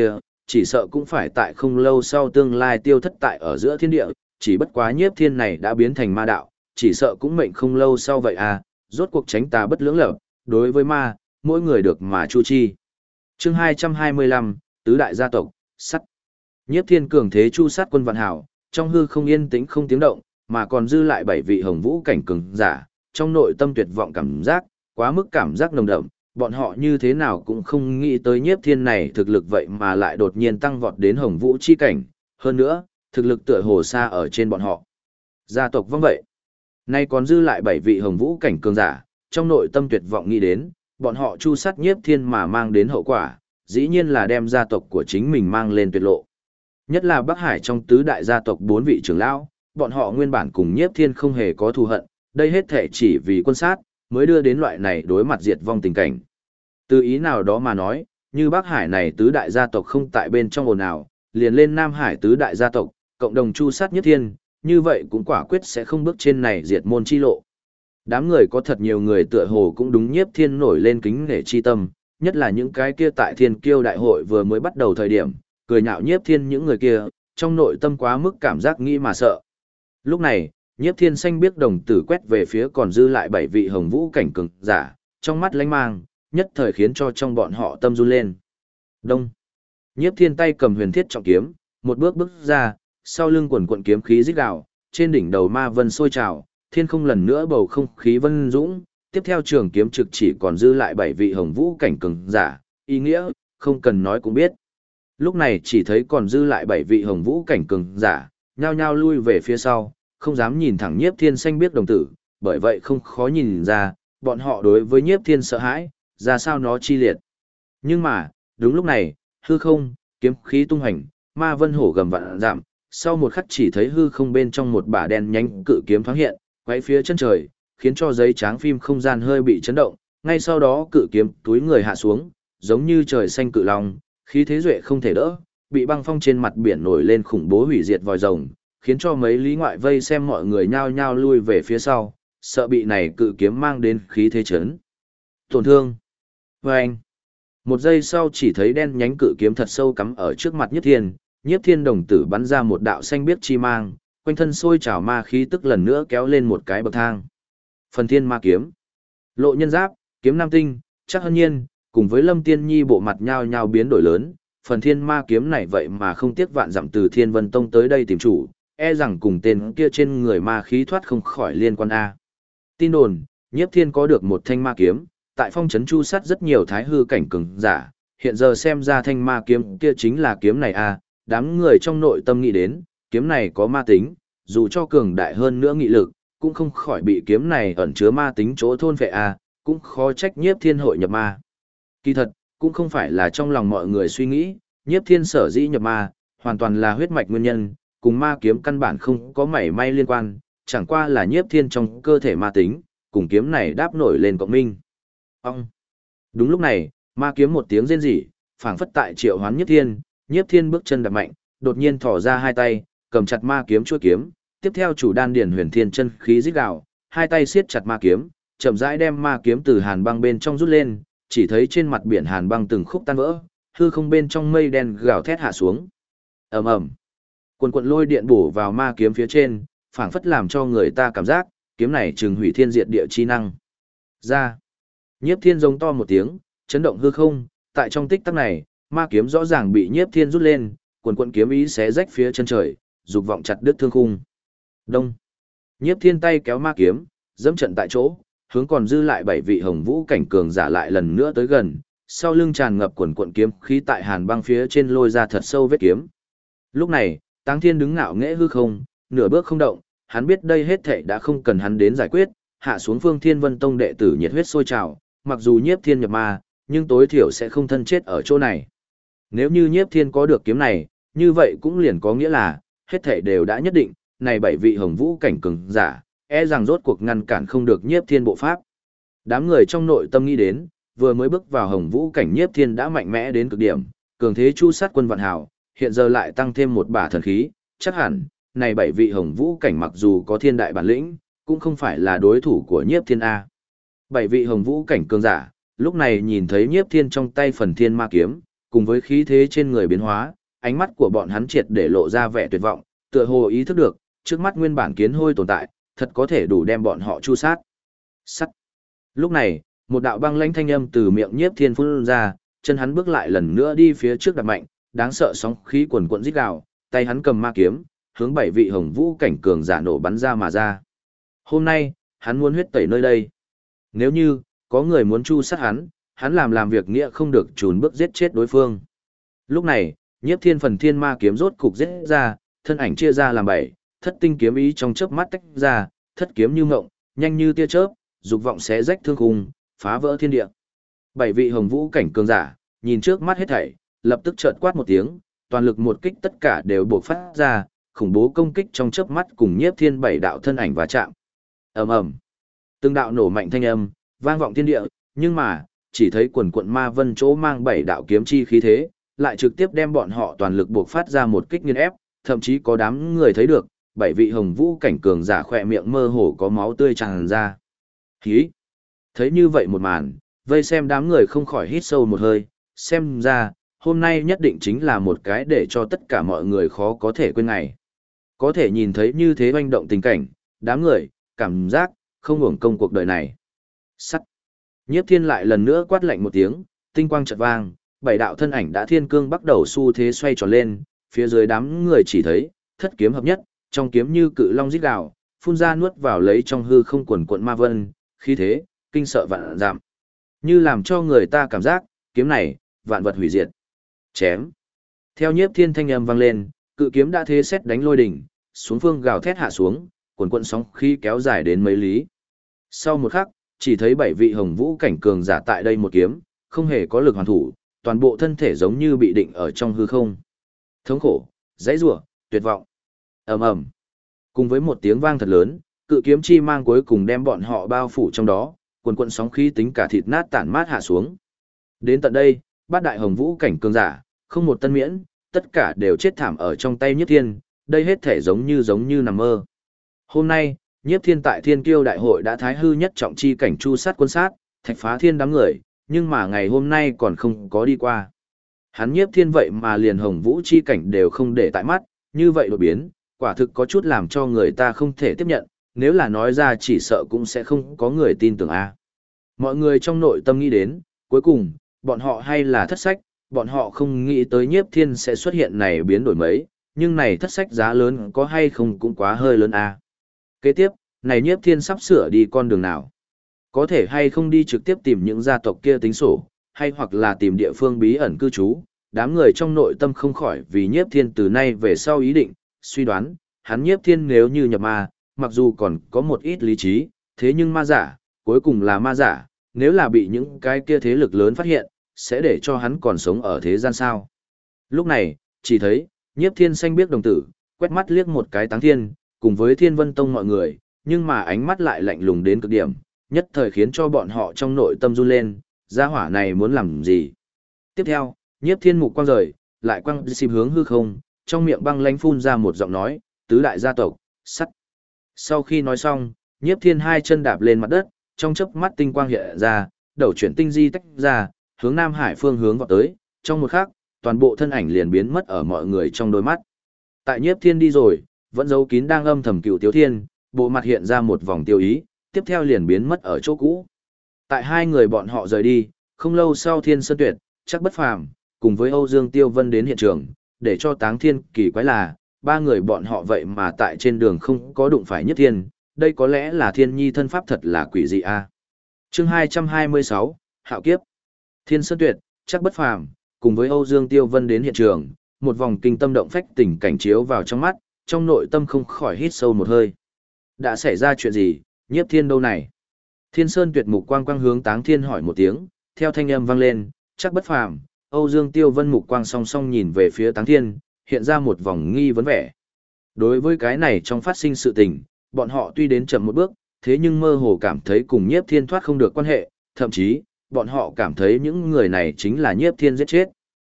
chỉ sợ cũng phải tại không lâu sau tương lai tiêu thất tại ở giữa thiên địa, chỉ bất quá nhiếp thiên này đã biến thành ma đạo, chỉ sợ cũng mệnh không lâu sau vậy à, rốt cuộc tránh tà bất lưỡng lập, đối với ma, mỗi người được mà chu chi. Chương 225, Tứ đại gia tộc, sắt. Nhiếp thiên cường thế chu sát quân vạn hảo, trong hư không yên tĩnh không tiếng động, mà còn dư lại 7 vị hồng vũ cảnh cường giả, trong nội tâm tuyệt vọng cảm giác, quá mức cảm giác nồng đậm, bọn họ như thế nào cũng không nghĩ tới nhiếp thiên này thực lực vậy mà lại đột nhiên tăng vọt đến hồng vũ chi cảnh, hơn nữa, thực lực tựa hồ xa ở trên bọn họ. Gia tộc vong vậy. Nay còn dư lại 7 vị hồng vũ cảnh cường giả, trong nội tâm tuyệt vọng nghĩ đến, bọn họ chu sát nhiếp thiên mà mang đến hậu quả, dĩ nhiên là đem gia tộc của chính mình mang lên tuyệt lộ. Nhất là Bắc Hải trong tứ đại gia tộc 4 vị trưởng lão, bọn họ nguyên bản cùng nhiếp thiên không hề có thù hận, đây hết thể chỉ vì quân sát, mới đưa đến loại này đối mặt diệt vong tình cảnh. Từ ý nào đó mà nói, như Bắc Hải này tứ đại gia tộc không tại bên trong ồn ào, liền lên Nam Hải tứ đại gia tộc, cộng đồng chu sát nhiếp thiên, như vậy cũng quả quyết sẽ không bước trên này diệt môn chi lộ. Đám người có thật nhiều người tựa hồ cũng đúng nhiếp thiên nổi lên kính nể chi tâm, nhất là những cái kia tại thiên kiêu đại hội vừa mới bắt đầu thời điểm, cười nhạo nhiếp thiên những người kia, trong nội tâm quá mức cảm giác nghĩ mà sợ. Lúc này, nhiếp thiên xanh biếc đồng tử quét về phía còn dư lại 7 vị hồng vũ cảnh cường giả, trong mắt lánh mang, nhất thời khiến cho trong bọn họ tâm run lên. Đông. Nhiếp thiên tay cầm huyền thiết trọng kiếm, một bước bước ra, sau lưng quần quận kiếm khí rít gào, trên đỉnh đầu ma vân sôi trào, thiên không lần nữa bầu không khí vân dũng, tiếp theo trường kiếm trực chỉ còn dư lại 7 vị hồng vũ cảnh cường giả, ý nghĩa, không cần nói cũng biết. Lúc này chỉ thấy còn dư lại 7 vị hồng vũ cảnh cường giả, nhao nhao lui về phía sau, không dám nhìn thẳng nhiếp thiên xanh biếc đồng tử, bởi vậy không khó nhìn ra, bọn họ đối với nhiếp thiên sợ hãi, ra sao nó chi liệt. Nhưng mà, đúng lúc này, hư không, kiếm khí tung hành, ma vân hổ gầm vạn giảm, sau một khắc chỉ thấy hư không bên trong một bả đen nhánh cự kiếm thoáng hiện, quay phía chân trời, khiến cho giấy trắng phim không gian hơi bị chấn động, ngay sau đó cự kiếm túi người hạ xuống, giống như trời xanh cự long, khí thế duệ không thể đỡ, bị băng phong trên mặt biển nổi lên khủng bố hủy diệt vòi rồng, khiến cho mấy lý ngoại vây xem mọi người nhao nhao lui về phía sau, sợ bị này cự kiếm mang đến khí thế chấn. Tổn thương. Vâng. Một giây sau chỉ thấy đen nhánh cự kiếm thật sâu cắm ở trước mặt nhiếp thiên đồng tử bắn ra một đạo xanh biếc chi mang, quanh thân sôi trào ma khí tức lần nữa kéo lên một cái bậc thang. Phần thiên ma kiếm. Lộ nhân giáp, kiếm nam tinh, chắc hân nhiên, cùng với Lâm Tiên Nhi bộ mặt nhao nhao biến đổi lớn, phần thiên ma kiếm này vậy mà không tiếc vạn dặm từ Thiên Vân Tông tới đây tìm chủ, e rằng cùng tên kia trên người ma khí thoát không khỏi liên quan a. Tin đồn, nhiếp thiên có được một thanh ma kiếm, tại phong trấn chu sát rất nhiều thái hư cảnh cường giả, hiện giờ xem ra thanh ma kiếm kia chính là kiếm này a, đám người trong nội tâm nghĩ đến, kiếm này có ma tính, dù cho cường đại hơn nữa nghị lực, cũng không khỏi bị kiếm này ẩn chứa ma tính chỗ thôn phệ a, cũng khó trách nhiếp thiên hội nhập ma. Kỳ thật, cũng không phải là trong lòng mọi người suy nghĩ, nhiếp thiên sở dĩ nhập ma, hoàn toàn là huyết mạch nguyên nhân, cùng ma kiếm căn bản không có mảy may liên quan, chẳng qua là nhiếp thiên trong cơ thể ma tính, cùng kiếm này đáp nổi lên cộng minh. Ông! Đúng lúc này, ma kiếm một tiếng rên rỉ, phảng phất tại triệu hoán nhiếp thiên bước chân đạp mạnh, đột nhiên thỏ ra hai tay, cầm chặt ma kiếm chuôi kiếm, tiếp theo chủ đan điển huyền thiên chân khí rít gào, hai tay siết chặt ma kiếm, chậm rãi đem ma kiếm từ hàn băng bên trong rút lên, chỉ thấy trên mặt biển hàn băng từng khúc tan vỡ, hư không bên trong mây đen gào thét hạ xuống. Ầm ầm. Quần quần lôi điện bổ vào ma kiếm phía trên, phảng phất làm cho người ta cảm giác, kiếm này trừng hủy thiên diệt địa chi năng. Ra. Nhiếp thiên giống to một tiếng, chấn động hư không, tại trong tích tắc này, ma kiếm rõ ràng bị nhiếp thiên rút lên, quần quần kiếm ý xé rách phía chân trời, dục vọng chặt đứt thương khung. Đông. Nhiếp thiên tay kéo ma kiếm, dẫm trận tại chỗ, hướng còn dư lại 7 vị hồng vũ cảnh cường giả lại lần nữa tới gần, sau lưng tràn ngập quần quần kiếm khí tại hàn băng phía trên lôi ra thật sâu vết kiếm. Lúc này, Táng Thiên đứng ngạo nghễ hư không, nửa bước không động, hắn biết đây hết thảy đã không cần hắn đến giải quyết, hạ xuống Phương Thiên Vân Tông đệ tử nhiệt huyết sôi trào, mặc dù nhiếp thiên nhập ma, nhưng tối thiểu sẽ không thân chết ở chỗ này. Nếu như nhiếp thiên có được kiếm này, như vậy cũng liền có nghĩa là, hết thảy đều đã nhất định, này 7 vị hồng vũ cảnh cường giả, e rằng rốt cuộc ngăn cản không được nhiếp thiên bộ pháp. Đám người trong nội tâm nghĩ đến, vừa mới bước vào hồng vũ cảnh nhiếp thiên đã mạnh mẽ đến cực điểm, cường thế chu sát quân vạn hảo, hiện giờ lại tăng thêm một bả thần khí, chắc hẳn, này 7 vị hồng vũ cảnh mặc dù có thiên đại bản lĩnh, cũng không phải là đối thủ của nhiếp thiên A. 7 vị hồng vũ cảnh cường giả, lúc này nhìn thấy nhiếp thiên trong tay phần thiên ma kiếm, cùng với khí thế trên người biến hóa, ánh mắt của bọn hắn triệt để lộ ra vẻ tuyệt vọng, tựa hồ ý thức được, trước mắt nguyên bản kiến hôi tồn tại, thật có thể đủ đem bọn họ chu sát. Sắt. Lúc này, một đạo băng lãnh thanh âm từ miệng Nhiếp Thiên phun ra, chân hắn bước lại lần nữa đi phía trước đạp mạnh, đáng sợ sóng khí quần quần rít gào, tay hắn cầm ma kiếm, hướng 7 vị hồng vũ cảnh cường giả nổ bắn ra mà ra. Hôm nay, hắn muốn huyết tẩy nơi đây. Nếu như có người muốn chu sát hắn làm việc nghĩa không được chùn bước giết chết đối phương. Lúc này, Nhiếp Thiên phần thiên ma kiếm rốt cục giết ra, thân ảnh chia ra làm 7, thất tinh kiếm ý trong chớp mắt tách ra, thất kiếm như ngộng, nhanh như tia chớp, dục vọng xé rách thương khung, phá vỡ thiên địa. 7 vị hồng vũ cảnh cường giả, nhìn trước mắt hết thảy, lập tức chợt quát một tiếng, toàn lực một kích tất cả đều buộc phát ra, khủng bố công kích trong chớp mắt cùng Nhiếp Thiên 7 đạo thân ảnh va chạm. Ầm ầm. Từng đạo nổ mạnh thanh âm, vang vọng thiên địa, nhưng mà, chỉ thấy quần quận ma vân chỗ mang 7 đạo kiếm chi khí thế, lại trực tiếp đem bọn họ toàn lực buộc phát ra một kích nghiền ép, thậm chí có đám người thấy được, 7 vị hồng vũ cảnh cường giả khỏe miệng mơ hồ có máu tươi tràn ra. Hí! Thấy như vậy một màn, vây xem đám người không khỏi hít sâu một hơi, xem ra, hôm nay nhất định chính là một cái để cho tất cả mọi người khó có thể quên ngày. Có thể nhìn thấy như thế hoành động tình cảnh, đám người, cảm giác, không hưởng công cuộc đời này. Sắt! Nhiếp Thiên lại lần nữa quát lạnh một tiếng, tinh quang chợt vang, 7 đạo thân ảnh đã thiên cương bắt đầu xu thế xoay tròn lên, phía dưới đám người chỉ thấy, thất kiếm hợp nhất, trong kiếm như cự long rít gào, phun ra nuốt vào lấy trong hư không quần quận ma vân, khí thế, kinh sợ vạn giảm. Như làm cho người ta cảm giác, kiếm này, vạn vật hủy diệt. Chém. Theo Nhiếp Thiên thanh âm vang lên, cự kiếm đã thế xét đánh lôi đỉnh, xuống phương gào thét hạ xuống, quần quận sóng khí kéo dài đến mấy lý. Sau một khắc, chỉ thấy 7 vị hồng vũ cảnh cường giả tại đây một kiếm, không hề có lực hoàn thủ, toàn bộ thân thể giống như bị định ở trong hư không. Thống khổ, dãy rủa, tuyệt vọng. Ầm ầm. Cùng với một tiếng vang thật lớn, cự kiếm chi mang cuối cùng đem bọn họ bao phủ trong đó, quần quần sóng khí tính cả thịt nát tản mát hạ xuống. Đến tận đây, bát đại hồng vũ cảnh cường giả, không một tân miễn, tất cả đều chết thảm ở trong tay Nhiếp Thiên, đây hết thể giống như nằm mơ. Hôm nay, Nhiếp Thiên tại Thiên Kiêu đại hội đã thái hư nhất trọng chi cảnh chu sát quân sát, thạch phá thiên đám người, nhưng mà ngày hôm nay còn không có đi qua. Hắn Nhiếp Thiên vậy mà liền hồng vũ chi cảnh đều không để tại mắt, như vậy đột biến, quả thực có chút làm cho người ta không thể tiếp nhận, nếu là nói ra chỉ sợ cũng sẽ không có người tin tưởng a. Mọi người trong nội tâm nghĩ đến, cuối cùng, bọn họ hay là thất sách, bọn họ không nghĩ tới Nhiếp Thiên sẽ xuất hiện này biến đổi mấy, nhưng này thất sách giá lớn có hay không cũng quá hơi lớn a. Kế tiếp, này Nhiếp Thiên sắp sửa đi con đường nào? Có thể hay không đi trực tiếp tìm những gia tộc kia tính sổ, hay hoặc là tìm địa phương bí ẩn cư trú, đám người trong nội tâm không khỏi vì Nhiếp Thiên từ nay về sau ý định, suy đoán, hắn Nhiếp Thiên nếu như nhập ma, mặc dù còn có một ít lý trí, thế nhưng ma giả, cuối cùng là ma giả, nếu là bị những cái kia thế lực lớn phát hiện, sẽ để cho hắn còn sống ở thế gian sao. Lúc này, chỉ thấy, Nhiếp Thiên xanh biếc đồng tử, quét mắt liếc một cái Táng Thiên, cùng với Thiên Vân Tông mọi người, nhưng mà ánh mắt lại lạnh lùng đến cực điểm, nhất thời khiến cho bọn họ trong nội tâm run lên, gia hỏa này muốn làm gì. Tiếp theo, Nhiếp Thiên mục quang rời, lại quang xìm hướng hư không, trong miệng băng lánh phun ra một giọng nói, tứ đại gia tộc, sắt. Sau khi nói xong, Nhiếp Thiên hai chân đạp lên mặt đất, trong chớp mắt tinh quang hiện ra, đầu chuyển tinh di tách ra, hướng Nam Hải phương hướng vọt tới, trong một khắc, toàn bộ thân ảnh liền biến mất ở mọi người trong đôi mắt. Tại Nhiếp Thiên đi rồi, vẫn giấu kín đang âm thầm Cựu Tiếu Thiên, bộ mặt hiện ra một vòng tiêu ý, tiếp theo liền biến mất ở chỗ cũ. Tại hai người bọn họ rời đi, không lâu sau Thiên Sơn Tuyệt, Chắc Bất Phàm cùng với Âu Dương Tiêu Vân đến hiện trường, để cho Táng Thiên kỳ quái là, ba người bọn họ vậy mà tại trên đường không có đụng phải Nhiếp Thiên, đây có lẽ là Thiên Nhi thân pháp thật là quỷ dị a. Chương 226, Hạo Kiếp. Thiên Sơn Tuyệt, Chắc Bất Phàm cùng với Âu Dương Tiêu Vân đến hiện trường, một vòng kinh tâm động phách tình cảnh chiếu vào trong mắt, trong nội tâm không khỏi hít sâu một hơi. Đã xảy ra chuyện gì, Nhiếp Thiên đâu này? Thiên Sơn Tuyệt mục quang quang hướng Táng Thiên hỏi một tiếng, theo thanh âm vang lên, Chắc Bất Phàm, Âu Dương Tiêu Vân mục quang song song nhìn về phía Táng Thiên, hiện ra một vòng nghi vấn vẻ. Đối với cái này trong phát sinh sự tình, bọn họ tuy đến chậm một bước, thế nhưng mơ hồ cảm thấy cùng Nhiếp Thiên thoát không được quan hệ, thậm chí, bọn họ cảm thấy những người này chính là Nhiếp Thiên giết chết.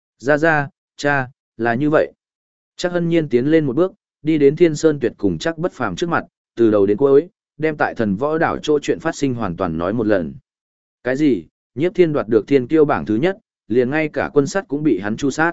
Ra, cha, là như vậy. Chắc Hân Nhiên tiến lên một bước, đi đến Thiên Sơn Tuyệt cùng Chắc Bất Phàm trước mặt, từ đầu đến cuối, đem tại Thần Võ Đảo chỗ chuyện phát sinh hoàn toàn nói một lần. Cái gì? Nhiếp Thiên đoạt được Thiên Kiêu bảng thứ nhất, liền ngay cả quân sắt cũng bị hắn chu sát.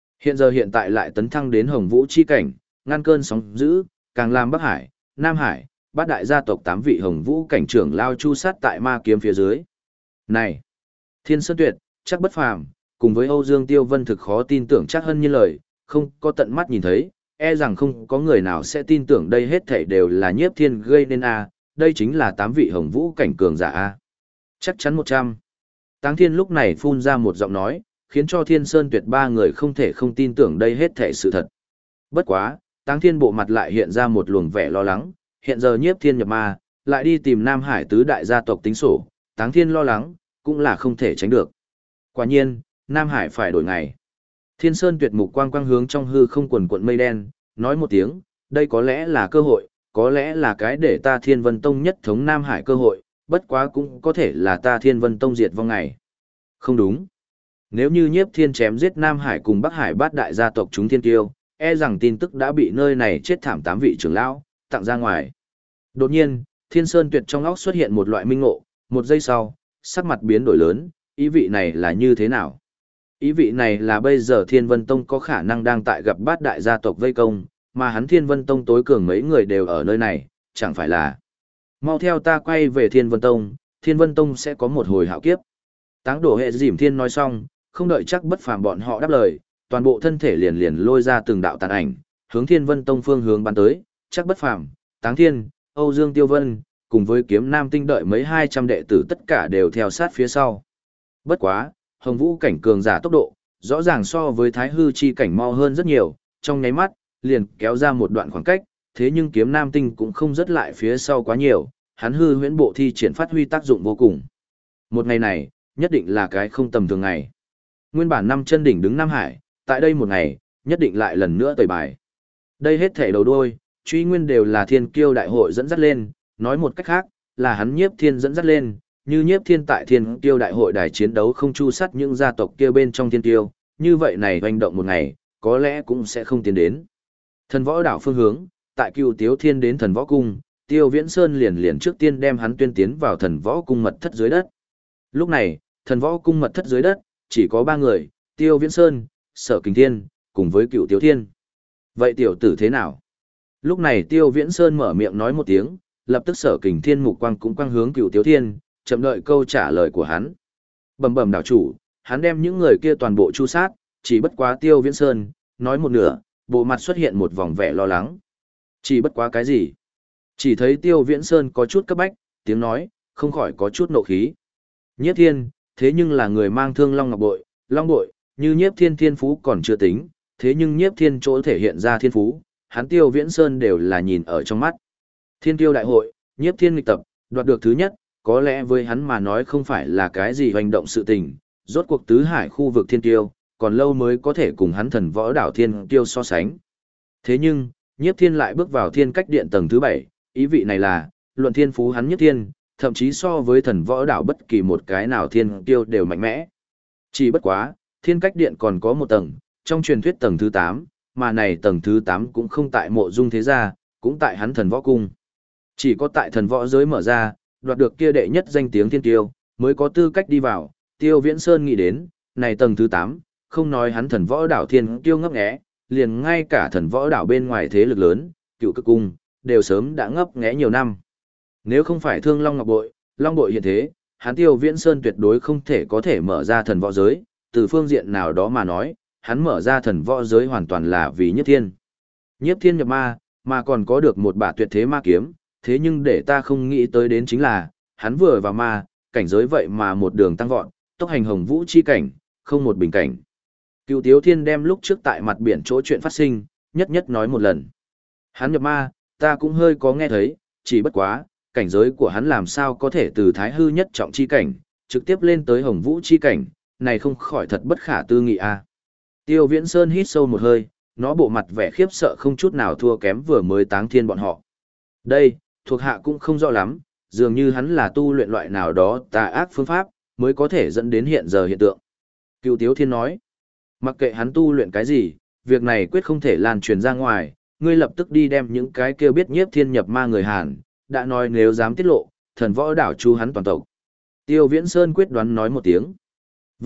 Hiện tại lại tấn thăng đến Hồng Vũ chi cảnh, ngăn cơn sóng dữ, càng làm Bắc Hải, Nam Hải, bát đại gia tộc 8 vị Hồng Vũ cảnh trưởng lao chu sát tại ma kiếm phía dưới. Này, Thiên Sơn Tuyệt, chắc bất phàm, cùng với Âu Dương Tiêu Vân thực khó tin tưởng chắc hơn như lời, không có tận mắt nhìn thấy, e rằng không có người nào sẽ tin tưởng đây hết thảy đều là Nhiếp Thiên gây nên a, đây chính là 8 vị Hồng Vũ cảnh cường giả a. Chắc chắn 100. Táng Thiên lúc này phun ra một giọng nói, khiến cho Thiên Sơn Tuyệt ba người không thể không tin tưởng đây hết thảy sự thật. Bất quá, Táng Thiên bộ mặt lại hiện ra một luồng vẻ lo lắng, hiện giờ Nhiếp Thiên nhập ma, lại đi tìm Nam Hải tứ đại gia tộc tính sổ, Táng Thiên lo lắng, cũng là không thể tránh được. Quả nhiên, Nam Hải phải đổi ngày. Thiên Sơn Tuyệt mục quang quang hướng trong hư không quần cuộn mây đen, nói một tiếng, đây có lẽ là cơ hội, có lẽ là cái để ta Thiên Vân Tông nhất thống Nam Hải cơ hội, bất quá cũng có thể là ta Thiên Vân Tông diệt vong ngày. Không đúng. Nếu như Nhiếp Thiên chém giết Nam Hải cùng Bắc Hải bát đại gia tộc chúng thiên kiêu, e rằng tin tức đã bị nơi này chết thảm 8 vị trưởng lão tặng ra ngoài. Đột nhiên, Thiên Sơn Tuyệt trong óc xuất hiện một loại minh ngộ, một giây sau, sắc mặt biến đổi lớn, ý vị này là như thế nào? Ý vị này là bây giờ Thiên Vân Tông có khả năng đang tại gặp bát đại gia tộc vây công, mà hắn Thiên Vân Tông tối cường mấy người đều ở nơi này, chẳng phải là. Mau theo ta quay về Thiên Vân Tông sẽ có một hồi hạo kiếp. Táng Đổ Hệ Dìm Thiên nói xong, không đợi chắc bất phàm bọn họ đáp lời, toàn bộ thân thể liền lôi ra từng đạo tàn ảnh, hướng Thiên Vân Tông phương hướng bắn tới, chắc bất phàm, Táng Thiên, Âu Dương Tiêu Vân, cùng với Kiếm Nam Tinh đợi mấy 200 đệ tử tất cả đều theo sát phía sau. Bất quá, Hồng Vũ cảnh cường giả tốc độ, rõ ràng so với Thái Hư chi cảnh mau hơn rất nhiều, trong nháy mắt, liền kéo ra một đoạn khoảng cách, thế nhưng Kiếm Nam Tinh cũng không rớt lại phía sau quá nhiều, hắn hư huyễn bộ thi triển phát huy tác dụng vô cùng. Một ngày này, nhất định là cái không tầm thường ngày. Nguyên bản 5 chân đỉnh đứng Nam Hải, tại đây một ngày, nhất định lại lần nữa tẩy bài. Đây hết thể đầu đuôi, truy nguyên đều là Thiên Kiêu đại hội dẫn dắt lên, nói một cách khác, là hắn Nhiếp Thiên dẫn dắt lên, như Nhiếp Thiên tại Thiên Kiêu đại hội đài chiến đấu không chu sắt những gia tộc kia bên trong Thiên Kiêu, như vậy này hoành động một ngày, có lẽ cũng sẽ không tiến đến. Thần Võ đảo phương hướng, tại Cựu Tiếu Thiên đến Thần Võ cung, Tiêu Viễn Sơn liền trước tiên đem hắn tuyên tiến vào Thần Võ cung mật thất dưới đất. Lúc này, Thần Võ cung mật thất dưới đất, chỉ có 3 người, Tiêu Viễn Sơn, Sở Kình Thiên, cùng với Cựu Tiếu Thiên. Vậy tiểu tử thế nào? Lúc này Tiêu Viễn Sơn mở miệng nói một tiếng, lập tức Sở Kình Thiên mục quang cũng quang hướng Cựu Tiếu Thiên, chậm đợi câu trả lời của hắn. Bẩm bẩm đảo chủ, hắn đem những người kia toàn bộ chu sát, chỉ bất quá Tiêu Viễn Sơn, nói một nửa, bộ mặt xuất hiện một vòng vẻ lo lắng. Chỉ bất quá cái gì? Chỉ thấy Tiêu Viễn Sơn có chút cấp bách, tiếng nói, không khỏi có chút nộ khí. Nhiếp Thiên, thế nhưng là người mang thương long ngọc bội, long bội, như Nhiếp Thiên thiên phú còn chưa tính, thế nhưng Nhiếp Thiên chỗ thể hiện ra thiên phú, hắn Tiêu Viễn Sơn đều là nhìn ở trong mắt. Thiên Kiêu đại hội, Nhiếp Thiên nghịch tập, đoạt được thứ nhất, có lẽ với hắn mà nói không phải là cái gì hành động sự tình, rốt cuộc tứ hải khu vực Thiên Kiêu, còn lâu mới có thể cùng hắn Thần Võ đảo Thiên Kiêu so sánh. Thế nhưng, Nhiếp Thiên lại bước vào Thiên Cách Điện tầng thứ 7, ý vị này là, luận thiên phú hắn Nhiếp Thiên, thậm chí so với Thần Võ đảo bất kỳ một cái nào Thiên Kiêu đều mạnh mẽ. Chỉ bất quá, Thiên Cách Điện còn có một tầng, trong truyền thuyết tầng thứ 8, mà này tầng thứ 8 cũng không tại Mộ Dung thế gia, cũng tại hắn Thần Võ cung. Chỉ có tại Thần Võ giới mở ra, đoạt được kia đệ nhất danh tiếng Thiên Kiêu, mới có tư cách đi vào. Tiêu Viễn Sơn nghĩ đến, này tầng thứ 8, không nói hắn Thần Võ đảo Thiên Kiêu ngấp nghé, liền ngay cả Thần Võ đảo bên ngoài thế lực lớn, Cựu Cực cung, đều sớm đã ngấp nghé nhiều năm. Nếu không phải Thương Long Ngọc bội, Long bội hiện thế, hắn Tiêu Viễn Sơn tuyệt đối không thể có thể mở ra Thần Võ giới, từ phương diện nào đó mà nói, hắn mở ra Thần Võ giới hoàn toàn là vì Nhiếp Thiên. Nhiếp Thiên nhập ma, mà còn có được một bả tuyệt thế ma kiếm, thế nhưng để ta không nghĩ tới đến chính là, hắn vừa vào ma, cảnh giới vậy mà một đường tăng vọt, tốc hành Hồng Vũ chi cảnh, không một bình cảnh. Cựu Tiếu Thiên đem lúc trước tại mặt biển chỗ chuyện phát sinh, nhất nhất nói một lần. Hắn nhập ma, ta cũng hơi có nghe thấy, chỉ bất quá, cảnh giới của hắn làm sao có thể từ Thái Hư nhất trọng chi cảnh, trực tiếp lên tới Hồng Vũ chi cảnh, này không khỏi thật bất khả tư nghị a. Tiêu Viễn Sơn hít sâu một hơi, nó bộ mặt vẻ khiếp sợ không chút nào thua kém vừa mới Táng Thiên bọn họ. Đây, thuộc hạ cũng không rõ lắm, dường như hắn là tu luyện loại nào đó tà ác phương pháp, mới có thể dẫn đến hiện giờ hiện tượng. Cựu Tiếu Thiên nói, mặc kệ hắn tu luyện cái gì, việc này quyết không thể lan truyền ra ngoài, ngươi lập tức đi đem những cái kêu biết Nhiếp Thiên nhập ma người Hàn, đã nói nếu dám tiết lộ, Thần Võ đảo chu hắn toàn tộc. Tiêu Viễn Sơn quyết đoán nói một tiếng. Vâng,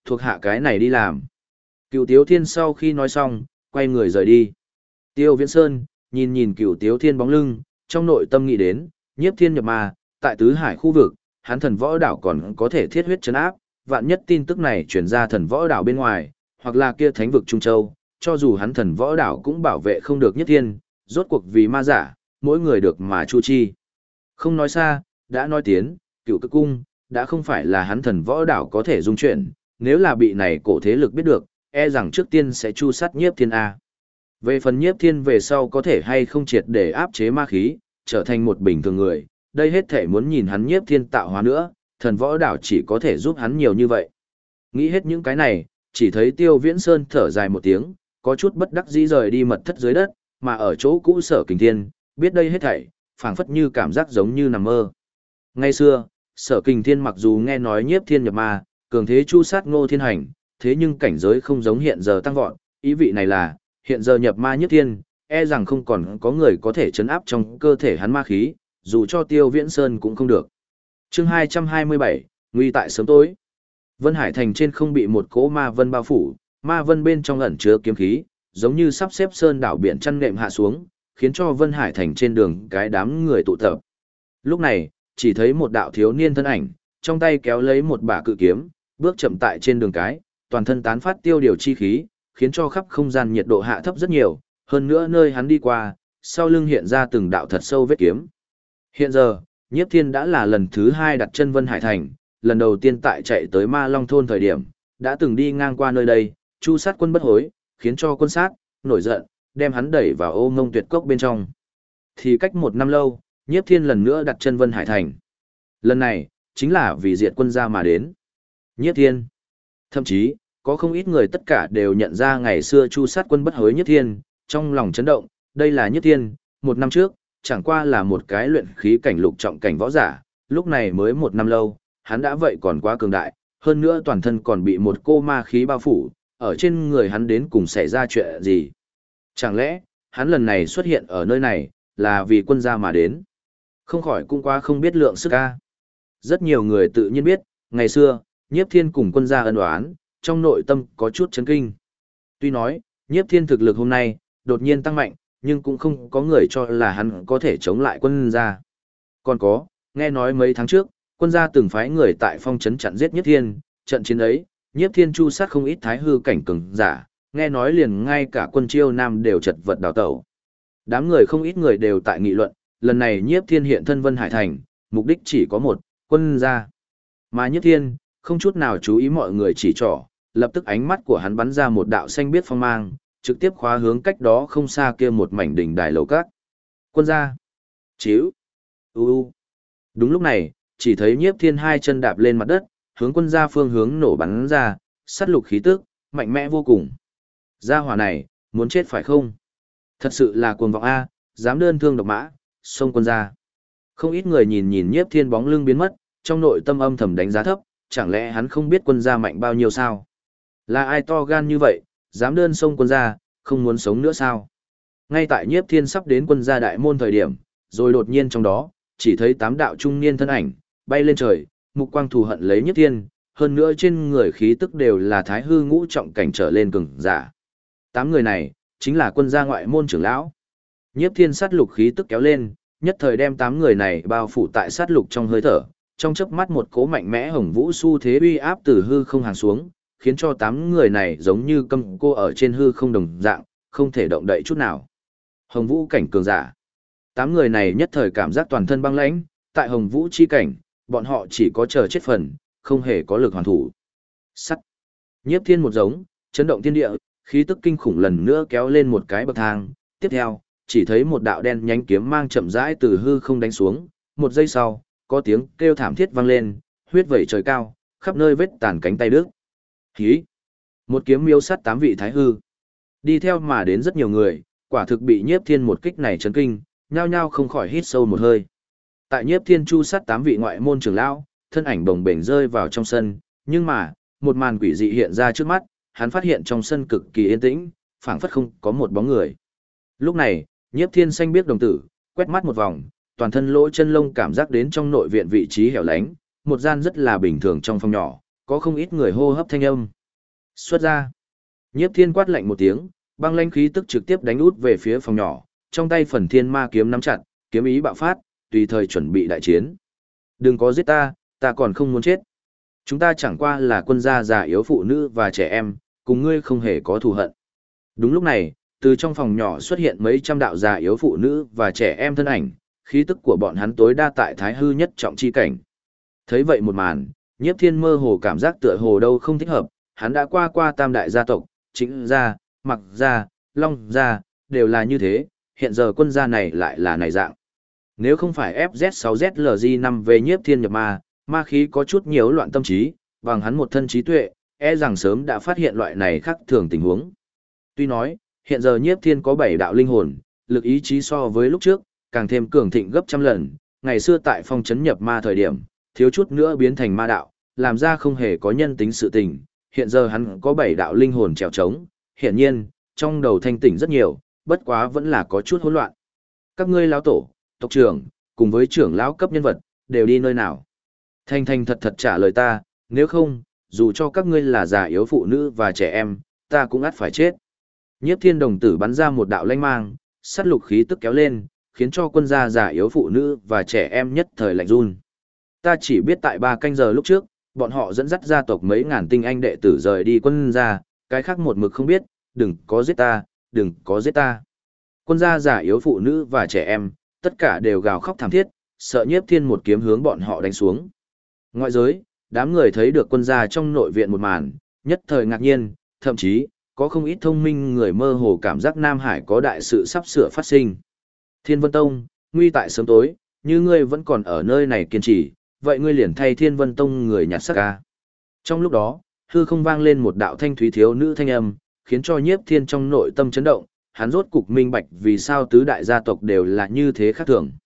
thuộc hạ cái này đi làm. Cựu Tiếu Thiên sau khi nói xong, quay người rời đi. Tiêu Viễn Sơn, nhìn nhìn Cựu Tiếu Thiên bóng lưng, trong nội tâm nghĩ đến, nhiếp thiên nhập ma, tại tứ hải khu vực, hắn thần võ đảo còn có thể thiết huyết chấn áp, vạn nhất tin tức này truyền ra thần võ đảo bên ngoài, hoặc là kia thánh vực Trung Châu, cho dù hắn thần võ đảo cũng bảo vệ không được nhiếp thiên, rốt cuộc vì ma giả, mỗi người được mà chu chi. Không nói xa, đã nói tiến, Cựu Cực cung, đã không phải là hắn thần võ đảo có thể dung chuyển, nếu là bị này cổ thế lực biết được, e rằng trước tiên sẽ chu sát nhiếp thiên A. Về phần nhiếp thiên về sau có thể hay không triệt để áp chế ma khí, trở thành một bình thường người, đây hết thể muốn nhìn hắn nhiếp thiên tạo hóa nữa, thần võ đảo chỉ có thể giúp hắn nhiều như vậy. Nghĩ hết những cái này, chỉ thấy Tiêu Viễn Sơn thở dài một tiếng, có chút bất đắc dĩ rời đi mật thất dưới đất, mà ở chỗ cũ Sở Kình Thiên, biết đây hết thảy, phảng phất như cảm giác giống như nằm mơ. Ngày xưa, Sở Kình Thiên mặc dù nghe nói nhiếp thiên nhập ma, cường thế chu sát Ngô Thiên Hành, thế nhưng cảnh giới không giống hiện giờ tăng vọt, ý vị này là, hiện giờ nhập ma nhiếp thiên, e rằng không còn có người có thể chấn áp trong cơ thể hắn ma khí, dù cho Tiêu Viễn Sơn cũng không được. Chương 227, nguy tại sớm tối. Vân Hải Thành trên không bị một cỗ ma vân bao phủ, ma vân bên trong ẩn chứa kiếm khí, giống như sắp xếp sơn đảo biển chăn nệm hạ xuống, khiến cho Vân Hải Thành trên đường cái đám người tụ tập. Lúc này, chỉ thấy một đạo thiếu niên thân ảnh, trong tay kéo lấy một bả cự kiếm, bước chậm tại trên đường cái, toàn thân tán phát tiêu điều chi khí, khiến cho khắp không gian nhiệt độ hạ thấp rất nhiều, hơn nữa nơi hắn đi qua, sau lưng hiện ra từng đạo thật sâu vết kiếm. Hiện giờ, Nhiếp Thiên đã là lần thứ 2 đặt chân Vân Hải Thành, lần đầu tiên tại chạy tới Ma Long thôn thời điểm, đã từng đi ngang qua nơi đây, chu sát quân bất hối, khiến cho quân sát nổi giận, đem hắn đẩy vào ô ngông tuyệt cốc bên trong. Thì cách 1 năm lâu, Nhiếp Thiên lần nữa đặt chân Vân Hải Thành. Lần này, chính là vì diệt quân gia mà đến. Nhiếp Thiên. Thậm chí, có không ít người tất cả đều nhận ra ngày xưa chu sát quân bất hối Nhiếp Thiên, trong lòng chấn động, đây là Nhiếp Thiên, 1 năm trước, chẳng qua là một cái luyện khí cảnh lục trọng cảnh võ giả, lúc này mới 1 năm lâu, hắn đã vậy còn quá cường đại, hơn nữa toàn thân còn bị một cô ma khí bao phủ, ở trên người hắn đến cùng xảy ra chuyện gì. Chẳng lẽ, hắn lần này xuất hiện ở nơi này, là vì quân gia mà đến. Không khỏi cũng quá không biết lượng sức ca. Rất nhiều người tự nhiên biết, ngày xưa, Nhiếp Thiên cùng quân gia ân oán, trong nội tâm có chút chấn kinh. Tuy nói, Nhiếp Thiên thực lực hôm nay, đột nhiên tăng mạnh, nhưng cũng không có người cho là hắn có thể chống lại quân gia. Còn có, nghe nói mấy tháng trước, quân gia từng phái người tại phong trấn chặn giết Nhiếp Thiên, trận chiến ấy, Nhiếp Thiên chu sát không ít thái hư cảnh cường giả, nghe nói liền ngay cả quân Chiêu Nam đều chật vật đào tẩu. Đám người không ít người đều tại nghị luận, lần này Nhiếp Thiên hiện thân Vân Hải Thành, mục đích chỉ có một, quân gia. Mà Nhiếp Thiên, không chút nào chú ý mọi người chỉ trỏ, lập tức ánh mắt của hắn bắn ra một đạo xanh biếc phong mang, trực tiếp khóa hướng cách đó không xa kia một mảnh đỉnh đài lầu các. Quân gia. Chíu. Đúng lúc này, chỉ thấy Nhiếp Thiên hai chân đạp lên mặt đất, hướng quân gia phương hướng nổ bắn ra, sát lục khí tức, mạnh mẽ vô cùng. Gia hỏa này, muốn chết phải không? Thật sự là cuồng vọng A, dám đơn thương độc mã, xông quân gia. Không ít người nhìn nhìn Nhiếp Thiên bóng lưng biến mất, trong nội tâm âm thầm đánh giá thấp, chẳng lẽ hắn không biết quân gia mạnh bao nhiêu sao? Là ai to gan như vậy, dám đơn xông quân gia, không muốn sống nữa sao? Ngay tại Nhiếp Thiên sắp đến quân gia đại môn thời điểm, rồi đột nhiên trong đó, chỉ thấy 8 đạo trung niên thân ảnh, bay lên trời, mục quang thù hận lấy Nhiếp Thiên, hơn nữa trên người khí tức đều là thái hư ngũ trọng cảnh trở lên cường giả. 8 người này, chính là quân gia ngoại môn trưởng lão. Nhiếp Thiên sát lục khí tức kéo lên, nhất thời đem 8 người này bao phủ tại sát lục trong hơi thở, trong chớp mắt một cỗ mạnh mẽ hồng vũ xu thế uy áp từ hư không hàng xuống, khiến cho 8 người này giống như câm cô ở trên hư không đồng dạng, không thể động đậy chút nào. Hồng vũ cảnh cường giả. 8 người này nhất thời cảm giác toàn thân băng lãnh, tại hồng vũ chi cảnh, bọn họ chỉ có chờ chết phần, không hề có lực hoàn thủ. Sắt. Nhiếp Thiên một giống, chấn động thiên địa, khí tức kinh khủng lần nữa kéo lên một cái bậc thang, tiếp theo, chỉ thấy một đạo đen nhánh kiếm mang chậm rãi từ hư không đánh xuống, một giây sau, có tiếng kêu thảm thiết vang lên, huyết vẩy trời cao, khắp nơi vết tàn cánh tay đứt. Hí! Một kiếm miêu sát 8 vị thái hư. Đi theo mà đến rất nhiều người, quả thực bị Nhiếp Thiên một kích này chấn kinh, nhao nhao không khỏi hít sâu một hơi. Tại Nhiếp Thiên chu sát 8 vị ngoại môn trưởng lão, thân ảnh bồng bềnh rơi vào trong sân, nhưng mà, một màn quỷ dị hiện ra trước mắt, hắn phát hiện trong sân cực kỳ yên tĩnh, phảng phất không có một bóng người. Lúc này, Nhiếp Thiên xanh biết đồng tử, quét mắt một vòng, toàn thân lỗ chân lông cảm giác đến trong nội viện vị trí hẻo lánh, một gian rất là bình thường trong phòng nhỏ, có không ít người hô hấp thanh âm. Xuất ra. Nhiếp Thiên quát lạnh một tiếng, băng lãnh khí tức trực tiếp đánh út về phía phòng nhỏ, trong tay phần thiên ma kiếm nắm chặt, kiếm ý bạo phát, tùy thời chuẩn bị đại chiến. Đừng có giết ta, ta còn không muốn chết. Chúng ta chẳng qua là quân gia già yếu phụ nữ và trẻ em, cùng ngươi không hề có thù hận. Đúng lúc này, từ trong phòng nhỏ xuất hiện mấy trăm đạo già yếu phụ nữ và trẻ em thân ảnh, khí tức của bọn hắn tối đa tại thái hư nhất trọng chi cảnh. Thấy vậy một màn, Nhiếp Thiên mơ hồ cảm giác tựa hồ đâu không thích hợp, hắn đã qua tam đại gia tộc, Trịnh gia, Mặc gia, Long gia, đều là như thế, hiện giờ quân gia này lại là này dạng. Nếu không phải FZ6ZLG5 về Nhiếp Thiên nhập ma, ma khí có chút nhiễu loạn tâm trí, bằng hắn một thân trí tuệ, e rằng sớm đã phát hiện loại này khác thường tình huống. Tuy nói, hiện giờ Nhiếp Thiên có 7 đạo linh hồn, lực ý chí so với lúc trước, càng thêm cường thịnh gấp trăm lần, ngày xưa tại phong trấn nhập ma thời điểm, thiếu chút nữa biến thành ma đạo, làm ra không hề có nhân tính sự tình, hiện giờ hắn có 7 đạo linh hồn trèo trống, hiển nhiên, trong đầu thanh tỉnh rất nhiều, bất quá vẫn là có chút hỗn loạn. Các ngươi lão tổ, tộc trưởng, cùng với trưởng lão cấp nhân vật, đều đi nơi nào? Thanh thanh thật thật trả lời ta, nếu không, dù cho các ngươi là già yếu phụ nữ và trẻ em, ta cũng ắt phải chết. Nhiếp Thiên đồng tử bắn ra một đạo lanh mang, sát lục khí tức kéo lên, khiến cho quân gia già yếu phụ nữ và trẻ em nhất thời lạnh run. Ta chỉ biết tại 3 canh giờ lúc trước, bọn họ dẫn dắt gia tộc mấy ngàn tinh anh đệ tử rời đi quân gia, cái khác một mực không biết, đừng có giết ta, đừng có giết ta. Quân gia già yếu phụ nữ và trẻ em, tất cả đều gào khóc thảm thiết, sợ Nhiếp Thiên một kiếm hướng bọn họ đánh xuống. Ngoại giới, đám người thấy được quân gia trong nội viện một màn, nhất thời ngạc nhiên, thậm chí, có không ít thông minh người mơ hồ cảm giác Nam Hải có đại sự sắp sửa phát sinh. Thiên Vân Tông, nguy tại sớm tối, như ngươi vẫn còn ở nơi này kiên trì, vậy ngươi liền thay Thiên Vân Tông người nhặt xác ca. Trong lúc đó, hư không vang lên một đạo thanh thúy thiếu nữ thanh âm, khiến cho Nhiếp Thiên trong nội tâm chấn động, hắn rốt cục minh bạch vì sao tứ đại gia tộc đều là như thế khác thường.